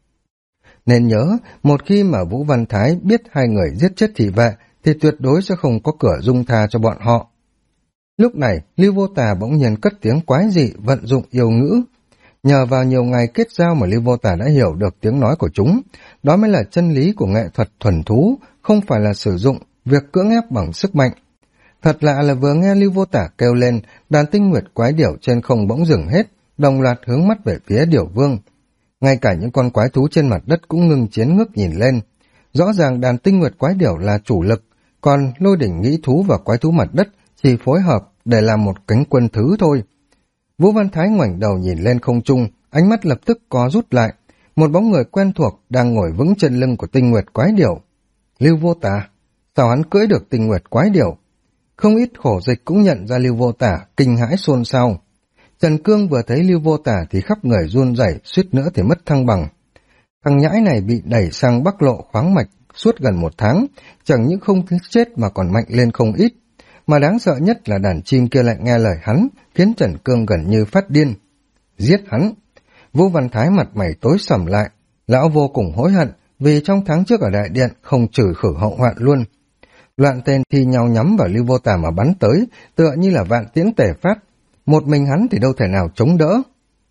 Nên nhớ, một khi mà Vũ Văn Thái biết hai người giết chết thị vệ, thì tuyệt đối sẽ không có cửa dung tha cho bọn họ. Lúc này, Lưu Vô Tả bỗng nhiên cất tiếng quái dị vận dụng yêu ngữ. Nhờ vào nhiều ngày kết giao mà Lưu Vô Tả đã hiểu được tiếng nói của chúng, đó mới là chân lý của nghệ thuật thuần thú, không phải là sử dụng việc cưỡng ép bằng sức mạnh. Thật lạ là vừa nghe Lưu Vô Tả kêu lên, đàn tinh nguyệt quái điểu trên không bỗng dừng hết, đồng loạt hướng mắt về phía Điểu Vương. Ngay cả những con quái thú trên mặt đất cũng ngừng chiến ngước nhìn lên. Rõ ràng đàn tinh nguyệt quái điểu là chủ lực, còn Lôi Đỉnh Nghĩ Thú và quái thú mặt đất chỉ phối hợp để làm một cánh quân thứ thôi. Vũ Văn Thái ngoảnh đầu nhìn lên không trung, ánh mắt lập tức co rút lại. Một bóng người quen thuộc đang ngồi vững trên lưng của tinh nguyệt quái điểu. Lưu Vô Tả, sao hắn cưỡi được tinh nguyệt quái điểu? Không ít khổ dịch cũng nhận ra Lưu Vô Tả, kinh hãi xôn xao. Trần Cương vừa thấy Lưu Vô Tả thì khắp người run rẩy, suýt nữa thì mất thăng bằng. Thằng nhãi này bị đẩy sang Bắc Lộ khoáng mạch suốt gần 1 tháng, chẳng những không chết mà còn mạnh lên không ít. Mà đáng sợ nhất là đàn chim kia lại nghe lời hắn, khiến Trần Cương gần như phát điên. Giết hắn! Vũ Văn Thái mặt mày tối sầm lại. Lão vô cùng hối hận vì trong tháng trước ở đại điện không trừ khử hậu hoạn luôn. Loạn tên thi nhau nhắm vào Lưu Vô Tả mà bắn tới, tựa như là vạn tiễn tề phát. Một mình hắn thì đâu thể nào chống đỡ.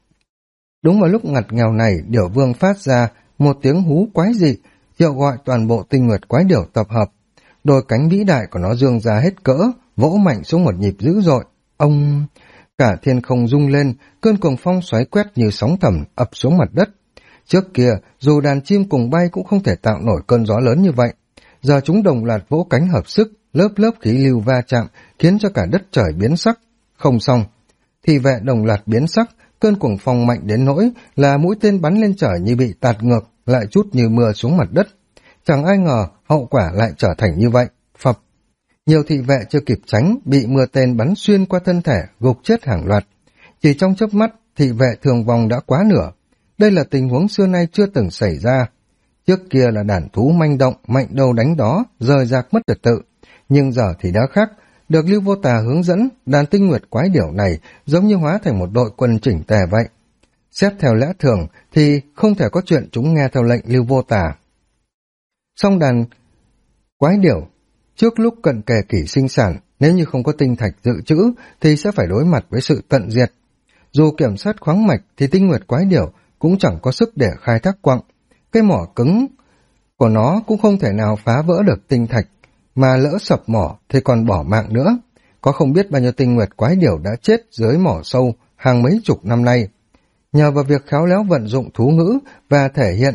Đúng vào lúc ngặt nghèo này, Điểu Vương phát ra một tiếng hú quái dị, triệu gọi toàn bộ tinh nguyệt quái điểu tập hợp. Đôi cánh vĩ đại của nó dương ra hết cỡ, vỗ mạnh xuống một nhịp dữ dội. Ông... Cả thiên không rung lên, cơn cuồng phong xoáy quét như sóng thầm ập xuống mặt đất. Trước kia, dù đàn chim cùng bay cũng không thể tạo nổi cơn gió lớn như vậy. Giờ chúng đồng loạt vỗ cánh hợp sức, lớp lớp khí lưu va chạm, khiến cho cả đất trời biến sắc. Không xong, thị vệ đồng loạt biến sắc, cơn cuồng phong mạnh đến nỗi là mũi tên bắn lên trời như bị tạt ngược, lại chút như mưa xuống mặt đất. Chẳng ai ngờ hậu quả lại trở thành như vậy. Phập! Nhiều thị vệ chưa kịp tránh, bị mưa tên bắn xuyên qua thân thể, gục chết hàng loạt. Chỉ trong chớp mắt, thị vệ thương vong đã quá nửa. Đây là tình huống xưa nay chưa từng xảy ra. Trước kia là đàn thú manh động, mạnh đâu đánh đó, rời rạc mất trật tự. Nhưng giờ thì đã khác, được Lưu Vô Tả hướng dẫn, đàn tinh nguyệt quái điểu này giống như hóa thành một đội quân chỉnh tề vậy. Xét theo lẽ thường thì không thể có chuyện chúng nghe theo lệnh Lưu Vô Tả. Song đàn quái điểu, trước lúc cận kề kỷ sinh sản, nếu như không có tinh thạch dự trữ thì sẽ phải đối mặt với sự tận diệt. Dù kiểm soát khoáng mạch thì tinh nguyệt quái điểu cũng chẳng có sức để khai thác quặng. Cái mỏ cứng của nó cũng không thể nào phá vỡ được tinh thạch, mà lỡ sập mỏ thì còn bỏ mạng nữa. Có không biết bao nhiêu tinh nguyệt quái điểu đã chết dưới mỏ sâu hàng mấy chục năm nay. Nhờ vào việc khéo léo vận dụng thú ngữ và thể hiện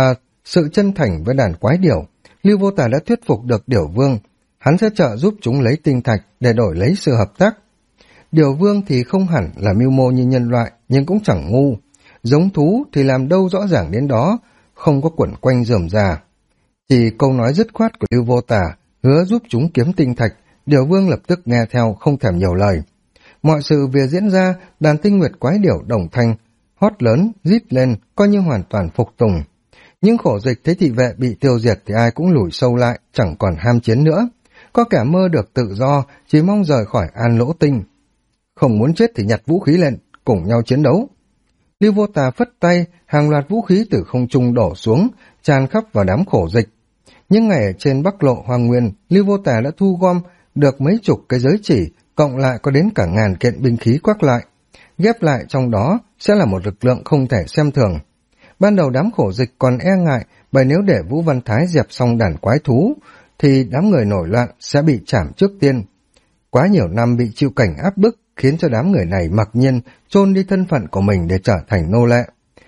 sự chân thành với đàn quái điểu, Lưu Vô Tả đã thuyết phục được Điểu Vương. Hắn sẽ trợ giúp chúng lấy tinh thạch để đổi lấy sự hợp tác. Điểu Vương thì không hẳn là mưu mô như nhân loại, nhưng cũng chẳng ngu. Giống thú thì làm đâu rõ ràng đến đó, không có quẩn quanh rườm rà. Chỉ câu nói dứt khoát của Lưu Vô Tả hứa giúp chúng kiếm tinh thạch, Điểu Vương lập tức nghe theo không thèm nhiều lời. Mọi sự việc diễn ra, đàn tinh nguyệt quái điểu đồng thanh hót lớn, rít lên, coi như hoàn toàn phục tùng. Nhưng khổ dịch thấy thị vệ bị tiêu diệt thì ai cũng lùi sâu lại, chẳng còn ham chiến nữa. Có kẻ mơ được tự do, chỉ mong rời khỏi An Lỗ Tinh. Không muốn chết thì nhặt vũ khí lên, cùng nhau chiến đấu. Lưu Vô Tả phất tay, hàng loạt vũ khí từ không trung đổ xuống, tràn khắp vào đám khổ dịch. Nhưng ngày ở trên Bắc Lộ Hoang Nguyên, Lưu Vô Tả đã thu gom được mấy chục cái giới chỉ, cộng lại có đến cả ngàn kiện binh khí quắc lại. Ghép lại trong đó sẽ là một lực lượng không thể xem thường. Ban đầu đám khổ dịch còn e ngại, bởi nếu để Vũ Văn Thái dẹp xong đàn quái thú, thì đám người nổi loạn sẽ bị trảm trước tiên. Quá nhiều năm bị chịu cảnh áp bức, khiến cho đám người này mặc nhiên chôn đi thân phận của mình để trở thành nô lệ.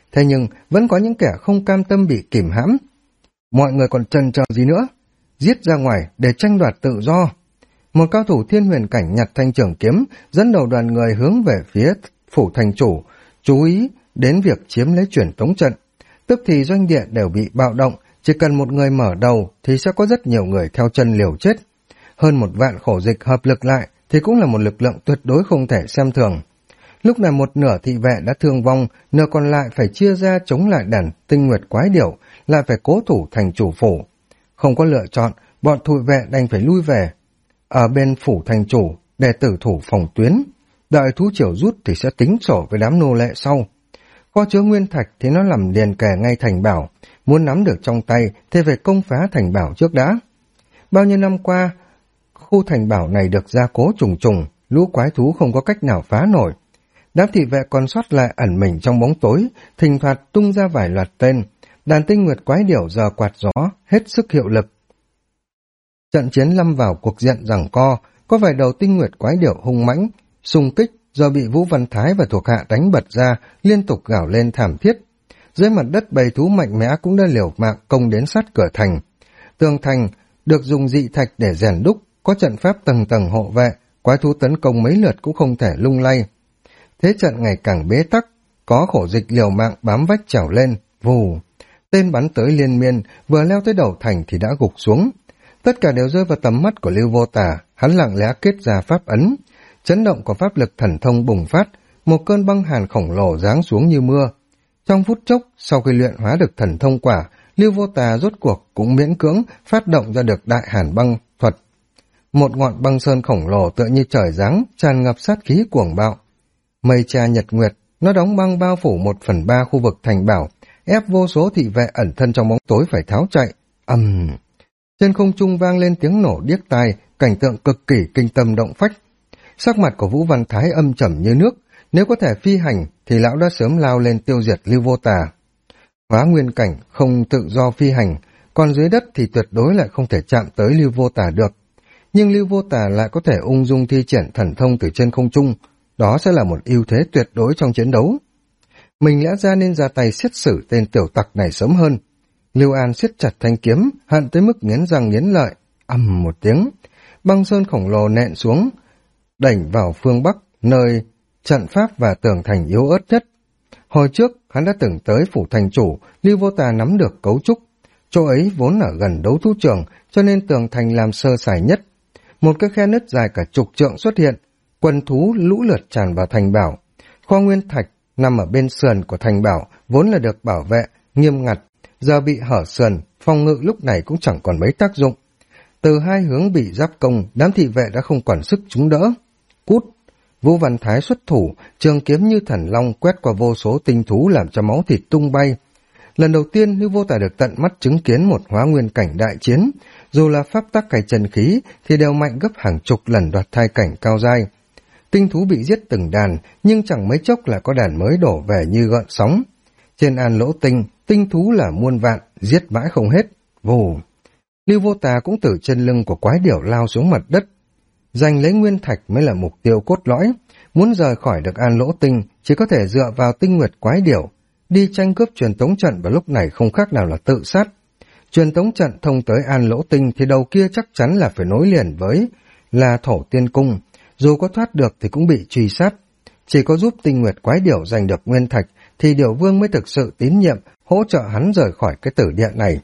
Thế nhưng vẫn có những kẻ không cam tâm bị kìm hãm. Mọi người còn chần chờ gì nữa? Giết ra ngoài để tranh đoạt tự do. Một cao thủ thiên huyền cảnh nhặt thanh trường kiếm, dẫn đầu đoàn người hướng về phía phủ thành chủ, chú ý đến việc chiếm lấy truyền tống trận. Tức thì doanh địa đều bị bạo động, chỉ cần một người mở đầu thì sẽ có rất nhiều người theo chân liều chết. Hơn 1 vạn khổ dịch hợp lực lại thì cũng là một lực lượng tuyệt đối không thể xem thường. Lúc này một nửa thị vệ đã thương vong, nửa còn lại phải chia ra chống lại đàn tinh nguyệt quái điểu, lại phải cố thủ thành chủ phủ. Không có lựa chọn, bọn thủ vệ đành phải lui về. Ở bên phủ thành chủ, để tử thủ phòng tuyến. Đợi thú triều rút thì sẽ tính sổ với đám nô lệ sau. Kho chứa nguyên thạch thì nó nằm liền kề ngay thành bảo, muốn nắm được trong tay thì phải công phá thành bảo trước đã. Bao nhiêu năm qua, khu thành bảo này được gia cố trùng trùng, lũ quái thú không có cách nào phá nổi. Đám thị vệ còn sót lại ẩn mình trong bóng tối, thình thoạt tung ra vài loạt tên. Đàn tinh nguyệt quái điểu giờ quạt gió, hết sức hiệu lực. Trận chiến lâm vào cuộc diện giằng co, có vài đầu tinh nguyệt quái điểu hung mãnh, xung kích do bị Vũ Văn Thái và thuộc hạ đánh bật ra, liên tục gào lên thảm thiết. Dưới mặt đất bầy thú mạnh mẽ cũng đã liều mạng công đến sát cửa thành. Tường thành được dùng dị thạch để rèn đúc, có trận pháp tầng tầng hộ vệ, quái thú tấn công mấy lượt cũng không thể lung lay. Thế trận ngày càng bế tắc, có khổ dịch liều mạng bám vách trèo lên, vù. Tên bắn tới liên miên, vừa leo tới đầu thành thì đã gục xuống. Tất cả đều rơi vào tầm mắt của Lưu Vô Tà, hắn lặng lẽ kết ra pháp ấn. Chấn động của pháp lực thần thông bùng phát, một cơn băng hàn khổng lồ giáng xuống như mưa. Trong phút chốc, sau khi luyện hóa được thần thông quả, Lưu Vô Tà rốt cuộc cũng miễn cưỡng phát động ra được đại hàn băng thuật. Một ngọn băng sơn khổng lồ tựa như trời giáng, tràn ngập sát khí cuồng bạo. Mây cha nhật nguyệt, nó đóng băng bao phủ 1/3 khu vực thành bảo, ép vô số thị vệ ẩn thân trong bóng tối phải tháo chạy. Trên không trung vang lên tiếng nổ điếc tai, cảnh tượng cực kỳ kinh tâm động phách. Sắc mặt của Vũ Văn Thái âm trầm như nước, nếu có thể phi hành thì lão đã sớm lao lên tiêu diệt Lưu Vô Tà. Hóa nguyên cảnh không tự do phi hành, còn dưới đất thì tuyệt đối lại không thể chạm tới Lưu Vô Tà được. Nhưng Lưu Vô Tà lại có thể ung dung thi triển thần thông từ trên không trung, đó sẽ là một ưu thế tuyệt đối trong chiến đấu. Mình lẽ ra nên ra tay siết xử tên tiểu tặc này sớm hơn. Lưu An siết chặt thanh kiếm, hận tới mức nghiến răng nghiến lợi. Một tiếng, băng sơn khổng lồ nện xuống, đẩy vào phương Bắc, nơi trận pháp và tường thành yếu ớt nhất. Hồi trước, hắn đã từng tới phủ thành chủ, Lưu Vô Tà nắm được cấu trúc. Chỗ ấy vốn ở gần đấu thú trường, cho nên tường thành làm sơ sài nhất. Một cái khe nứt dài cả chục trượng xuất hiện, quần thú lũ lượt tràn vào thành bảo. Kho nguyên thạch nằm ở bên sườn của thành bảo, vốn là được bảo vệ, nghiêm ngặt, giờ bị hở sườn, phòng ngự lúc này cũng chẳng còn mấy tác dụng. Từ hai hướng bị giáp công, đám thị vệ đã không còn sức chống đỡ. Cút! Vũ Văn Thái xuất thủ, trường kiếm như thần long quét qua vô số tinh thú làm cho máu thịt tung bay. Lần đầu tiên Lưu Vô Tà được tận mắt chứng kiến một hóa nguyên cảnh đại chiến, dù là pháp tắc hay chân khí thì đều mạnh gấp hàng chục lần đoạt thai cảnh cao giai. Tinh thú bị giết từng đàn, nhưng chẳng mấy chốc lại có đàn mới đổ về như gợn sóng. Trên An Lỗ Tinh, tinh thú là muôn vạn, giết mãi không hết. Vù! Lưu Vô Tà cũng từ chân lưng của quái điểu lao xuống mặt đất. Giành lấy nguyên thạch mới là mục tiêu cốt lõi. Muốn rời khỏi được An Lỗ Tinh, chỉ có thể dựa vào tinh nguyệt quái điểu. Đi tranh cướp truyền tống trận vào lúc này không khác nào là tự sát. Truyền tống trận thông tới An Lỗ Tinh thì đầu kia chắc chắn là phải nối liền với là Thổ Tiên Cung. Dù có thoát được thì cũng bị truy sát. Chỉ có giúp tinh nguyệt quái điểu giành được nguyên thạch thì điểu vương mới thực sự tín nhiệm hỗ trợ hắn rời khỏi cái tử địa này.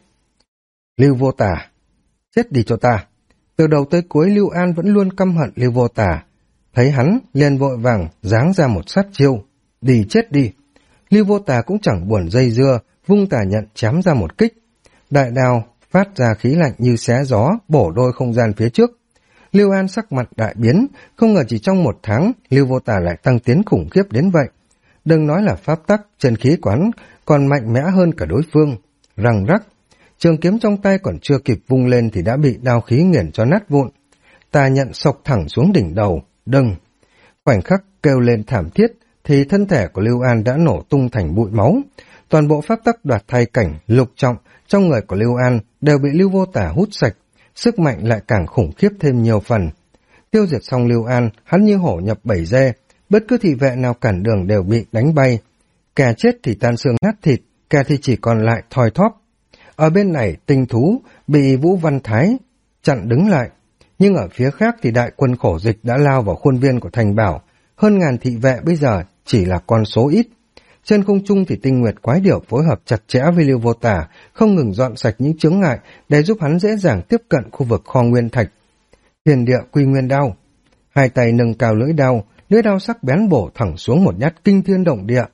Lưu Vô Tà, chết đi cho ta. Từ đầu tới cuối Lưu An vẫn luôn căm hận Lưu Vô Tà. Thấy hắn liền vội vàng giáng ra một sát chiêu. Đi chết đi. Lưu Vô Tà cũng chẳng buồn dây dưa, vung tà nhận chém ra một kích. Đại đao phát ra khí lạnh như xé gió, bổ đôi không gian phía trước. Lưu An sắc mặt đại biến, không ngờ chỉ trong 1 tháng, Lưu Vô Tà lại tăng tiến khủng khiếp đến vậy. Đừng nói là pháp tắc, chân khí quán còn mạnh mẽ hơn cả đối phương. Răng rắc, trường kiếm trong tay còn chưa kịp vung lên thì đã bị đao khí nghiền cho nát vụn. Tà nhận xộc thẳng xuống đỉnh đầu, đừng. Khoảnh khắc kêu lên thảm thiết, thì thân thể của Lưu An đã nổ tung thành bụi máu. Toàn bộ pháp tắc đoạt thai cảnh, lục trọng trong người của Lưu An đều bị Lưu Vô Tà hút sạch, sức mạnh lại càng khủng khiếp thêm nhiều phần. Tiêu diệt xong Lưu An, hắn như hổ nhập bầy dê, bất cứ thị vệ nào cản đường đều bị đánh bay. kẻ chết thì tan xương nát thịt, kẻ thì chỉ còn lại thoi thóp. Ở bên này tinh thú bị Vũ Văn Thái chặn đứng lại, nhưng ở phía khác thì đại quân Khổ Dịch đã lao vào khuôn viên của thành bảo, hơn ngàn thị vệ bây giờ chỉ là con số ít. Trên không trung thì Tinh Nguyệt Quái Điểu phối hợp chặt chẽ với Lưu Vô Tả, không ngừng dọn sạch những chướng ngại để giúp hắn dễ dàng tiếp cận khu vực kho nguyên thạch. Huyền Địa Quy Nguyên Đao, hai tay nâng cao lưỡi đao sắc bén bổ thẳng xuống một nhát kinh thiên động địa.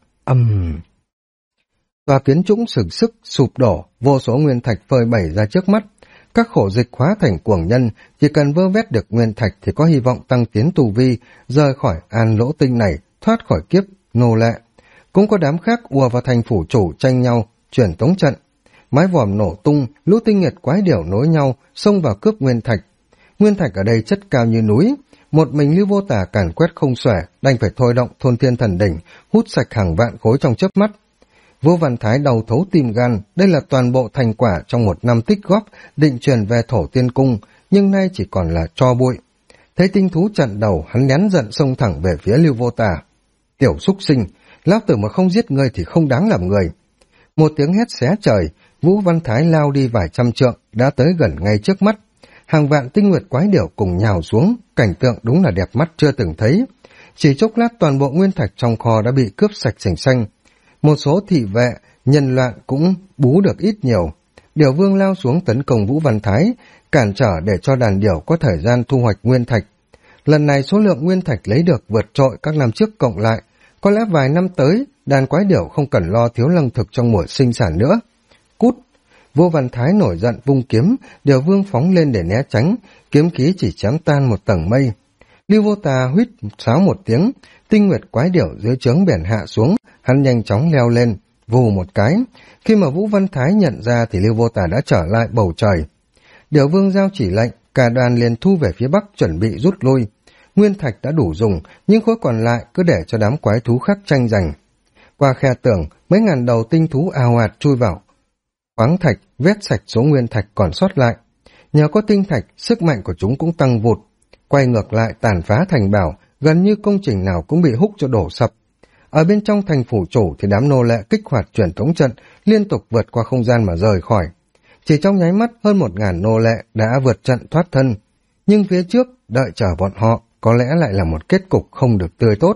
Tòa kiến trũng sừng sức sụp đổ, vô số nguyên thạch phơi bày ra trước mắt. Các Khổ Dịch hóa thành cuồng nhân, chỉ cần vơ vét được nguyên thạch thì có hy vọng tăng tiến tu vi, rời khỏi An Lỗ Tinh này, thoát khỏi kiếp nô lệ. Cũng có đám khác ùa vào thành phủ chủ tranh nhau, chuyển tống trận. Mái vòm nổ tung, lũ Tinh Nguyệt Quái Điểu nối nhau, xông vào cướp nguyên thạch. Nguyên thạch ở đây chất cao như núi, một mình Lưu Vô Tả càn quét không xuể, đành phải thôi động Thôn Thiên Thần Đỉnh, hút sạch hàng vạn khối trong chớp mắt. Vũ Văn Thái đầu thấu tim gan, đây là toàn bộ thành quả trong một năm tích góp, định truyền về Thổ Tiên Cung, nhưng nay chỉ còn là tro bụi. Thấy tinh thú chặn đầu, hắn nén giận xông thẳng về phía Lưu Vô Tả. Tiểu súc sinh, lão tử mà không giết ngươi thì không đáng làm người. Một tiếng hét xé trời, Vũ Văn Thái lao đi vài trăm trượng, đã tới gần ngay trước mắt. Hàng vạn Tinh Nguyệt Quái Điểu cùng nhào xuống, cảnh tượng đúng là đẹp mắt chưa từng thấy. Chỉ chốc lát toàn bộ nguyên thạch trong kho đã bị cướp sạch sành xanh. Một số thị vệ, nhân loạn cũng bú được ít nhiều. Điểu Vương lao xuống tấn công Vũ Văn Thái, cản trở để cho đàn điểu có thời gian thu hoạch nguyên thạch. Lần này số lượng nguyên thạch lấy được vượt trội các năm trước cộng lại. Có lẽ vài năm tới, đàn quái điểu không cần lo thiếu lương thực trong mùa sinh sản nữa. Cút! Vũ Văn Thái nổi giận vung kiếm, Điểu Vương phóng lên để né tránh, kiếm khí chỉ chém tan một tầng mây. Lưu Vô Tà huýt sáo một tiếng, Tinh Nguyệt Quái Điểu dưới trướng biển hạ xuống, hắn nhanh chóng leo lên, vù một cái. Khi mà Vũ Văn Thái nhận ra thì Lưu Vô Tà đã trở lại bầu trời. Điểu Vương giao chỉ lệnh, cả đoàn liền thu về phía bắc chuẩn bị rút lui. Nguyên thạch đã đủ dùng, nhưng khối còn lại cứ để cho đám quái thú khác tranh giành. Qua khe tường, mấy ngàn đầu tinh thú ào ạt chui vào khoáng thạch, vét sạch số nguyên thạch còn sót lại. Nhờ có tinh thạch, sức mạnh của chúng cũng tăng vụt. Quay ngược lại tàn phá thành bảo, gần như công trình nào cũng bị húc cho đổ sập. Ở bên trong thành phủ chủ thì đám nô lệ kích hoạt truyền tống trận, liên tục vượt qua không gian mà rời khỏi. Chỉ trong nháy mắt hơn 1000 nô lệ đã vượt trận thoát thân. Nhưng phía trước, đợi chờ bọn họ, có lẽ lại là một kết cục không được tươi tốt.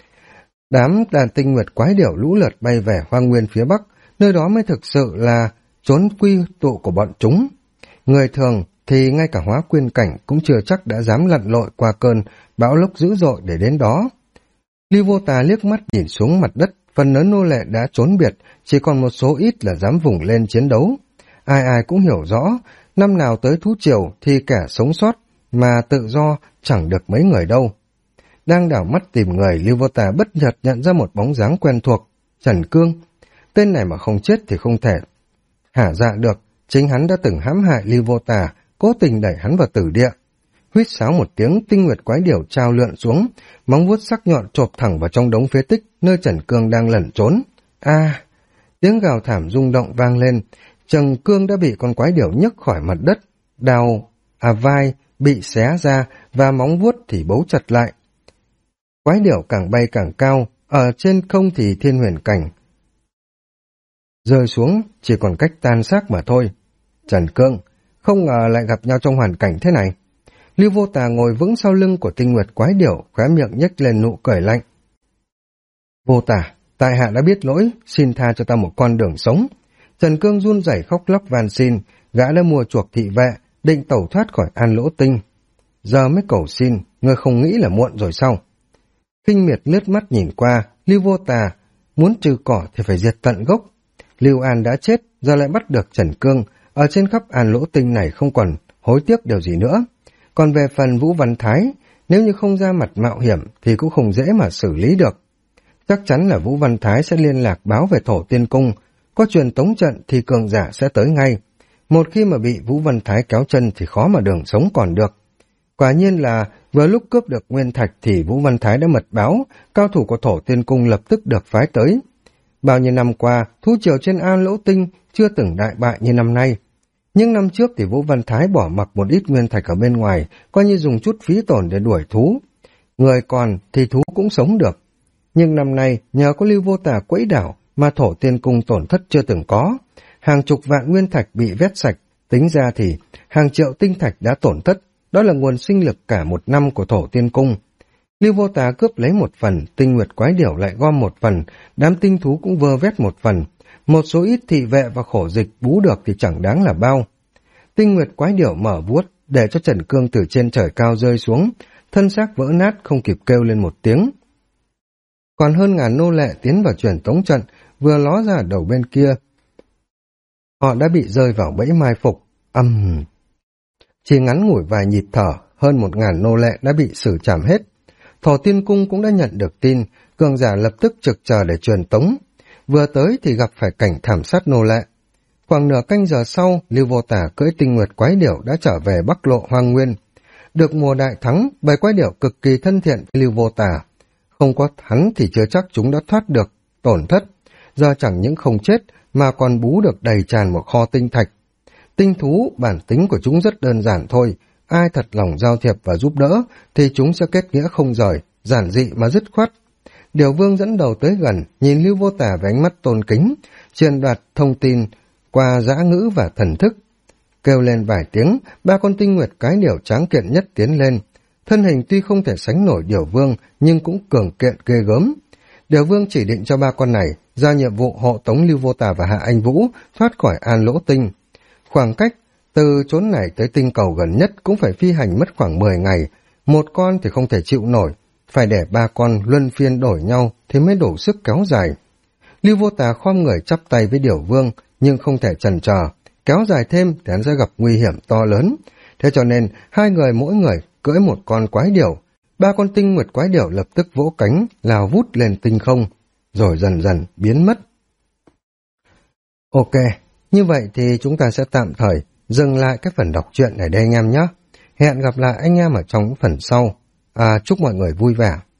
Đám đàn Tinh Nguyệt Quái Điểu lũ lượt bay về hoang nguyên phía bắc, nơi đó mới thực sự là trốn quy tụ của bọn chúng. Người thường thì ngay cả hóa quyên cảnh cũng chưa chắc đã dám lặn lội qua cơn bão lốc dữ dội để đến đó. Lưu Vô Tà liếc mắt nhìn xuống mặt đất, phần lớn nô lệ đã trốn biệt, chỉ còn một số ít là dám vùng lên chiến đấu. Ai ai cũng hiểu rõ, năm nào tới thú triều thì kẻ sống sót mà tự do chẳng được mấy người đâu. Đang đảo mắt tìm người, Lưu Vô Tà bất chợt nhận ra một bóng dáng quen thuộc, Trần Cương. Tên này mà không chết thì không thể hả dạ được, chính hắn đã từng hãm hại Lưu Vô Tà, cố tình đẩy hắn vào tử địa. Huýt sáo một tiếng, Tinh Nguyệt Quái Điểu trao lượn xuống, móng vuốt sắc nhọn chộp thẳng vào trong đống phế tích nơi Trần Cương đang lẩn trốn. Tiếng gào thảm rung động vang lên. Trần Cương đã bị con quái điểu nhấc khỏi mặt đất, vai bị xé ra và móng vuốt thì bấu chặt lại. Quái điểu càng bay càng cao, ở trên không thì thiên huyền cảnh rơi xuống, chỉ còn cách tan xác mà thôi. Trần Cương, không ngờ lại gặp nhau trong hoàn cảnh thế này. Lưu Vô Tà ngồi vững sau lưng của Tinh Nguyệt Quái Điểu, khóe miệng nhếch lên nụ cười lạnh. Vô Tà, tại hạ đã biết lỗi, xin tha cho ta một con đường sống. Trần Cương run rẩy khóc lóc van xin, gã đã mua chuộc thị vệ, định tẩu thoát khỏi An Lỗ Tinh. Giờ mới cầu xin, ngươi không nghĩ là muộn rồi sao? Khinh miệt lướt mắt nhìn qua, Lưu Vô Tà muốn trừ cỏ thì phải diệt tận gốc. Lưu An đã chết, giờ lại bắt được Trần Cương, ở trên khắp An Lỗ Tinh này không còn hối tiếc điều gì nữa. Còn về phần Vũ Văn Thái, nếu như không ra mặt mạo hiểm thì cũng không dễ mà xử lý được. Chắc chắn là Vũ Văn Thái sẽ liên lạc báo về Thổ Tiên Cung, có truyền tống trận thì cường giả sẽ tới ngay. Một khi mà bị Vũ Văn Thái kéo chân thì khó mà đường sống còn được. Quả nhiên là vừa lúc cướp được nguyên thạch thì Vũ Văn Thái đã mật báo, cao thủ của Thổ Tiên Cung lập tức được phái tới. Bao nhiêu năm qua, thú triều trên An Lỗ Tinh chưa từng đại bại như năm nay. Nhưng năm trước thì Vũ Văn Thái bỏ mặc một ít nguyên thạch ở bên ngoài, coi như dùng chút phí tổn để đuổi thú. Người còn thì thú cũng sống được. Nhưng năm nay, nhờ có Lưu Vô Tà quẫy đảo mà Thổ Tiên Cung tổn thất chưa từng có. Hàng chục vạn nguyên thạch bị vét sạch, tính ra thì hàng triệu tinh thạch đã tổn thất, đó là nguồn sinh lực cả một năm của Thổ Tiên Cung. Lưu Vô Tà cướp lấy một phần, tinh nguyệt quái điểu lại gom một phần, đám tinh thú cũng vơ vét một phần. Một số ít thị vệ và khổ dịch bú được thì chẳng đáng là bao. Tinh nguyệt quái điểu mở vuốt, để cho Trần Cương từ trên trời cao rơi xuống, thân xác vỡ nát không kịp kêu lên một tiếng. Còn hơn ngàn nô lệ tiến vào truyền tống trận, vừa ló ra đầu bên kia. Họ đã bị rơi vào bẫy mai phục. Chỉ ngắn ngủi vài nhịp thở, hơn 1000 nô lệ đã bị xử trảm hết. Thổ Tiên Cung cũng đã nhận được tin, cường giả lập tức trực chờ để truyền tống. Vừa tới thì gặp phải cảnh thảm sát nô lệ. Khoảng nửa canh giờ sau, Lưu Vô Tà cưỡi tinh nguyệt quái điểu đã trở về Bắc Lộ Hoang Nguyên. Được mùa đại thắng, bầy quái điểu cực kỳ thân thiện với Lưu Vô Tà. Không có hắn thì chưa chắc chúng đã thoát được tổn thất. Giờ chẳng những không chết mà còn bú được đầy tràn một kho tinh thạch. Tinh thú, bản tính của chúng rất đơn giản thôi. Ai thật lòng giao thiệp và giúp đỡ thì chúng sẽ kết nghĩa không rời, giản dị mà dứt khoát. Điều Vương dẫn đầu tới gần, nhìn Lưu Vô Tà với ánh mắt tôn kính, truyền đạt thông tin qua dã ngữ và thần thức. Kêu lên vài tiếng, 3 con tinh nguyệt cái điểu tráng kiện nhất tiến lên. Thân hình tuy không thể sánh nổi Điều Vương, nhưng cũng cường kiện ghê gớm. Điều Vương chỉ định cho 3 con này ra nhiệm vụ hộ tống Lưu Vô Tà và Hạ Anh Vũ thoát khỏi An Lỗ Tinh. Khoảng cách từ chốn này tới tinh cầu gần nhất cũng phải phi hành mất khoảng 10 ngày. Một con thì không thể chịu nổi, phải để 3 con luân phiên đổi nhau thì mới đủ sức kéo dài. Lưu Vô Tà khom người chắp tay với Điều Vương, nhưng không thể chần chờ, kéo dài thêm thì hắn sẽ gặp nguy hiểm to lớn. Thế cho nên, 2 người mỗi người cưỡi một con quái điểu. 3 con tinh nguyệt quái điểu lập tức vỗ cánh, lao vút lên tinh không, rồi dần dần biến mất. Ok, như vậy thì chúng ta sẽ tạm thời dừng lại cái phần đọc truyện ở đây anh em nhé. Hẹn gặp lại anh em ở trong phần sau. Chúc mọi người vui vẻ.